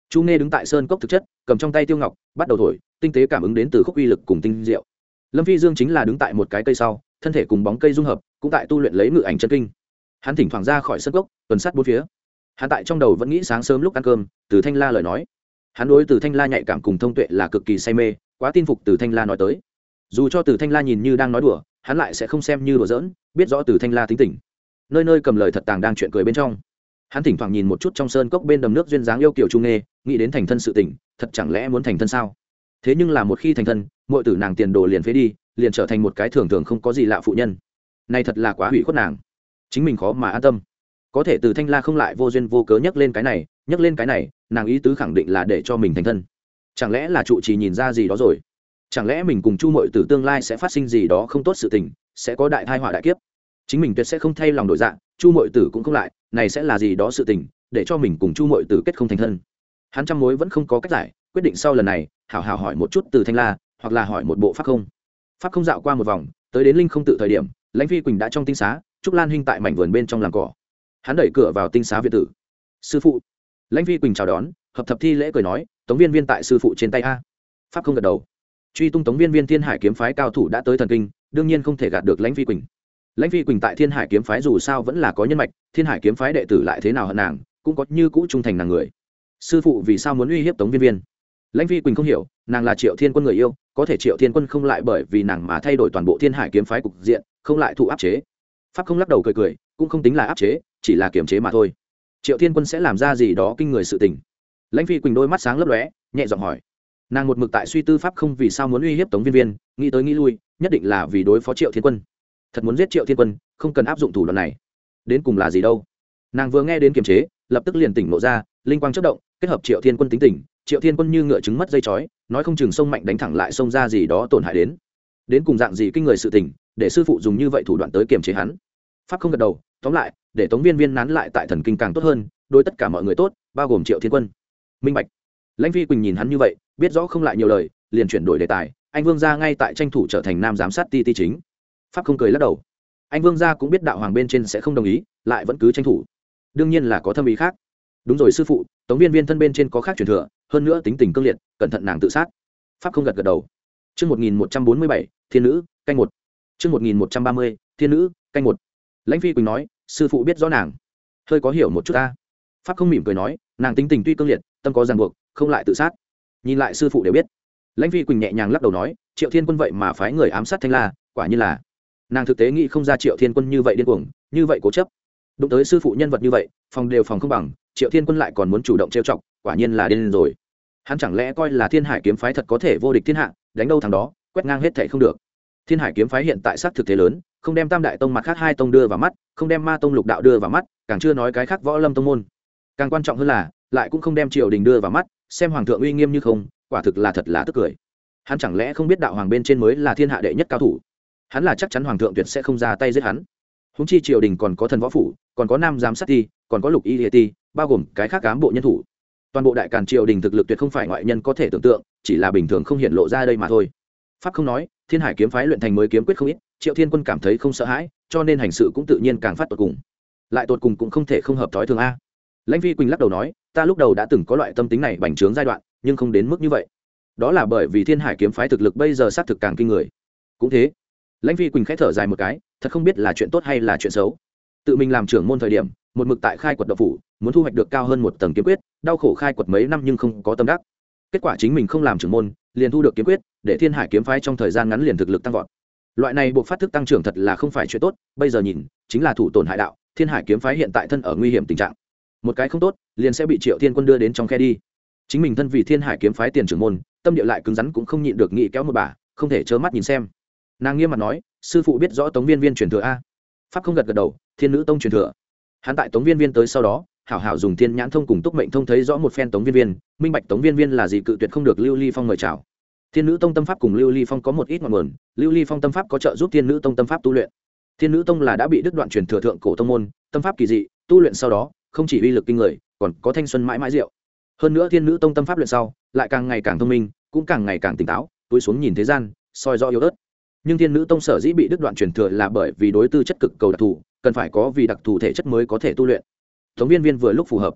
Chu Nghe đứng tại sơn cốc thực chất, cầm trong tay tiêu ngọc, bắt đầu thổi, tinh tế cảm ứng đến từ khúc uy lực cùng tinh diệu. Lâm Phi Dương chính là đứng tại một cái cây sau, thân thể cùng bóng cây dung hợp, cũng tại tu luyện lấy ngự ảnh chân kinh. Hắn thỉnh thoảng ra khỏi sơn cốc, tuần sát bốn phía. Hắn tại trong đầu vẫn nghĩ sáng sớm lúc ăn cơm, Từ Thanh La lời nói. Hắn đối Từ Thanh La nhạy cảm cùng thông tuệ là cực kỳ say mê, quá tin phục Từ Thanh La nói tới. Dù cho Từ Thanh La nhìn như đang nói đùa, hắn lại sẽ không xem như đùa giỡn, biết rõ Từ Thanh La tính tình. Nơi nơi cầm lời thật tàng đang chuyện cười bên trong. Hắn thỉnh thoảng nhìn một chút trong sơn cốc bên đầm nước duyên dáng yêu kiều Chu Nghe, nghĩ đến thành thân sự tình, thật chẳng lẽ muốn thành thân sao? Thế nhưng là một khi thành thân, muội tử nàng tiền đồ liền phế đi, liền trở thành một cái thường thường không có gì lạ phụ nhân. Này thật là quá hủy khuất nàng, chính mình khó mà an tâm. Có thể Từ Thanh La không lại vô duyên vô cớ nhắc lên cái này, nhắc lên cái này, nàng ý tứ khẳng định là để cho mình thành thân. Chẳng lẽ là trụ trì nhìn ra gì đó rồi? Chẳng lẽ mình cùng Chu muội tử tương lai sẽ phát sinh gì đó không tốt sự tình, sẽ có đại tai họa đại kiếp? Chính mình tuyệt sẽ không thay lòng đổi dạ, Chu muội tử cũng không lại, này sẽ là gì đó sự tình, để cho mình cùng Chu muội tử kết không thành thân. Hắn trăm mối vẫn không có cách giải, quyết định sau lần này, hảo hảo hỏi một chút Từ Thanh La, hoặc là hỏi một bộ pháp không. Pháp không dạo qua một vòng, tới đến linh không tự thời điểm, Lãnh Phi Quỳnh đã trong tinh xá, Trúc Lan Hinh tại mảnh vườn bên trong làm cỏ. Hắn đẩy cửa vào tinh xá viện tử. Sư phụ. Lãnh Phi Quỳnh chào đón, hợp thập thi lễ cười nói, Tống Viên Viên tại sư phụ trên tay a. Pháp không gật đầu. Truy tung Tống Viên Viên Thiên Hải kiếm phái cao thủ đã tới thần kinh, đương nhiên không thể gạt được Lãnh Phi Quỳnh. Lãnh Phi Quỳnh tại Thiên Hải kiếm phái dù sao vẫn là có nhân mạch, Thiên Hải kiếm phái đệ tử lại thế nào hận nàng, cũng có như cũ trung thành nàng người. Sư phụ vì sao muốn uy hiếp Tống Viên Viên? Lãnh Phi Quỳnh không hiểu, nàng là Triệu Thiên Quân người yêu, có thể Triệu Thiên Quân không lại bởi vì nàng mà thay đổi toàn bộ Thiên Hải kiếm phái cục diện, không lại thụ áp chế. Pháp không lắc đầu cười cười, cũng không tính là áp chế, chỉ là kiềm chế mà thôi. Triệu Thiên Quân sẽ làm ra gì đó kinh người sự tình. Lãnh Phi Quỳnh đôi mắt sáng lấp lóe, nhẹ giọng hỏi. Nàng một mực tại suy tư pháp không vì sao muốn uy hiếp Tống Viên Viên, nghĩ tới nghĩ lui, nhất định là vì đối phó Triệu Thiên Quân. Thật muốn giết Triệu Thiên Quân, không cần áp dụng thủ đoạn này. Đến cùng là gì đâu? Nàng vừa nghe đến kiềm chế, lập tức liền tỉnh ngộ ra, linh quang chớp động, kết hợp Triệu Thiên Quân tính tình, Triệu Thiên Quân như ngựa trứng mất dây chói, nói không chừng sông mạnh đánh thẳng lại sông ra gì đó tổn hại đến. Đến cùng dạng gì kinh người sự tình, để sư phụ dùng như vậy thủ đoạn tới kiềm chế hắn. Pháp không gật đầu, tóm lại, để Tống Viên Viên nán lại tại thần kinh càng tốt hơn, đối tất cả mọi người tốt, bao gồm Triệu Thiên Quân. Minh bạch. Lãnh Phi Quỳnh nhìn hắn như vậy, biết rõ không lại nhiều lời, liền chuyển đổi đề tài, anh Vương gia ngay tại tranh thủ trở thành nam giám sát ti ti chính. Pháp không cười lắc đầu. Anh Vương gia cũng biết đạo hoàng bên trên sẽ không đồng ý, lại vẫn cứ tranh thủ. Đương nhiên là có thâm ý khác. Đúng rồi sư phụ, Tống Viên Viên thân bên trên có khác truyền thừa, hơn nữa tính tình cương liệt, cẩn thận nàng tự sát. Pháp không gật gật đầu. Chương một nghìn một trăm bốn mươi bảy, Thiên nữ, canh một. Chương một nghìn một trăm ba mươi, Thiên nữ, canh một. Lãnh Phi Quỳnh nói, sư phụ biết rõ nàng, hơi có hiểu một chút ta. Pháp không mỉm cười nói, nàng tính tình tuy cương liệt, tâm có ràng buộc, không lại tự sát. Nhìn lại sư phụ đều biết. Lãnh Phi Quỳnh nhẹ nhàng lắc đầu nói, Triệu Thiên Quân vậy mà phái người ám sát Thanh La, quả nhiên là nàng thực tế nghĩ không ra Triệu Thiên Quân như vậy điên cuồng, như vậy cố chấp. Đụng tới sư phụ nhân vật như vậy, phòng đều phòng không bằng, Triệu Thiên Quân lại còn muốn chủ động trêu chọc, quả nhiên là điên rồi. Hắn chẳng lẽ coi là Thiên Hải kiếm phái thật có thể vô địch thiên hạ, đánh đâu thằng đó, quét ngang hết thảy không được. Thiên Hải kiếm phái hiện tại sát thực thế lớn, không đem Tam đại tông mặt khác hai tông đưa vào mắt, không đem Ma tông lục đạo đưa vào mắt, càng chưa nói cái khác Võ Lâm tông môn. Càng quan trọng hơn là, lại cũng không đem triều đình đưa vào mắt, xem hoàng thượng uy nghiêm như không, quả thực là thật là tức cười. Hắn chẳng lẽ không biết đạo hoàng bên trên mới là thiên hạ đệ nhất cao thủ? Hắn là chắc chắn hoàng thượng tuyệt sẽ không ra tay giết hắn. Huống chi triều đình còn có thần võ phủ, còn có nam giám sát ti, còn có lục y địa ti, bao gồm cái khác cán bộ nhân thủ. Toàn bộ đại càn triều đình thực lực tuyệt không phải ngoại nhân có thể tưởng tượng, chỉ là bình thường không hiện lộ ra đây mà thôi. Pháp không nói, Thiên Hải kiếm phái luyện thành mới kiếm quyết không ít, Triệu Thiên Quân cảm thấy không sợ hãi, cho nên hành sự cũng tự nhiên càng phát tột cùng. Lại tột cùng cũng không thể không hợp thói thường a. Lãnh Phi Quỳnh lắc đầu nói, ta lúc đầu đã từng có loại tâm tính này bành trướng giai đoạn, nhưng không đến mức như vậy. Đó là bởi vì Thiên Hải kiếm phái thực lực bây giờ sát thực càng kinh người. Cũng thế. Lãnh Phi Quỳnh khẽ thở dài một cái, thật không biết là chuyện tốt hay là chuyện xấu. Tự mình làm trưởng môn thời điểm, một mực tại khai quật độc phủ, muốn thu hoạch được cao hơn một tầng kiếm quyết, đau khổ khai quật mấy năm nhưng không có tâm đắc. Kết quả chính mình không làm trưởng môn, liền thu được kiếm quyết, để Thiên Hải kiếm phái trong thời gian ngắn liền thực lực tăng vọt. Loại này buộc phát thức tăng trưởng thật là không phải chuyện tốt, bây giờ nhìn, chính là thủ tổn hại đạo, Thiên Hải kiếm phái hiện tại thân ở nguy hiểm tình trạng. Một cái không tốt, liền sẽ bị Triệu Thiên Quân đưa đến trong khe đi. Chính mình thân vì Thiên Hải kiếm phái tiền trưởng môn, tâm địa lại cứng rắn cũng không nhịn được nghị kéo một bà, không thể trơ mắt nhìn xem. Nàng nghiêm mặt nói, sư phụ biết rõ Tống Viên Viên truyền thừa a. Pháp không gật gật đầu, Thiên nữ tông truyền thừa. Hắn tại Tống Viên Viên tới sau đó, hảo hảo dùng Thiên nhãn thông cùng Túc mệnh thông thấy rõ một phen Tống Viên Viên, minh bạch Tống Viên Viên là gì cự tuyệt không được Lưu Ly Phong mời chào. Thiên nữ tông tâm pháp cùng Lưu Ly Phong có một ít ngọn nguồn, Lưu Ly Phong tâm pháp có trợ giúp Thiên nữ tông tâm pháp tu luyện. Thiên nữ tông là đã bị đứt đoạn truyền thừa thượng cổ tông môn, tâm pháp kỳ dị, tu luyện sau đó, không chỉ uy lực kinh người, còn có thanh xuân mãi mãi diệu. Hơn nữa Thiên nữ tông tâm pháp luyện sau, lại càng ngày càng thông minh, cũng càng ngày càng tỉnh táo, túi xuống nhìn thế gian, soi rõ yếu ớt. Nhưng Thiên nữ tông sở dĩ bị đứt đoạn truyền thừa là bởi vì đối tư chất cực cầu đặc thù, cần phải có vì đặc thù thể chất mới có thể tu luyện. Tống Viên Viên vừa lúc phù hợp.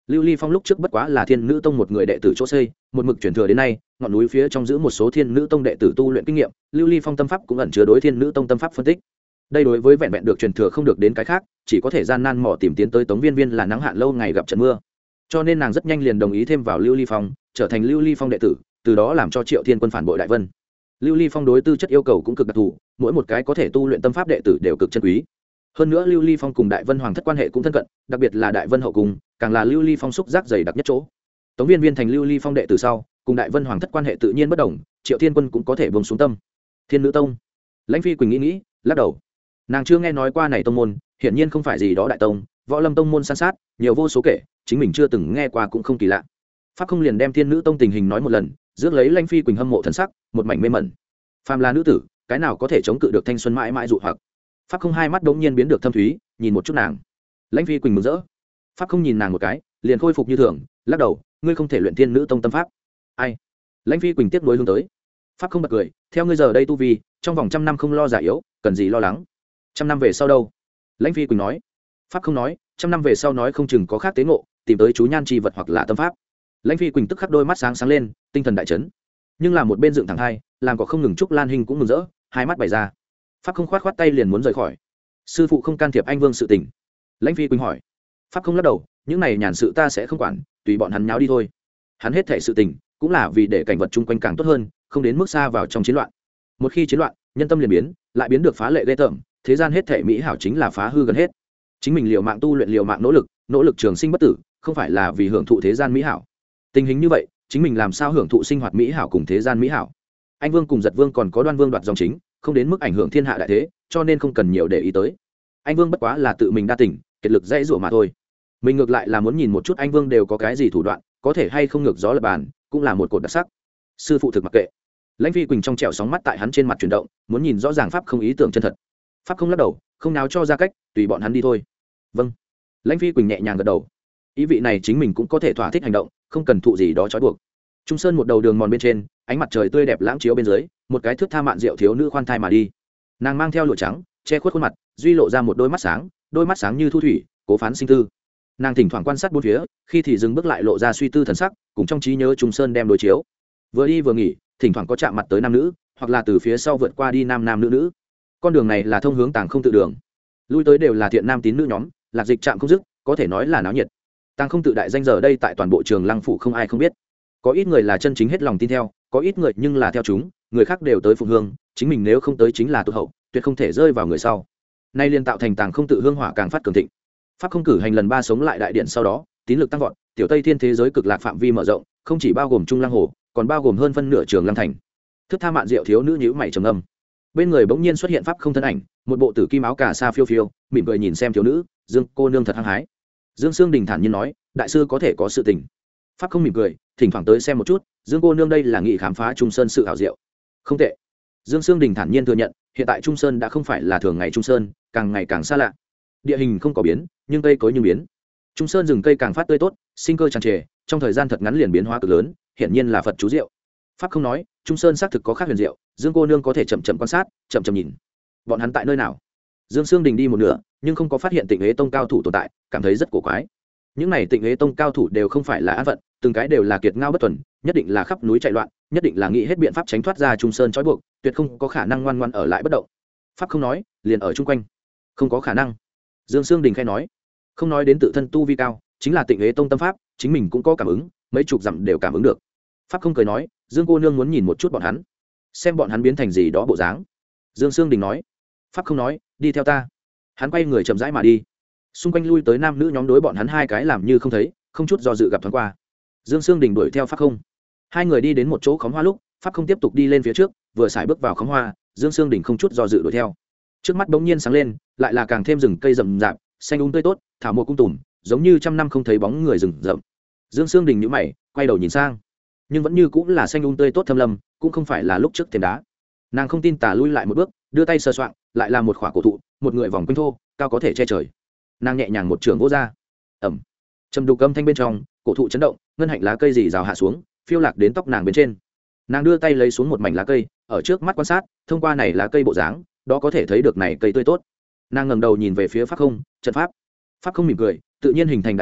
Lưu Ly Phong lúc trước bất quá là Thiên Nữ Tông một người đệ tử chỗ xây, một mực truyền thừa đến nay, ngọn núi phía trong giữ một số Thiên Nữ Tông đệ tử tu luyện kinh nghiệm, Lưu Ly Phong tâm pháp cũng ẩn chứa đối Thiên Nữ Tông tâm pháp phân tích. Đây đối với vẹn vẹn được truyền thừa không được đến cái khác, chỉ có thể gian nan mò tìm tiến tới Tống Viên Viên là nắng hạn lâu ngày gặp trận mưa. Cho nên nàng rất nhanh liền đồng ý thêm vào Lưu Ly Phong, trở thành Lưu Ly Phong đệ tử, từ đó làm cho Triệu Thiên Quân phản bội Đại Vân. Lưu Ly Phong đối tư chất yêu cầu cũng cực đặc thù, mỗi một cái có thể tu luyện tâm pháp đệ tử đều cực chân quý. Hơn nữa Lưu Ly Phong cùng Đại Vân Hoàng thất quan hệ cũng thân cận, đặc biệt là Đại Vân hậu cung, càng là Lưu Ly Phong xúc giác dày đặc nhất chỗ. Tống Viên Viên thành Lưu Ly Phong đệ tử sau, cùng Đại Vân Hoàng thất quan hệ tự nhiên bất đồng, Triệu Thiên Quân cũng có thể buông xuống tâm. Thiên Nữ Tông, Lãnh Phi Quỳnh nghĩ nghĩ, lắc đầu. Nàng chưa nghe nói qua này tông môn, hiển nhiên không phải gì đó đại tông, Võ Lâm tông môn san sát, nhiều vô số kể, chính mình chưa từng nghe qua cũng không kỳ lạ. Pháp không liền đem Thiên Nữ Tông tình hình nói một lần, rước lấy Lãnh Phi Quỳnh hâm mộ thần sắc, một mảnh mê mẩn. Phàm là nữ tử, cái nào có thể chống cự được thanh xuân mãi mãi dụ hoặc. Pháp không hai mắt đống nhiên biến được thâm thúy, nhìn một chút nàng. Lãnh Phi Quỳnh mừng rỡ. Pháp không nhìn nàng một cái, liền khôi phục như thường, lắc đầu, ngươi không thể luyện Thiên Nữ Tông tâm pháp. Ai? Lãnh Phi Quỳnh tiếp nối hướng tới. Pháp không bật cười, theo ngươi giờ đây tu vi, trong vòng trăm năm không lo già yếu, cần gì lo lắng. Trăm năm về sau đâu? Lãnh Phi Quỳnh nói. Pháp không nói, trăm năm về sau nói không chừng có khác tế ngộ, tìm tới chú nhan chi vật hoặc là tâm pháp. Lãnh Phi Quỳnh tức khắc đôi mắt sáng sáng lên, tinh thần đại chấn. Nhưng là một bên dựng thẳng hai, làm có không ngừng Trúc Lan Hình cũng mừng rỡ, hai mắt bày ra. Pháp không khoát khoát tay liền muốn rời khỏi. Sư phụ không can thiệp anh Vương sự tình. Lãnh Phi Quỳnh hỏi. Pháp không lắc đầu, những này nhàn sự ta sẽ không quản, tùy bọn hắn nháo đi thôi. Hắn hết thảy sự tình cũng là vì để cảnh vật chung quanh càng tốt hơn, không đến mức xa vào trong chiến loạn. Một khi chiến loạn, nhân tâm liền biến, lại biến được phá lệ ghê tởm, thế gian hết thảy mỹ hảo chính là phá hư gần hết. Chính mình liều mạng tu luyện, liều mạng nỗ lực, nỗ lực trường sinh bất tử, không phải là vì hưởng thụ thế gian mỹ hảo. Tình hình như vậy, chính mình làm sao hưởng thụ sinh hoạt mỹ hảo cùng thế gian mỹ hảo? Anh Vương cùng Giật Vương còn có Đoan Vương đoạt dòng chính, không đến mức ảnh hưởng thiên hạ đại thế, cho nên không cần nhiều để ý tới. Anh Vương bất quá là tự mình đa tình, kiệt lực dễ dụa mà thôi. Mình ngược lại là muốn nhìn một chút anh Vương đều có cái gì thủ đoạn, có thể hay không ngược gió lập bàn, cũng là một cột đặc sắc. Sư phụ thực mặc kệ. Lãnh Phi Quỳnh trong trẻo sóng mắt tại hắn trên mặt chuyển động, muốn nhìn rõ ràng pháp không ý tưởng chân thật. Pháp không lắc đầu, không nào cho ra cách, tùy bọn hắn đi thôi. Vâng. Lãnh Phi Quỳnh nhẹ nhàng gật đầu. Ý vị này chính mình cũng có thể thỏa thích hành động, không cần thụ gì đó trói buộc. Trung sơn một đầu đường mòn bên trên, ánh mặt trời tươi đẹp lãng chiếu bên dưới, một cái thước tha mạn rượu thiếu nữ khoan thai mà đi. Nàng mang theo lụa trắng, che khuất khuôn mặt, duy lộ ra một đôi mắt sáng, đôi mắt sáng như thu thủy, cố phán sinh tư. Nàng thỉnh thoảng quan sát bốn phía, khi thì dừng bước lại lộ ra suy tư thần sắc, cùng trong trí nhớ Trung sơn đem đối chiếu. Vừa đi vừa nghỉ, thỉnh thoảng có chạm mặt tới nam nữ, hoặc là từ phía sau vượt qua đi nam nam nữ nữ. Con đường này là thông hướng Tàng Không Tự đường, lui tới đều là thiện nam tín nữ nhóm, lạc dịch chạm không dứt, có thể nói là náo nhiệt. Tàng Không Tự đại danh giờ đây tại toàn bộ Trường Lăng phủ không ai không biết. Có ít người là chân chính hết lòng tin theo, có ít người nhưng là theo chúng, người khác đều tới phụng hương, chính mình nếu không tới chính là tụt hậu, tuyệt không thể rơi vào người sau. Nay liên tạo thành Tàng Không Tự hương hỏa càng phát cường thịnh. Pháp không cử hành lần ba sống lại đại điện sau đó, tín lực tăng vọt, tiểu Tây Thiên thế giới cực lạc phạm vi mở rộng, không chỉ bao gồm Trung Lăng hồ, còn bao gồm hơn phân nửa Trường Lăng thành. Thức tha mạn rượu thiếu nữ nhíu mày trầm ngâm. Bên người bỗng nhiên xuất hiện pháp không thân ảnh, một bộ tử kim áo cà sa phiêu phiêu, mỉm cười nhìn xem thiếu nữ, Dương cô nương thật hăng hái. Dương Sương Đình thản nhiên nói, đại sư có thể có sự tình. Pháp không mỉm cười, thỉnh thoảng tới xem một chút, Dương cô nương đây là nghị khám phá Trung Sơn sự hảo diệu. Không tệ. Dương Sương Đình thản nhiên thừa nhận, hiện tại Trung Sơn đã không phải là thường ngày Trung Sơn, càng ngày càng xa lạ. Địa hình không có biến, nhưng cây cối như biến. Trung Sơn rừng cây càng phát tươi tốt, sinh cơ tràn trề, trong thời gian thật ngắn liền biến hóa cực lớn, hiện nhiên là Phật chú diệu. Pháp không nói, Trung Sơn xác thực có khác huyền diệu, Dương cô nương có thể chậm chậm quan sát, chậm chậm nhìn. Bọn hắn tại nơi nào? Dương Sương Đình đi một nửa, nhưng không có phát hiện Tịnh Hế Tông cao thủ tồn tại, cảm thấy rất cổ quái. Những này Tịnh Hế Tông cao thủ đều không phải là an phận, từng cái đều là kiệt ngao bất tuần, nhất định là khắp núi chạy loạn, nhất định là nghĩ hết biện pháp tránh thoát ra Trung Sơn trói buộc, tuyệt không có khả năng ngoan ngoãn ở lại bất động. Pháp không nói, liền ở chung quanh. Không có khả năng. Dương Sương Đình khai nói, không nói đến tự thân tu vi cao, chính là Tịnh Hế Tông tâm pháp, chính mình cũng có cảm ứng, mấy chục dặm đều cảm ứng được. Pháp không cười nói, Dương cô nương muốn nhìn một chút bọn hắn, xem bọn hắn biến thành gì đó bộ dáng. Dương Sương Đình nói. Pháp không nói, đi theo ta. Hắn quay người chậm rãi mà đi. Xung quanh lui tới nam nữ nhóm đối bọn hắn hai cái làm như không thấy, không chút do dự gặp thoáng qua. Dương Sương Đình đuổi theo Pháp không. Hai người đi đến một chỗ khóm hoa lúc, Pháp không tiếp tục đi lên phía trước, vừa xài bước vào khóm hoa, Dương Sương Đình không chút do dự đuổi theo. Trước mắt bỗng nhiên sáng lên, lại là càng thêm rừng cây rậm rạp, xanh um tươi tốt, thảo mộc cung tùm, giống như trăm năm không thấy bóng người rừng rậm. Dương Sương Đình nhíu mày, quay đầu nhìn sang, nhưng vẫn như cũng là xanh um tươi tốt thâm lâm, cũng không phải là lúc trước thềm đá. Nàng không tin tả lui lại một bước, đưa tay sờ soạng, lại là một khỏa cổ thụ, một người vòng quanh thô, cao có thể che trời. Nàng nhẹ nhàng một trường vỗ ra, ẩm, trầm đục âm thanh bên trong, cổ thụ chấn động, ngân hạnh lá cây rì rào hạ xuống, phiêu lạc đến tóc nàng bên trên. Nàng đưa tay lấy xuống một mảnh lá cây, ở trước mắt quan sát, thông qua này lá cây bộ dáng, đó có thể thấy được này cây tươi tốt. Nàng ngẩng đầu nhìn về phía pháp không, trận pháp. Pháp không mỉm cười, tự nhiên hình thành đại trận,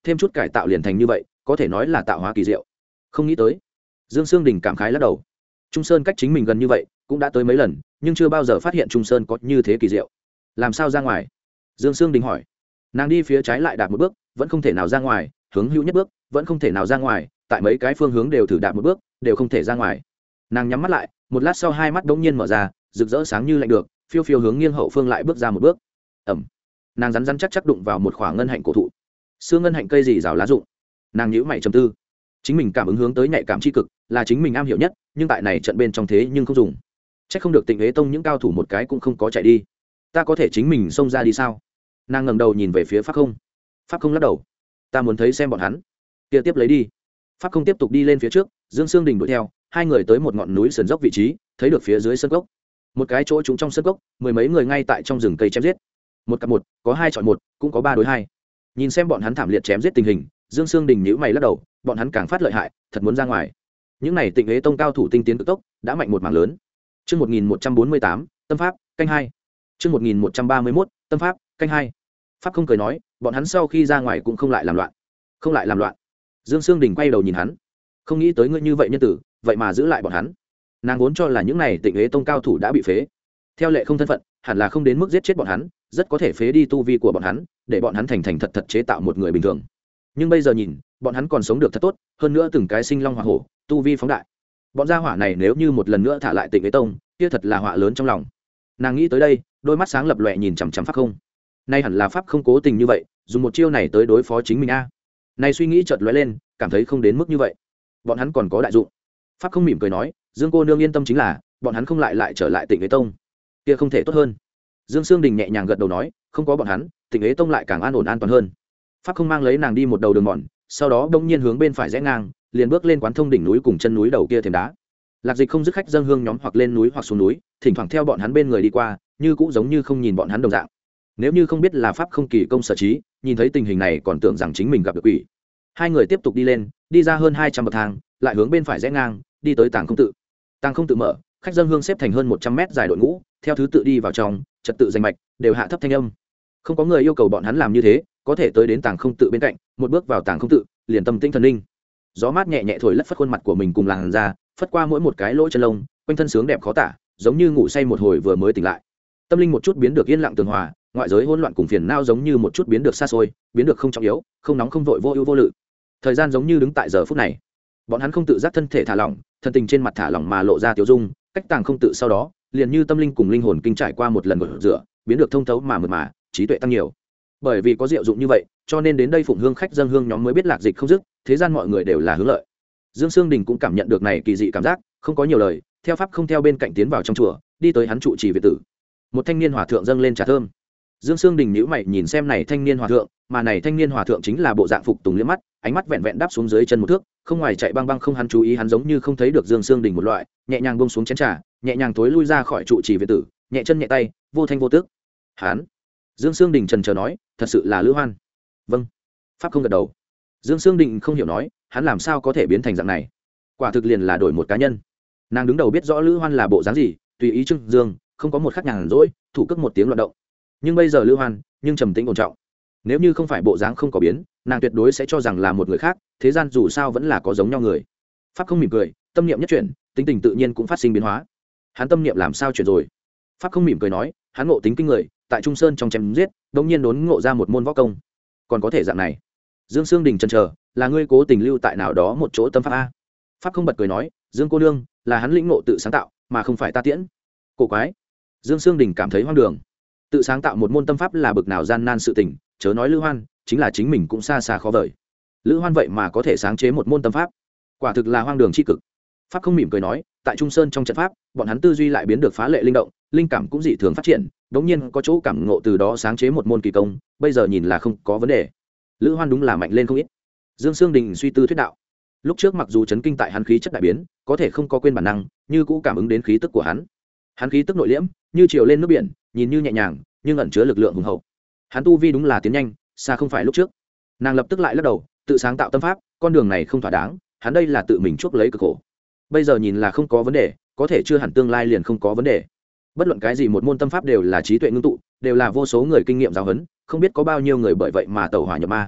thêm chút cải tạo liền thành như vậy, có thể nói là tạo hóa kỳ diệu. Không nghĩ tới. Dương Sương Đình cảm khái lắc đầu. Trung Sơn cách chính mình gần như vậy, cũng đã tới mấy lần, nhưng chưa bao giờ phát hiện Trung Sơn có như thế kỳ diệu. Làm sao ra ngoài? Dương Sương Đình hỏi. Nàng đi phía trái lại đạp một bước, vẫn không thể nào ra ngoài, hướng hữu nhất bước, vẫn không thể nào ra ngoài, tại mấy cái phương hướng đều thử đạp một bước, đều không thể ra ngoài. Nàng nhắm mắt lại, một lát sau hai mắt đống nhiên mở ra, rực rỡ sáng như lạnh được, phiêu phiêu hướng nghiêng hậu phương lại bước ra một bước. Ẩm. Nàng rắn rắn chắc chắc đụng vào một khoảng ngân hạnh cổ thụ. Xương ngân hạnh cây gì rào lá rụng. Nàng nhíu mày trầm tư. Chính mình cảm ứng hướng tới nhạy cảm chi cực, là chính mình am hiểu nhất, nhưng tại này trận bên trong thế nhưng không dùng. Chắc không được Tịnh Hế Tông những cao thủ một cái cũng không có chạy đi. Ta có thể chính mình xông ra đi sao? Nàng ngẩng đầu nhìn về phía Pháp Không. Pháp Không lắc đầu. Ta muốn thấy xem bọn hắn. Kia tiếp lấy đi. Pháp Không tiếp tục đi lên phía trước, Dương Sương Đình đuổi theo, hai người tới một ngọn núi sườn dốc vị trí, thấy được phía dưới sân cốc. Một cái chỗ trúng trong sân cốc, mười mấy người ngay tại trong rừng cây chém giết. Một cặp một, có hai chọn một, cũng có ba đối hai. Nhìn xem bọn hắn thảm liệt chém giết tình hình, Dương Sương Đình nhíu mày lắc đầu, bọn hắn càng phát lợi hại, thật muốn ra ngoài. Những này Tịnh Hế Tông cao thủ tinh tiến cực tốc, đã mạnh một mảng lớn. Chương một nghìn một trăm bốn mươi tám, Tâm pháp, canh hai. Chương một nghìn một trăm ba mươi mốt, Tâm pháp, canh hai. Pháp Không cười nói, bọn hắn sau khi ra ngoài cũng không lại làm loạn. Không lại làm loạn. Dương Sương Đình quay đầu nhìn hắn, không nghĩ tới ngươi như vậy nhân tử, vậy mà giữ lại bọn hắn. Nàng vốn cho là những này Tịnh Hế Tông cao thủ đã bị phế, theo lệ không thân phận, hẳn là không đến mức giết chết bọn hắn, rất có thể phế đi tu vi của bọn hắn, để bọn hắn thành thành thật thật chế tạo một người bình thường. Nhưng bây giờ nhìn, bọn hắn còn sống được thật tốt, hơn nữa từng cái sinh long hỏa hổ, tu vi phóng đại. Bọn gia hỏa này nếu như một lần nữa thả lại Tịnh Hế Tông, kia thật là họa lớn trong lòng. Nàng nghĩ tới đây, đôi mắt sáng lập lòe nhìn chằm chằm Pháp Không. Nay hẳn là Pháp Không cố tình như vậy, dùng một chiêu này tới đối phó chính mình a. À. Này suy nghĩ chợt lóe lên, cảm thấy không đến mức như vậy. Bọn hắn còn có đại dụng. Pháp Không mỉm cười nói, Dương cô nương yên tâm chính là, bọn hắn không lại lại trở lại Tịnh Hế Tông, kia không thể tốt hơn. Dương Sương Đình nhẹ nhàng gật đầu nói, không có bọn hắn, Tịnh Hế Tông lại càng an ổn an toàn hơn. Pháp Không mang lấy nàng đi một đầu đường mòn, sau đó bỗng nhiên hướng bên phải rẽ ngang, liền bước lên quán thông đỉnh núi cùng chân núi đầu kia thềm đá. Lạc Dịch không dứt khách dâng hương nhóm hoặc lên núi hoặc xuống núi, thỉnh thoảng theo bọn hắn bên người đi qua, như cũng giống như không nhìn bọn hắn đồng dạng. Nếu như không biết là Pháp Không kỳ công sở trí, nhìn thấy tình hình này còn tưởng rằng chính mình gặp được quỷ. Hai người tiếp tục đi lên, đi ra hơn hai trăm bậc thang, lại hướng bên phải rẽ ngang, đi tới Tàng Không Tự. Tàng Không Tự mở, khách dâng hương xếp thành hơn một trăm mét dài đội ngũ, theo thứ tự đi vào trong, trật tự danh mạch, đều hạ thấp thanh âm. Không có người yêu cầu bọn hắn làm như thế, có thể tới đến Tàng Không Tự bên cạnh, một bước vào Tàng Không Tự, liền tâm tĩnh thần linh. Gió mát nhẹ nhẹ thổi lất phất khuôn mặt của mình cùng làn da, phất qua mỗi một cái lỗ chân lông, quanh thân sướng đẹp khó tả, giống như ngủ say một hồi vừa mới tỉnh lại. Tâm linh một chút biến được yên lặng tường hòa, ngoại giới hỗn loạn cùng phiền não giống như một chút biến được xa xôi, biến được không trọng yếu, không nóng không vội vô ưu vô lự. Thời gian giống như đứng tại giờ phút này. Bọn hắn không tự giác thân thể thả lỏng, thân tình trên mặt thả lỏng mà lộ ra tiểu dung, cách Tàng Không Tự sau đó, liền như tâm linh cùng linh hồn kinh trải qua một lần gột rửa, biến được thông thấu mà mượt mà, trí tuệ tăng nhiều. Bởi vì có diệu dụng như vậy, cho nên đến đây phụng hương khách dâng hương nhóm mới biết Lạc Dịch không dứt, thế gian mọi người đều là hướng lợi. Dương Sương Đình cũng cảm nhận được này kỳ dị cảm giác, không có nhiều lời, theo Pháp Không theo bên cạnh tiến vào trong chùa, đi tới hắn trụ trì viện tử. Một thanh niên hòa thượng dâng lên trà thơm. Dương Sương Đình nhíu mày nhìn xem này thanh niên hòa thượng, mà này thanh niên hòa thượng chính là bộ dạng phục tùng liếc mắt, ánh mắt vẹn vẹn đáp xuống dưới chân một thước, không ngoài chạy băng băng không hắn chú ý hắn giống như không thấy được Dương Sương Đình một loại, nhẹ nhàng buông xuống chén trà, nhẹ nhàng tối lui ra khỏi trụ trì viện tử, nhẹ chân nhẹ tay, vô thanh vô tức. Hắn. Dương Sương Đình trần chờ nói, thật sự là Lữ Hoan. Vâng. Pháp Không gật đầu. Dương Sương Đình không hiểu nói, hắn làm sao có thể biến thành dạng này? Quả thực liền là đổi một cá nhân. Nàng đứng đầu biết rõ Lữ Hoan là bộ dáng gì, tùy ý trưng dương, không có một khắc nhàn rỗi, thủ cước một tiếng loạn động. Nhưng bây giờ Lữ Hoan, nhưng trầm tĩnh ổn trọng. Nếu như không phải bộ dáng không có biến, nàng tuyệt đối sẽ cho rằng là một người khác, thế gian dù sao vẫn là có giống nhau người. Pháp Không mỉm cười, tâm niệm nhất chuyển, tính tình tự nhiên cũng phát sinh biến hóa. Hắn tâm niệm làm sao chuyển rồi? Pháp Không mỉm cười nói, hắn ngộ tính kinh người, tại Trung Sơn trong chém giết, đống nhiên đốn ngộ ra một môn võ công. Còn có thể dạng này. Dương Sương Đình chần chờ, là ngươi cố tình lưu tại nào đó một chỗ tâm pháp a? Pháp Không bật cười nói, Dương cô nương, là hắn lĩnh ngộ tự sáng tạo, mà không phải ta tiễn. Cổ quái. Dương Sương Đình cảm thấy hoang đường. Tự sáng tạo một môn tâm pháp là bực nào gian nan sự tình, chớ nói Lữ Hoan, chính là chính mình cũng xa xa khó vời. Lữ Hoan vậy mà có thể sáng chế một môn tâm pháp, quả thực là hoang đường chi cực. Pháp Không mỉm cười nói, tại Trung Sơn trong trận pháp, bọn hắn tư duy lại biến được phá lệ linh động, linh cảm cũng dị thường phát triển, đống nhiên có chỗ cảm ngộ từ đó sáng chế một môn kỳ công, bây giờ nhìn là không có vấn đề. Lữ Hoan đúng là mạnh lên không ít. Dương Sương Đình suy tư thuyết đạo. Lúc trước mặc dù chấn kinh tại hắn khí chất đại biến, có thể không có quên bản năng, như cũ cảm ứng đến khí tức của hắn. Hắn khí tức nội liễm, như chiều lên nước biển, nhìn như nhẹ nhàng, nhưng ẩn chứa lực lượng hùng hậu. Hắn tu vi đúng là tiến nhanh, xa không phải lúc trước. Nàng lập tức lại lắc đầu, tự sáng tạo tâm pháp, con đường này không thỏa đáng, hắn đây là tự mình chuốc lấy cực khổ. Bây giờ nhìn là không có vấn đề, có thể chưa hẳn tương lai liền không có vấn đề. Bất luận cái gì một môn tâm pháp đều là trí tuệ ngưng tụ, đều là vô số người kinh nghiệm giáo huấn, không biết có bao nhiêu người bởi vậy mà tẩu hỏa nhập ma.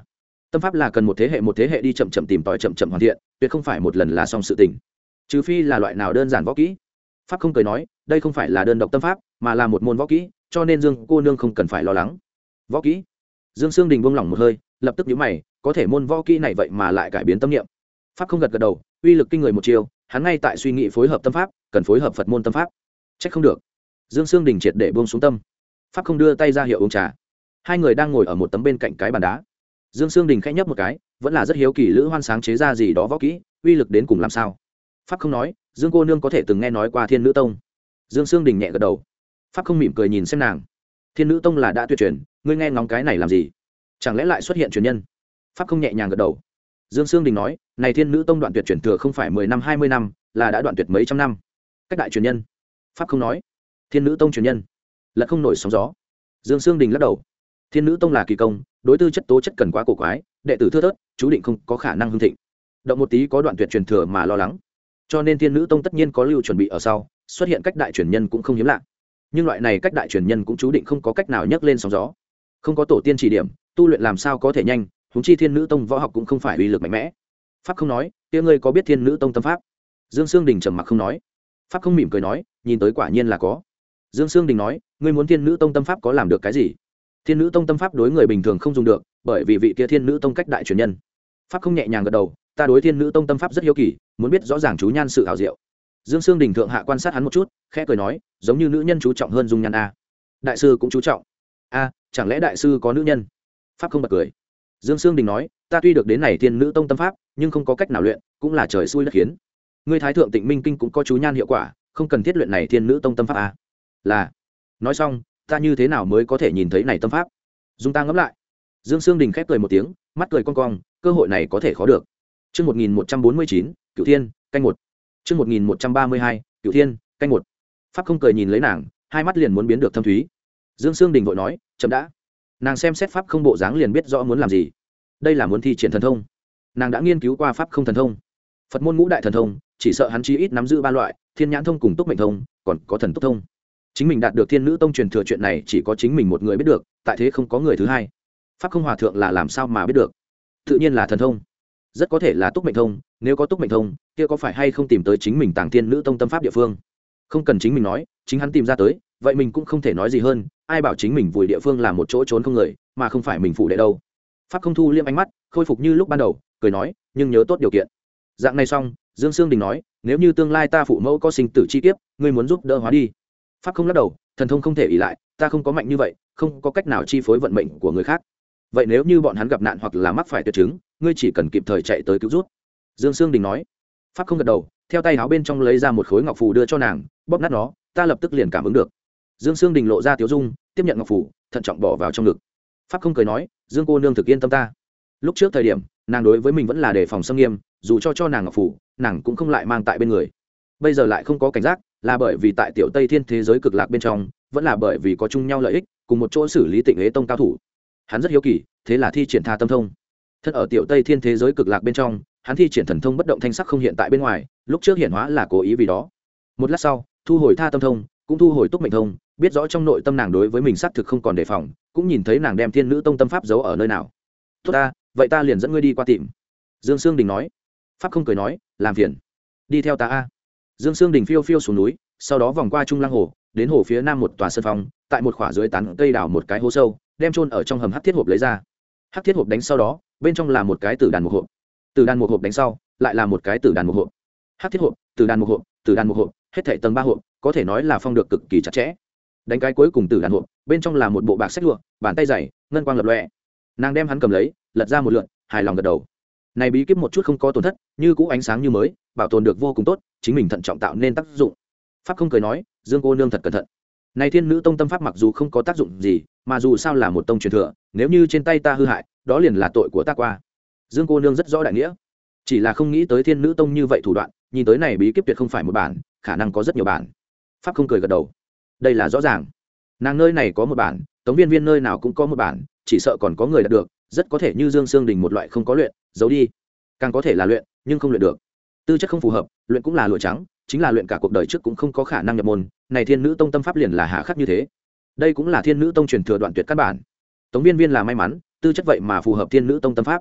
tâm pháp là cần một thế hệ một thế hệ đi chậm chậm tìm tòi chậm chậm hoàn thiện, tuyệt không phải một lần là xong sự tình, trừ phi là loại nào đơn giản võ kỹ. Pháp không cười nói, đây không phải là đơn độc tâm pháp, mà là một môn võ kỹ, cho nên Dương cô nương không cần phải lo lắng. Võ kỹ? Dương Sương Đình buông lỏng một hơi, lập tức nhíu mày, có thể môn võ kỹ này vậy mà lại cải biến tâm niệm. Pháp không gật gật đầu, uy lực kinh người một chiều, hắn ngay tại suy nghĩ phối hợp tâm pháp, cần phối hợp Phật môn tâm pháp. Trách không được. Dương Sương Đình triệt để buông xuống tâm. Pháp không đưa tay ra hiệu uống trà. Hai người đang ngồi ở một tấm bên cạnh cái bàn đá. Dương Sương Đình khẽ nhấp một cái, vẫn là rất hiếu kỳ Lữ Hoan sáng chế ra gì đó võ kỹ, uy lực đến cùng làm sao. Pháp không nói, Dương cô nương có thể từng nghe nói qua Thiên Nữ Tông. Dương Sương Đình nhẹ gật đầu. Pháp không mỉm cười nhìn xem nàng. Thiên Nữ Tông là đã tuyệt truyền, ngươi nghe ngóng cái này làm gì? Chẳng lẽ lại xuất hiện truyền nhân? Pháp không nhẹ nhàng gật đầu. Dương Sương Đình nói, này Thiên Nữ Tông đoạn tuyệt truyền thừa không phải mười năm hai mươi năm, là đã đoạn tuyệt mấy trăm năm. Cách đại truyền nhân. Pháp không nói, Thiên Nữ Tông truyền nhân, là không nổi sóng gió. Dương Sương Đình lắc đầu. Thiên Nữ Tông là kỳ công, đối tư chất tố chất cần quá cổ quái, đệ tử thưa thớt, chú định không có khả năng hưng thịnh. Động một tí có đoạn tuyệt truyền thừa mà lo lắng. Cho nên Thiên Nữ Tông tất nhiên có lưu chuẩn bị ở sau, xuất hiện cách đại truyền nhân cũng không hiếm lạ. Nhưng loại này cách đại truyền nhân cũng chú định không có cách nào nhấc lên sóng gió. Không có tổ tiên chỉ điểm, tu luyện làm sao có thể nhanh, huống chi Thiên Nữ Tông võ học cũng không phải uy lực mạnh mẽ. Pháp không nói, kia ngươi có biết Thiên Nữ Tông tâm pháp? Dương Sương Đình trầm mặc không nói. Pháp không mỉm cười nói, nhìn tới quả nhiên là có. Dương Sương Đình nói, ngươi muốn Thiên Nữ Tông tâm pháp có làm được cái gì? Thiên Nữ Tông tâm pháp đối người bình thường không dùng được, bởi vì vị kia Thiên Nữ Tông cách đại truyền nhân. Pháp không nhẹ nhàng gật đầu, ta đối Thiên Nữ Tông tâm pháp rất hiếu kỳ, muốn biết rõ ràng chú nhan sự hảo diệu. Dương Sương Đình thượng hạ quan sát hắn một chút, khẽ cười nói, giống như nữ nhân chú trọng hơn dung nhan a. Đại sư cũng chú trọng. A, chẳng lẽ đại sư có nữ nhân? Pháp không bật cười. Dương Sương Đình nói, ta tuy được đến này Thiên Nữ Tông tâm pháp, nhưng không có cách nào luyện, cũng là trời xui đất khiến. Ngươi Thái thượng Tịnh Minh kinh cũng có chú nhan hiệu quả, không cần thiết luyện này Thiên Nữ Tông tâm pháp a. Là. Nói xong, ta như thế nào mới có thể nhìn thấy này tâm pháp? Dung ta ngẫm lại. Dương Sương Đình khép cười một tiếng, mắt cười cong cong, cơ hội này có thể khó được. Chương một nghìn một trăm bốn mươi chín, Cửu Thiên, canh một. Chương một nghìn một trăm ba mươi hai, Cửu Thiên, canh một. Pháp không cười nhìn lấy nàng, hai mắt liền muốn biến được thâm thúy. Dương Sương Đình vội nói, chậm đã. Nàng xem xét pháp không bộ dáng liền biết rõ muốn làm gì. Đây là muốn thi triển thần thông. Nàng đã nghiên cứu qua pháp không thần thông. Phật môn ngũ đại thần thông, chỉ sợ hắn chí ít nắm giữ ba loại, Thiên Nhãn thông cùng Túc Mệnh thông, còn có Thần Túc thông. Chính mình đạt được Thiên Nữ Tông truyền thừa chuyện này chỉ có chính mình một người biết được, tại thế không có người thứ hai. Pháp không hòa thượng là làm sao mà biết được? Tự nhiên là thần thông. Rất có thể là Túc Mệnh thông, nếu có Túc Mệnh thông, kia có phải hay không tìm tới chính mình Tàng Thiên Nữ Tông tâm pháp địa phương? Không cần chính mình nói, chính hắn tìm ra tới, vậy mình cũng không thể nói gì hơn, ai bảo chính mình vùi địa phương là một chỗ trốn không người, mà không phải mình phụ đệ đâu. Pháp không thu liêm ánh mắt, khôi phục như lúc ban đầu, cười nói, nhưng nhớ tốt điều kiện. Dạng này xong, Dương Sương Đình nói, nếu như tương lai ta phụ mẫu có sinh tử chi kiếp, ngươi muốn giúp đỡ hóa đi. Pháp không lắc đầu, thần thông không thể ỷ lại, ta không có mạnh như vậy, không có cách nào chi phối vận mệnh của người khác. Vậy nếu như bọn hắn gặp nạn hoặc là mắc phải tuyệt chứng, ngươi chỉ cần kịp thời chạy tới cứu rút. Dương Sương Đình nói. Pháp không gật đầu, theo tay áo bên trong lấy ra một khối ngọc phù đưa cho nàng, bóp nát nó, ta lập tức liền cảm ứng được. Dương Sương Đình lộ ra tiếu dung, tiếp nhận ngọc phù, thận trọng bỏ vào trong ngực. Pháp không cười nói, Dương cô nương thực yên tâm ta. Lúc trước thời điểm, nàng đối với mình vẫn là đề phòng xâm nghiêm, dù cho cho nàng ngọc phù, nàng cũng không lại mang tại bên người. Bây giờ lại không có cảnh giác, là bởi vì tại tiểu Tây Thiên thế giới cực lạc bên trong, vẫn là bởi vì có chung nhau lợi ích, cùng một chỗ xử lý Tịnh Ế Tông cao thủ. Hắn rất hiếu kỳ, thế là thi triển Tha Tâm thông. Thân ở tiểu Tây Thiên thế giới cực lạc bên trong, hắn thi triển thần thông bất động thanh sắc không hiện tại bên ngoài, lúc trước hiện hóa là cố ý vì đó. Một lát sau, thu hồi Tha Tâm thông, cũng thu hồi Túc Mệnh thông, biết rõ trong nội tâm nàng đối với mình xác thực không còn đề phòng, cũng nhìn thấy nàng đem Thiên Nữ Tông tâm pháp giấu ở nơi nào. Tốt ta, vậy ta liền dẫn ngươi đi qua tìm. Dương Sương Đình nói. Pháp không cười nói, làm phiền. Đi theo ta a. Dương Sương Đình phiêu phiêu xuống núi, sau đó vòng qua Trung Lăng hồ, đến hồ phía nam một tòa sân phong, tại một khỏa dưới tán cây đào một cái hố sâu, đem chôn ở trong hầm hắc thiết hộp lấy ra. Hắc thiết hộp đánh sau đó, bên trong là một cái tử đàn một hộp. Tử đàn một hộp đánh sau, lại là một cái tử đàn một hộp. Hắc thiết hộp, tử đàn một hộp, tử đàn một hộp, hết thảy tầng ba hộp, có thể nói là phong được cực kỳ chặt chẽ. Đánh cái cuối cùng tử đàn hộp, bên trong là một bộ bạc sách lụa, bàn tay dày, ngân quang lập lòe. Nàng đem hắn cầm lấy, lật ra một lượt, hài lòng gật đầu. Này bí kíp một chút không có tổn thất, như cũ ánh sáng như mới, bảo tồn được vô cùng tốt, chính mình thận trọng tạo nên tác dụng. Pháp không cười nói, Dương cô nương thật cẩn thận. Này Thiên Nữ Tông tâm pháp mặc dù không có tác dụng gì, mà dù sao là một tông truyền thừa, nếu như trên tay ta hư hại, đó liền là tội của ta qua. Dương cô nương rất rõ đại nghĩa, chỉ là không nghĩ tới Thiên Nữ Tông như vậy thủ đoạn, nhìn tới này bí kíp tuyệt không phải một bản, khả năng có rất nhiều bản. Pháp không cười gật đầu, đây là rõ ràng. Nàng nơi này có một bản, Tống Viên Viên nơi nào cũng có một bản, chỉ sợ còn có người đạt được, rất có thể như Dương Sương Đình một loại không có luyện, giấu đi, càng có thể là luyện, nhưng không luyện được. Tư chất không phù hợp, luyện cũng là lụa trắng, chính là luyện cả cuộc đời trước cũng không có khả năng nhập môn, này Thiên Nữ Tông tâm pháp liền là hạ khắc như thế. Đây cũng là Thiên Nữ Tông truyền thừa đoạn tuyệt căn bản. Tống Viên Viên là may mắn, tư chất vậy mà phù hợp Thiên Nữ Tông tâm pháp.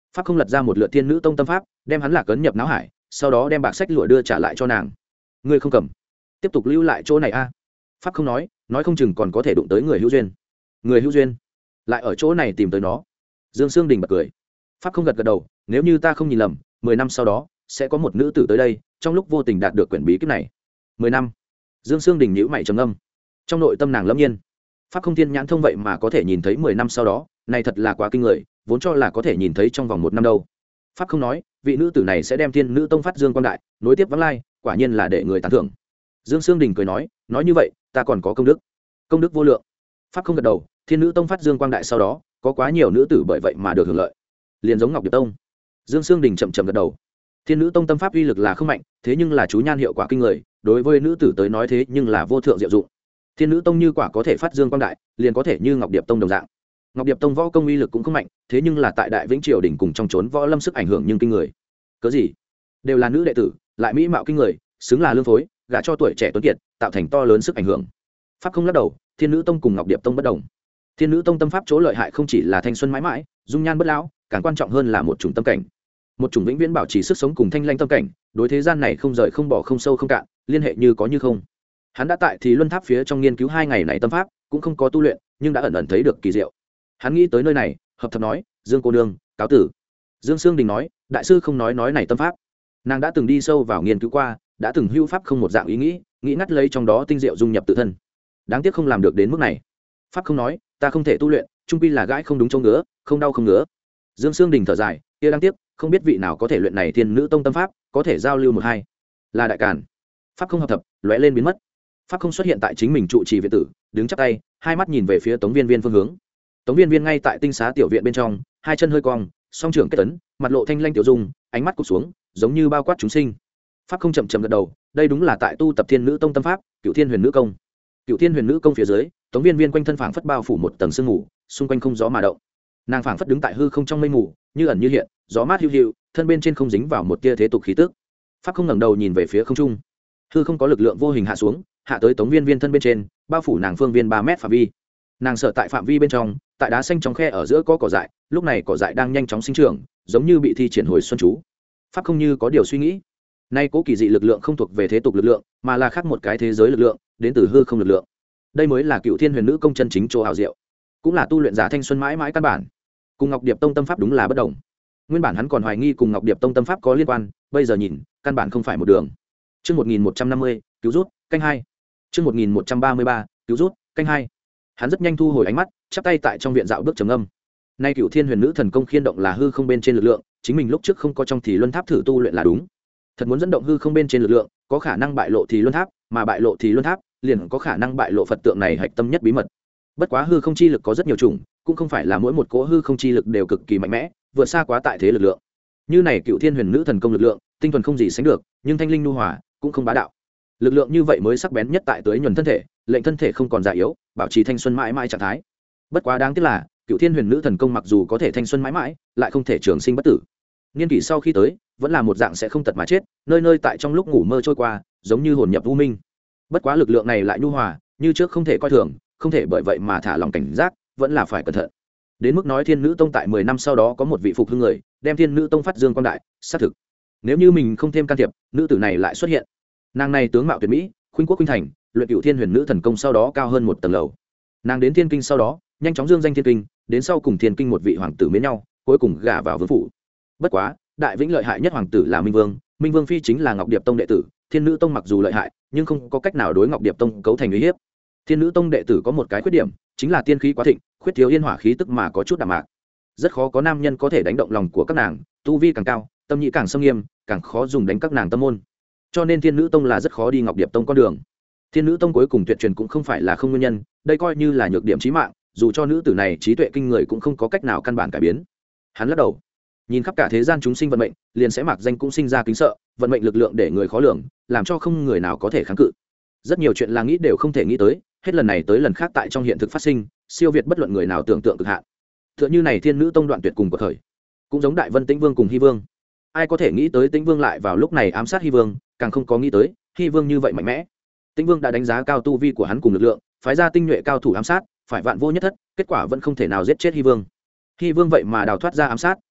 pháp không lật ra một lượt thiên nữ tông tâm pháp, đem hắn lạc ấn nhập não hải, sau đó đem bạc sách lụa đưa trả lại cho nàng. Ngươi không cầm, tiếp tục lưu lại chỗ này a. Pháp không nói, nói không chừng còn có thể đụng tới người hữu duyên. Người hữu duyên lại ở chỗ này tìm tới nó. Dương Sương Đình bật cười. Pháp không gật gật đầu, nếu như ta không nhìn lầm, mười năm sau đó sẽ có một nữ tử tới đây, trong lúc vô tình đạt được quyển bí kíp này. Mười năm. Dương Sương Đình nhíu mày trầm ngâm. Trong nội tâm nàng lâm nhiên. Pháp không thiên nhãn thông vậy mà có thể nhìn thấy mười năm sau đó, này thật là quá kinh người, vốn cho là có thể nhìn thấy trong vòng một năm đâu. Pháp không nói, vị nữ tử này sẽ đem thiên nữ tông phát dương quang đại, nối tiếp vãng lai, quả nhiên là để người tán thưởng. Dương Sương Đình cười nói, nói như vậy, ta còn có công đức. Công đức vô lượng. Pháp không gật đầu, thiên nữ tông phát dương quang đại sau đó, có quá nhiều nữ tử bởi vậy mà được hưởng lợi. Liền giống Ngọc Điệp tông. Dương Sương Đình chậm chậm gật đầu. Thiên nữ tông tâm pháp uy lực là không mạnh, thế nhưng là chú nhan hiệu quả kinh người, đối với nữ tử tới nói thế nhưng là vô thượng diệu dụng. Thiên nữ tông như quả có thể phát dương quang đại, liền có thể như Ngọc Điệp tông đồng dạng. Ngọc Điệp tông võ công uy lực cũng không mạnh, thế nhưng là tại Đại Vĩnh Triều đỉnh cùng trong trốn võ lâm sức ảnh hưởng nhưng kinh người. Cớ gì? Đều là nữ đệ tử, lại mỹ mạo kinh người, xứng là lương phối, gả cho tuổi trẻ tuấn kiệt, tạo thành to lớn sức ảnh hưởng. Pháp không lắc đầu, Thiên nữ tông cùng Ngọc Điệp tông bất đồng. Thiên nữ tông tâm pháp chỗ lợi hại không chỉ là thanh xuân mãi mãi, dung nhan bất lão, càng quan trọng hơn là một chủng tâm cảnh. Một chủng vĩnh viễn bảo trì sức sống cùng thanh lanh tâm cảnh, đối thế gian này không rời không bỏ không sâu không cạn, liên hệ như có như không. Hắn đã tại thì luân tháp phía trong nghiên cứu hai ngày này tâm pháp, cũng không có tu luyện, nhưng đã ẩn ẩn thấy được kỳ diệu. Hắn nghĩ tới nơi này, hợp thập nói, Dương cô nương, cáo tử. Dương Sương Đình nói, đại sư không nói nói này tâm pháp. Nàng đã từng đi sâu vào nghiên cứu qua, đã từng hưu pháp không một dạng ý nghĩ, nghĩ ngắt lấy trong đó tinh diệu dung nhập tự thân. Đáng tiếc không làm được đến mức này. Pháp không nói, ta không thể tu luyện, trung quy là gãi không đúng chỗ ngứa, không đau không ngứa. Dương Sương Đình thở dài, kia đáng tiếc, không biết vị nào có thể luyện này thiên nữ tông tâm pháp, có thể giao lưu một hai. Là đại càn. Pháp không hợp thập, lóe lên biến mất. Pháp không xuất hiện tại chính mình trụ trì viện tử, đứng chắp tay, hai mắt nhìn về phía Tống Viên Viên phương hướng. Tống Viên Viên ngay tại tinh xá tiểu viện bên trong, hai chân hơi cong, song trưởng kết tấn, mặt lộ thanh lanh tiểu dung, ánh mắt cụp xuống, giống như bao quát chúng sinh. Pháp không chậm chậm gật đầu, đây đúng là tại tu tập thiên nữ tông tâm pháp, Cửu Thiên Huyền Nữ công. Cửu Thiên Huyền Nữ công phía dưới, Tống Viên Viên quanh thân phảng phất bao phủ một tầng sương mù, xung quanh không gió mà động. Nàng phảng phất đứng tại hư không trong mây mù, như ẩn như hiện, gió mát hiu hiu, thân bên trên không dính vào một tia thế tục khí tức. Pháp không ngẩng đầu nhìn về phía không trung, hư không có lực lượng vô hình hạ xuống, hạ tới Tống Viên Viên thân bên trên, bao phủ nàng phương viên ba mét phạm vi. Nàng sợ tại phạm vi bên trong, tại đá xanh trong khe ở giữa có cỏ dại, lúc này cỏ dại đang nhanh chóng sinh trưởng, giống như bị thi triển hồi xuân chú. Pháp không như có điều suy nghĩ, nay cố kỳ dị lực lượng không thuộc về thế tục lực lượng, mà là khác một cái thế giới lực lượng, đến từ hư không lực lượng. Đây mới là Cửu Thiên Huyền Nữ công chân chính chỗ ảo diệu, cũng là tu luyện giả thanh xuân mãi mãi căn bản. Cùng Ngọc Điệp tông tâm pháp đúng là bất đồng. Nguyên bản hắn còn hoài nghi cùng Ngọc Điệp tông tâm pháp có liên quan, bây giờ nhìn, căn bản không phải một đường. Chương một nghìn một trăm năm mươi, cứu rút, canh hai. Chương một nghìn một trăm ba mươi ba, cứu rút, canh hai. Hắn rất nhanh thu hồi ánh mắt, chắp tay tại trong viện dạo bước trầm âm. Nay Cửu Thiên Huyền Nữ thần công khiên động là hư không bên trên lực lượng, chính mình lúc trước không có trong thì luân tháp thử tu luyện là đúng. Thật muốn dẫn động hư không bên trên lực lượng, có khả năng bại lộ thì luân tháp, mà bại lộ thì luân tháp, liền có khả năng bại lộ Phật tượng này hạch tâm nhất bí mật. Bất quá hư không chi lực có rất nhiều chủng, cũng không phải là mỗi một cỗ hư không chi lực đều cực kỳ mạnh mẽ, vượt xa quá tại thế lực lượng. Như này Cửu Thiên Huyền Nữ thần công lực lượng, tinh thuần không gì sánh được, nhưng thanh linh nhu hòa, cũng không bá đạo. Lực lượng như vậy mới sắc bén nhất tại tới nhuần thân thể, lệnh thân thể không còn già yếu, bảo trì thanh xuân mãi mãi trạng thái. Bất quá đáng tiếc là, Cửu Thiên Huyền Nữ thần công mặc dù có thể thanh xuân mãi mãi, lại không thể trường sinh bất tử. Niên kỷ sau khi tới, vẫn là một dạng sẽ không tật mà chết, nơi nơi tại trong lúc ngủ mơ trôi qua, giống như hồn nhập u minh. Bất quá lực lượng này lại nhu hòa, như trước không thể coi thường, không thể bởi vậy mà thả lòng cảnh giác, vẫn là phải cẩn thận. Đến mức nói Thiên Nữ tông tại mười năm sau đó có một vị phục hưng người, đem Thiên Nữ tông phát dương quang đại, xác thực. Nếu như mình không thêm can thiệp, nữ tử này lại xuất hiện. Nàng này tướng mạo tuyệt mỹ, khuynh quốc khuynh thành, luyện Cửu Thiên Huyền Nữ thần công sau đó cao hơn một tầng lầu. Nàng đến Thiên Kinh sau đó, nhanh chóng dương danh Thiên Kinh, đến sau cùng Thiên Kinh một vị hoàng tử mến nhau, cuối cùng gả vào vương phủ. Bất quá, Đại Vĩnh lợi hại nhất hoàng tử là Minh Vương, Minh Vương phi chính là Ngọc Điệp tông đệ tử, Thiên Nữ tông mặc dù lợi hại, nhưng không có cách nào đối Ngọc Điệp tông cấu thành uy hiếp. Thiên Nữ tông đệ tử có một cái khuyết điểm, chính là tiên khí quá thịnh, khuyết thiếu yên hỏa khí tức mà có chút đạm mạc. Rất khó có nam nhân có thể đánh động lòng của các nàng, tu vi càng cao, tâm nhị càng sâm nghiêm, càng khó dùng đánh các nàng tâm môn. Cho nên Thiên Nữ tông là rất khó đi Ngọc Điệp tông con đường. Thiên Nữ tông cuối cùng tuyệt truyền cũng không phải là không nguyên nhân, đây coi như là nhược điểm chí mạng, dù cho nữ tử này trí tuệ kinh người cũng không có cách nào căn bản cải biến. Hắn lắc đầu, nhìn khắp cả thế gian chúng sinh vận mệnh, liền sẽ mặc danh cũng sinh ra kính sợ, vận mệnh lực lượng để người khó lường, làm cho không người nào có thể kháng cự. Rất nhiều chuyện là nghĩ đều không thể nghĩ tới, hết lần này tới lần khác tại trong hiện thực phát sinh, siêu việt bất luận người nào tưởng tượng cực hạn. Tựa như này Thiên Nữ tông đoạn tuyệt cùng của thời, cũng giống Đại Vân Tĩnh Vương cùng Hy Vương. Ai có thể nghĩ tới Tĩnh Vương lại vào lúc này ám sát Hy Vương, càng không có nghĩ tới Hy Vương như vậy mạnh mẽ. Tĩnh Vương đã đánh giá cao tu vi của hắn cùng lực lượng, phái ra tinh nhuệ cao thủ ám sát, phải vạn vô nhất thất, kết quả vẫn không thể nào giết chết Hy Vương. Hy Vương vậy mà đào thoát ra ám sát,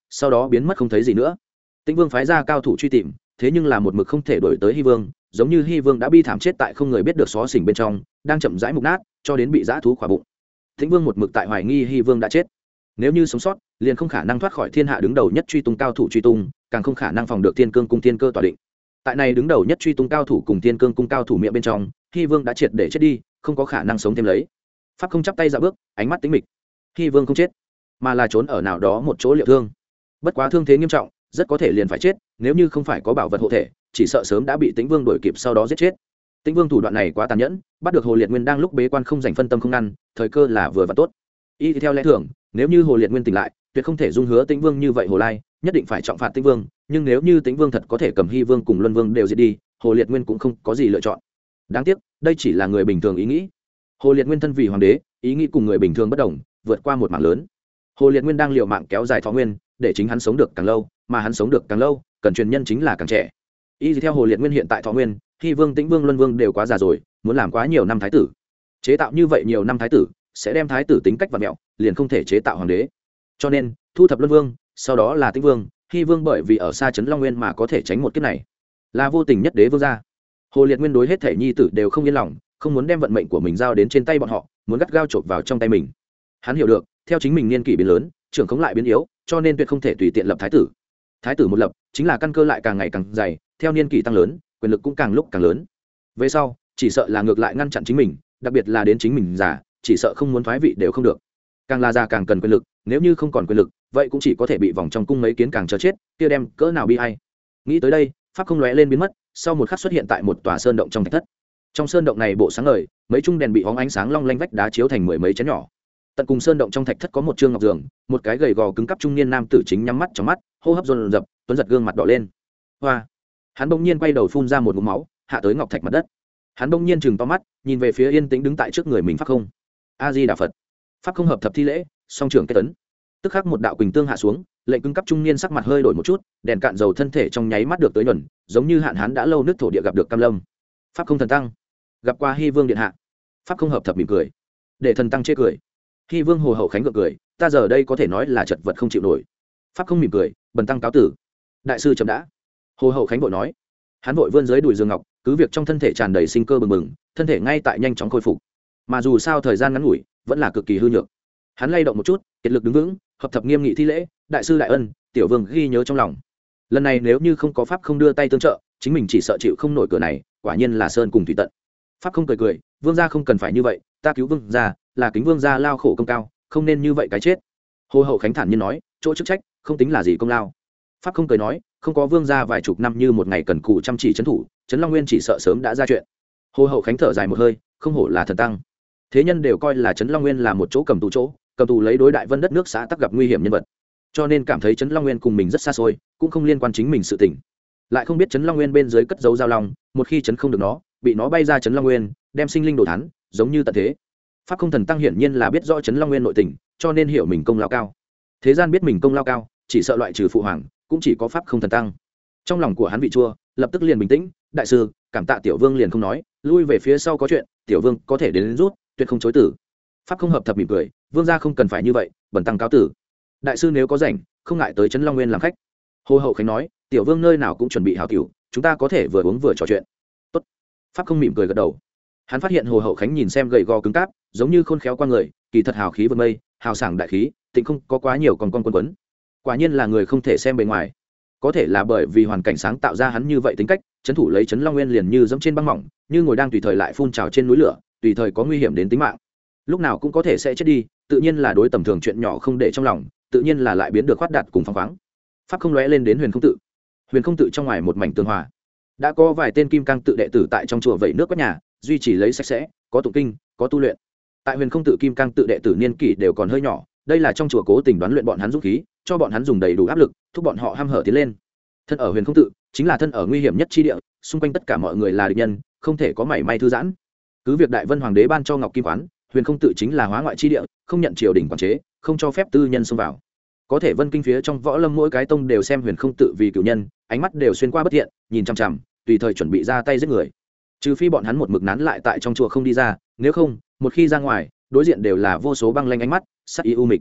sau đó biến mất không thấy gì nữa. Tĩnh Vương phái ra cao thủ truy tìm, thế nhưng là một mực không thể đuổi tới Hy Vương, giống như Hy Vương đã bi thảm chết tại không người biết được xó xỉnh bên trong, đang chậm rãi mục nát, cho đến bị dã thú khỏa bụng. Tĩnh Vương một mực tại hoài nghi Hy Vương đã chết. Nếu như sống sót, liền không khả năng thoát khỏi thiên hạ đứng đầu nhất truy tung cao thủ truy tung, càng không khả năng phòng được Thiên Cương cung thiên cơ tỏa định. Tại này đứng đầu nhất truy tung cao thủ cùng Thiên Cương cung cao thủ miệng bên trong, Hy Vương đã triệt để chết đi, không có khả năng sống thêm lấy. Pháp không chắp tay dạo bước, ánh mắt tĩnh mịch. Hy Vương không chết, mà là trốn ở nào đó một chỗ liệu thương. Bất quá thương thế nghiêm trọng, rất có thể liền phải chết, nếu như không phải có bảo vật hộ thể, chỉ sợ sớm đã bị Tĩnh Vương đuổi kịp sau đó giết chết. Tĩnh Vương thủ đoạn này quá tàn nhẫn, bắt được Hồ Liệt Nguyên đang lúc bế quan không dành phân tâm không ngăn, thời cơ là vừa và tốt. Y theo lẽ thường, nếu như Hồ Liệt Nguyên tỉnh lại, tuyệt không thể dung hứa Tĩnh Vương như vậy Hồ Lai, nhất định phải trọng phạt Tĩnh Vương, nhưng nếu như Tĩnh Vương thật có thể cầm Hy Vương cùng Luân Vương đều giết đi, Hồ Liệt Nguyên cũng không có gì lựa chọn. Đáng tiếc, đây chỉ là người bình thường ý nghĩ. Hồ Liệt Nguyên thân vì hoàng đế, ý nghĩ cùng người bình thường bất đồng, vượt qua một mảng lớn. Hồ Liệt Nguyên đang liều mạng kéo dài thọ nguyên, để chính hắn sống được càng lâu, mà hắn sống được càng lâu, cần truyền nhân chính là càng trẻ. Y theo Hồ Liệt Nguyên hiện tại thọ nguyên, Hy Vương, Tĩnh Vương, Luân Vương đều quá già rồi, muốn làm quá nhiều năm thái tử. Chế tạo như vậy nhiều năm thái tử, sẽ đem thái tử tính cách vặn mẹo, liền không thể chế tạo hoàng đế. Cho nên, thu thập Luân Vương, sau đó là Tĩnh Vương, Hy Vương bởi vì ở xa trấn Long Nguyên mà có thể tránh một kiếp này, là vô tình nhất đế vương gia. Hồ Liệt Nguyên đối hết thể nhi tử đều không yên lòng, không muốn đem vận mệnh của mình giao đến trên tay bọn họ, muốn gắt gao chộp vào trong tay mình. Hắn hiểu được, theo chính mình niên kỷ biến lớn, trưởng khống lại biến yếu, cho nên tuyệt không thể tùy tiện lập thái tử. Thái tử một lập, chính là căn cơ lại càng ngày càng dày, theo niên kỷ tăng lớn, quyền lực cũng càng lúc càng lớn. Về sau, chỉ sợ là ngược lại ngăn chặn chính mình, đặc biệt là đến chính mình già, chỉ sợ không muốn thoái vị đều không được. Càng là già càng cần quyền lực, nếu như không còn quyền lực, vậy cũng chỉ có thể bị vòng trong cung mấy kiến càng chờ chết, kia đem cỡ nào bi ai. Nghĩ tới đây, pháp không lóe lên biến mất, sau một khắc xuất hiện tại một tòa sơn động trong thạch thất. Trong sơn động này bộ sáng ngời, mấy chung đèn bị hóng ánh sáng long lanh vách đá chiếu thành mười mấy chén nhỏ. Tận cùng sơn động trong thạch thất có một trương ngọc giường, một cái gầy gò cứng cắp trung niên nam tử chính nhắm mắt trong mắt, hô hấp dồn dập, tuấn giật gương mặt đỏ lên. Hoa! Hắn bỗng nhiên quay đầu phun ra một ngụm máu, hạ tới ngọc thạch mặt đất. Hắn bỗng nhiên chừng to mắt, nhìn về phía yên tĩnh đứng tại trước người mình pháp không. A Di Đà Phật. Pháp không hợp thập thi lễ, song trưởng kết tấn. Tức khắc một đạo quỳnh tương hạ xuống, lệnh cứng cắp trung niên sắc mặt hơi đổi một chút, đèn cạn dầu thân thể trong nháy mắt được tới nhuần, giống như hạn hán đã lâu nước thổ địa gặp được cam lâm. Pháp không thần tăng, gặp qua Hy Vương điện hạ. Pháp không hợp thập mỉm cười, để thần tăng chê cười. Hy Vương hồ hậu khánh gượng cười, ta giờ đây có thể nói là chật vật không chịu nổi. Pháp không mỉm cười, bần tăng cáo tử. Đại sư chậm đã. Hồ hậu khánh vội nói. Hắn vội vươn dưới đùi giường ngọc, cứ việc trong thân thể tràn đầy sinh cơ bừng bừng, thân thể ngay tại nhanh chóng khôi phục, mà dù sao thời gian ngắn ngủi, vẫn là cực kỳ hư nhược. Hắn lay động một chút, kiệt lực đứng vững, hợp thập nghiêm nghị thi lễ, đại sư đại ân, tiểu vương ghi nhớ trong lòng. Lần này nếu như không có pháp không đưa tay tương trợ, chính mình chỉ sợ chịu không nổi cửa này, quả nhiên là sơn cùng thủy tận. Pháp không cười cười, vương gia không cần phải như vậy, ta cứu vương gia là kính vương gia lao khổ công cao, không nên như vậy cái chết. Hồ hậu khánh thản nhiên nói, chỗ chức trách không tính là gì công lao. Pháp không cười nói, không có vương gia vài chục năm như một ngày cần cù chăm chỉ trấn thủ, trấn Long Nguyên chỉ sợ sớm đã ra chuyện. Hồ hậu khánh thở dài một hơi, không hổ là thần tăng. Thế nhân đều coi là trấn Long Nguyên là một chỗ cầm tù chỗ, cầm tù lấy đối đại vân đất nước xã tắc gặp nguy hiểm nhân vật, cho nên cảm thấy trấn Long Nguyên cùng mình rất xa xôi, cũng không liên quan chính mình sự tình. Lại không biết trấn Long Nguyên bên dưới cất giấu giao long, một khi trấn không được nó, bị nó bay ra trấn Long Nguyên, đem sinh linh đổ thán, giống như tận thế. Pháp không thần tăng hiển nhiên là biết rõ trấn Long Nguyên nội tình, cho nên hiểu mình công lao cao. Thế gian biết mình công lao cao, chỉ sợ loại trừ phụ hoàng, cũng chỉ có pháp không thần tăng. Trong lòng của hắn vị chua, lập tức liền bình tĩnh, đại sư, cảm tạ tiểu vương liền không nói, lui về phía sau có chuyện, tiểu vương có thể đến, đến rút, tuyệt không chối tử. Pháp không hợp thập mỉm cười, vương gia không cần phải như vậy, bần tăng cáo tử. Đại sư nếu có rảnh, không ngại tới trấn Long Nguyên làm khách. Hồ hậu khánh nói, tiểu vương nơi nào cũng chuẩn bị hảo cửu, chúng ta có thể vừa uống vừa trò chuyện. Tốt. Pháp không mỉm cười gật đầu. Hắn phát hiện hồ hậu khánh nhìn xem gầy gò cứng cáp, giống như khôn khéo qua người, kỳ thật hào khí vượt mây, hào sảng đại khí, tịnh không có quá nhiều còn con quân quấn. Quả nhiên là người không thể xem bề ngoài. Có thể là bởi vì hoàn cảnh sáng tạo ra hắn như vậy tính cách, trấn thủ lấy trấn Long Nguyên liền như dẫm trên băng mỏng, như ngồi đang tùy thời lại phun trào trên núi lửa, tùy thời có nguy hiểm đến tính mạng, lúc nào cũng có thể sẽ chết đi, tự nhiên là đối tầm thường chuyện nhỏ không để trong lòng, tự nhiên là lại biến được khoát đạt cùng phăng khoáng. Pháp không lóe lên đến huyền không tự. Huyền không tự trong ngoài một mảnh tường hòa, đã có vài tên kim cang tự đệ tử tại trong chùa vẩy nước quét nhà, duy trì lấy sạch sẽ, có tụng kinh, có tu luyện. Tại huyền không tự kim cang tự đệ tử niên kỷ đều còn hơi nhỏ, đây là trong chùa cố tình đoán luyện bọn hắn dũng khí, cho bọn hắn dùng đầy đủ áp lực, thúc bọn họ ham hở tiến lên. Thân ở huyền không tự chính là thân ở nguy hiểm nhất chi địa, xung quanh tất cả mọi người là địch nhân, không thể có mảy may thư giãn. Cứ việc đại vân hoàng đế ban cho ngọc kim quán, huyền không tự chính là hóa ngoại chi địa, không nhận triều đình quản chế, không cho phép tư nhân xông vào. Có thể vân kinh phía trong võ lâm mỗi cái tông đều xem huyền không tự vì cửu nhân, ánh mắt đều xuyên qua bất thiện, nhìn chằm chằm, tùy thời chuẩn bị ra tay giết người. Trừ phi bọn hắn một mực nán lại tại trong chùa không đi ra, nếu không, một khi ra ngoài, đối diện đều là vô số băng lanh ánh mắt, sắc ý u mịch.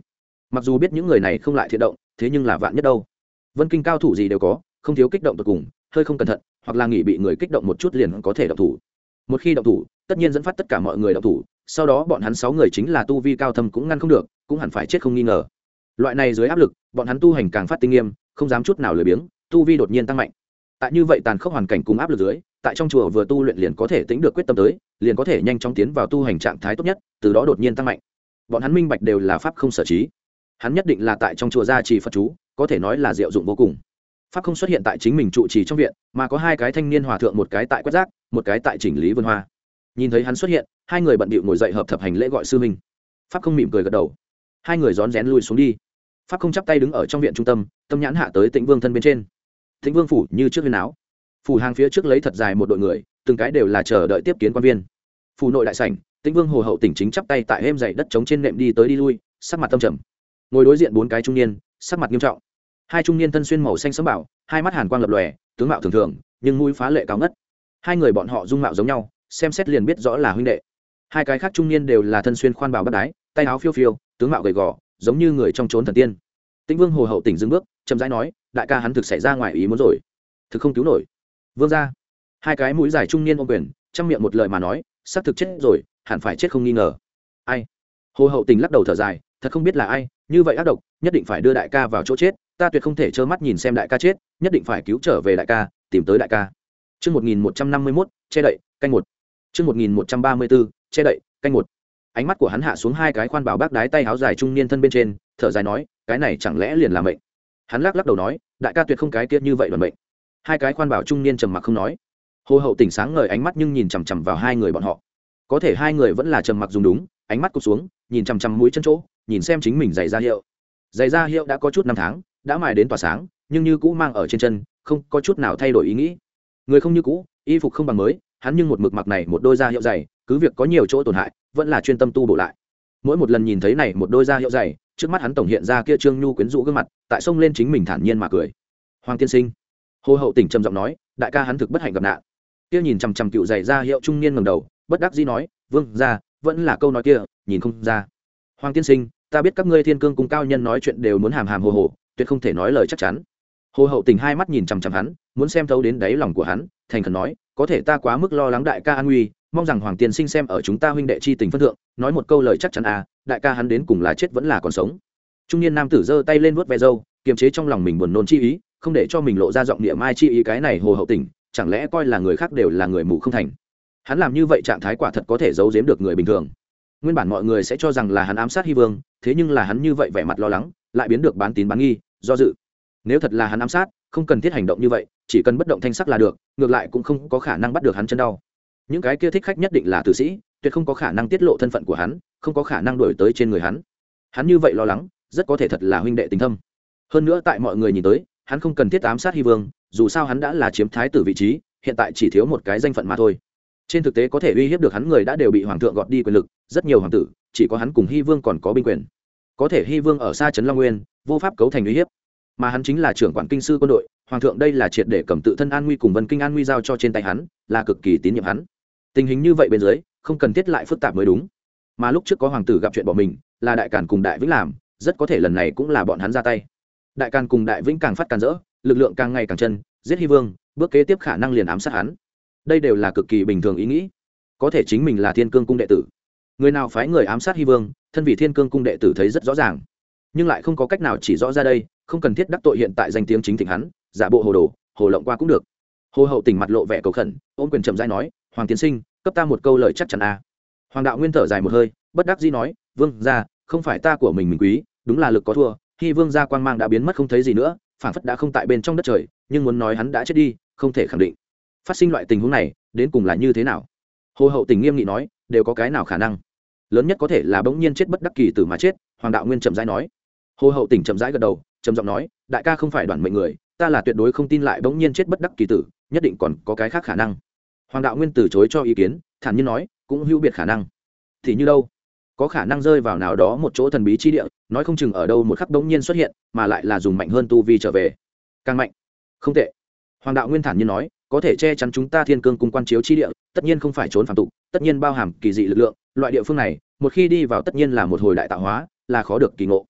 mặc dù biết những người này không lại thiện động, thế nhưng là vạn nhất đâu. Vân Kinh cao thủ gì đều có, không thiếu kích động tột cùng, hơi không cẩn thận hoặc là nghĩ bị người kích động một chút liền có thể động thủ. Một khi động thủ, tất nhiên dẫn phát tất cả mọi người động thủ, sau đó bọn hắn sáu người chính là tu vi cao thâm cũng ngăn không được, cũng hẳn phải chết không nghi ngờ. Loại này dưới áp lực, bọn hắn tu hành càng phát tinh nghiêm, không dám chút nào lười biếng, tu vi đột nhiên tăng mạnh. Tại như vậy tàn khốc hoàn cảnh cùng áp lực dưới, tại trong chùa vừa tu luyện liền có thể tính được quyết tâm tới, liền có thể nhanh chóng tiến vào tu hành trạng thái tốt nhất, từ đó đột nhiên tăng mạnh. Bọn hắn minh bạch đều là pháp không sở trí. Hắn nhất định là tại trong chùa gia trì Phật chú, có thể nói là diệu dụng vô cùng. Pháp không xuất hiện tại chính mình trụ trì trong viện, mà có hai cái thanh niên hòa thượng, một cái tại quét rác, một cái tại chỉnh lý vườn hoa. Nhìn thấy hắn xuất hiện, hai người bận bịu ngồi dậy hợp thập hành lễ gọi sư minh. Pháp không mỉm cười gật đầu. Hai người rón rén lui xuống đi. Pháp không chắp tay đứng ở trong viện trung tâm, tâm nhãn hạ tới Tĩnh Vương thân bên trên. Tĩnh Vương phủ như trước huyên áo, phủ hàng phía trước lấy thật dài một đội người, từng cái đều là chờ đợi tiếp kiến quan viên. Phủ nội đại sảnh, Tĩnh Vương Hồ hậu tỉnh chính chắp tay tại êm dày đất trống trên nệm đi tới đi lui, sắc mặt tâm trầm. Ngồi đối diện bốn cái trung niên, sắc mặt nghiêm trọng. Hai trung niên thân xuyên màu xanh sẫm bảo, hai mắt hàn quang lập lòe, tướng mạo thường thường, nhưng mũi phá lệ cao ngất. Hai người bọn họ dung mạo giống nhau, xem xét liền biết rõ là huynh đệ. Hai cái khác trung niên đều là thân xuyên khoan bào bất đái, tay áo phiêu phiêu, tướng mạo gầy gò, giống như người trong chốn thần tiên. Tĩnh Vương Hồ hậu tỉnh dừng bước, chậm rãi nói, đại ca hắn thực xảy ra ngoài ý muốn rồi, thực không cứu nổi. Vương gia. Hai cái mũi dài trung niên ôm quyền, trong miệng một lời mà nói, xác thực chết rồi, hẳn phải chết không nghi ngờ. Ai? Hồ hậu tình lắc đầu thở dài, thật không biết là ai, như vậy ác độc, nhất định phải đưa đại ca vào chỗ chết, ta tuyệt không thể trơ mắt nhìn xem đại ca chết, nhất định phải cứu trở về đại ca, tìm tới đại ca. Chương một nghìn một trăm năm mươi mốt, che đậy, canh một. Chương một nghìn một trăm ba mươi tư, che đậy, canh một. Ánh mắt của hắn hạ xuống hai cái khoan bảo bác đái tay áo dài trung niên thân bên trên, thở dài nói, cái này chẳng lẽ liền là mệnh. Hắn lắc lắc đầu nói, đại ca tuyệt không cái tiết như vậy đoàn mệnh. Hai cái khoan bảo trung niên trầm mặc không nói. Hồ hậu tỉnh sáng ngời ánh mắt nhưng nhìn chằm chằm vào hai người bọn họ. Có thể hai người vẫn là trầm mặc dùng đúng, ánh mắt cụp xuống, nhìn chằm chằm mũi chân chỗ, nhìn xem chính mình giày da hiệu. Giày da hiệu đã có chút năm tháng, đã mài đến tỏa sáng, nhưng như cũ mang ở trên chân, không có chút nào thay đổi ý nghĩ. Người không như cũ, y phục không bằng mới, hắn nhưng một mực mặc này một đôi da hiệu giày, cứ việc có nhiều chỗ tổn hại, vẫn là chuyên tâm tu bổ lại. Mỗi một lần nhìn thấy này một đôi da hiệu giày, trước mắt hắn tổng hiện ra kia trương nhu quyến rũ gương mặt, tại sông lên chính mình thản nhiên mà cười. Hoàng tiên sinh. Hồ hậu tỉnh trầm giọng nói, đại ca hắn thực bất hạnh gặp nạn. Kia nhìn chằm chằm cựu giày da hiệu trung niên ngẩng đầu, bất đắc dĩ nói, vương gia, vẫn là câu nói kia, nhìn không ra. Hoàng tiên sinh, ta biết các ngươi thiên cương cùng cao nhân nói chuyện đều muốn hàm hàm hồ hồ, tuyệt không thể nói lời chắc chắn. Hồ hậu tình hai mắt nhìn chằm chằm hắn, muốn xem thấu đến đáy lòng của hắn, thành khẩn nói, có thể ta quá mức lo lắng đại ca an nguy, mong rằng hoàng tiên sinh xem ở chúng ta huynh đệ chi tình phân thượng, nói một câu lời chắc chắn à, đại ca hắn đến cùng là chết vẫn là còn sống. Trung niên nam tử giơ tay lên vuốt ve râu, kiềm chế trong lòng mình buồn nôn chi ý, không để cho mình lộ ra giọng niệm mai chi ý. Cái này hồ hậu tình, chẳng lẽ coi là người khác đều là người mù không thành. Hắn làm như vậy trạng thái quả thật có thể giấu giếm được người bình thường. Nguyên bản mọi người sẽ cho rằng là hắn ám sát Hy Vương, thế nhưng là hắn như vậy vẻ mặt lo lắng, lại biến được bán tín bán nghi, do dự. Nếu thật là hắn ám sát, không cần thiết hành động như vậy, chỉ cần bất động thanh sắc là được, ngược lại cũng không có khả năng bắt được hắn chân đau. Những cái kia thích khách nhất định là tử sĩ, tuyệt không có khả năng tiết lộ thân phận của hắn, không có khả năng đuổi tới trên người hắn. Hắn như vậy lo lắng, rất có thể thật là huynh đệ tình thâm. Hơn nữa tại mọi người nhìn tới, hắn không cần thiết ám sát Hy Vương, dù sao hắn đã là chiếm thái tử vị trí, hiện tại chỉ thiếu một cái danh phận mà thôi. Trên thực tế có thể uy hiếp được hắn người đã đều bị hoàng thượng gọt đi quyền lực, rất nhiều hoàng tử, chỉ có hắn cùng Hy Vương còn có binh quyền. Có thể Hy Vương ở xa trấn Long Nguyên, vô pháp cấu thành uy hiếp, mà hắn chính là trưởng quản kinh sư quân đội, hoàng thượng đây là triệt để cầm tự thân an nguy cùng Vân Kinh an nguy giao cho trên tay hắn, là cực kỳ tín nhiệm hắn. Tình hình như vậy bên dưới, không cần thiết lại phức tạp mới đúng. Mà lúc trước có hoàng tử gặp chuyện bỏ mình, là Đại Càn cùng Đại Vĩnh làm, rất có thể lần này cũng là bọn hắn ra tay. Đại Càn cùng Đại Vĩnh càng phát càng rỡ, lực lượng càng ngày càng chân, giết Hy Vương, bước kế tiếp khả năng liền ám sát hắn. Đây đều là cực kỳ bình thường ý nghĩ. Có thể chính mình là Thiên Cương cung đệ tử, người nào phái người ám sát Hy Vương, thân vị Thiên Cương cung đệ tử thấy rất rõ ràng, nhưng lại không có cách nào chỉ rõ ra đây, không cần thiết đắc tội hiện tại danh tiếng chính thịnh hắn, giả bộ hồ đồ, hồ lộng qua cũng được. Hồ hậu tỉnh mặt lộ vẻ cầu khẩn, ôm quyền chậm rãi nói, hoàng tiến sinh, cấp ta một câu lời chắc chắn a. À. Hoàng đạo nguyên thở dài một hơi, bất đắc dĩ nói, vương gia, không phải ta của mình mình quý, đúng là lực có thua, khi vương gia quang mang đã biến mất không thấy gì nữa, phảng phất đã không tại bên trong đất trời, nhưng muốn nói hắn đã chết đi, không thể khẳng định. Phát sinh loại tình huống này, đến cùng là như thế nào? Hồ hậu tỉnh nghiêm nghị nói, đều có cái nào khả năng? Lớn nhất có thể là bỗng nhiên chết bất đắc kỳ tử mà chết. Hoàng đạo nguyên chậm rãi nói. Hồ hậu tỉnh chậm rãi gật đầu, trầm giọng nói, đại ca không phải đoản mệnh người, ta là tuyệt đối không tin lại bỗng nhiên chết bất đắc kỳ tử, nhất định còn có cái khác khả năng. Hoàng đạo nguyên từ chối cho ý kiến, thản nhiên nói, cũng hữu biệt khả năng. Thì như đâu? Có khả năng rơi vào nào đó một chỗ thần bí chi địa, nói không chừng ở đâu một khắc bỗng nhiên xuất hiện, mà lại là dùng mạnh hơn tu vi trở về. Càng mạnh. Không tệ. Hoàng đạo nguyên thản nhiên nói, có thể che chắn chúng ta Thiên Cương cung quan chiếu chi địa, tất nhiên không phải trốn phàm tục, tất nhiên bao hàm kỳ dị lực lượng, loại địa phương này, một khi đi vào tất nhiên là một hồi đại tạo hóa, là khó được kỳ ngộ.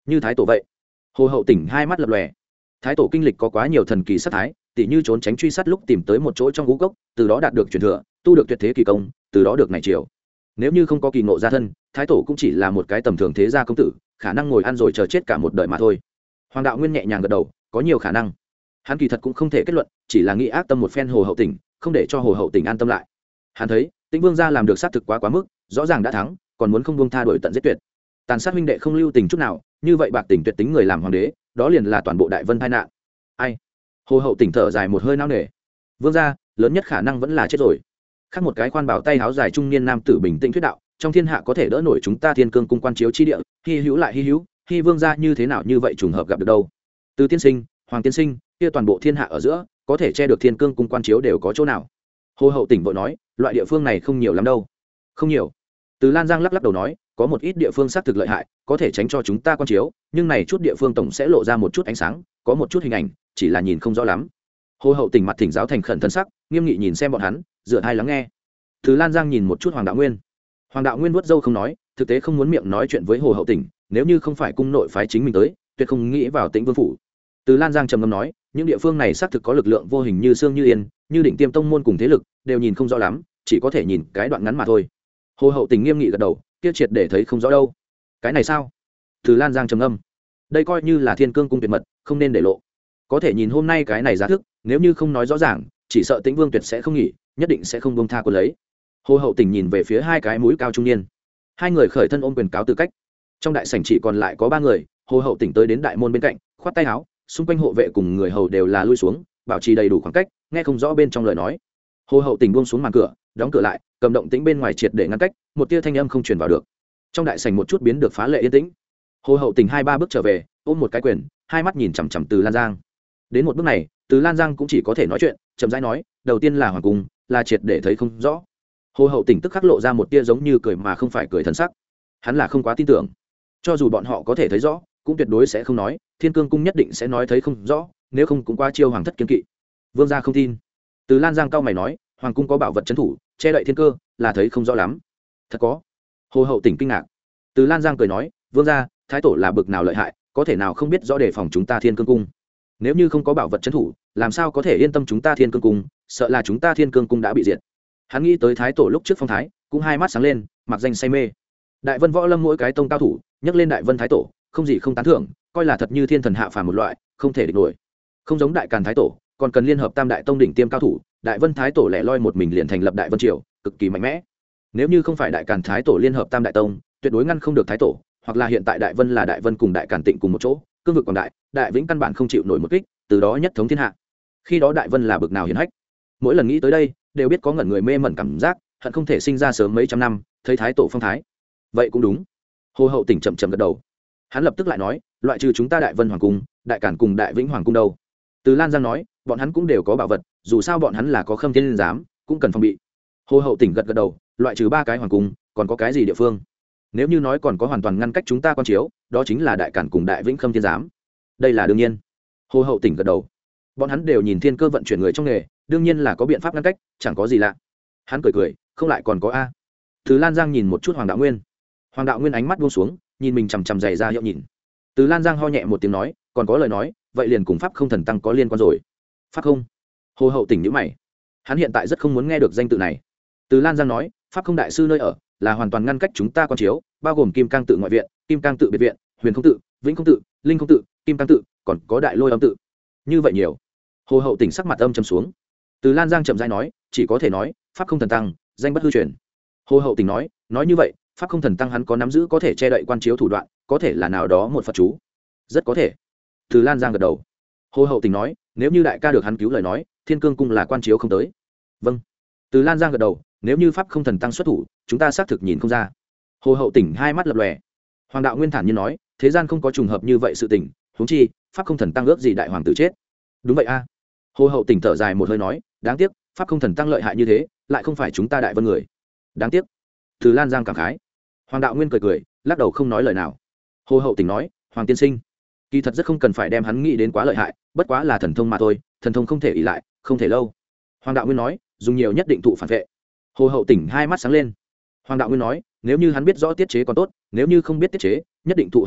như thái tổ vậy. Hồ hậu tỉnh hai mắt lập lòe. Thái tổ kinh lịch có quá nhiều thần kỳ sát thái, tỉ như trốn tránh truy sát lúc tìm tới một chỗ trong ngũ cốc, từ đó đạt được truyền thừa, tu được tuyệt thế kỳ công, từ đó được này triều. Nếu như không có kỳ ngộ gia thân, thái tổ cũng chỉ là một cái tầm thường thế gia công tử, khả năng ngồi ăn rồi chờ chết cả một đời mà thôi. Hoàng đạo nguyên nhẹ nhàng gật đầu, có nhiều khả năng. Hắn kỳ thật cũng không thể kết luận, chỉ là nghĩ ác tâm một phen hồ hậu tỉnh, không để cho hồ hậu tỉnh an tâm lại. Hắn thấy Tĩnh Vương gia làm được sát thực quá quá mức, rõ ràng đã thắng, còn muốn không buông tha đổi tận giết tuyệt, tàn sát huynh đệ không lưu tình chút nào, như vậy bạc tình tuyệt tính người làm hoàng đế, đó liền là toàn bộ đại vân tai nạn. Ai? Hồ hậu tỉnh thở dài một hơi nao nề. Vương gia, lớn nhất khả năng vẫn là chết rồi. Khác một cái khoan bảo tay áo dài trung niên nam tử bình tĩnh thuyết đạo, trong thiên hạ có thể đỡ nổi chúng ta Thiên Cương cung quan chiếu chi địa, hi hữu lại hi hữu, hi vương gia như thế nào như vậy trùng hợp gặp được đâu. Từ tiên sinh, hoàng tiên sinh, kia toàn bộ thiên hạ ở giữa, có thể che được Thiên Cương cung quan chiếu đều có chỗ nào? Hồ hậu tỉnh vội nói, loại địa phương này không nhiều lắm đâu. Không nhiều. Từ Lan Giang lắc lắc đầu nói, có một ít địa phương xác thực lợi hại, có thể tránh cho chúng ta quan chiếu, nhưng này chút địa phương tổng sẽ lộ ra một chút ánh sáng, có một chút hình ảnh, chỉ là nhìn không rõ lắm. Hồ hậu tỉnh mặt thỉnh giáo thành khẩn thân sắc, nghiêm nghị nhìn xem bọn hắn, dựa hai lắng nghe. Từ Lan Giang nhìn một chút Hoàng đạo nguyên. Hoàng đạo nguyên vuốt râu không nói, thực tế không muốn miệng nói chuyện với hồ hậu tỉnh, nếu như không phải cung nội phái chính mình tới, tuyệt không nghĩ vào Tĩnh Vương phủ. Từ Lan Giang trầm ngâm nói, những địa phương này xác thực có lực lượng vô hình như xương như yên, như Định Tiêm tông môn cùng thế lực, đều nhìn không rõ lắm, chỉ có thể nhìn cái đoạn ngắn mà thôi. Hồ hậu tình nghiêm nghị gật đầu, kia triệt để thấy không rõ đâu. Cái này sao? Từ Lan Giang trầm ngâm. Đây coi như là Thiên Cương cung tuyệt mật, không nên để lộ. Có thể nhìn hôm nay cái này giá thức, nếu như không nói rõ ràng, chỉ sợ Tĩnh Vương tuyệt sẽ không nghỉ, nhất định sẽ không buông tha quân lấy. Hồ hậu tình nhìn về phía hai cái mũi cao trung niên. Hai người khởi thân ôm quyền cáo từ cách. Trong đại sảnh chỉ còn lại có ba người, Hồ hậu tỉnh tới đến đại môn bên cạnh, khoát tay áo, xung quanh hộ vệ cùng người hầu đều là lui xuống, bảo trì đầy đủ khoảng cách, nghe không rõ bên trong lời nói. Hồ hậu tỉnh buông xuống màn cửa, đóng cửa lại, cầm động tĩnh bên ngoài triệt để ngăn cách, một tia thanh âm không truyền vào được. Trong đại sảnh một chút biến được phá lệ yên tĩnh. Hồ hậu tỉnh hai ba bước trở về, ôm một cái quyền, hai mắt nhìn chằm chằm Từ Lan Giang. Đến một bước này, Từ Lan Giang cũng chỉ có thể nói chuyện, chậm rãi nói, đầu tiên là hoàng cung, là triệt để thấy không rõ. Hồ hậu tỉnh tức khắc lộ ra một tia giống như cười mà không phải cười thần sắc. Hắn là không quá tin tưởng, cho dù bọn họ có thể thấy rõ, cũng tuyệt đối sẽ không nói, Thiên Cương cung nhất định sẽ nói thấy không rõ, nếu không cũng qua chiêu hoàng thất kiên kỵ. Vương gia không tin. Từ Lan Giang cao mày nói, hoàng cung có bảo vật trấn thủ, che đậy thiên cơ, là thấy không rõ lắm. Thật có? Hồ hậu tỉnh kinh ngạc. Từ Lan Giang cười nói, vương gia, thái tổ là bực nào lợi hại, có thể nào không biết rõ đề phòng chúng ta Thiên Cương cung? Nếu như không có bảo vật trấn thủ, làm sao có thể yên tâm chúng ta Thiên Cương cung, sợ là chúng ta Thiên Cương cung đã bị diệt. Hắn nghĩ tới thái tổ lúc trước phong thái, cũng hai mắt sáng lên, mặc danh say mê. Đại Vân võ lâm mỗi cái tông cao thủ, nhắc lên Đại Vân thái tổ, không gì không tán thưởng, coi là thật như thiên thần hạ phàm một loại, không thể địch nổi. Không giống Đại Càn thái tổ, còn cần liên hợp tam đại tông đỉnh tiêm cao thủ, Đại Vân thái tổ lẻ loi một mình liền thành lập Đại Vân triều, cực kỳ mạnh mẽ. Nếu như không phải Đại Càn thái tổ liên hợp tam đại tông, tuyệt đối ngăn không được thái tổ, hoặc là hiện tại Đại Vân là Đại Vân cùng Đại Càn tịnh cùng một chỗ, cương vực quảng đại, Đại Vĩnh căn bản không chịu nổi một kích, từ đó nhất thống thiên hạ. Khi đó Đại Vân là bực nào hiển hách. Mỗi lần nghĩ tới đây, đều biết có ngẩn người mê mẩn cảm giác, hận không thể sinh ra sớm mấy trăm năm, thấy thái tổ phong thái. Vậy cũng đúng. Hồ hậu tỉnh chậm chậm gật đầu. Hắn lập tức lại nói, loại trừ chúng ta Đại Vân hoàng cung, Đại Càn cùng Đại Vĩnh hoàng cung đâu? Từ Lan Giang nói, bọn hắn cũng đều có bảo vật, dù sao bọn hắn là có Khâm Thiên giám, cũng cần phòng bị. Hồ hậu tỉnh gật gật đầu, loại trừ ba cái hoàng cung, còn có cái gì địa phương? Nếu như nói còn có hoàn toàn ngăn cách chúng ta quan chiếu, đó chính là Đại Càn cùng Đại Vĩnh Khâm Thiên giám. Đây là đương nhiên. Hồ hậu tỉnh gật đầu. Bọn hắn đều nhìn thiên cơ vận chuyển người trong nghề, đương nhiên là có biện pháp ngăn cách, chẳng có gì lạ. Hắn cười cười, không lại còn có a. Từ Lan Giang nhìn một chút Hoàng đạo nguyên. Hoàng đạo nguyên ánh mắt buông xuống, nhìn mình chằm chằm dày ra hiệu nhìn. Từ Lan Giang ho nhẹ một tiếng nói, còn có lời nói, vậy liền cùng pháp không thần tăng có liên quan rồi. Pháp không? Hồ hậu tỉnh nhíu mày. Hắn hiện tại rất không muốn nghe được danh tự này. Từ Lan Giang nói, pháp không đại sư nơi ở là hoàn toàn ngăn cách chúng ta quan chiếu, bao gồm Kim Cang tự ngoại viện, Kim Cang tự biệt viện, Huyền không tự, Vĩnh không tự, Linh không tự, Kim Cang tự, còn có Đại Lôi âm tự. Như vậy nhiều. Hồ hậu tỉnh sắc mặt âm trầm xuống. Từ Lan Giang chậm rãi nói, chỉ có thể nói, pháp không thần tăng, danh bất hư truyền. Hồ hậu tỉnh nói, nói như vậy, pháp không thần tăng hắn có nắm giữ có thể che đậy quan chiếu thủ đoạn, có thể là nào đó một Phật chú. Rất có thể. Từ Lan Giang gật đầu. Hồ hậu tình nói, nếu như đại ca được hắn cứu lời nói, Thiên Cương cung là quan chiếu không tới. Vâng. Từ Lan Giang gật đầu, nếu như pháp không thần tăng xuất thủ, chúng ta xác thực nhìn không ra. Hồ hậu tỉnh hai mắt lập lòe. Hoàng đạo nguyên thản nhiên nói, thế gian không có trùng hợp như vậy sự tình, huống chi pháp không thần tăng ước gì đại hoàng tử chết. Đúng vậy a. Hồ hậu tỉnh thở dài một hơi nói, đáng tiếc pháp không thần tăng lợi hại như thế, lại không phải chúng ta Đại Vân người. Đáng tiếc. Từ Lan Giang cảm khái. Hoàng đạo nguyên cười cười, lắc đầu không nói lời nào. Hồ hậu tỉnh nói, hoàng tiên sinh, kỳ thật rất không cần phải đem hắn nghĩ đến quá lợi hại, bất quá là thần thông mà thôi, thần thông không thể ỷ lại, không thể lâu. Hoàng đạo nguyên nói, dùng nhiều nhất định thụ phản vệ. Hồ hậu tỉnh hai mắt sáng lên. Hoàng đạo nguyên nói, nếu như hắn biết rõ tiết chế còn tốt, nếu như không biết tiết chế, nhất định thụ hắn hại,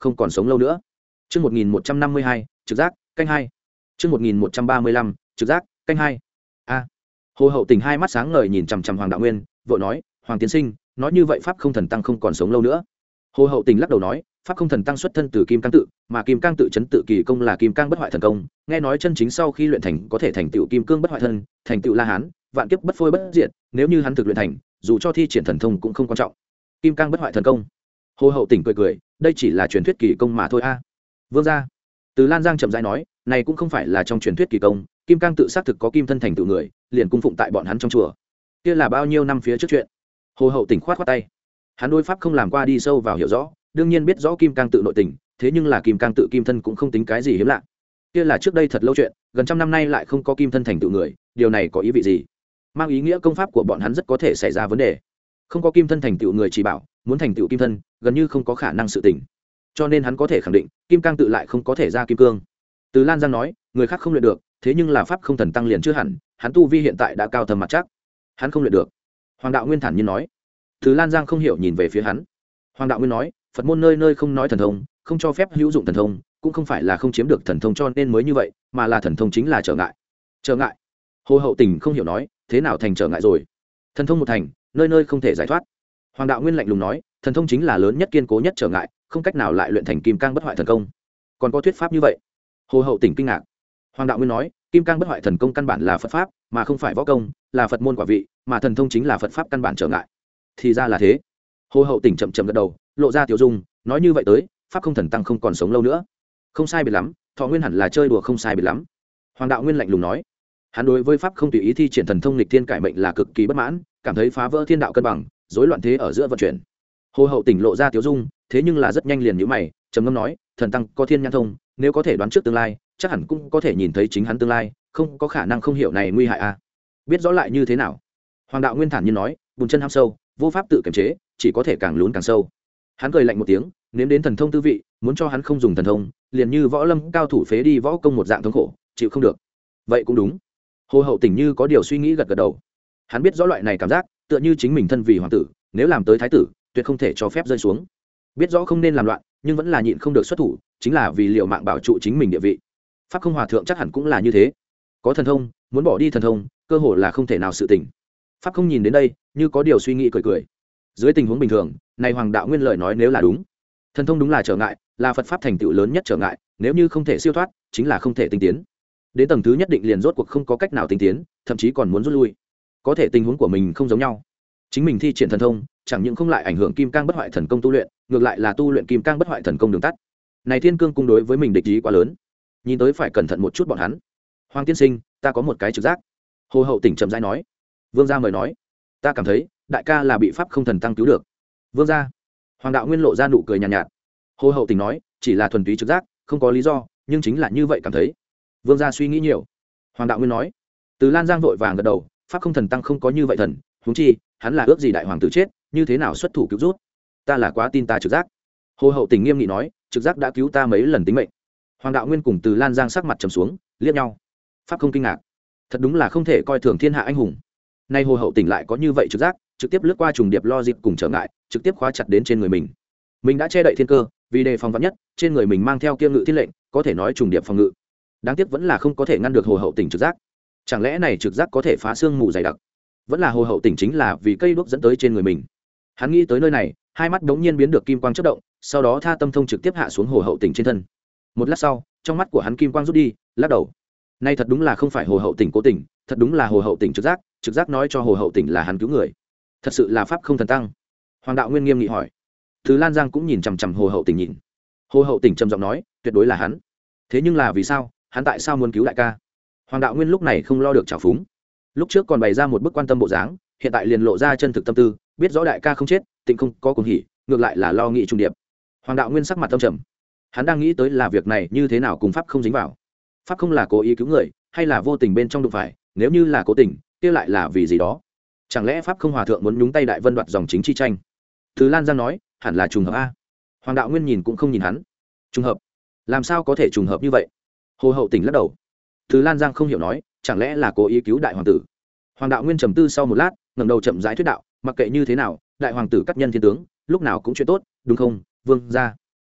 không còn sống lâu nữa. Chương một nghìn một trăm năm mươi hai, trực giác, canh hai. Chương một nghìn một trăm ba mươi lăm, trực giác, canh hai. A. Hồ Hậu Tình hai mắt sáng ngời nhìn chằm chằm Hoàng Đạo Nguyên, vội nói, "Hoàng tiên sinh, nói như vậy Pháp Không Thần Tăng không còn sống lâu nữa." Hồ Hậu Tình lắc đầu nói, Pháp Không Thần Tăng xuất thân từ Kim Cang tự, mà Kim Cang tự chấn tự kỳ công là Kim Cang bất hoại thần công, nghe nói chân chính sau khi luyện thành có thể thành tựu Kim Cương bất hoại thân, thành tựu La Hán, vạn kiếp bất phôi bất diệt, nếu như hắn thực luyện thành, dù cho thi triển thần thông cũng không quan trọng. Kim Cang bất hoại thần công. Hồ Hậu Tình cười cười, đây chỉ là truyền thuyết kỳ công mà thôi a. Vương gia. Từ Lan Giang chậm rãi nói, này cũng không phải là trong truyền thuyết kỳ công, Kim Cang tự xác thực có kim thân thành tựu người, liền cung phụng tại bọn hắn trong chùa. Kia là bao nhiêu năm phía trước chuyện. Hồ Hậu Tình khoát khoát tay. Hắn đối pháp không làm qua đi sâu vào hiểu rõ, đương nhiên biết rõ Kim Cang tự nội tình, thế nhưng là Kim Cang tự kim thân cũng không tính cái gì hiếm lạ. Kia là trước đây thật lâu chuyện, gần trăm năm nay lại không có kim thân thành tựu người, điều này có ý vị gì? Mang ý nghĩa công pháp của bọn hắn rất có thể xảy ra vấn đề. Không có kim thân thành tựu người chỉ bảo, muốn thành tựu kim thân, gần như không có khả năng sự tình. Cho nên hắn có thể khẳng định, Kim Cang tự lại không có thể ra kim cương. Từ Lan Giang nói, người khác không luyện được, thế nhưng là pháp không thần tăng liền chưa hẳn, hắn tu vi hiện tại đã cao thầm mặt chắc, hắn không luyện được. Hoàng Đạo Nguyên thản nhiên nói. Từ Lan Giang không hiểu nhìn về phía hắn. Hoàng Đạo Nguyên nói, Phật môn nơi nơi không nói thần thông, không cho phép hữu dụng thần thông, cũng không phải là không chiếm được thần thông cho nên mới như vậy, mà là thần thông chính là trở ngại. Trở ngại? Hồ Hậu Tình không hiểu nói, thế nào thành trở ngại rồi? Thần thông một thành, nơi nơi không thể giải thoát. Hoàng Đạo Nguyên lạnh lùng nói, thần thông chính là lớn nhất kiên cố nhất trở ngại, không cách nào lại luyện thành Kim Cang bất hoại thần công. Còn có thuyết pháp như vậy? Hồ Hậu Tình kinh ngạc. Hoàng Đạo Nguyên nói, Kim Cang bất hoại thần công căn bản là Phật pháp, mà không phải võ công, là Phật môn quả vị, mà thần thông chính là Phật pháp căn bản trở ngại. Thì ra là thế. Hồ Hậu Tình chậm chậm gật đầu, lộ ra tiểu dung, nói như vậy tới, pháp không thần tăng không còn sống lâu nữa. Không sai biệt lắm, thọ nguyên hẳn là chơi đùa không sai biệt lắm. Hoàng Đạo Nguyên lạnh lùng nói, hắn đối với pháp không tùy ý thi triển thần thông nghịch thiên cải mệnh là cực kỳ bất mãn, cảm thấy phá vỡ thiên đạo cân bằng, rối loạn thế ở giữa vận chuyển. Hồ Hậu Tình lộ ra tiểu dung, thế nhưng là rất nhanh liền nhíu mày, trầm ngâm nói, thần tăng có thiên nhãn thông, nếu có thể đoán trước tương lai, chắc hẳn cũng có thể nhìn thấy chính hắn tương lai, không có khả năng không hiểu này nguy hại a. À. Biết rõ lại như thế nào? Hoàng Đạo Nguyên thản nhiên nói, bùn chân ham sâu, vô pháp tự kiềm chế, chỉ có thể càng lún càng sâu. Hắn cười lạnh một tiếng, nếm đến thần thông tư vị, muốn cho hắn không dùng thần thông, liền như võ lâm cao thủ phế đi võ công một dạng thống khổ, chịu không được. Vậy cũng đúng. Hồ Hậu Tình như có điều suy nghĩ gật gật đầu. Hắn biết rõ loại này cảm giác, tựa như chính mình thân vì hoàng tử, nếu làm tới thái tử, tuyệt không thể cho phép rơi xuống. Biết rõ không nên làm loạn, nhưng vẫn là nhịn không được xuất thủ, chính là vì liệu mạng bảo trụ chính mình địa vị. Pháp không hòa thượng chắc hẳn cũng là như thế. Có thần thông, muốn bỏ đi thần thông, cơ hội là không thể nào sự tình. Pháp không nhìn đến đây, như có điều suy nghĩ cười cười. Dưới tình huống bình thường, này Hoàng Đạo Nguyên lời nói nếu là đúng, thần thông đúng là trở ngại, là Phật pháp thành tựu lớn nhất trở ngại, nếu như không thể siêu thoát, chính là không thể tinh tiến. Đến tầng thứ nhất định liền rốt cuộc không có cách nào tinh tiến, thậm chí còn muốn rút lui. Có thể tình huống của mình không giống nhau. Chính mình thi triển thần thông, chẳng những không lại ảnh hưởng Kim Cang bất hoại thần công tu luyện, ngược lại là tu luyện Kim Cang bất hoại thần công đường tắt. Này Thiên Cương cung đối với mình địch ý quá lớn, nhìn tới phải cẩn thận một chút bọn hắn. Hoàng tiên sinh, ta có một cái trực giác. Hồ Hậu Tình chậm rãi nói. Vương gia mời nói. Ta cảm thấy, đại ca là bị pháp không thần tăng cứu được. Vương gia. Hoàng Đạo Nguyên lộ ra nụ cười nhàn nhạt, nhạt. Hồ Hậu Tình nói, chỉ là thuần túy trực giác, không có lý do, nhưng chính là như vậy cảm thấy. Vương gia suy nghĩ nhiều. Hoàng Đạo Nguyên nói. Từ Lan Giang vội vàng gật đầu, pháp không thần tăng không có như vậy thần, huống chi, hắn là ước gì đại hoàng tử chết, như thế nào xuất thủ cứu rút? Ta là quá tin ta trực giác. Hồ Hậu Tình nghiêm nghị nói, trực giác đã cứu ta mấy lần tính mệnh. Hoàng Đạo Nguyên cùng Từ Lan Giang sắc mặt trầm xuống, liếc nhau. Pháp không kinh ngạc, thật đúng là không thể coi thường thiên hạ anh hùng. Nay Hồ Hậu Tình lại có như vậy trực giác, trực tiếp lướt qua trùng điệp lo dịp cùng trở ngại, trực tiếp khóa chặt đến trên người mình. Mình đã che đậy thiên cơ, vì đề phòng vắn nhất, trên người mình mang theo kiêng ngự thiên lệnh, có thể nói trùng điệp phòng ngự. Đáng tiếc vẫn là không có thể ngăn được Hồ Hậu Tình trực giác. Chẳng lẽ này trực giác có thể phá xương mù dày đặc? Vẫn là Hồ Hậu Tình chính là vì cây đuốc dẫn tới trên người mình. Hắn nghĩ tới nơi này, hai mắt đống nhiên biến được kim quang chớp động, sau đó tha tâm thông trực tiếp hạ xuống Hồ Hậu Tình trên thân. Một lát sau, trong mắt của hắn kim quang rút đi, lắc đầu. Nay thật đúng là không phải Hồ Hậu Tình cố tình, thật đúng là Hồ Hậu Tình trực giác, trực giác nói cho Hồ Hậu Tình là hắn cứu người. Thật sự là pháp không thần tăng. Hoàng Đạo Nguyên nghiêm nghị hỏi. Thứ Lan Giang cũng nhìn chằm chằm Hồ Hậu Tình nhìn. Hồ Hậu Tình trầm giọng nói, tuyệt đối là hắn. Thế nhưng là vì sao, hắn tại sao muốn cứu đại ca? Hoàng Đạo Nguyên lúc này không lo được trào phúng. Lúc trước còn bày ra một bức quan tâm bộ dáng, hiện tại liền lộ ra chân thực tâm tư, biết rõ đại ca không chết, tình không có cuồng hỉ, ngược lại là lo nghĩ trung điệp. Hoàng Đạo Nguyên sắc mặt tâm trầm. Hắn đang nghĩ tới là việc này như thế nào cùng pháp không dính vào. Pháp không là cố ý cứu người, hay là vô tình bên trong đụng phải, nếu như là cố tình, kia lại là vì gì đó? Chẳng lẽ pháp không hòa thượng muốn nhúng tay đại vân đoạt dòng chính chi tranh? Thứ Lan Giang nói, hẳn là trùng hợp a. Hoàng Đạo Nguyên nhìn cũng không nhìn hắn. Trùng hợp? Làm sao có thể trùng hợp như vậy? Hồ Hậu Tình lắc đầu. Thứ Lan Giang không hiểu nói, chẳng lẽ là cố ý cứu đại hoàng tử? Hoàng Đạo Nguyên trầm tư sau một lát, ngẩng đầu chậm rãi thuyết đạo, mặc kệ như thế nào, đại hoàng tử cắt nhân thiên tướng, lúc nào cũng chuyện tốt, đúng không, Vương gia? A,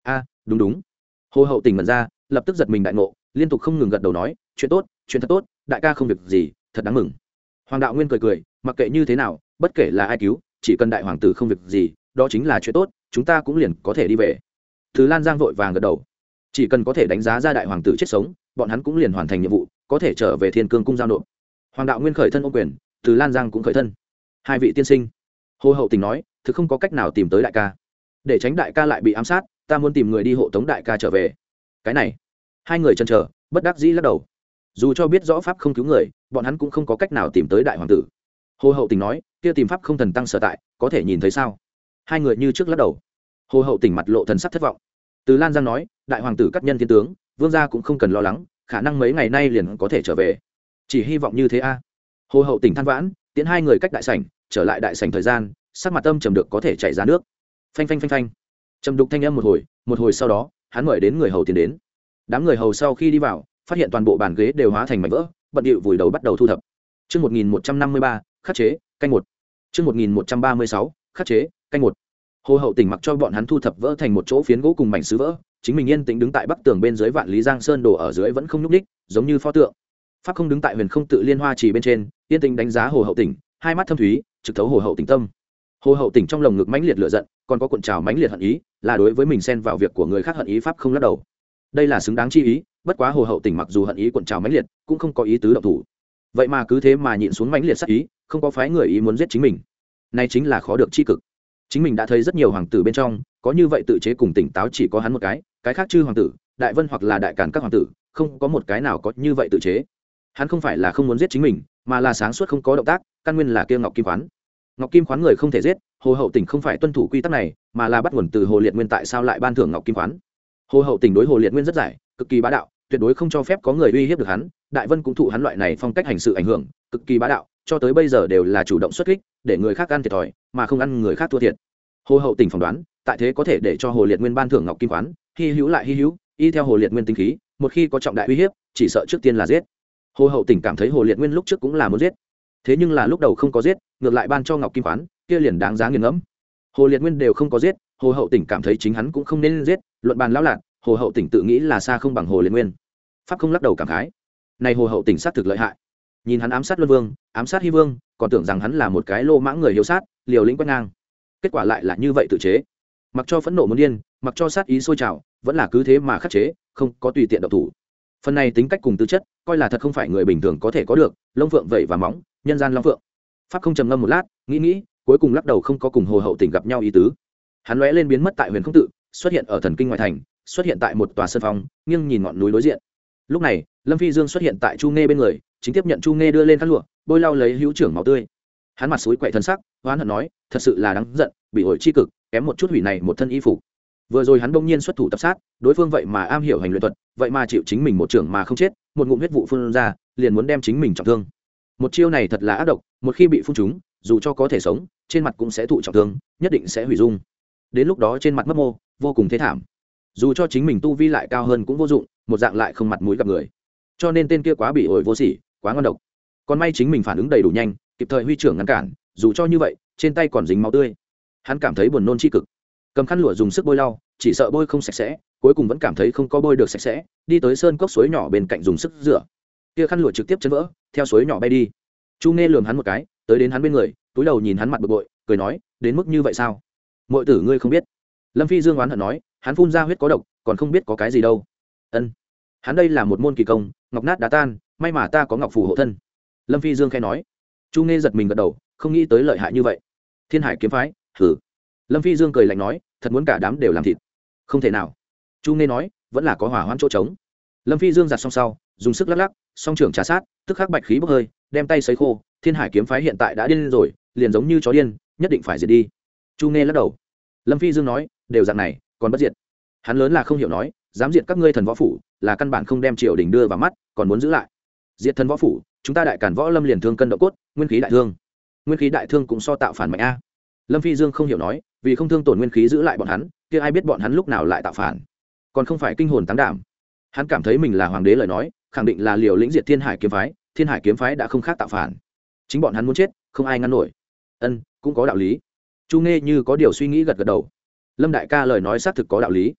đúng đúng. Hồ hậu tỉnh mật ra, lập tức giật mình đại ngộ, liên tục không ngừng gật đầu nói chuyện tốt, chuyện thật tốt, đại ca không việc gì, thật đáng mừng. Hoàng đạo nguyên cười cười, mặc kệ như thế nào, bất kể là ai cứu, chỉ cần đại hoàng tử không việc gì, đó chính là chuyện tốt, chúng ta cũng liền có thể đi về. Từ Lan Giang vội vàng gật đầu, chỉ cần có thể đánh giá ra đại hoàng tử chết sống, bọn hắn cũng liền hoàn thành nhiệm vụ, có thể trở về Thiên Cương cung giao nộp. Hoàng đạo nguyên khởi thân ô quyền, Từ Lan Giang cũng khởi thân. Hai vị tiên sinh, Hồ hậu tình nói, thực không có cách nào tìm tới đại ca, để tránh đại ca lại bị ám sát, ta muốn tìm người đi hộ tống đại ca trở về. Cái này, hai người chần chờ, bất đắc dĩ lắc đầu. Dù cho biết rõ pháp không cứu người, bọn hắn cũng không có cách nào tìm tới đại hoàng tử. Hồ hậu tình nói, kia tìm pháp không thần tăng sở tại, có thể nhìn thấy sao? Hai người như trước lắc đầu. Hồ hậu tình mặt lộ thần sắc thất vọng. Từ Lan Giang nói, đại hoàng tử cắt nhân thiên tướng, vương gia cũng không cần lo lắng, khả năng mấy ngày nay liền có thể trở về. Chỉ hy vọng như thế a. Hồ hậu tình than vãn, tiến hai người cách đại sảnh, trở lại đại sảnh thời gian, sắc mặt âm trầm được có thể chảy ra nước. Phanh phanh phanh phanh. Trầm đục thanh âm một hồi, một hồi sau đó, hắn mời đến người hầu tiến đến. Đám người hầu sau khi đi vào, phát hiện toàn bộ bàn ghế đều hóa thành mảnh vỡ, bận điệu vùi đầu bắt đầu thu thập. Chương một nghìn một trăm năm mươi ba, khắc chế, canh một. Chương một nghìn một trăm ba mươi sáu, khắc chế, canh một. Hồ hậu tỉnh mặc cho bọn hắn thu thập vỡ thành một chỗ phiến gỗ cùng mảnh sứ vỡ, chính mình yên tĩnh đứng tại bắc tường bên dưới Vạn Lý Giang Sơn đồ ở dưới vẫn không nhúc nhích, giống như pho tượng. Pháp không đứng tại Huyền Không tự Liên Hoa Trì bên trên, yên tĩnh đánh giá Hồ hậu tỉnh, hai mắt thâm thúy, trực thấu Hồ hậu tỉnh tâm. Hồ hậu tỉnh trong lồng ngực mãnh liệt lửa giận, còn có cuộn trào mãnh liệt hận ý, là đối với mình xen vào việc của người khác hận ý pháp không lắc đầu. Đây là xứng đáng chi ý, bất quá Hồ hậu tỉnh mặc dù hận ý cuộn trào mãnh liệt, cũng không có ý tứ động thủ. Vậy mà cứ thế mà nhịn xuống mãnh liệt sát ý, không có phái người ý muốn giết chính mình. Này chính là khó được chi cực. Chính mình đã thấy rất nhiều hoàng tử bên trong, có như vậy tự chế cùng tỉnh táo chỉ có hắn một cái, cái khác chư hoàng tử, đại vân hoặc là đại càn các hoàng tử, không có một cái nào có như vậy tự chế. Hắn không phải là không muốn giết chính mình, mà là sáng suốt không có động tác, căn nguyên là kia Ngọc Kim Khoán. Ngọc Kim Khoán người không thể giết, Hồ hậu tỉnh không phải tuân thủ quy tắc này, mà là bắt nguồn từ Hồ Liệt Nguyên tại sao lại ban thưởng Ngọc Kim Khoán. Hồ hậu tỉnh đối Hồ Liệt Nguyên rất giải, cực kỳ bá đạo, tuyệt đối không cho phép có người uy hiếp được hắn, đại vân cũng thụ hắn loại này phong cách hành sự ảnh hưởng, cực kỳ bá đạo, cho tới bây giờ đều là chủ động xuất kích, để người khác ăn thiệt thòi, mà không ăn người khác thua thiệt. Hồ hậu tỉnh phỏng đoán, tại thế có thể để cho Hồ Liệt Nguyên ban thưởng Ngọc Kim Khoán, hy hữu lại hy hữu, y theo Hồ Liệt Nguyên tinh khí, một khi có trọng đại uy hiếp, chỉ sợ trước tiên là giết. Hồ hậu tỉnh cảm thấy Hồ Liệt Nguyên lúc trước cũng là muốn giết, thế nhưng là lúc đầu không có giết, ngược lại ban cho Ngọc Kim Khoán, kia liền đáng giá nghiền ngẫm. Hồ Liệt Nguyên đều không có giết, Hồ hậu tỉnh cảm thấy chính hắn cũng không nên giết, luận bàn lão lạc, Hồ hậu tỉnh tự nghĩ là xa không bằng Hồ Liệt Nguyên. Pháp không lắc đầu cảm khái, này Hồ hậu tỉnh sát thực lợi hại. Nhìn hắn ám sát Luân Vương, ám sát Hy Vương, còn tưởng rằng hắn là một cái lô mãng người hiếu sát, liều lĩnh quét ngang. Kết quả lại là như vậy tự chế. Mặc cho phẫn nộ muốn điên, mặc cho sát ý sôi trào, vẫn là cứ thế mà khắc chế, không có tùy tiện động thủ. Phần này tính cách cùng tư chất, coi là thật không phải người bình thường có thể có được, lông phượng vậy và móng, nhân gian long phượng. Pháp không trầm ngâm một lát, nghĩ nghĩ, cuối cùng lắc đầu không có cùng Hồ hậu tỉnh gặp nhau ý tứ. Hắn lóe lên biến mất tại Huyền Không tự, xuất hiện ở thần kinh ngoại thành, xuất hiện tại một tòa sân phong, nghiêng nhìn ngọn núi đối diện. Lúc này, Lâm Phi Dương xuất hiện tại Chu Nghe bên người, chính tiếp nhận Chu Nghe đưa lên khăn lụa, bôi lau lấy hữu trưởng máu tươi. Hắn mặt sủi quậy thân sắc, oán hận nói, thật sự là đáng giận, bị ổi chi cực, kém một chút hủy này một thân y phục. Vừa rồi hắn bỗng nhiên xuất thủ tập sát, đối phương vậy mà am hiểu hành luyện thuật, vậy mà chịu chính mình một trưởng mà không chết, một ngụm huyết vụ phun ra, liền muốn đem chính mình trọng thương. Một chiêu này thật là ác độc, một khi bị phun trúng, dù cho có thể sống, trên mặt cũng sẽ thụ trọng thương, nhất định sẽ hủy dung. Đến lúc đó trên mặt mất mô, vô cùng thê thảm. Dù cho chính mình tu vi lại cao hơn cũng vô dụng, một dạng lại không mặt mũi gặp người. Cho nên tên kia quá bị ổi vô sỉ, quá ngon độc. Còn may chính mình phản ứng đầy đủ nhanh, kịp thời huy trưởng ngăn cản, dù cho như vậy, trên tay còn dính máu tươi. Hắn cảm thấy buồn nôn chi cực, cầm khăn lụa dùng sức bôi lau, chỉ sợ bôi không sạch sẽ, cuối cùng vẫn cảm thấy không có bôi được sạch sẽ, đi tới sơn cốc suối nhỏ bên cạnh dùng sức rửa. Kia khăn lụa trực tiếp chấn vỡ, theo suối nhỏ bay đi. Chu Nghe lườm hắn một cái, tới đến hắn bên người, túi đầu nhìn hắn mặt bực bội, cười nói, đến mức như vậy sao? Muội tử ngươi không biết. Lâm Phi Dương oán hận nói, hắn phun ra huyết có độc, còn không biết có cái gì đâu. Ân, hắn đây là một môn kỳ công, ngọc nát đá tan, may mà ta có ngọc phù hộ thân. Lâm Phi Dương khẽ nói. Chu Nghe giật mình gật đầu, không nghĩ tới lợi hại như vậy. Thiên Hải kiếm phái, hử. Lâm Phi Dương cười lạnh nói, thật muốn cả đám đều làm thịt. Không thể nào. Chu Nghe nói, vẫn là có hỏa hoãn chỗ trống. Lâm Phi Dương giặt xong sau, dùng sức lắc lắc, song trưởng trà sát, tức khắc bạch khí bốc hơi, đem tay sấy khô. Thiên Hải kiếm phái hiện tại đã điên rồi, liền giống như chó điên, nhất định phải diệt đi. Chu Nghe lắc đầu. Lâm Phi Dương nói, đều dạng này, còn bất diệt. Hắn lớn là không hiểu nói, dám diệt các ngươi thần võ phủ, là căn bản không đem triều đình đưa vào mắt, còn muốn giữ lại. Diệt thần võ phủ, chúng ta đại càn võ lâm liền thương cân độ cốt, nguyên khí đại thương. Nguyên khí đại thương cũng so tạo phản mạnh a. Lâm Phi Dương không hiểu nói, vì không thương tổn nguyên khí giữ lại bọn hắn, kia ai biết bọn hắn lúc nào lại tạo phản, còn không phải kinh hồn táng đảm. Hắn cảm thấy mình là hoàng đế lời nói, khẳng định là liều lĩnh diệt Thiên Hải kiếm phái, Thiên Hải kiếm phái đã không khác tạo phản, chính bọn hắn muốn chết, không ai ngăn nổi. Ân, cũng có đạo lý. Chu Nghe như có điều suy nghĩ gật gật đầu. Lâm đại ca lời nói xác thực có đạo lý.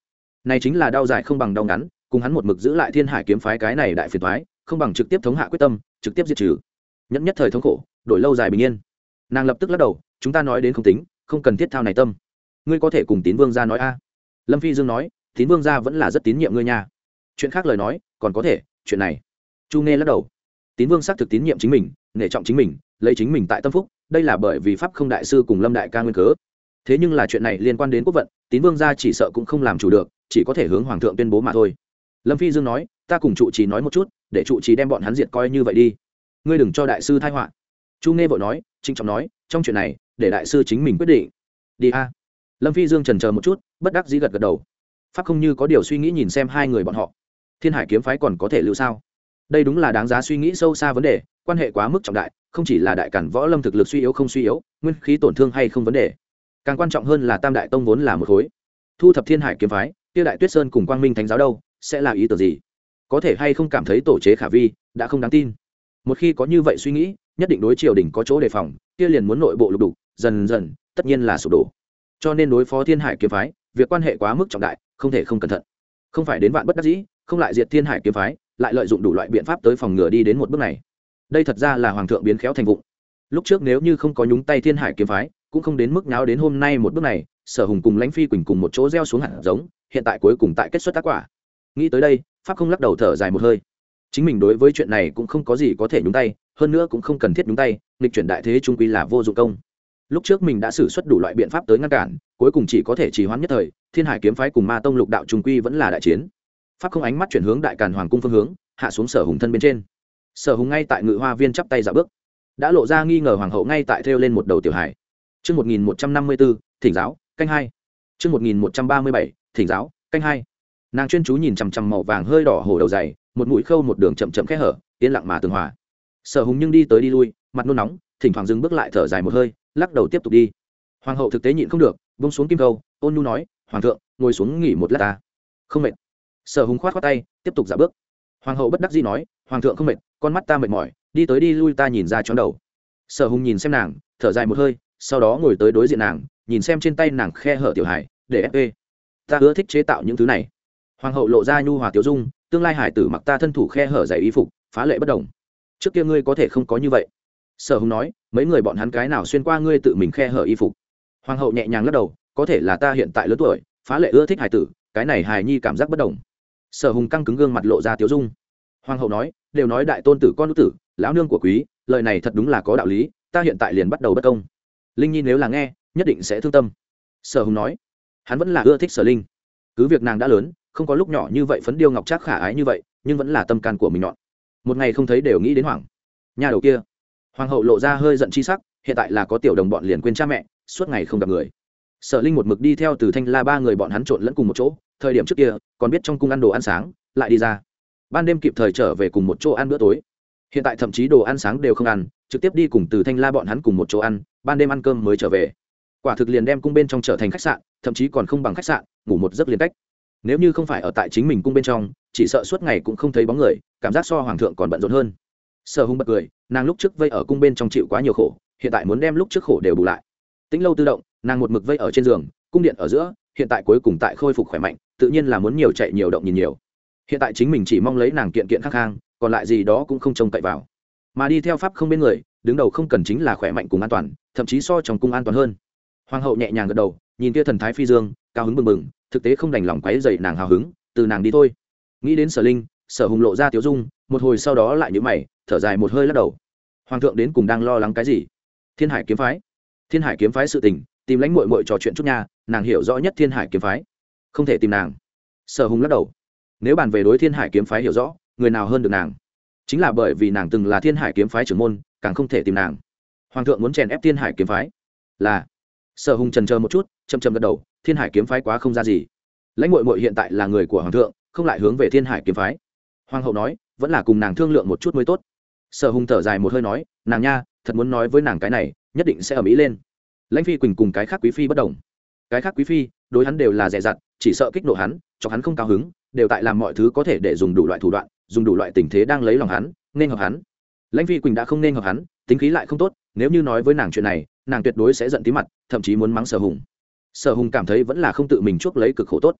này chính là đau dài không bằng đau ngắn, cùng hắn một mực giữ lại thiên hải kiếm phái cái này đại phiền toái, không bằng trực tiếp thống hạ quyết tâm, trực tiếp diệt trừ. Nhẫn nhất thời thống khổ, đổi lâu dài bình yên. Nàng lập tức lắc đầu, chúng ta nói đến không tính, không cần thiết thao này tâm. Ngươi có thể cùng Tín Vương gia nói a. Lâm Phi Dương nói, Tín Vương gia vẫn là rất tín nhiệm ngươi nha. Chuyện khác lời nói, còn có thể, chuyện này. Chu Nghe lắc đầu. Tín Vương xác thực tín nhiệm chính mình, nể trọng chính mình, lấy chính mình tại tâm phúc, đây là bởi vì pháp không đại sư cùng Lâm đại ca nguyên cớ. Thế nhưng là chuyện này liên quan đến quốc vận, Tín Vương gia chỉ sợ cũng không làm chủ được, chỉ có thể hướng hoàng thượng tuyên bố mà thôi. Lâm Phi Dương nói, ta cùng trụ trì nói một chút, để trụ trì đem bọn hắn diệt coi như vậy đi. Ngươi đừng cho đại sư tai họa. Chu Nghe vội nói, trinh trọng nói, trong chuyện này, để đại sư chính mình quyết định. Đi a. Lâm Phi Dương chần chờ một chút, bất đắc dĩ gật gật đầu. Pháp không như có điều suy nghĩ nhìn xem hai người bọn họ. Thiên Hải kiếm phái còn có thể lưu sao? Đây đúng là đáng giá suy nghĩ sâu xa vấn đề, quan hệ quá mức trọng đại, không chỉ là đại cản võ lâm thực lực suy yếu không suy yếu, nguyên khí tổn thương hay không vấn đề. Càng quan trọng hơn là Tam đại tông vốn là một khối. Thu thập Thiên Hải kiếm phái, kia Đại Tuyết Sơn cùng Quang Minh Thánh giáo đâu, sẽ là ý tưởng gì? Có thể hay không cảm thấy tổ chế khả vi, đã không đáng tin. Một khi có như vậy suy nghĩ, nhất định đối triều đình có chỗ đề phòng, kia liền muốn nội bộ lục đục, dần dần, tất nhiên là sụp đổ. Cho nên đối phó Thiên Hải kiếm phái, việc quan hệ quá mức trọng đại, không thể không cẩn thận. Không phải đến vạn bất đắc dĩ, không lại diệt Thiên Hải kiếm phái, lại lợi dụng đủ loại biện pháp tới phòng ngừa đi đến một bước này. Đây thật ra là hoàng thượng biến khéo thành vụng. Lúc trước nếu như không có nhúng tay Thiên Hải kiếm phái, cũng không đến mức nháo đến hôm nay một bước này, Sở Hùng cùng Lãnh Phi Quỳnh cùng một chỗ gieo xuống hạt giống, hiện tại cuối cùng tại kết xuất tác quả. Nghĩ tới đây, Pháp không lắc đầu thở dài một hơi. Chính mình đối với chuyện này cũng không có gì có thể nhúng tay, hơn nữa cũng không cần thiết nhúng tay, nghịch chuyển đại thế trung quy là vô dụng công. Lúc trước mình đã sử xuất đủ loại biện pháp tới ngăn cản, cuối cùng chỉ có thể trì hoãn nhất thời, Thiên Hải kiếm phái cùng Ma tông lục đạo trung quy vẫn là đại chiến. Pháp không ánh mắt chuyển hướng Đại Càn Hoàng cung phương hướng, hạ xuống Sở Hùng thân bên trên. Sở Hùng ngay tại Ngự Hoa Viên chắp tay dạo bước, đã lộ ra nghi ngờ hoàng hậu ngay tại thêu lên một đầu tiểu hải. Chương một nghìn một trăm năm mươi bốn, thỉnh giáo, canh hai. Chương một nghìn một trăm ba mươi bảy, thỉnh giáo, canh hai. Nàng chuyên chú nhìn chằm chằm màu vàng hơi đỏ hổ đầu dày, một mũi khâu một đường chậm chậm khẽ hở, yên lặng mà tường hòa. Sở Hùng nhưng đi tới đi lui, mặt nôn nóng, thỉnh thoảng dừng bước lại thở dài một hơi, lắc đầu tiếp tục đi. Hoàng hậu thực tế nhịn không được, buông xuống kim câu, ôn nhu nói, hoàng thượng, ngồi xuống nghỉ một lát ta. Không mệt. Sở Hùng khoát khoát tay, tiếp tục dạo bước. Hoàng hậu bất đắc dĩ nói, hoàng thượng không mệt, con mắt ta mệt mỏi, đi tới đi lui ta nhìn ra chóng đầu. Sở Hùng nhìn xem nàng, thở dài một hơi, sau đó ngồi tới đối diện nàng, nhìn xem trên tay nàng khe hở tiểu hải, để ép ê. Ta ưa thích chế tạo những thứ này. Hoàng hậu lộ ra nhu hòa tiểu dung, tương lai hải tử mặc ta thân thủ khe hở dày y phục, phá lệ bất đồng. Trước kia ngươi có thể không có như vậy. Sở Hùng nói, mấy người bọn hắn cái nào xuyên qua ngươi tự mình khe hở y phục. Hoàng hậu nhẹ nhàng lắc đầu, có thể là ta hiện tại lớn tuổi, phá lệ ưa thích hải tử, cái này hài nhi cảm giác bất đồng. Sở Hùng căng cứng gương mặt lộ ra tiểu dung. Hoàng hậu nói, đều nói đại tôn tử con nữ tử, lão nương của quý, lời này thật đúng là có đạo lý, ta hiện tại liền bắt đầu bất công. Linh nhi nếu là nghe, nhất định sẽ thương tâm. Sở Hùng nói, hắn vẫn là ưa thích Sở Linh, cứ việc nàng đã lớn, không có lúc nhỏ như vậy phấn điêu ngọc trác khả ái như vậy, nhưng vẫn là tâm can của mình nhọn. Một ngày không thấy đều nghĩ đến Hoàng nhà đầu kia. Hoàng hậu lộ ra hơi giận chi sắc, hiện tại là có tiểu đồng bọn liền quên cha mẹ, suốt ngày không gặp người. Sở Linh một mực đi theo Từ Thanh La ba người bọn hắn trộn lẫn cùng một chỗ, thời điểm trước kia còn biết trong cung ăn đồ ăn sáng, lại đi ra ban đêm kịp thời trở về cùng một chỗ ăn bữa tối. Hiện tại thậm chí đồ ăn sáng đều không ăn, trực tiếp đi cùng Từ Thanh La bọn hắn cùng một chỗ ăn, ban đêm ăn cơm mới trở về. Quả thực liền đem cung bên trong trở thành khách sạn, thậm chí còn không bằng khách sạn, ngủ một giấc liền cách. Nếu như không phải ở tại chính mình cung bên trong, chỉ sợ suốt ngày cũng không thấy bóng người, cảm giác so hoàng thượng còn bận rộn hơn. Sở Hùng bật cười, nàng lúc trước vây ở cung bên trong chịu quá nhiều khổ, hiện tại muốn đem lúc trước khổ đều bù lại. Tĩnh lâu tự động, nàng một mực vây ở trên giường, cung điện ở giữa, hiện tại cuối cùng tại khôi phục khỏe mạnh, tự nhiên là muốn nhiều chạy nhiều động nhìn nhiều. Hiện tại chính mình chỉ mong lấy nàng kiện kiện khang khang, còn lại gì đó cũng không trông cậy vào. Mà đi theo pháp không bên người, đứng đầu không cần chính là khỏe mạnh cùng an toàn, thậm chí so trong cung an toàn hơn. Hoàng hậu nhẹ nhàng gật đầu, nhìn kia thần thái phi dương, cao hứng bừng bừng, thực tế không đành lòng quấy rầy nàng hào hứng, từ nàng đi thôi. Nghĩ đến Sở Linh, Sở Hùng lộ ra tiểu dung, một hồi sau đó lại nhíu mày, thở dài một hơi lắc đầu. Hoàng thượng đến cùng đang lo lắng cái gì? Thiên Hải kiếm phái. Thiên Hải kiếm phái sự tình, tìm lãnh muội muội trò chuyện chút nha, nàng hiểu rõ nhất Thiên Hải kiếm phái. Không thể tìm nàng. Sở Hùng lắc đầu. Nếu bàn về đối Thiên Hải kiếm phái hiểu rõ, người nào hơn được nàng? Chính là bởi vì nàng từng là Thiên Hải kiếm phái trưởng môn, càng không thể tìm nàng. Hoàng thượng muốn chèn ép Thiên Hải kiếm phái. Là. Sở Hùng chần chờ một chút, chậm chậm gật đầu, Thiên Hải kiếm phái quá không ra gì. Lãnh muội muội hiện tại là người của hoàng thượng, không lại hướng về Thiên Hải kiếm phái. Hoàng hậu nói, vẫn là cùng nàng thương lượng một chút mới tốt. Sở Hùng thở dài một hơi nói, nàng nha, thật muốn nói với nàng cái này, nhất định sẽ ở mỹ lên. Lãnh Phi Quỳnh cùng cái khác quý phi bất đồng. Cái khác quý phi, đối hắn đều là dè dặt, chỉ sợ kích nộ hắn, cho hắn không cao hứng, đều tại làm mọi thứ có thể để dùng đủ loại thủ đoạn, dùng đủ loại tình thế đang lấy lòng hắn, nên hợp hắn. Lãnh Phi Quỳnh đã không nên hợp hắn, tính khí lại không tốt, nếu như nói với nàng chuyện này, nàng tuyệt đối sẽ giận tí mặt, thậm chí muốn mắng Sở Hùng. Sở Hùng cảm thấy vẫn là không tự mình chuốc lấy cực khổ tốt.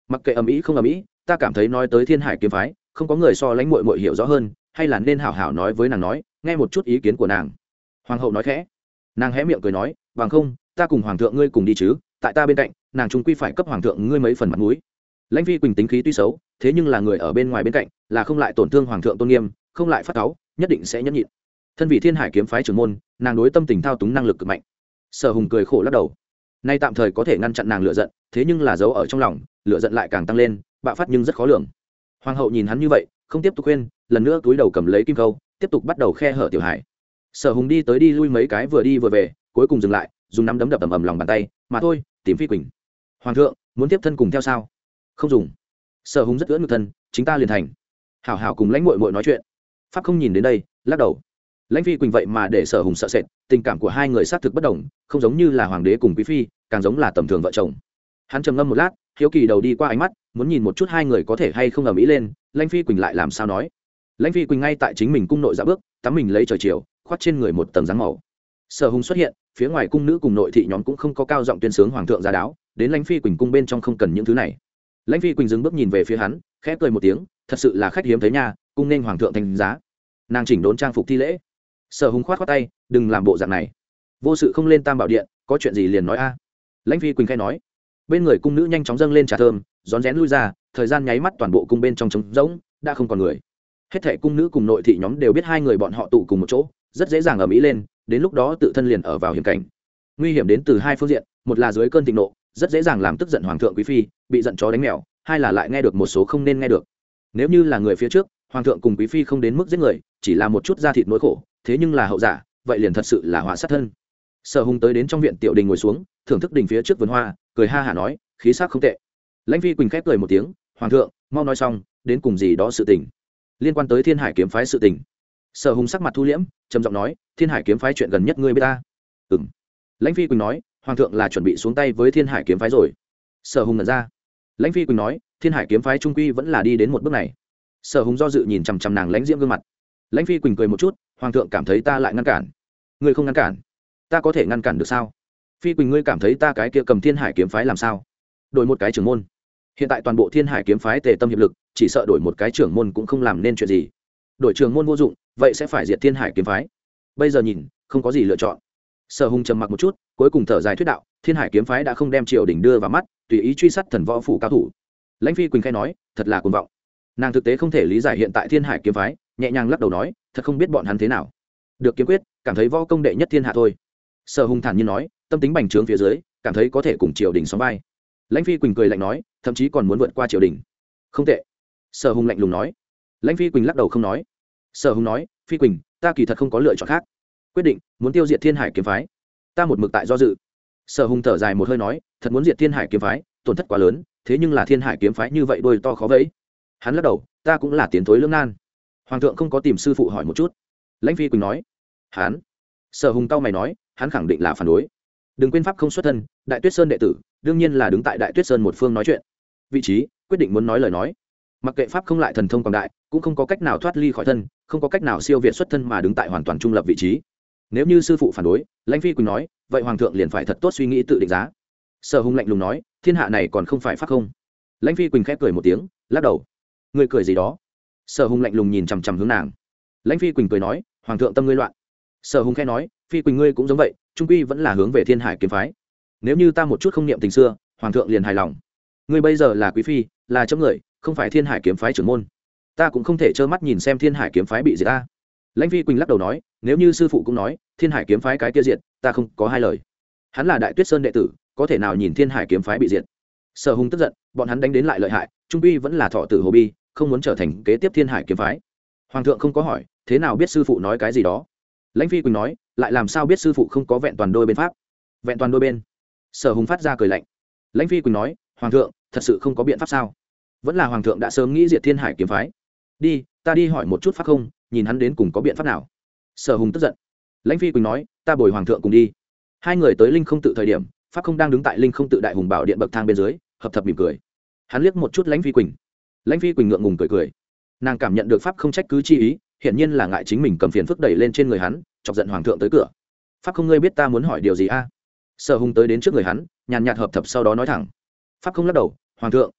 mặc kệ ầm ĩ không ầm ĩ, ta cảm thấy nói tới thiên hải kiếm phái không có người so lãnh muội muội hiểu rõ hơn, hay là nên hảo hảo nói với nàng nói, nghe một chút ý kiến của nàng. Hoàng hậu nói khẽ. Nàng hé miệng cười nói, bằng không ta cùng hoàng thượng ngươi cùng đi chứ, tại ta bên cạnh nàng trung quy phải cấp hoàng thượng ngươi mấy phần mặt mũi. Lãnh Phi Quỳnh tính khí tuy xấu, thế nhưng là người ở bên ngoài bên cạnh là không lại tổn thương hoàng thượng tôn nghiêm, không lại phát cáu, nhất định sẽ nhẫn nhịn. Thân vị thiên hải kiếm phái trưởng môn, nàng đối tâm tình thao túng năng lực cực mạnh. Sở Hùng cười khổ lắc đầu. Nay tạm thời có thể ngăn chặn nàng lửa giận, thế nhưng là giấu ở trong lòng, lửa giận lại càng tăng lên, bạo phát nhưng rất khó lường. Hoàng hậu nhìn hắn như vậy, không tiếp tục khuyên, lần nữa túi đầu cầm lấy kim câu, tiếp tục bắt đầu khe hở tiểu hải. Sở Hùng đi tới đi lui mấy cái vừa đi vừa về, cuối cùng dừng lại, dùng nắm đấm đập ầm ầm lòng bàn tay, mà thôi, tìm Phi Quỳnh. Hoàng thượng, muốn tiếp thân cùng theo sao? Không dùng. Sở Hùng rất ưỡn ngực thân, chính ta liền thành. Hảo hảo cùng lãnh muội muội nói chuyện. Pháp không nhìn đến đây, lắc đầu. Lãnh Phi Quỳnh vậy mà để Sở Hùng sợ sệt, tình cảm của hai người xác thực bất đồng, không giống như là hoàng đế cùng quý phi, càng giống là tầm thường vợ chồng. Hắn trầm ngâm một lát, hiếu kỳ đầu đi qua ánh mắt, muốn nhìn một chút hai người có thể hay không ầm ĩ lên. Lãnh Phi Quỳnh lại làm sao nói? Lãnh Phi Quỳnh ngay tại chính mình cung nội dạo bước, tắm mình lấy trời chiều, khoác trên người một tầng dáng màu. Sở Hùng xuất hiện, phía ngoài cung nữ cùng nội thị nhóm cũng không có cao giọng tuyên sướng hoàng thượng gia đáo, đến Lãnh Phi Quỳnh cung bên trong không cần những thứ này. Lãnh Phi Quỳnh dừng bước nhìn về phía hắn, khẽ cười một tiếng, thật sự là khách hiếm thấy nha, cung nên hoàng thượng thành giá. Nàng chỉnh đốn trang phục thi lễ. Sở Hùng khoát khoát tay, đừng làm bộ dạng này, vô sự không lên Tam Bảo Điện, có chuyện gì liền nói a. Lãnh Phi Quỳnh khẽ nói. Bên người cung nữ nhanh chóng dâng lên trà thơm, rón rén lui ra, thời gian nháy mắt toàn bộ cung bên trong trống rỗng, đã không còn người. Hết thảy cung nữ cùng nội thị nhóm đều biết hai người bọn họ tụ cùng một chỗ, rất dễ dàng ầm ĩ lên, đến lúc đó tự thân liền ở vào hiểm cảnh. Nguy hiểm đến từ hai phương diện, một là dưới cơn thịnh nộ, rất dễ dàng làm tức giận hoàng thượng quý phi, bị giận chó đánh mèo, hai là lại nghe được một số không nên nghe được. Nếu như là người phía trước, hoàng thượng cùng quý phi không đến mức giết người, chỉ là một chút da thịt nỗi khổ, thế nhưng là hậu giả, vậy liền thật sự là họa sát thân. Sở Hùng tới đến trong viện tiểu đình ngồi xuống, thưởng thức đình phía trước vườn hoa, cười ha hả nói, khí sắc không tệ. Lãnh Phi Quỳnh khép cười một tiếng, hoàng thượng, mau nói xong, đến cùng gì đó sự tình. Liên quan tới Thiên Hải kiếm phái sự tình. Sở Hùng sắc mặt thu liễm, trầm giọng nói, Thiên Hải kiếm phái chuyện gần nhất ngươi biết ta. Ừm. Lãnh Phi Quỳnh nói, hoàng thượng là chuẩn bị xuống tay với Thiên Hải kiếm phái rồi. Sở Hùng ngẩn ra. Lãnh Phi Quỳnh nói, Thiên Hải kiếm phái trung quy vẫn là đi đến một bước này. Sở Hùng do dự nhìn chằm chằm nàng lãnh diễm gương mặt. Lãnh Phi Quỳnh cười một chút, hoàng thượng cảm thấy ta lại ngăn cản. Ngươi không ngăn cản, ta có thể ngăn cản được sao? Phi Quỳnh, ngươi cảm thấy ta cái kia cầm Thiên Hải kiếm phái làm sao? Đổi một cái trưởng môn. Hiện tại toàn bộ Thiên Hải kiếm phái tề tâm hiệp lực, chỉ sợ đổi một cái trưởng môn cũng không làm nên chuyện gì. Đổi trưởng môn vô dụng, vậy sẽ phải diệt Thiên Hải kiếm phái. Bây giờ nhìn, không có gì lựa chọn. Sở Hùng trầm mặc một chút, cuối cùng thở dài thuyết đạo, Thiên Hải kiếm phái đã không đem triều đình đưa vào mắt, tùy ý truy sát thần võ phủ cao thủ. Lãnh Phi Quỳnh khai nói, thật là cuồng vọng. Nàng thực tế không thể lý giải hiện tại Thiên Hải kiếm phái, nhẹ nhàng lắc đầu nói, thật không biết bọn hắn thế nào. Được kiếm quyết, cảm thấy võ công đệ nhất thiên hạ thôi. Sở Hùng thản nhiên nói, tâm tính bành trướng phía dưới, cảm thấy có thể cùng triều đình sóng vai. Lãnh Phi Quỳnh cười lạnh nói, thậm chí còn muốn vượt qua triều đình. Không tệ. Sở Hùng lạnh lùng nói. Lãnh Phi Quỳnh lắc đầu không nói. Sở Hùng nói, Phi Quỳnh, ta kỳ thật không có lựa chọn khác, quyết định muốn tiêu diệt Thiên Hải kiếm phái. Ta một mực tại do dự. Sở Hùng thở dài một hơi nói, thật muốn diệt Thiên Hải kiếm phái, tổn thất quá lớn, thế nhưng là Thiên Hải kiếm phái như vậy đôi to khó vẫy. Hắn lắc đầu, ta cũng là tiến thối lưỡng nan. Hoàng thượng không có tìm sư phụ hỏi một chút? Lãnh Phi Quỳnh nói. Hắn. Sở Hùng cau mày nói, hắn khẳng định là phản đối. Đừng quên pháp không xuất thân, Đại Tuyết Sơn đệ tử, đương nhiên là đứng tại Đại Tuyết Sơn một phương nói chuyện. Vị trí, quyết định muốn nói lời nói. Mặc kệ pháp không lại thần thông quảng đại, cũng không có cách nào thoát ly khỏi thân, không có cách nào siêu việt xuất thân mà đứng tại hoàn toàn trung lập vị trí. Nếu như sư phụ phản đối, Lãnh Phi Quỳnh nói, vậy hoàng thượng liền phải thật tốt suy nghĩ tự định giá. Sở Hùng lạnh lùng nói, thiên hạ này còn không phải pháp không? Lãnh Phi Quỳnh khép cười một tiếng, lắc đầu. Ngươi cười gì đó? Sở Hùng lạnh lùng nhìn chằm chằm hướng nàng. Lãnh Phi Quỳnh cười nói, hoàng thượng tâm ngươi loạn. Sở Hùng khẽ nói, Phi Quỳnh ngươi cũng giống vậy, trung quy vẫn là hướng về Thiên Hải kiếm phái. Nếu như ta một chút không niệm tình xưa, hoàng thượng liền hài lòng. Ngươi bây giờ là quý phi, là chấm người, không phải Thiên Hải kiếm phái trưởng môn, ta cũng không thể trơ mắt nhìn xem Thiên Hải kiếm phái bị diệt ta. Lãnh Phi Quỳnh lắc đầu nói, nếu như sư phụ cũng nói Thiên Hải kiếm phái cái tiêu diệt, ta không có hai lời. Hắn là Đại Tuyết Sơn đệ tử, có thể nào nhìn Thiên Hải kiếm phái bị diệt? Sở Hùng tức giận, bọn hắn đánh đến lại lợi hại, trung quy vẫn là thọ tử hồ bi, không muốn trở thành kế tiếp Thiên Hải kiếm phái. Hoàng thượng không có hỏi, thế nào biết sư phụ nói cái gì đó? Lãnh Phi Quỳnh nói, lại làm sao biết sư phụ không có vẹn toàn đôi bên pháp? Vẹn toàn đôi bên? Sở Hùng phát ra cười lạnh. Lãnh Phi Quỳnh nói, hoàng thượng thật sự không có biện pháp sao? Vẫn là hoàng thượng đã sớm nghĩ diệt Thiên Hải kiếm phái. Đi, ta đi hỏi một chút pháp không, nhìn hắn đến cùng có biện pháp nào. Sở Hùng tức giận. Lãnh Phi Quỳnh nói, ta bồi hoàng thượng cùng đi. Hai người tới linh không tự thời điểm, pháp không đang đứng tại linh không tự đại hùng bảo điện bậc thang bên dưới, hợp thập mỉm cười. Hắn liếc một chút Lãnh Phi Quỳnh. Lãnh Phi Quỳnh ngượng ngùng cười cười. Nàng cảm nhận được pháp không trách cứ chi ý, hiển nhiên là ngại chính mình cầm phiền phức đẩy lên trên người hắn, chọc giận hoàng thượng tới cửa. Pháp không, ngươi biết ta muốn hỏi điều gì a? Sở Hùng tới đến trước người hắn, nhàn nhạt hợp thập sau đó nói thẳng. Pháp không lắc đầu, hoàng thượng,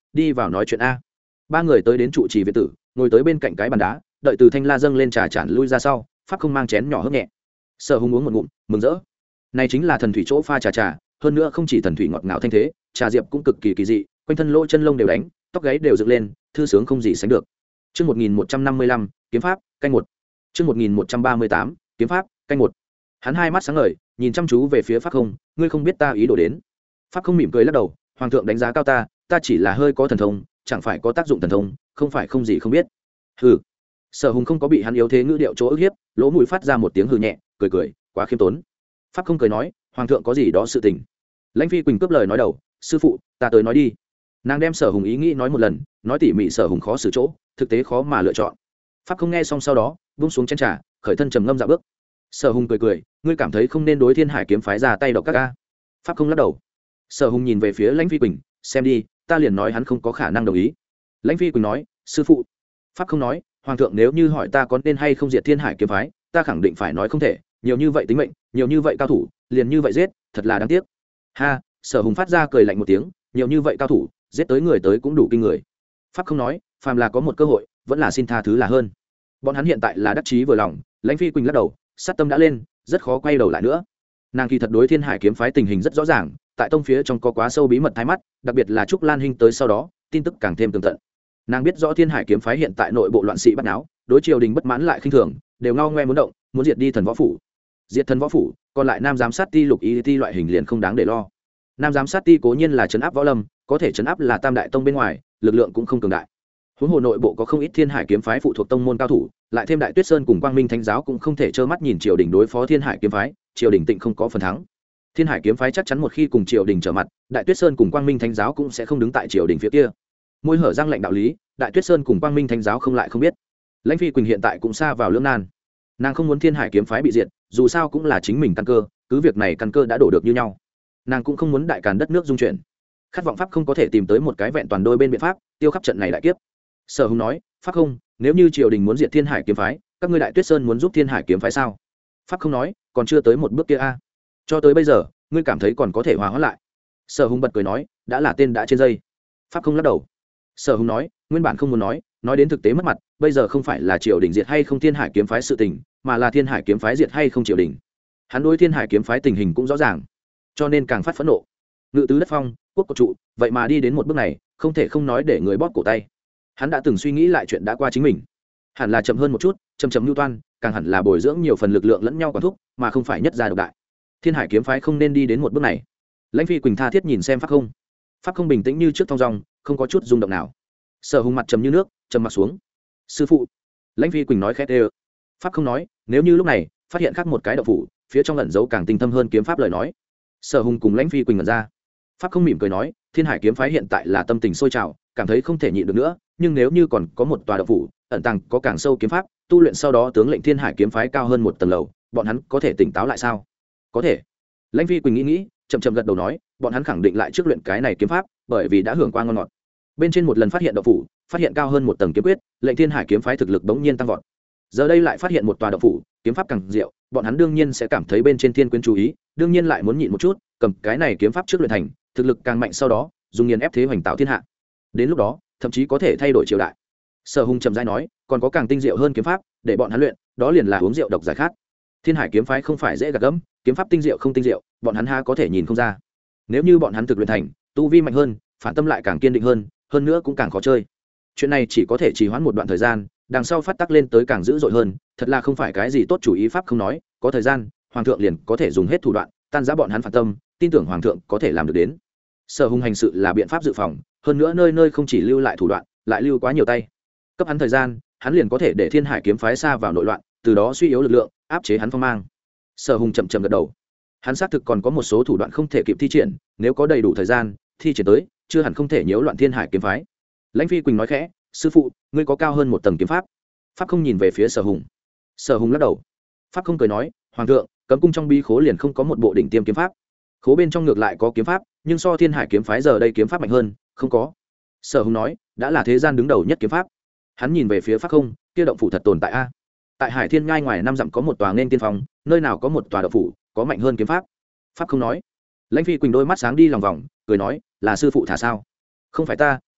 đi vào nói chuyện a. Ba người tới đến trụ trì viện tử, ngồi tới bên cạnh cái bàn đá, đợi từ thanh la dâng lên trà chản lui ra sau, pháp không mang chén nhỏ hớp nhẹ. Sở Hùng uống một ngụm mừng rỡ, này chính là thần thủy chỗ pha trà trà, hơn nữa không chỉ thần thủy ngọt ngào thanh thế, trà diệp cũng cực kỳ kỳ dị, quanh thân lỗ chân lông đều đánh, tóc gáy đều dựng lên, thư sướng không gì sánh được. Chương một nghìn một trăm năm mươi lăm, kiếm pháp, canh một. Chương một nghìn một trăm ba mươi tám, kiếm pháp, canh một. Hắn hai mắt sáng ngời, nhìn chăm chú về phía Pháp Không, ngươi không biết ta ý đồ đến. Pháp Không mỉm cười lắc đầu, hoàng thượng đánh giá cao ta, ta chỉ là hơi có thần thông, chẳng phải có tác dụng thần thông, không phải không gì không biết. Hừ. Sở Hùng không có bị hắn yếu thế ngữ điệu chỗ ức hiếp, lỗ mũi phát ra một tiếng hừ nhẹ, cười cười, quá khiêm tốn. Pháp Không cười nói, hoàng thượng có gì đó sự tình. Lãnh Phi Quỳnh cướp lời nói đầu, sư phụ, ta tới nói đi. Nàng đem Sở Hùng ý nghĩ nói một lần, nói tỉ mỉ Sở Hùng khó xử chỗ, thực tế khó mà lựa chọn. Pháp Không nghe xong sau đó, buông xuống chén trà, khởi thân trầm ngâm dạo bước. Sở Hùng cười cười, ngươi cảm thấy không nên đối Thiên Hải kiếm phái ra tay độc các ca. Pháp Không lắc đầu. Sở Hùng nhìn về phía Lãnh Phi Quỳnh, xem đi, ta liền nói hắn không có khả năng đồng ý. Lãnh Phi Quỳnh nói, sư phụ. Pháp Không nói, hoàng thượng nếu như hỏi ta có nên hay không diệt Thiên Hải kiếm phái, ta khẳng định phải nói không thể, nhiều như vậy tính mệnh, nhiều như vậy cao thủ, liền như vậy giết, thật là đáng tiếc. Ha, Sở Hùng phát ra cười lạnh một tiếng, nhiều như vậy cao thủ, giết tới người tới cũng đủ kinh người. Pháp Không nói, phàm là có một cơ hội, vẫn là xin tha thứ là hơn. Bọn hắn hiện tại là đắc chí vừa lòng. Lãnh Phi Quỳnh lắc đầu, sát tâm đã lên, rất khó quay đầu lại nữa. Nàng kỳ thật đối Thiên Hải kiếm phái tình hình rất rõ ràng, tại tông phía trong có quá sâu bí mật thái mắt, đặc biệt là Trúc Lan Hinh tới sau đó, tin tức càng thêm tường tận. Nàng biết rõ Thiên Hải kiếm phái hiện tại nội bộ loạn sĩ bắt náo, đối triều đình bất mãn lại khinh thường, đều ngao ngoe muốn động, muốn diệt đi thần võ phủ. Diệt thần võ phủ, còn lại nam giám sát ti lục y ti loại hình liền không đáng để lo. Nam giám sát ti cố nhiên là trấn áp võ lâm, có thể trấn áp là tam đại tông bên ngoài, lực lượng cũng không cường đại. Huống hồ nội bộ có không ít Thiên Hải kiếm phái phụ thuộc tông môn cao thủ, lại thêm Đại Tuyết Sơn cùng Quang Minh Thánh giáo cũng không thể trơ mắt nhìn triều đình đối phó Thiên Hải kiếm phái, triều đình tịnh không có phần thắng. Thiên Hải kiếm phái chắc chắn một khi cùng triều đình trở mặt, Đại Tuyết Sơn cùng Quang Minh Thánh giáo cũng sẽ không đứng tại triều đình phía kia. Môi hở răng lệnh đạo lý, Đại Tuyết Sơn cùng Quang Minh Thánh giáo không lại không biết. Lãnh Phi Quỳnh hiện tại cũng xa vào lưỡng nan. Nàng không muốn Thiên Hải kiếm phái bị diệt, dù sao cũng là chính mình căn cơ, cứ việc này căn cơ đã đổ được như nhau. Nàng cũng không muốn đại càn đất nước dung chuyển. Khát vọng pháp không có thể tìm tới một cái vẹn toàn đôi bên biện pháp, tiêu khắp trận này đại kiếp. Sở Hùng nói, pháp không, nếu như triều đình muốn diệt Thiên Hải kiếm phái, các ngươi Đại Tuyết Sơn muốn giúp Thiên Hải kiếm phái sao? Pháp không nói, còn chưa tới một bước kia a. Cho tới bây giờ, ngươi cảm thấy còn có thể hòa hóa lại? Sở Hùng bật cười nói, đã là tên đã trên dây. Pháp không lắc đầu. Sở Hùng nói, nguyên bản không muốn nói, nói đến thực tế mất mặt, bây giờ không phải là triều đình diệt hay không Thiên Hải kiếm phái sự tình, mà là Thiên Hải kiếm phái diệt hay không triều đình. Hắn đối Thiên Hải kiếm phái tình hình cũng rõ ràng, cho nên càng phát phẫn nộ. Ngự tứ đất phong, quốc cổ trụ, vậy mà đi đến một bước này, không thể không nói để người bóp cổ tay. Hắn đã từng suy nghĩ lại chuyện đã qua chính mình, hẳn là chậm hơn một chút, chậm chậm lưu toan, càng hẳn là bồi dưỡng nhiều phần lực lượng lẫn nhau quản thúc, mà không phải nhất gia độc đại. Thiên Hải kiếm phái không nên đi đến một bước này. Lãnh Phi Quỳnh tha thiết nhìn xem Pháp Không. Pháp Không bình tĩnh như trước thong dong, không có chút rung động nào. Sở Hùng mặt trầm như nước, trầm mặt xuống. Sư phụ. Lãnh Phi Quỳnh nói khẽ đê. Pháp Không nói, nếu như lúc này phát hiện khác một cái động phủ, phía trong ẩn giấu càng tinh thâm hơn kiếm pháp lời nói. Sở Hùng cùng Lãnh Phi Quỳnh ngẩn ra. Pháp Không mỉm cười nói, Thiên Hải kiếm phái hiện tại là tâm tình sôi trào, cảm thấy không thể nhịn được nữa, nhưng nếu như còn có một tòa động phủ ẩn tàng có càng sâu kiếm pháp, tu luyện sau đó tướng lệnh Thiên Hải kiếm phái cao hơn một tầng lầu, bọn hắn có thể tỉnh táo lại sao? Có thể. Lãnh Phi Quỳnh nghĩ nghĩ, chậm chậm gật đầu nói, bọn hắn khẳng định lại trước luyện cái này kiếm pháp, bởi vì đã hưởng qua ngon ngọt. Bên trên một lần phát hiện động phủ, phát hiện cao hơn một tầng kiếm quyết, lệnh Thiên Hải kiếm phái thực lực bỗng nhiên tăng vọt. Giờ đây lại phát hiện một tòa động phủ, kiếm pháp càng diệu, bọn hắn đương nhiên sẽ cảm thấy bên trên thiên quyến chú ý, đương nhiên lại muốn nhịn một chút, cầm cái này kiếm pháp trước luyện thành, thực lực càng mạnh sau đó, dùng nghiền ép thế hoành tạo thiên hạ. Đến lúc đó, thậm chí có thể thay đổi triều đại. Sở Hùng trầm rãi nói, còn có càng tinh diệu hơn kiếm pháp, để bọn hắn luyện, đó liền là uống rượu độc giải khát. Thiên Hải kiếm phái không phải dễ gạt gẫm, kiếm pháp tinh diệu không tinh diệu, bọn hắn ha có thể nhìn không ra. Nếu như bọn hắn thực luyện thành, tu vi mạnh hơn, phản tâm lại càng kiên định hơn, hơn nữa cũng càng khó chơi. Chuyện này chỉ có thể trì hoãn một đoạn thời gian, đằng sau phát tác lên tới càng dữ dội hơn, thật là không phải cái gì tốt chủ ý. Pháp không nói, có thời gian, hoàng thượng liền có thể dùng hết thủ đoạn, tan rã bọn hắn phản tâm, tin tưởng hoàng thượng có thể làm được đến. Sở Hùng hành sự là biện pháp dự phòng, hơn nữa nơi nơi không chỉ lưu lại thủ đoạn, lại lưu quá nhiều tay. Cấp hắn thời gian, hắn liền có thể để Thiên Hải kiếm phái xa vào nội loạn, từ đó suy yếu lực lượng, áp chế hắn phong mang. Sở Hùng chậm chậm gật đầu. Hắn xác thực còn có một số thủ đoạn không thể kịp thi triển, nếu có đầy đủ thời gian, thi triển tới, chưa hẳn không thể nhiễu loạn Thiên Hải kiếm phái. Lãnh Phi Quỳnh nói khẽ, sư phụ, ngươi có cao hơn một tầng kiếm pháp. Pháp không nhìn về phía Sở Hùng. Sở Hùng lắc đầu. Pháp không cười nói, hoàng thượng, cấm cung trong bí khố liền không có một bộ đỉnh tiêm kiếm pháp. Khố bên trong ngược lại có kiếm pháp, nhưng so Thiên Hải kiếm phái giờ đây kiếm pháp mạnh hơn, không có. Sở Hùng nói, đã là thế gian đứng đầu nhất kiếm pháp. Hắn nhìn về phía Pháp không, kia động phủ thật tồn tại a? Tại Hải Thiên Ngai ngoài năm dặm có một tòa nên tiên phong, nơi nào có một tòa động phủ có mạnh hơn kiếm pháp? Pháp không nói. Lãnh Phi Quỳnh đôi mắt sáng đi lòng vòng, cười nói, là sư phụ thả sao? Không phải ta,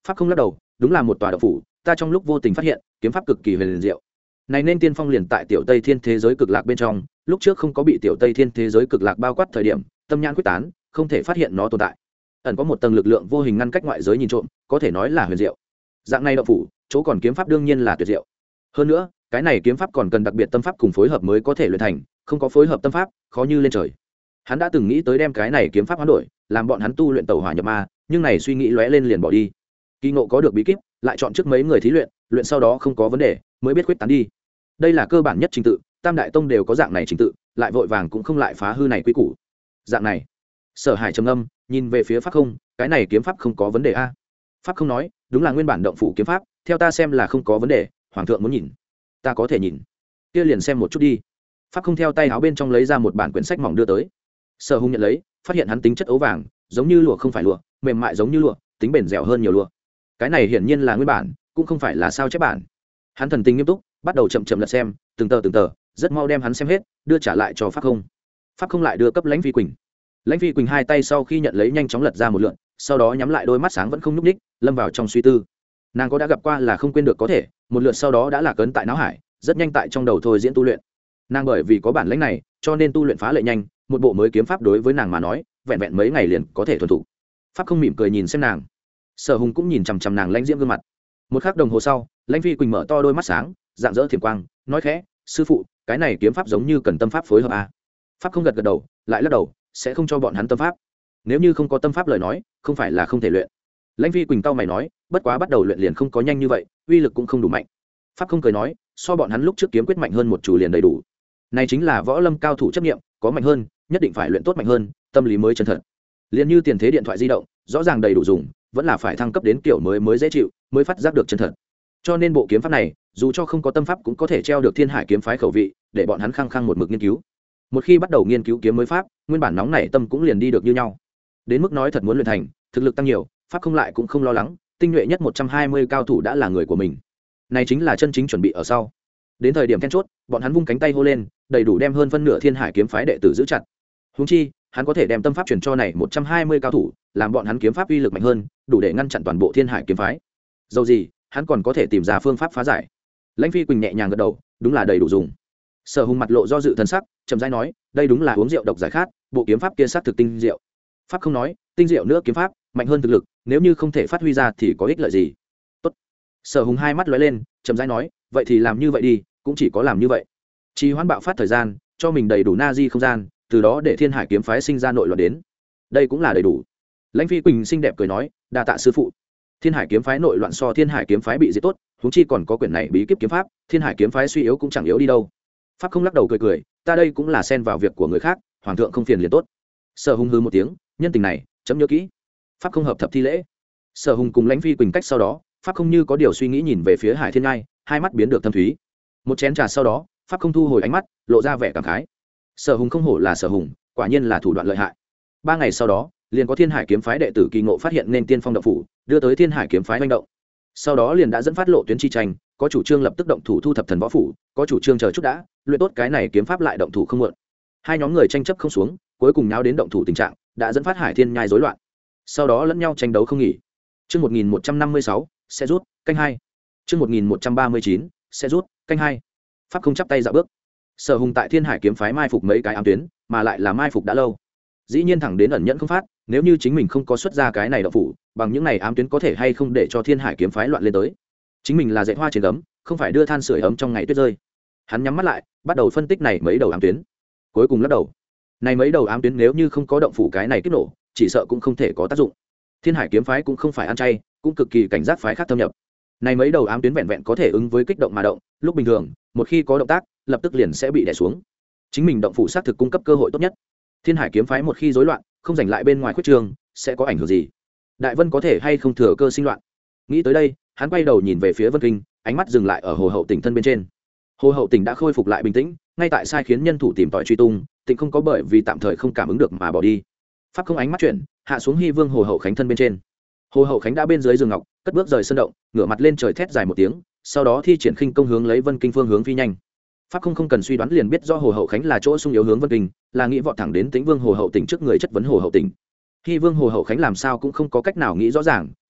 Pháp không lắc đầu, đúng là một tòa động phủ, ta trong lúc vô tình phát hiện kiếm pháp cực kỳ huyền diệu. Này nên tiên phong liền tại tiểu Tây Thiên thế giới cực lạc bên trong, lúc trước không có bị tiểu Tây Thiên thế giới cực lạc bao quát thời điểm, tâm nhãn quyết tán, không thể phát hiện nó tồn tại. Ẩn có một tầng lực lượng vô hình ngăn cách ngoại giới nhìn trộm, có thể nói là huyền diệu. Dạng này động phủ, chỗ còn kiếm pháp đương nhiên là tuyệt diệu. Hơn nữa, cái này kiếm pháp còn cần đặc biệt tâm pháp cùng phối hợp mới có thể luyện thành, không có phối hợp tâm pháp, khó như lên trời. Hắn đã từng nghĩ tới đem cái này kiếm pháp hoán đổi, làm bọn hắn tu luyện tẩu hỏa nhập ma, nhưng này suy nghĩ lóe lên liền bỏ đi. Kỳ Ngộ có được bí kíp, lại chọn trước mấy người thí luyện, luyện sau đó không có vấn đề, mới biết quyết tán đi. Đây là cơ bản nhất trình tự, Tam đại tông đều có dạng này trình tự, lại vội vàng cũng không lại phá hư này quy củ. Dạng này, Sở Hải trầm ngâm, nhìn về phía Pháp Không, cái này kiếm pháp không có vấn đề a? Pháp Không nói, đúng là nguyên bản động phủ kiếm pháp, theo ta xem là không có vấn đề, hoàng thượng muốn nhìn, ta có thể nhìn. Kia liền xem một chút đi. Pháp Không theo tay áo bên trong lấy ra một bản quyển sách mỏng đưa tới. Sở Hùng nhận lấy, phát hiện hắn tính chất ấu vàng, giống như lụa không phải lụa, mềm mại giống như lụa, tính bền dẻo hơn nhiều lụa. Cái này hiển nhiên là nguyên bản, cũng không phải là sao chép bản. Hắn thần tình nghiêm túc, bắt đầu chậm chậm lật xem, từng tờ từng tờ, rất mau đem hắn xem hết, đưa trả lại cho Pháp Không. Pháp Không lại đưa cấp Lãnh Phi Quỳnh. Lãnh Phi Quỳnh hai tay sau khi nhận lấy nhanh chóng lật ra một lượt, sau đó nhắm lại đôi mắt sáng vẫn không nhúc nhích, lâm vào trong suy tư. Nàng có đã gặp qua là không quên được có thể, một lượt sau đó đã là cấn tại não hải, rất nhanh tại trong đầu thôi diễn tu luyện. Nàng bởi vì có bản lĩnh này, cho nên tu luyện phá lệ nhanh, một bộ mới kiếm pháp đối với nàng mà nói, vẹn vẹn mấy ngày liền có thể thuần thục. Pháp Không mỉm cười nhìn xem nàng. Sở Hùng cũng nhìn chằm chằm nàng lãnh diễm gương mặt. Một khắc đồng hồ sau, Lãnh Phi Quỳnh mở to đôi mắt sáng, dạng dỡ thiểm quang, nói khẽ, sư phụ, cái này kiếm pháp giống như cần tâm pháp phối hợp à? Pháp Không gật gật đầu, lại lắc đầu, sẽ không cho bọn hắn tâm pháp. Nếu như không có tâm pháp lời nói, không phải là không thể luyện. Lãnh Phi Quỳnh cau mày nói, bất quá bắt đầu luyện liền không có nhanh như vậy, uy lực cũng không đủ mạnh. Pháp Không cười nói, so bọn hắn lúc trước kiếm quyết mạnh hơn một chủ liền đầy đủ. Này chính là võ lâm cao thủ chấp niệm, có mạnh hơn, nhất định phải luyện tốt mạnh hơn, tâm lý mới chân thật. Liên như tiền thế điện thoại di động, rõ ràng đầy đủ dùng, vẫn là phải thăng cấp đến kiểu mới mới dễ chịu, mới phát giác được chân thật. Cho nên bộ kiếm pháp này, dù cho không có tâm pháp cũng có thể treo được Thiên Hải kiếm phái khẩu vị, để bọn hắn khăng khăng một mực nghiên cứu. Một khi bắt đầu nghiên cứu kiếm mới pháp, nguyên bản nóng nảy tâm cũng liền đi được như nhau. Đến mức nói thật muốn luyện thành, thực lực tăng nhiều, pháp không lại cũng không lo lắng, tinh nhuệ nhất một trăm hai mươi cao thủ đã là người của mình. Này chính là chân chính chuẩn bị ở sau. Đến thời điểm then chốt, bọn hắn vung cánh tay hô lên, đầy đủ đem hơn phân nửa Thiên Hải kiếm phái đệ tử giữ chặt. Huống chi, hắn có thể đem tâm pháp truyền cho này một trăm hai mươi cao thủ, làm bọn hắn kiếm pháp uy lực mạnh hơn, đủ để ngăn chặn toàn bộ Thiên Hải kiếm phái. Dầu gì, hắn còn có thể tìm ra phương pháp phá giải. Lãnh Phi Quỳnh nhẹ nhàng gật đầu, đúng là đầy đủ dùng. Sở Hùng mặt lộ do dự thần sắc, chậm rãi nói, đây đúng là uống rượu độc giải khát, bộ kiếm pháp kia sát thực tinh diệu. Pháp không nói, tinh diệu nữa kiếm pháp, mạnh hơn thực lực, nếu như không thể phát huy ra thì có ích lợi gì? Tốt. Sở Hùng hai mắt lóe lên, chậm rãi nói, vậy thì làm như vậy đi, cũng chỉ có làm như vậy. Trì hoãn bạo phát thời gian, cho mình đầy đủ na di không gian, từ đó để Thiên Hải kiếm phái sinh ra nội loạn đến. Đây cũng là đầy đủ. Lãnh Phi Quỳnh xinh đẹp cười nói, đa tạ sư phụ. Thiên Hải kiếm phái nội loạn so Thiên Hải kiếm phái bị diệt tốt, huống chi còn có quyển này bí kíp kiếm pháp, Thiên Hải kiếm phái suy yếu cũng chẳng yếu đi đâu. Pháp không lắc đầu cười cười, ta đây cũng là xen vào việc của người khác, hoàng thượng không phiền liền tốt. Sở Hùng hừ một tiếng, nhân tình này, chấm nhớ kỹ. Pháp không hợp thập thi lễ. Sở Hùng cùng Lãnh Phi Quỳnh cách sau đó, Pháp không như có điều suy nghĩ nhìn về phía Hải Thiên Ngai, hai mắt biến được thâm thúy. Một chén trà sau đó, Pháp không thu hồi ánh mắt, lộ ra vẻ cảm khái. Sở Hùng không hổ là Sở Hùng, quả nhiên là thủ đoạn lợi hại. Ba ngày sau đó, liền có Thiên Hải kiếm phái đệ tử Kỳ Ngộ phát hiện nên tiên phong động phủ, đưa tới Thiên Hải kiếm phái manh động. Sau đó liền đã dẫn phát lộ tuyến chi tranh, có chủ trương lập tức động thủ thu thập thần võ phủ, có chủ trương chờ chút đã, luyện tốt cái này kiếm pháp lại động thủ không muộn. Hai nhóm người tranh chấp không xuống, cuối cùng nháo đến động thủ tình trạng, đã dẫn phát Hải Thiên Nhai rối loạn. Sau đó lẫn nhau tranh đấu không nghỉ. Chương một nghìn một trăm năm mươi sáu, sẽ rút, canh hai. Chương một nghìn một trăm ba mươi chín, sẽ rút, canh hai. Pháp không chắp tay dạo bước. Sở Hùng tại Thiên Hải kiếm phái mai phục mấy cái ám tuyến, mà lại là mai phục đã lâu. Dĩ nhiên thẳng đến ẩn nhẫn không phát, nếu như chính mình không có xuất ra cái này động phủ, bằng những này ám tuyến có thể hay không để cho Thiên Hải kiếm phái loạn lên tới. Chính mình là dạy hoa trên gấm, không phải đưa than sưởi ấm trong ngày tuyết rơi. Hắn nhắm mắt lại, bắt đầu phân tích này mấy đầu ám tuyến. Cuối cùng lắc đầu. Này mấy đầu ám tuyến nếu như không có động phủ cái này kích nổ, chỉ sợ cũng không thể có tác dụng. Thiên Hải kiếm phái cũng không phải ăn chay, cũng cực kỳ cảnh giác phái khác thâm nhập. Này mấy đầu ám tuyến vẹn vẹn có thể ứng với kích động mà động, lúc bình thường, một khi có động tác, lập tức liền sẽ bị đè xuống. Chính mình động phủ sát thực cung cấp cơ hội tốt nhất. Thiên Hải kiếm phái một khi rối loạn, không giành lại bên ngoài khuyết trường, sẽ có ảnh hưởng gì? Đại Vân có thể hay không thừa cơ sinh loạn? Nghĩ tới đây, hắn quay đầu nhìn về phía Vân Kinh, ánh mắt dừng lại ở Hồ Hậu Tỉnh thân bên trên. Hồ Hậu Tỉnh đã khôi phục lại bình tĩnh, ngay tại sai khiến nhân thủ tìm tòi truy tung, Tỉnh không có bởi vì tạm thời không cảm ứng được mà bỏ đi. Pháp không ánh mắt chuyển, hạ xuống Hy Vương Hồ Hậu Khánh thân bên trên. Hồ Hậu Khánh đã bên dưới giường ngọc, cất bước rời sân động, ngửa mặt lên trời thét dài một tiếng, sau đó thi triển khinh công hướng lấy Vân Kinh phương hướng phi nhanh. Pháp không không cần suy đoán liền biết do Hồ Hậu Khánh là chỗ sung yếu hướng Vân Kinh, là nghĩ vọt thẳng đến Tĩnh Vương Hồ Hậu Tỉnh trước người chất vấn Hồ Hậu Tỉnh. Hy Vương Hồ Hậu Khánh làm sao cũng không có cách nào nghĩ rõ ràng,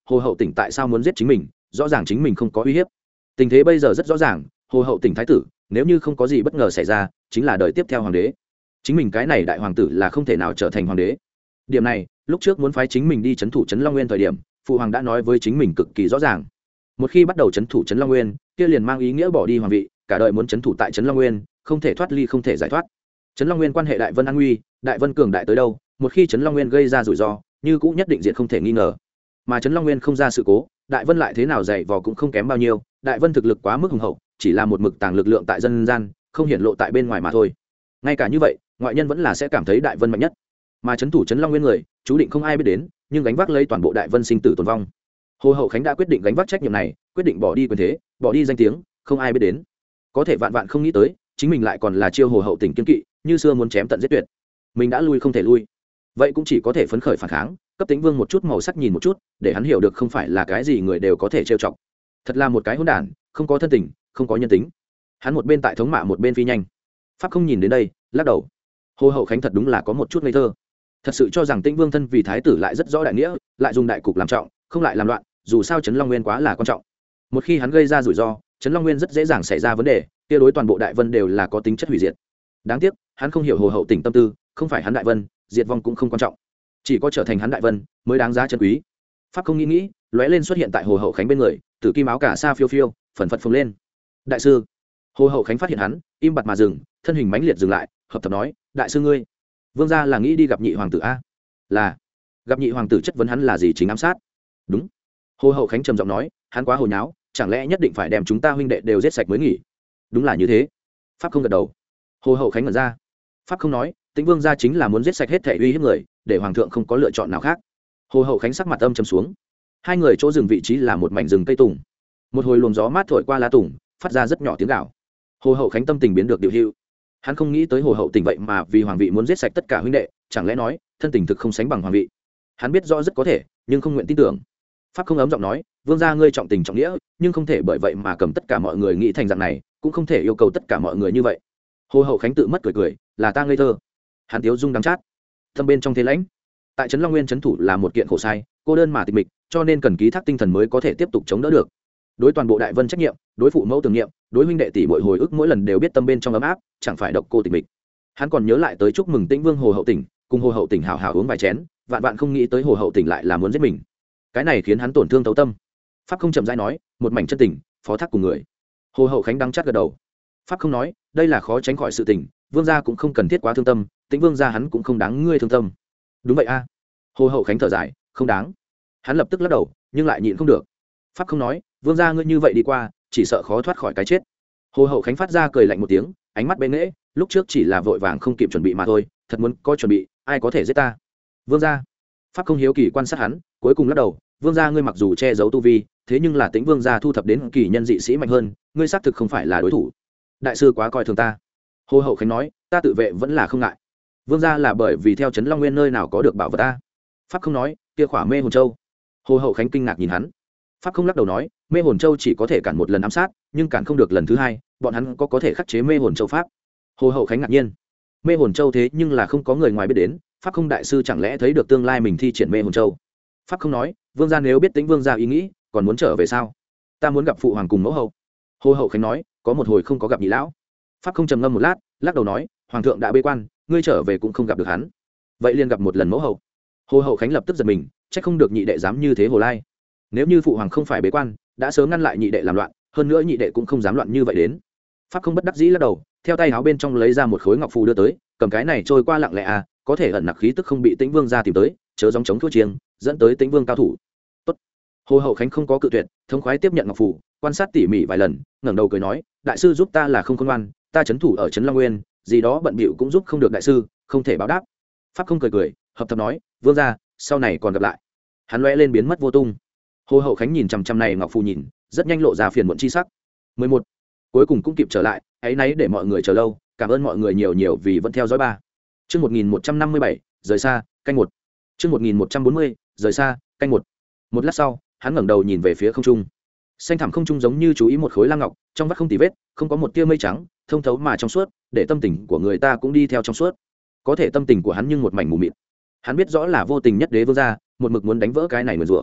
hồ hậu tỉnh tại sao muốn giết chính mình, rõ ràng chính mình không có uy hiếp. Tình thế bây giờ rất rõ ràng, hồ hậu tỉnh thái tử nếu như không có gì bất ngờ xảy ra chính là đời tiếp theo hoàng đế, chính mình cái này đại hoàng tử là không thể nào trở thành hoàng đế. Điểm này lúc trước muốn phái chính mình đi trấn thủ trấn Long Nguyên thời điểm, phụ hoàng đã nói với chính mình cực kỳ rõ ràng, một khi bắt đầu trấn thủ trấn Long Nguyên kia liền mang ý nghĩa bỏ đi hoàng vị, cả đời muốn trấn thủ tại trấn Long Nguyên, không thể thoát ly, không thể giải thoát. Trấn Long Nguyên quan hệ đại vân an nguy, đại vân cường đại tới đâu, một khi trấn Long Nguyên gây ra rủi ro như cũ nhất định diện không thể nghi ngờ, mà trấn Long Nguyên không ra sự cố, đại vân lại thế nào dày vò cũng không kém bao nhiêu. Đại vân thực lực quá mức hùng hậu, chỉ là một mực tàng lực lượng tại dân gian, không hiển lộ tại bên ngoài mà thôi. Ngay cả như vậy ngoại nhân vẫn là sẽ cảm thấy đại vân mạnh nhất, mà trấn thủ trấn Long Nguyên người chú định không ai biết đến, nhưng gánh vác lấy toàn bộ đại vân sinh tử tồn vong. Hồ hậu khánh đã quyết định gánh vác trách nhiệm này, quyết định bỏ đi quyền thế, bỏ đi danh tiếng, không ai biết đến. Có thể vạn vạn không nghĩ tới chính mình lại còn là chiêu hồ hậu tỉnh kiên kỵ, như xưa muốn chém tận giết tuyệt. Mình đã lui không thể lui, vậy cũng chỉ có thể phấn khởi phản kháng, cấp Tĩnh Vương một chút màu sắc nhìn một chút, để hắn hiểu được không phải là cái gì người đều có thể trêu chọc. Thật là một cái hỗn đản, không có thân tình, không có nhân tính. Hắn một bên tại thống mạ một bên phi nhanh. Pháp không nhìn đến đây lắc đầu. Hồ hậu khánh thật đúng là có một chút ngây thơ, thật sự cho rằng Tĩnh Vương thân vì thái tử lại rất rõ đại nghĩa, lại dùng đại cục làm trọng, không lại làm loạn. Dù sao trấn Long Nguyên quá là quan trọng, một khi hắn gây ra rủi ro, trấn Long Nguyên rất dễ dàng xảy ra vấn đề, kia đối toàn bộ đại vân đều là có tính chất hủy diệt. Đáng tiếc hắn không hiểu hồ hậu tỉnh tâm tư, không phải hắn đại vân diệt vong cũng không quan trọng, chỉ có trở thành hắn đại vân mới đáng giá chân quý. Pháp không nghĩ nghĩ lóe lên xuất hiện tại hồ hậu khánh bên người, tử kim áo cả sa phiêu phiêu phần phật phồng lên. Đại sư. Hồ hậu khánh phát hiện hắn im bặt mà dừng, thân hình mãnh liệt dừng lại, hợp thập nói, đại sư ngươi vương gia là nghĩ đi gặp nhị hoàng tử a? Là. Gặp nhị hoàng tử chất vấn hắn là gì, chính ám sát? Đúng. Hồ hậu khánh trầm giọng nói, hắn quá hồ nháo, chẳng lẽ nhất định phải đem chúng ta huynh đệ đều giết sạch mới nghỉ? Đúng là như thế. Pháp không gật đầu. Hồ hậu khánh ngẩn ra. Pháp không nói, Tĩnh Vương gia chính là muốn giết sạch hết thể uy hiếp người, để hoàng thượng không có lựa chọn nào khác. Hồ hậu khánh sắc mặt âm trầm xuống. Hai người chỗ dừng vị trí là một mảnh rừng cây tùng, một hồi luồng gió mát thổi qua lá tùng, phát ra rất nhỏ tiếng gào. Hồ hậu khánh tâm tình biến được điều hưu. Hắn không nghĩ tới hồ hậu tình vậy mà vì hoàng vị muốn giết sạch tất cả huynh đệ, chẳng lẽ nói thân tình thực không sánh bằng hoàng vị? Hắn biết rõ rất có thể, nhưng không nguyện tin tưởng. Pháp không ấm giọng nói, vương gia ngươi trọng tình trọng nghĩa, nhưng không thể bởi vậy mà cầm tất cả mọi người nghĩ thành dạng này, cũng không thể yêu cầu tất cả mọi người như vậy. Hồ hậu khánh tự mất cười cười, là ta ngây thơ. Hắn tiếu dung đắng chát, thâm bên trong thế lãnh. Tại trấn Long Nguyên trấn thủ là một kiện khổ sai, cô đơn mà tịch mịch, cho nên cần ký thác tinh thần mới có thể tiếp tục chống đỡ được. Đối toàn bộ đại vân trách nhiệm, đối phụ mẫu tưởng niệm, đối huynh đệ tỷ muội hồi ức mỗi lần đều biết tâm bên trong ấm áp, chẳng phải độc cô tịch mịch. Hắn còn nhớ lại tới chúc mừng Tĩnh Vương hồ hậu tỉnh, cùng hồ hậu tỉnh hào hào uống vài chén, vạn vạn không nghĩ tới hồ hậu tỉnh lại là muốn giết mình. Cái này khiến hắn tổn thương thấu tâm. Pháp không chậm rãi nói, một mảnh chân tình phó thác cùng người. Hồ hậu khánh đắng chát gật đầu. Pháp không nói, đây là khó tránh khỏi sự tình, vương gia cũng không cần thiết quá thương tâm, Tĩnh Vương gia hắn cũng không đáng ngươi thương tâm. Đúng vậy a. Hồ hậu khánh thở dài, không đáng. Hắn lập tức lắc đầu, nhưng lại nhịn không được. Pháp không nói, vương gia ngươi như vậy đi qua, chỉ sợ khó thoát khỏi cái chết. Hồ hậu khánh phát ra cười lạnh một tiếng, ánh mắt bệ nghễ, lúc trước chỉ là vội vàng không kịp chuẩn bị mà thôi, thật muốn có chuẩn bị, ai có thể giết ta? Vương gia. Pháp không hiếu kỳ quan sát hắn, cuối cùng lắc đầu, vương gia ngươi mặc dù che giấu tu vi, thế nhưng là Tĩnh Vương gia thu thập đến kỳ nhân dị sĩ mạnh hơn, ngươi xác thực không phải là đối thủ. Đại sư quá coi thường ta. Hồ hậu khánh nói, ta tự vệ vẫn là không ngại. Vương gia là bởi vì theo trấn Long Nguyên nơi nào có được bảo vật ta? Pháp không nói, kia khỏa mê hồn châu. Hồ hậu khánh kinh ngạc nhìn hắn. Pháp không lắc đầu nói, mê hồn châu chỉ có thể cản một lần ám sát, nhưng cản không được lần thứ hai, bọn hắn có có thể khắc chế mê hồn châu pháp? Hồ hậu khánh ngạc nhiên. Mê hồn châu thế nhưng là không có người ngoài biết đến, Pháp không đại sư chẳng lẽ thấy được tương lai mình thi triển mê hồn châu? Pháp không nói, vương gia nếu biết Tĩnh Vương gia ý nghĩ, còn muốn trở về sao? Ta muốn gặp phụ hoàng cùng mẫu hậu. Hồ hậu khánh nói, có một hồi không có gặp nhị lão. Pháp không trầm ngâm một lát, lắc đầu nói, hoàng thượng đã bế quan, ngươi trở về cũng không gặp được hắn, vậy liền gặp một lần mẫu hậu. Hồ hậu khánh lập tức giật mình, trách không được nhị đệ dám như thế hồ lai. Nếu như phụ hoàng không phải bế quan, đã sớm ngăn lại nhị đệ làm loạn, hơn nữa nhị đệ cũng không dám loạn như vậy đến. Pháp không bất đắc dĩ lắc đầu, theo tay áo bên trong lấy ra một khối ngọc phù đưa tới, cầm cái này trôi qua lặng lẽ à, có thể ẩn nặc khí tức không bị Tĩnh Vương gia tìm tới, chớ gióng chống thua chiêng, dẫn tới Tĩnh Vương cao thủ. Tốt. Hồ hậu khánh không có cự tuyệt, thống khoái tiếp nhận ngọc phù, quan sát tỉ mỉ vài lần, ngẩng đầu cười nói, đại sư giúp ta là không khôn ngoan, ta trấn thủ ở trấn Long Nguyên, gì đó bận bịu cũng giúp không được đại sư, không thể báo đáp. Pháp không cười cười, hợp thập nói, vương gia, sau này còn gặp lại. Hắn lóe lên biến mất vô tung. Hồ hậu khánh nhìn chằm chằm này ngọc phù nhìn, rất nhanh lộ ra phiền muộn chi sắc. mười một. Cuối cùng cũng kịp trở lại, ấy nấy để mọi người chờ lâu, cảm ơn mọi người nhiều nhiều vì vẫn theo dõi ba. Chương một nghìn một trăm năm mươi bảy, rời xa, canh một. Chương một nghìn một trăm bốn mươi, rời xa, canh một. Một lát sau, hắn ngẩng đầu nhìn về phía không trung. Xanh thẳm không trung giống như chú ý một khối lam ngọc, trong vắt không tì vết, không có một tia mây trắng, thông thấu mà trong suốt, để tâm tình của người ta cũng đi theo trong suốt. Có thể tâm tình của hắn nhưng một mảnh mù mịt. Hắn biết rõ là vô tình nhất đế vương gia, một mực muốn đánh vỡ cái này nguyền rủa.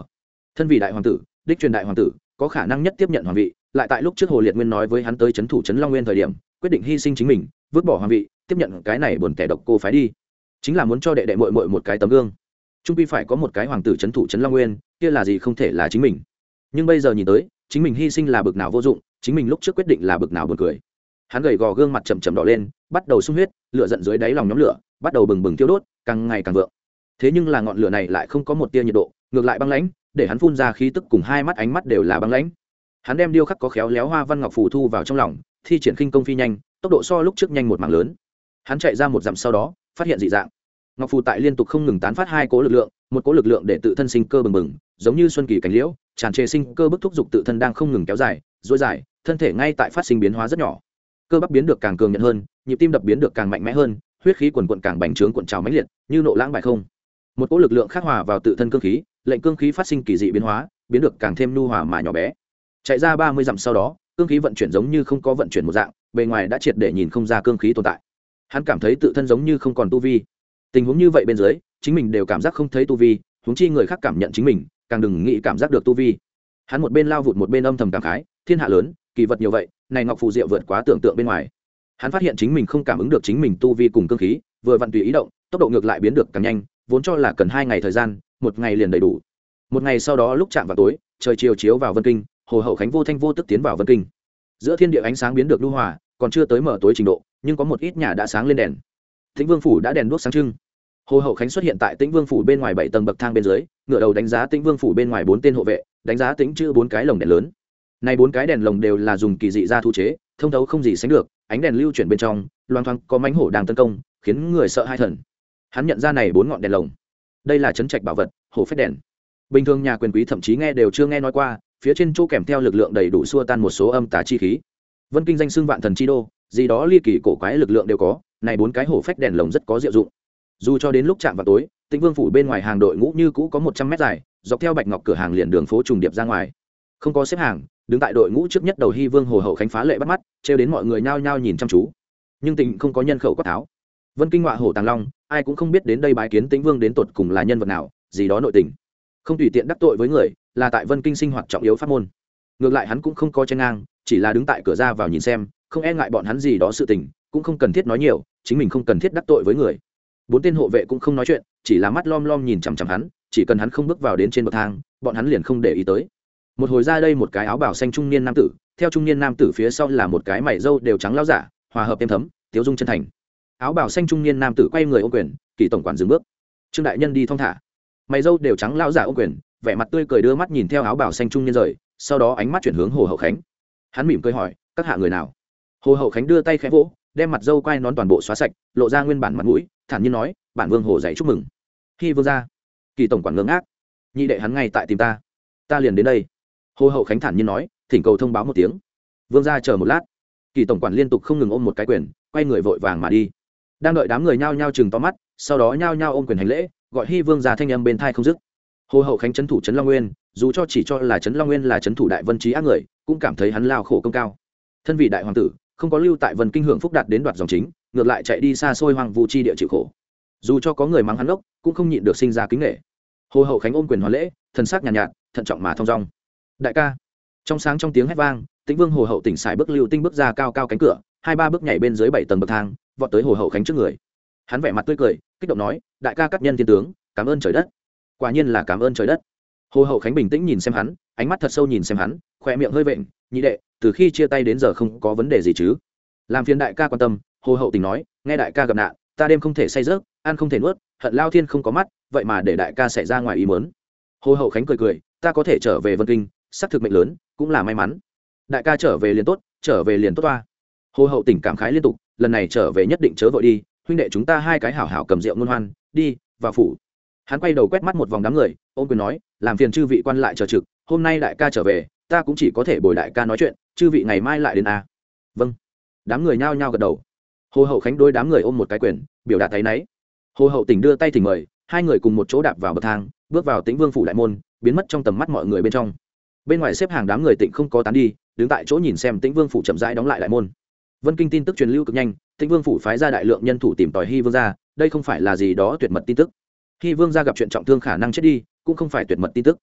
thân vị đại hoàng tử, đích truyền đại hoàng tử, có khả năng nhất tiếp nhận hoàng vị, lại tại lúc trước Hồ Liệt Nguyên nói với hắn tới trấn thủ trấn Long Nguyên thời điểm, quyết định hy sinh chính mình, vứt bỏ hoàng vị, tiếp nhận cái này buồn kẻ độc cô phái đi, chính là muốn cho đệ đệ muội muội một cái tấm gương. Trung quy phải có một cái hoàng tử trấn thủ trấn Long Nguyên, kia là gì không thể là chính mình. Nhưng bây giờ nhìn tới, chính mình hy sinh là bực nào vô dụng, chính mình lúc trước quyết định là bực nào buồn cười. Hắn gầy gò gương mặt chậm chậm đỏ lên, bắt đầu sung huyết, lửa giận dưới đáy lòng nhóm lửa, bắt đầu bừng bừng thiêu đốt, càng ngày càng vượng. Thế nhưng là ngọn lửa này lại không có một tia nhiệt độ, ngược lại băng lãnh, để hắn phun ra khí tức cùng hai mắt ánh mắt đều là băng lãnh. Hắn đem điêu khắc có khéo léo hoa văn ngọc phù thu vào trong lòng, thi triển khinh công phi nhanh, tốc độ so lúc trước nhanh một mảng lớn. Hắn chạy ra một dặm sau đó, phát hiện dị dạng. Ngọc phù tại liên tục không ngừng tán phát hai cỗ lực lượng, một cỗ lực lượng để tự thân sinh cơ bừng bừng, giống như xuân kỳ cánh liễu, tràn trề sinh cơ bức thúc dục tự thân đang không ngừng kéo dài, duỗi dài, thân thể ngay tại phát sinh biến hóa rất nhỏ. Cơ bắp biến được càng cường nhận hơn, nhịp tim đập biến được càng mạnh mẽ hơn, huyết khí quần quần càng bành trướng cuộn trào mãnh liệt, như nộ lãng bại không. Một cỗ lực lượng khắc hòa vào tự thân cương khí, lệnh cương khí phát sinh kỳ dị biến hóa, biến được càng thêm nhu hòa mà nhỏ bé. Chạy ra ba mươi dặm sau đó, cương khí vận chuyển giống như không có vận chuyển một dạng, bề ngoài đã triệt để nhìn không ra cương khí tồn tại. Hắn cảm thấy tự thân giống như không còn tu vi. Tình huống như vậy bên dưới, chính mình đều cảm giác không thấy tu vi, huống chi người khác cảm nhận chính mình, càng đừng nghĩ cảm giác được tu vi. Hắn một bên lao vụt một bên âm thầm cảm khái, thiên hạ lớn, kỳ vật nhiều vậy, này ngọc phù diệu vượt quá tưởng tượng bên ngoài. Hắn phát hiện chính mình không cảm ứng được chính mình tu vi cùng cương khí, vừa vặn tùy ý động, tốc độ ngược lại biến được càng nhanh, vốn cho là cần hai ngày thời gian, một ngày liền đầy đủ. Một ngày sau đó lúc chạm vào tối, trời chiều chiếu vào Vân Kinh, Hồ Hậu Khánh vô thanh vô tức tiến vào Vân Kinh. Giữa thiên địa ánh sáng biến được lưu hòa, còn chưa tới mở tối trình độ, nhưng có một ít nhà đã sáng lên đèn. Tĩnh Vương phủ đã đèn đuốc sáng trưng. Hồ Hậu Khánh xuất hiện tại Tĩnh Vương phủ bên ngoài bảy tầng bậc thang bên dưới, ngửa đầu đánh giá Tĩnh Vương phủ bên ngoài bốn tên hộ vệ, đánh giá Tĩnh chữ bốn cái lồng đèn lớn. Này bốn cái đèn lồng đều là dùng kỳ dị ra thu chế, thông thấu không gì sánh được, ánh đèn lưu chuyển bên trong, loang thoáng có mãnh hổ đang tấn công, khiến người sợ hai thần. Hắn nhận ra này bốn ngọn đèn lồng, đây là trấn trạch bảo vật, hổ phách đèn. Bình thường nhà quyền quý thậm chí nghe đều chưa nghe nói qua, phía trên chỗ kèm theo lực lượng đầy đủ xua tan một số âm tà chi khí. Vân Kinh danh xưng vạn thần chi đô, gì đó ly kỳ cổ quái lực lượng đều có, này bốn cái hổ phách đèn lồng rất có diệu dụng. Dù cho đến lúc chạm vào tối, Tĩnh Vương phủ bên ngoài hàng đội ngũ như cũ có một trăm mét dài, dọc theo bạch ngọc cửa hàng liền đường phố trùng điệp ra ngoài. Không có xếp hàng, đứng tại đội ngũ trước nhất đầu Hy Vương Hồ Hậu Khánh phá lệ bắt mắt, trêu đến mọi người nhao nhao nhìn chăm chú. Nhưng Tĩnh không có nhân khẩu quát tháo. Vân Kinh ngọa hổ tàng long, ai cũng không biết đến đây bái kiến Tĩnh Vương đến tột cùng là nhân vật nào, gì đó nội tình. Không tùy tiện đắc tội với người, là tại Vân Kinh sinh hoạt trọng yếu pháp môn. Ngược lại hắn cũng không có chen ngang, chỉ là đứng tại cửa ra vào nhìn xem, không e ngại bọn hắn gì đó sự tình, cũng không cần thiết nói nhiều, chính mình không cần thiết đắc tội với người. Bốn tên hộ vệ cũng không nói chuyện, chỉ là mắt lom lom nhìn chằm chằm hắn, chỉ cần hắn không bước vào đến trên bậc thang, bọn hắn liền không để ý tới. Một hồi ra đây một cái áo bào xanh trung niên nam tử, theo trung niên nam tử phía sau là một cái mày râu đều trắng lão giả, hòa hợp êm thấm, tiếu dung chân thành. Áo bào xanh trung niên nam tử quay người ôm quyền, Kỳ tổng quản dừng bước. Trương đại nhân đi thong thả. Mày râu đều trắng lão giả ôm quyền, vẻ mặt tươi cười đưa mắt nhìn theo áo bào xanh trung niên rời, sau đó ánh mắt chuyển hướng Hồ Hậu Khánh. Hắn mỉm cười hỏi, các hạ người nào? Hồ Hậu Khánh đưa tay khẽ vỗ, đem mặt râu quai nón toàn bộ xóa sạch, lộ ra nguyên bản mặt mũi, thản nhiên nói, bản vương Hồ dạy chúc mừng. Khi vương gia. Kỳ tổng quản ngưỡng ác, nhị đệ hắn ngay tại tìm ta, ta liền đến đây. Hồ Hậu Khánh thản nhiên nói, thỉnh cầu thông báo một tiếng. Vương gia chờ một lát. Kỳ tổng quản liên tục không ngừng ôm một cái quyền, quay người vội vàng mà đi. Đang đợi đám người nhao nhao chừng to mắt, sau đó nhao nhao ôm quyền hành lễ, gọi Hy vương gia thanh âm bên thai không dứt. Hồ Hậu Khánh trấn thủ trấn Long Nguyên, dù cho chỉ cho là trấn Long Nguyên là trấn thủ đại vân trí ác người, cũng cảm thấy hắn lao khổ công cao. Thân vị đại hoàng tử, không có lưu tại Vân Kinh hưởng phúc đạt đến đoạt dòng chính, ngược lại chạy đi xa xôi hoang vu chi địa chịu khổ. Dù cho có người mắng hắn ốc, cũng không nhịn được sinh ra kính nể. Hồ Hậu Khánh ôm quyền hoàn lễ, thần sắc nhàn nhạt, nhạt, thận trọng mà thong dong. Đại ca. Trong sáng trong tiếng hét vang, Tĩnh Vương Hồ Hậu tỉnh xài bước lưu tinh bước ra cao cao cánh cửa, hai ba bước nhảy bên dưới bảy tầng bậc thang, vọt tới Hồ Hậu Khánh trước người. Hắn vẻ mặt tươi cười, kích động nói, đại ca cắt nhân thiên tướng, cảm ơn trời đất. Quả nhiên là cảm ơn trời đất. Hồ Hậu Khánh bình tĩnh nhìn xem hắn, ánh mắt thật sâu nhìn xem hắn, khóe miệng hơi vện, nhị đệ, từ khi chia tay đến giờ không có vấn đề gì chứ? Làm phiền đại ca quan tâm. Hồ Hậu Tình nói, nghe đại ca gặp nạn, ta đêm không thể say giấc, ăn không thể nuốt, hận lao thiên không có mắt, vậy mà để đại ca xảy ra ngoài ý muốn. Hồ Hậu Khánh cười cười, ta có thể trở về Vân Kinh, xác thực mệnh lớn, cũng là may mắn. Đại ca trở về liền tốt, trở về liền tốt toa. Hồ Hậu Tình cảm khái liên tục, lần này trở về nhất định chớ vội đi, huynh đệ chúng ta hai cái hảo hảo cầm rượu ngôn hoan, đi vào phủ. Hắn quay đầu quét mắt một vòng đám người, ôm quyền nói, làm phiền chư vị quan lại chờ trực, hôm nay đại ca trở về, ta cũng chỉ có thể bồi đại ca nói chuyện, chư vị ngày mai lại đến a. Vâng. Đám người nhao nhao gật đầu. Hồ Hậu Khánh đối đám người ôm một cái quyền, biểu đạt thấy nấy. Hồ Hậu Tỉnh đưa tay thỉnh mời, hai người cùng một chỗ đạp vào bậc thang, bước vào Tĩnh Vương phủ đại môn, biến mất trong tầm mắt mọi người bên trong. Bên ngoài xếp hàng đám người Tịnh không có tán đi, đứng tại chỗ nhìn xem Tĩnh Vương phủ chậm rãi đóng lại đại môn. Vân Kinh tin tức truyền lưu cực nhanh, Tĩnh Vương phủ phái ra đại lượng nhân thủ tìm tòi Hy Vương gia, đây không phải là gì đó tuyệt mật tin tức. Hy Vương gia gặp chuyện trọng thương khả năng chết đi, cũng không phải tuyệt mật tin tức.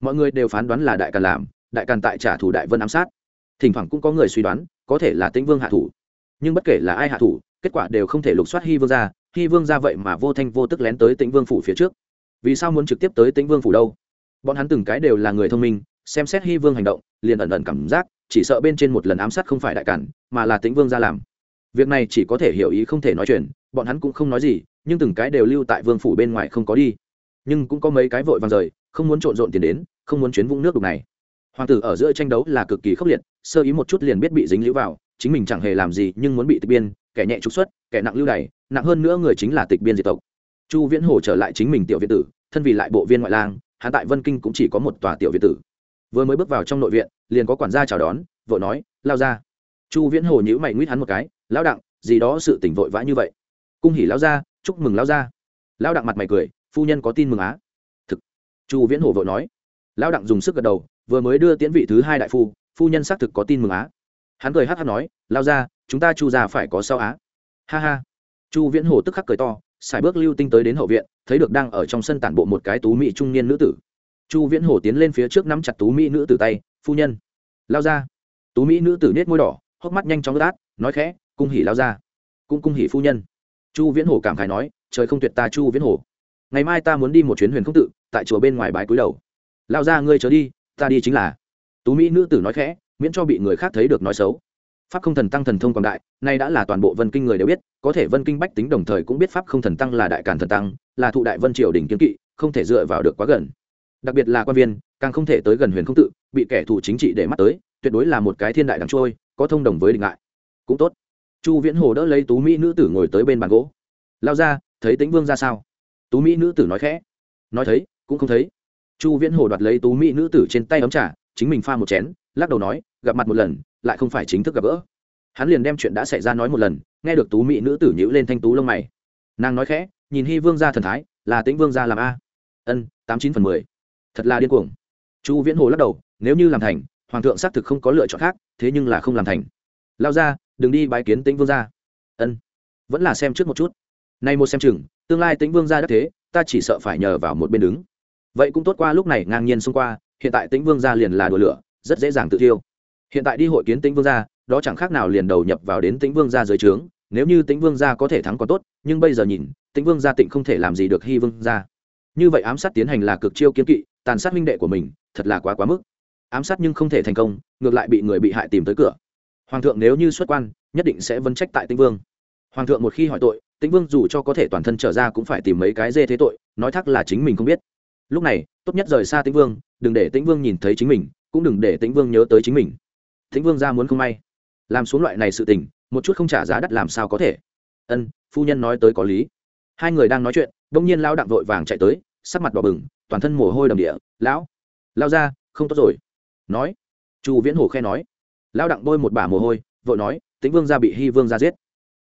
mọi người đều phán đoán là đại càn làm, đại càn tại trả thù đại vân ám sát. Thỉnh thoảng cũng có người suy đoán có thể là Tĩnh Vương hạ thủ, nhưng bất kể là ai hạ thủ, kết quả đều không thể lục soát Hy Vương gia. Hy Vương gia vậy mà vô thanh vô tức lén tới Tĩnh Vương phủ phía trước. Vì sao muốn trực tiếp tới Tĩnh Vương phủ đâu? Bọn hắn từng cái đều là người thông minh, xem xét Hy Vương hành động, liền ẩn ẩn cảm giác, chỉ sợ bên trên một lần ám sát không phải đại càn, mà là Tĩnh Vương gia làm. Việc này chỉ có thể hiểu ý không thể nói chuyện, bọn hắn cũng không nói gì, nhưng từng cái đều lưu tại vương phủ bên ngoài không có đi. Nhưng cũng có mấy cái vội vàng rời, không muốn trộn rộn tiền đến, không muốn chuyến vũng nước đục này. Hoàng tử ở giữa tranh đấu là cực kỳ khốc liệt, sơ ý một chút liền biết bị dính líu vào, chính mình chẳng hề làm gì nhưng muốn bị tịch biên, kẻ nhẹ trục xuất, kẻ nặng lưu đày, nặng hơn nữa người chính là tịch biên diệt tộc. Chu Viễn Hổ trở lại chính mình tiểu viện tử, thân vì lại bộ viên ngoại lang, hắn tại Vân Kinh cũng chỉ có một tòa tiểu viện tử. Vừa mới bước vào trong nội viện, liền có quản gia chào đón, vội nói, lao ra. Chu Viễn Hổ nhíu mày nguyết hắn một cái, lão đặng, gì đó sự tình vội vã như vậy? Cung hỉ lão gia, chúc mừng lão gia. Lão đặng mặt mày cười, phu nhân có tin mừng á. Thực. Chu Viễn Hổ vội nói. Lão đặng dùng sức gật đầu, vừa mới đưa tiễn vị thứ hai đại phu, phu nhân xác thực có tin mừng á. Hắn cười hắc hắc nói, lao ra, chúng ta Chu gia phải có sao á. Ha ha. Chu Viễn Hổ tức khắc cười to, xài bước lưu tinh tới đến hậu viện, thấy được đang ở trong sân tản bộ một cái tú mỹ trung niên nữ tử. Chu Viễn Hổ tiến lên phía trước nắm chặt tú mỹ nữ tử tay, phu nhân. Lao ra. Tú mỹ nữ tử nết môi đỏ, hốc mắt nhanh chóng ướt át, nói khẽ, cung hỉ lao ra. Cũng cung hỉ phu nhân. Chu Viễn Hổ cảm khái nói, trời không tuyệt ta Chu Viễn Hổ, ngày mai ta muốn đi một chuyến huyền không tự, tại chùa bên ngoài bái cúi đầu. Lao ra ngươi chớ đi, ta đi chính là. Tú mỹ nữ tử nói khẽ, miễn cho bị người khác thấy được nói xấu. Pháp không thần tăng thần thông quảng đại, nay đã là toàn bộ Vân Kinh người đều biết, có thể Vân Kinh bách tính đồng thời cũng biết pháp không thần tăng là đại càn thần tăng, là thụ đại vân triều đỉnh kiên kỵ, không thể dựa vào được quá gần. Đặc biệt là quan viên, càng không thể tới gần huyền không tự, bị kẻ thù chính trị để mắt tới, tuyệt đối là một cái thiên đại đằng trôi, có thông đồng với địch ngại. Cũng tốt. Chu Viễn Hồ đỡ lấy tú mỹ nữ tử ngồi tới bên bàn gỗ. Lao ra, thấy Tĩnh Vương ra sao? Tú mỹ nữ tử nói khẽ. Nói thấy, cũng không thấy. Chu Viễn Hồ đoạt lấy tú mỹ nữ tử trên tay ấm trà, chính mình pha một chén, lắc đầu nói, gặp mặt một lần, lại không phải chính thức gặp gỡ. Hắn liền đem chuyện đã xảy ra nói một lần, nghe được tú mỹ nữ tử nhíu lên thanh tú lông mày. Nàng nói khẽ, nhìn Hy Vương gia thần thái, là Tĩnh Vương gia làm a. Ân, tám chín phần mười. Thật là điên cuồng. Chu Viễn Hồ lắc đầu, nếu như làm thành, hoàng thượng xác thực không có lựa chọn khác, thế nhưng là không làm thành. Lao ra, đừng đi bái kiến Tĩnh Vương gia. Ân, vẫn là xem trước một chút. Nay một xem chừng, tương lai Tĩnh Vương gia đắc thế, ta chỉ sợ phải nhờ vào một bên đứng. Vậy cũng tốt, qua lúc này ngang nhiên xông qua, hiện tại Tĩnh Vương gia liền là đùa lửa, rất dễ dàng tự thiêu. Hiện tại đi hội kiến Tĩnh Vương gia, đó chẳng khác nào liền đầu nhập vào đến Tĩnh Vương gia dưới trướng, nếu như Tĩnh Vương gia có thể thắng còn tốt, nhưng bây giờ nhìn, Tĩnh Vương gia tịnh không thể làm gì được Hy Vương gia. Như vậy ám sát tiến hành là cực chiêu kiên kỵ, tàn sát huynh đệ của mình, thật là quá quá mức. Ám sát nhưng không thể thành công, ngược lại bị người bị hại tìm tới cửa. Hoàng thượng nếu như xuất quan, nhất định sẽ vấn trách tại Tĩnh Vương. Hoàng thượng một khi hỏi tội, Tĩnh Vương dù cho có thể toàn thân trở ra cũng phải tìm mấy cái dê thế tội, nói thắc là chính mình không biết. Lúc này, tốt nhất rời xa Tĩnh Vương, đừng để Tĩnh Vương nhìn thấy chính mình, cũng đừng để Tĩnh Vương nhớ tới chính mình. Tĩnh Vương gia muốn không may, làm xuống loại này sự tình, một chút không trả giá đắt làm sao có thể. Ân, phu nhân nói tới có lý. Hai người đang nói chuyện, đông nhiên lão đặng vội vàng chạy tới, sắc mặt đỏ bừng, toàn thân mồ hôi đầm địa. Lão, lao ra, không tốt rồi. Nói. Chu Viễn Hổ khe nói. Lão đặng bôi một bả mồ hôi, vội nói, Tĩnh Vương gia bị Hy Vương gia giết.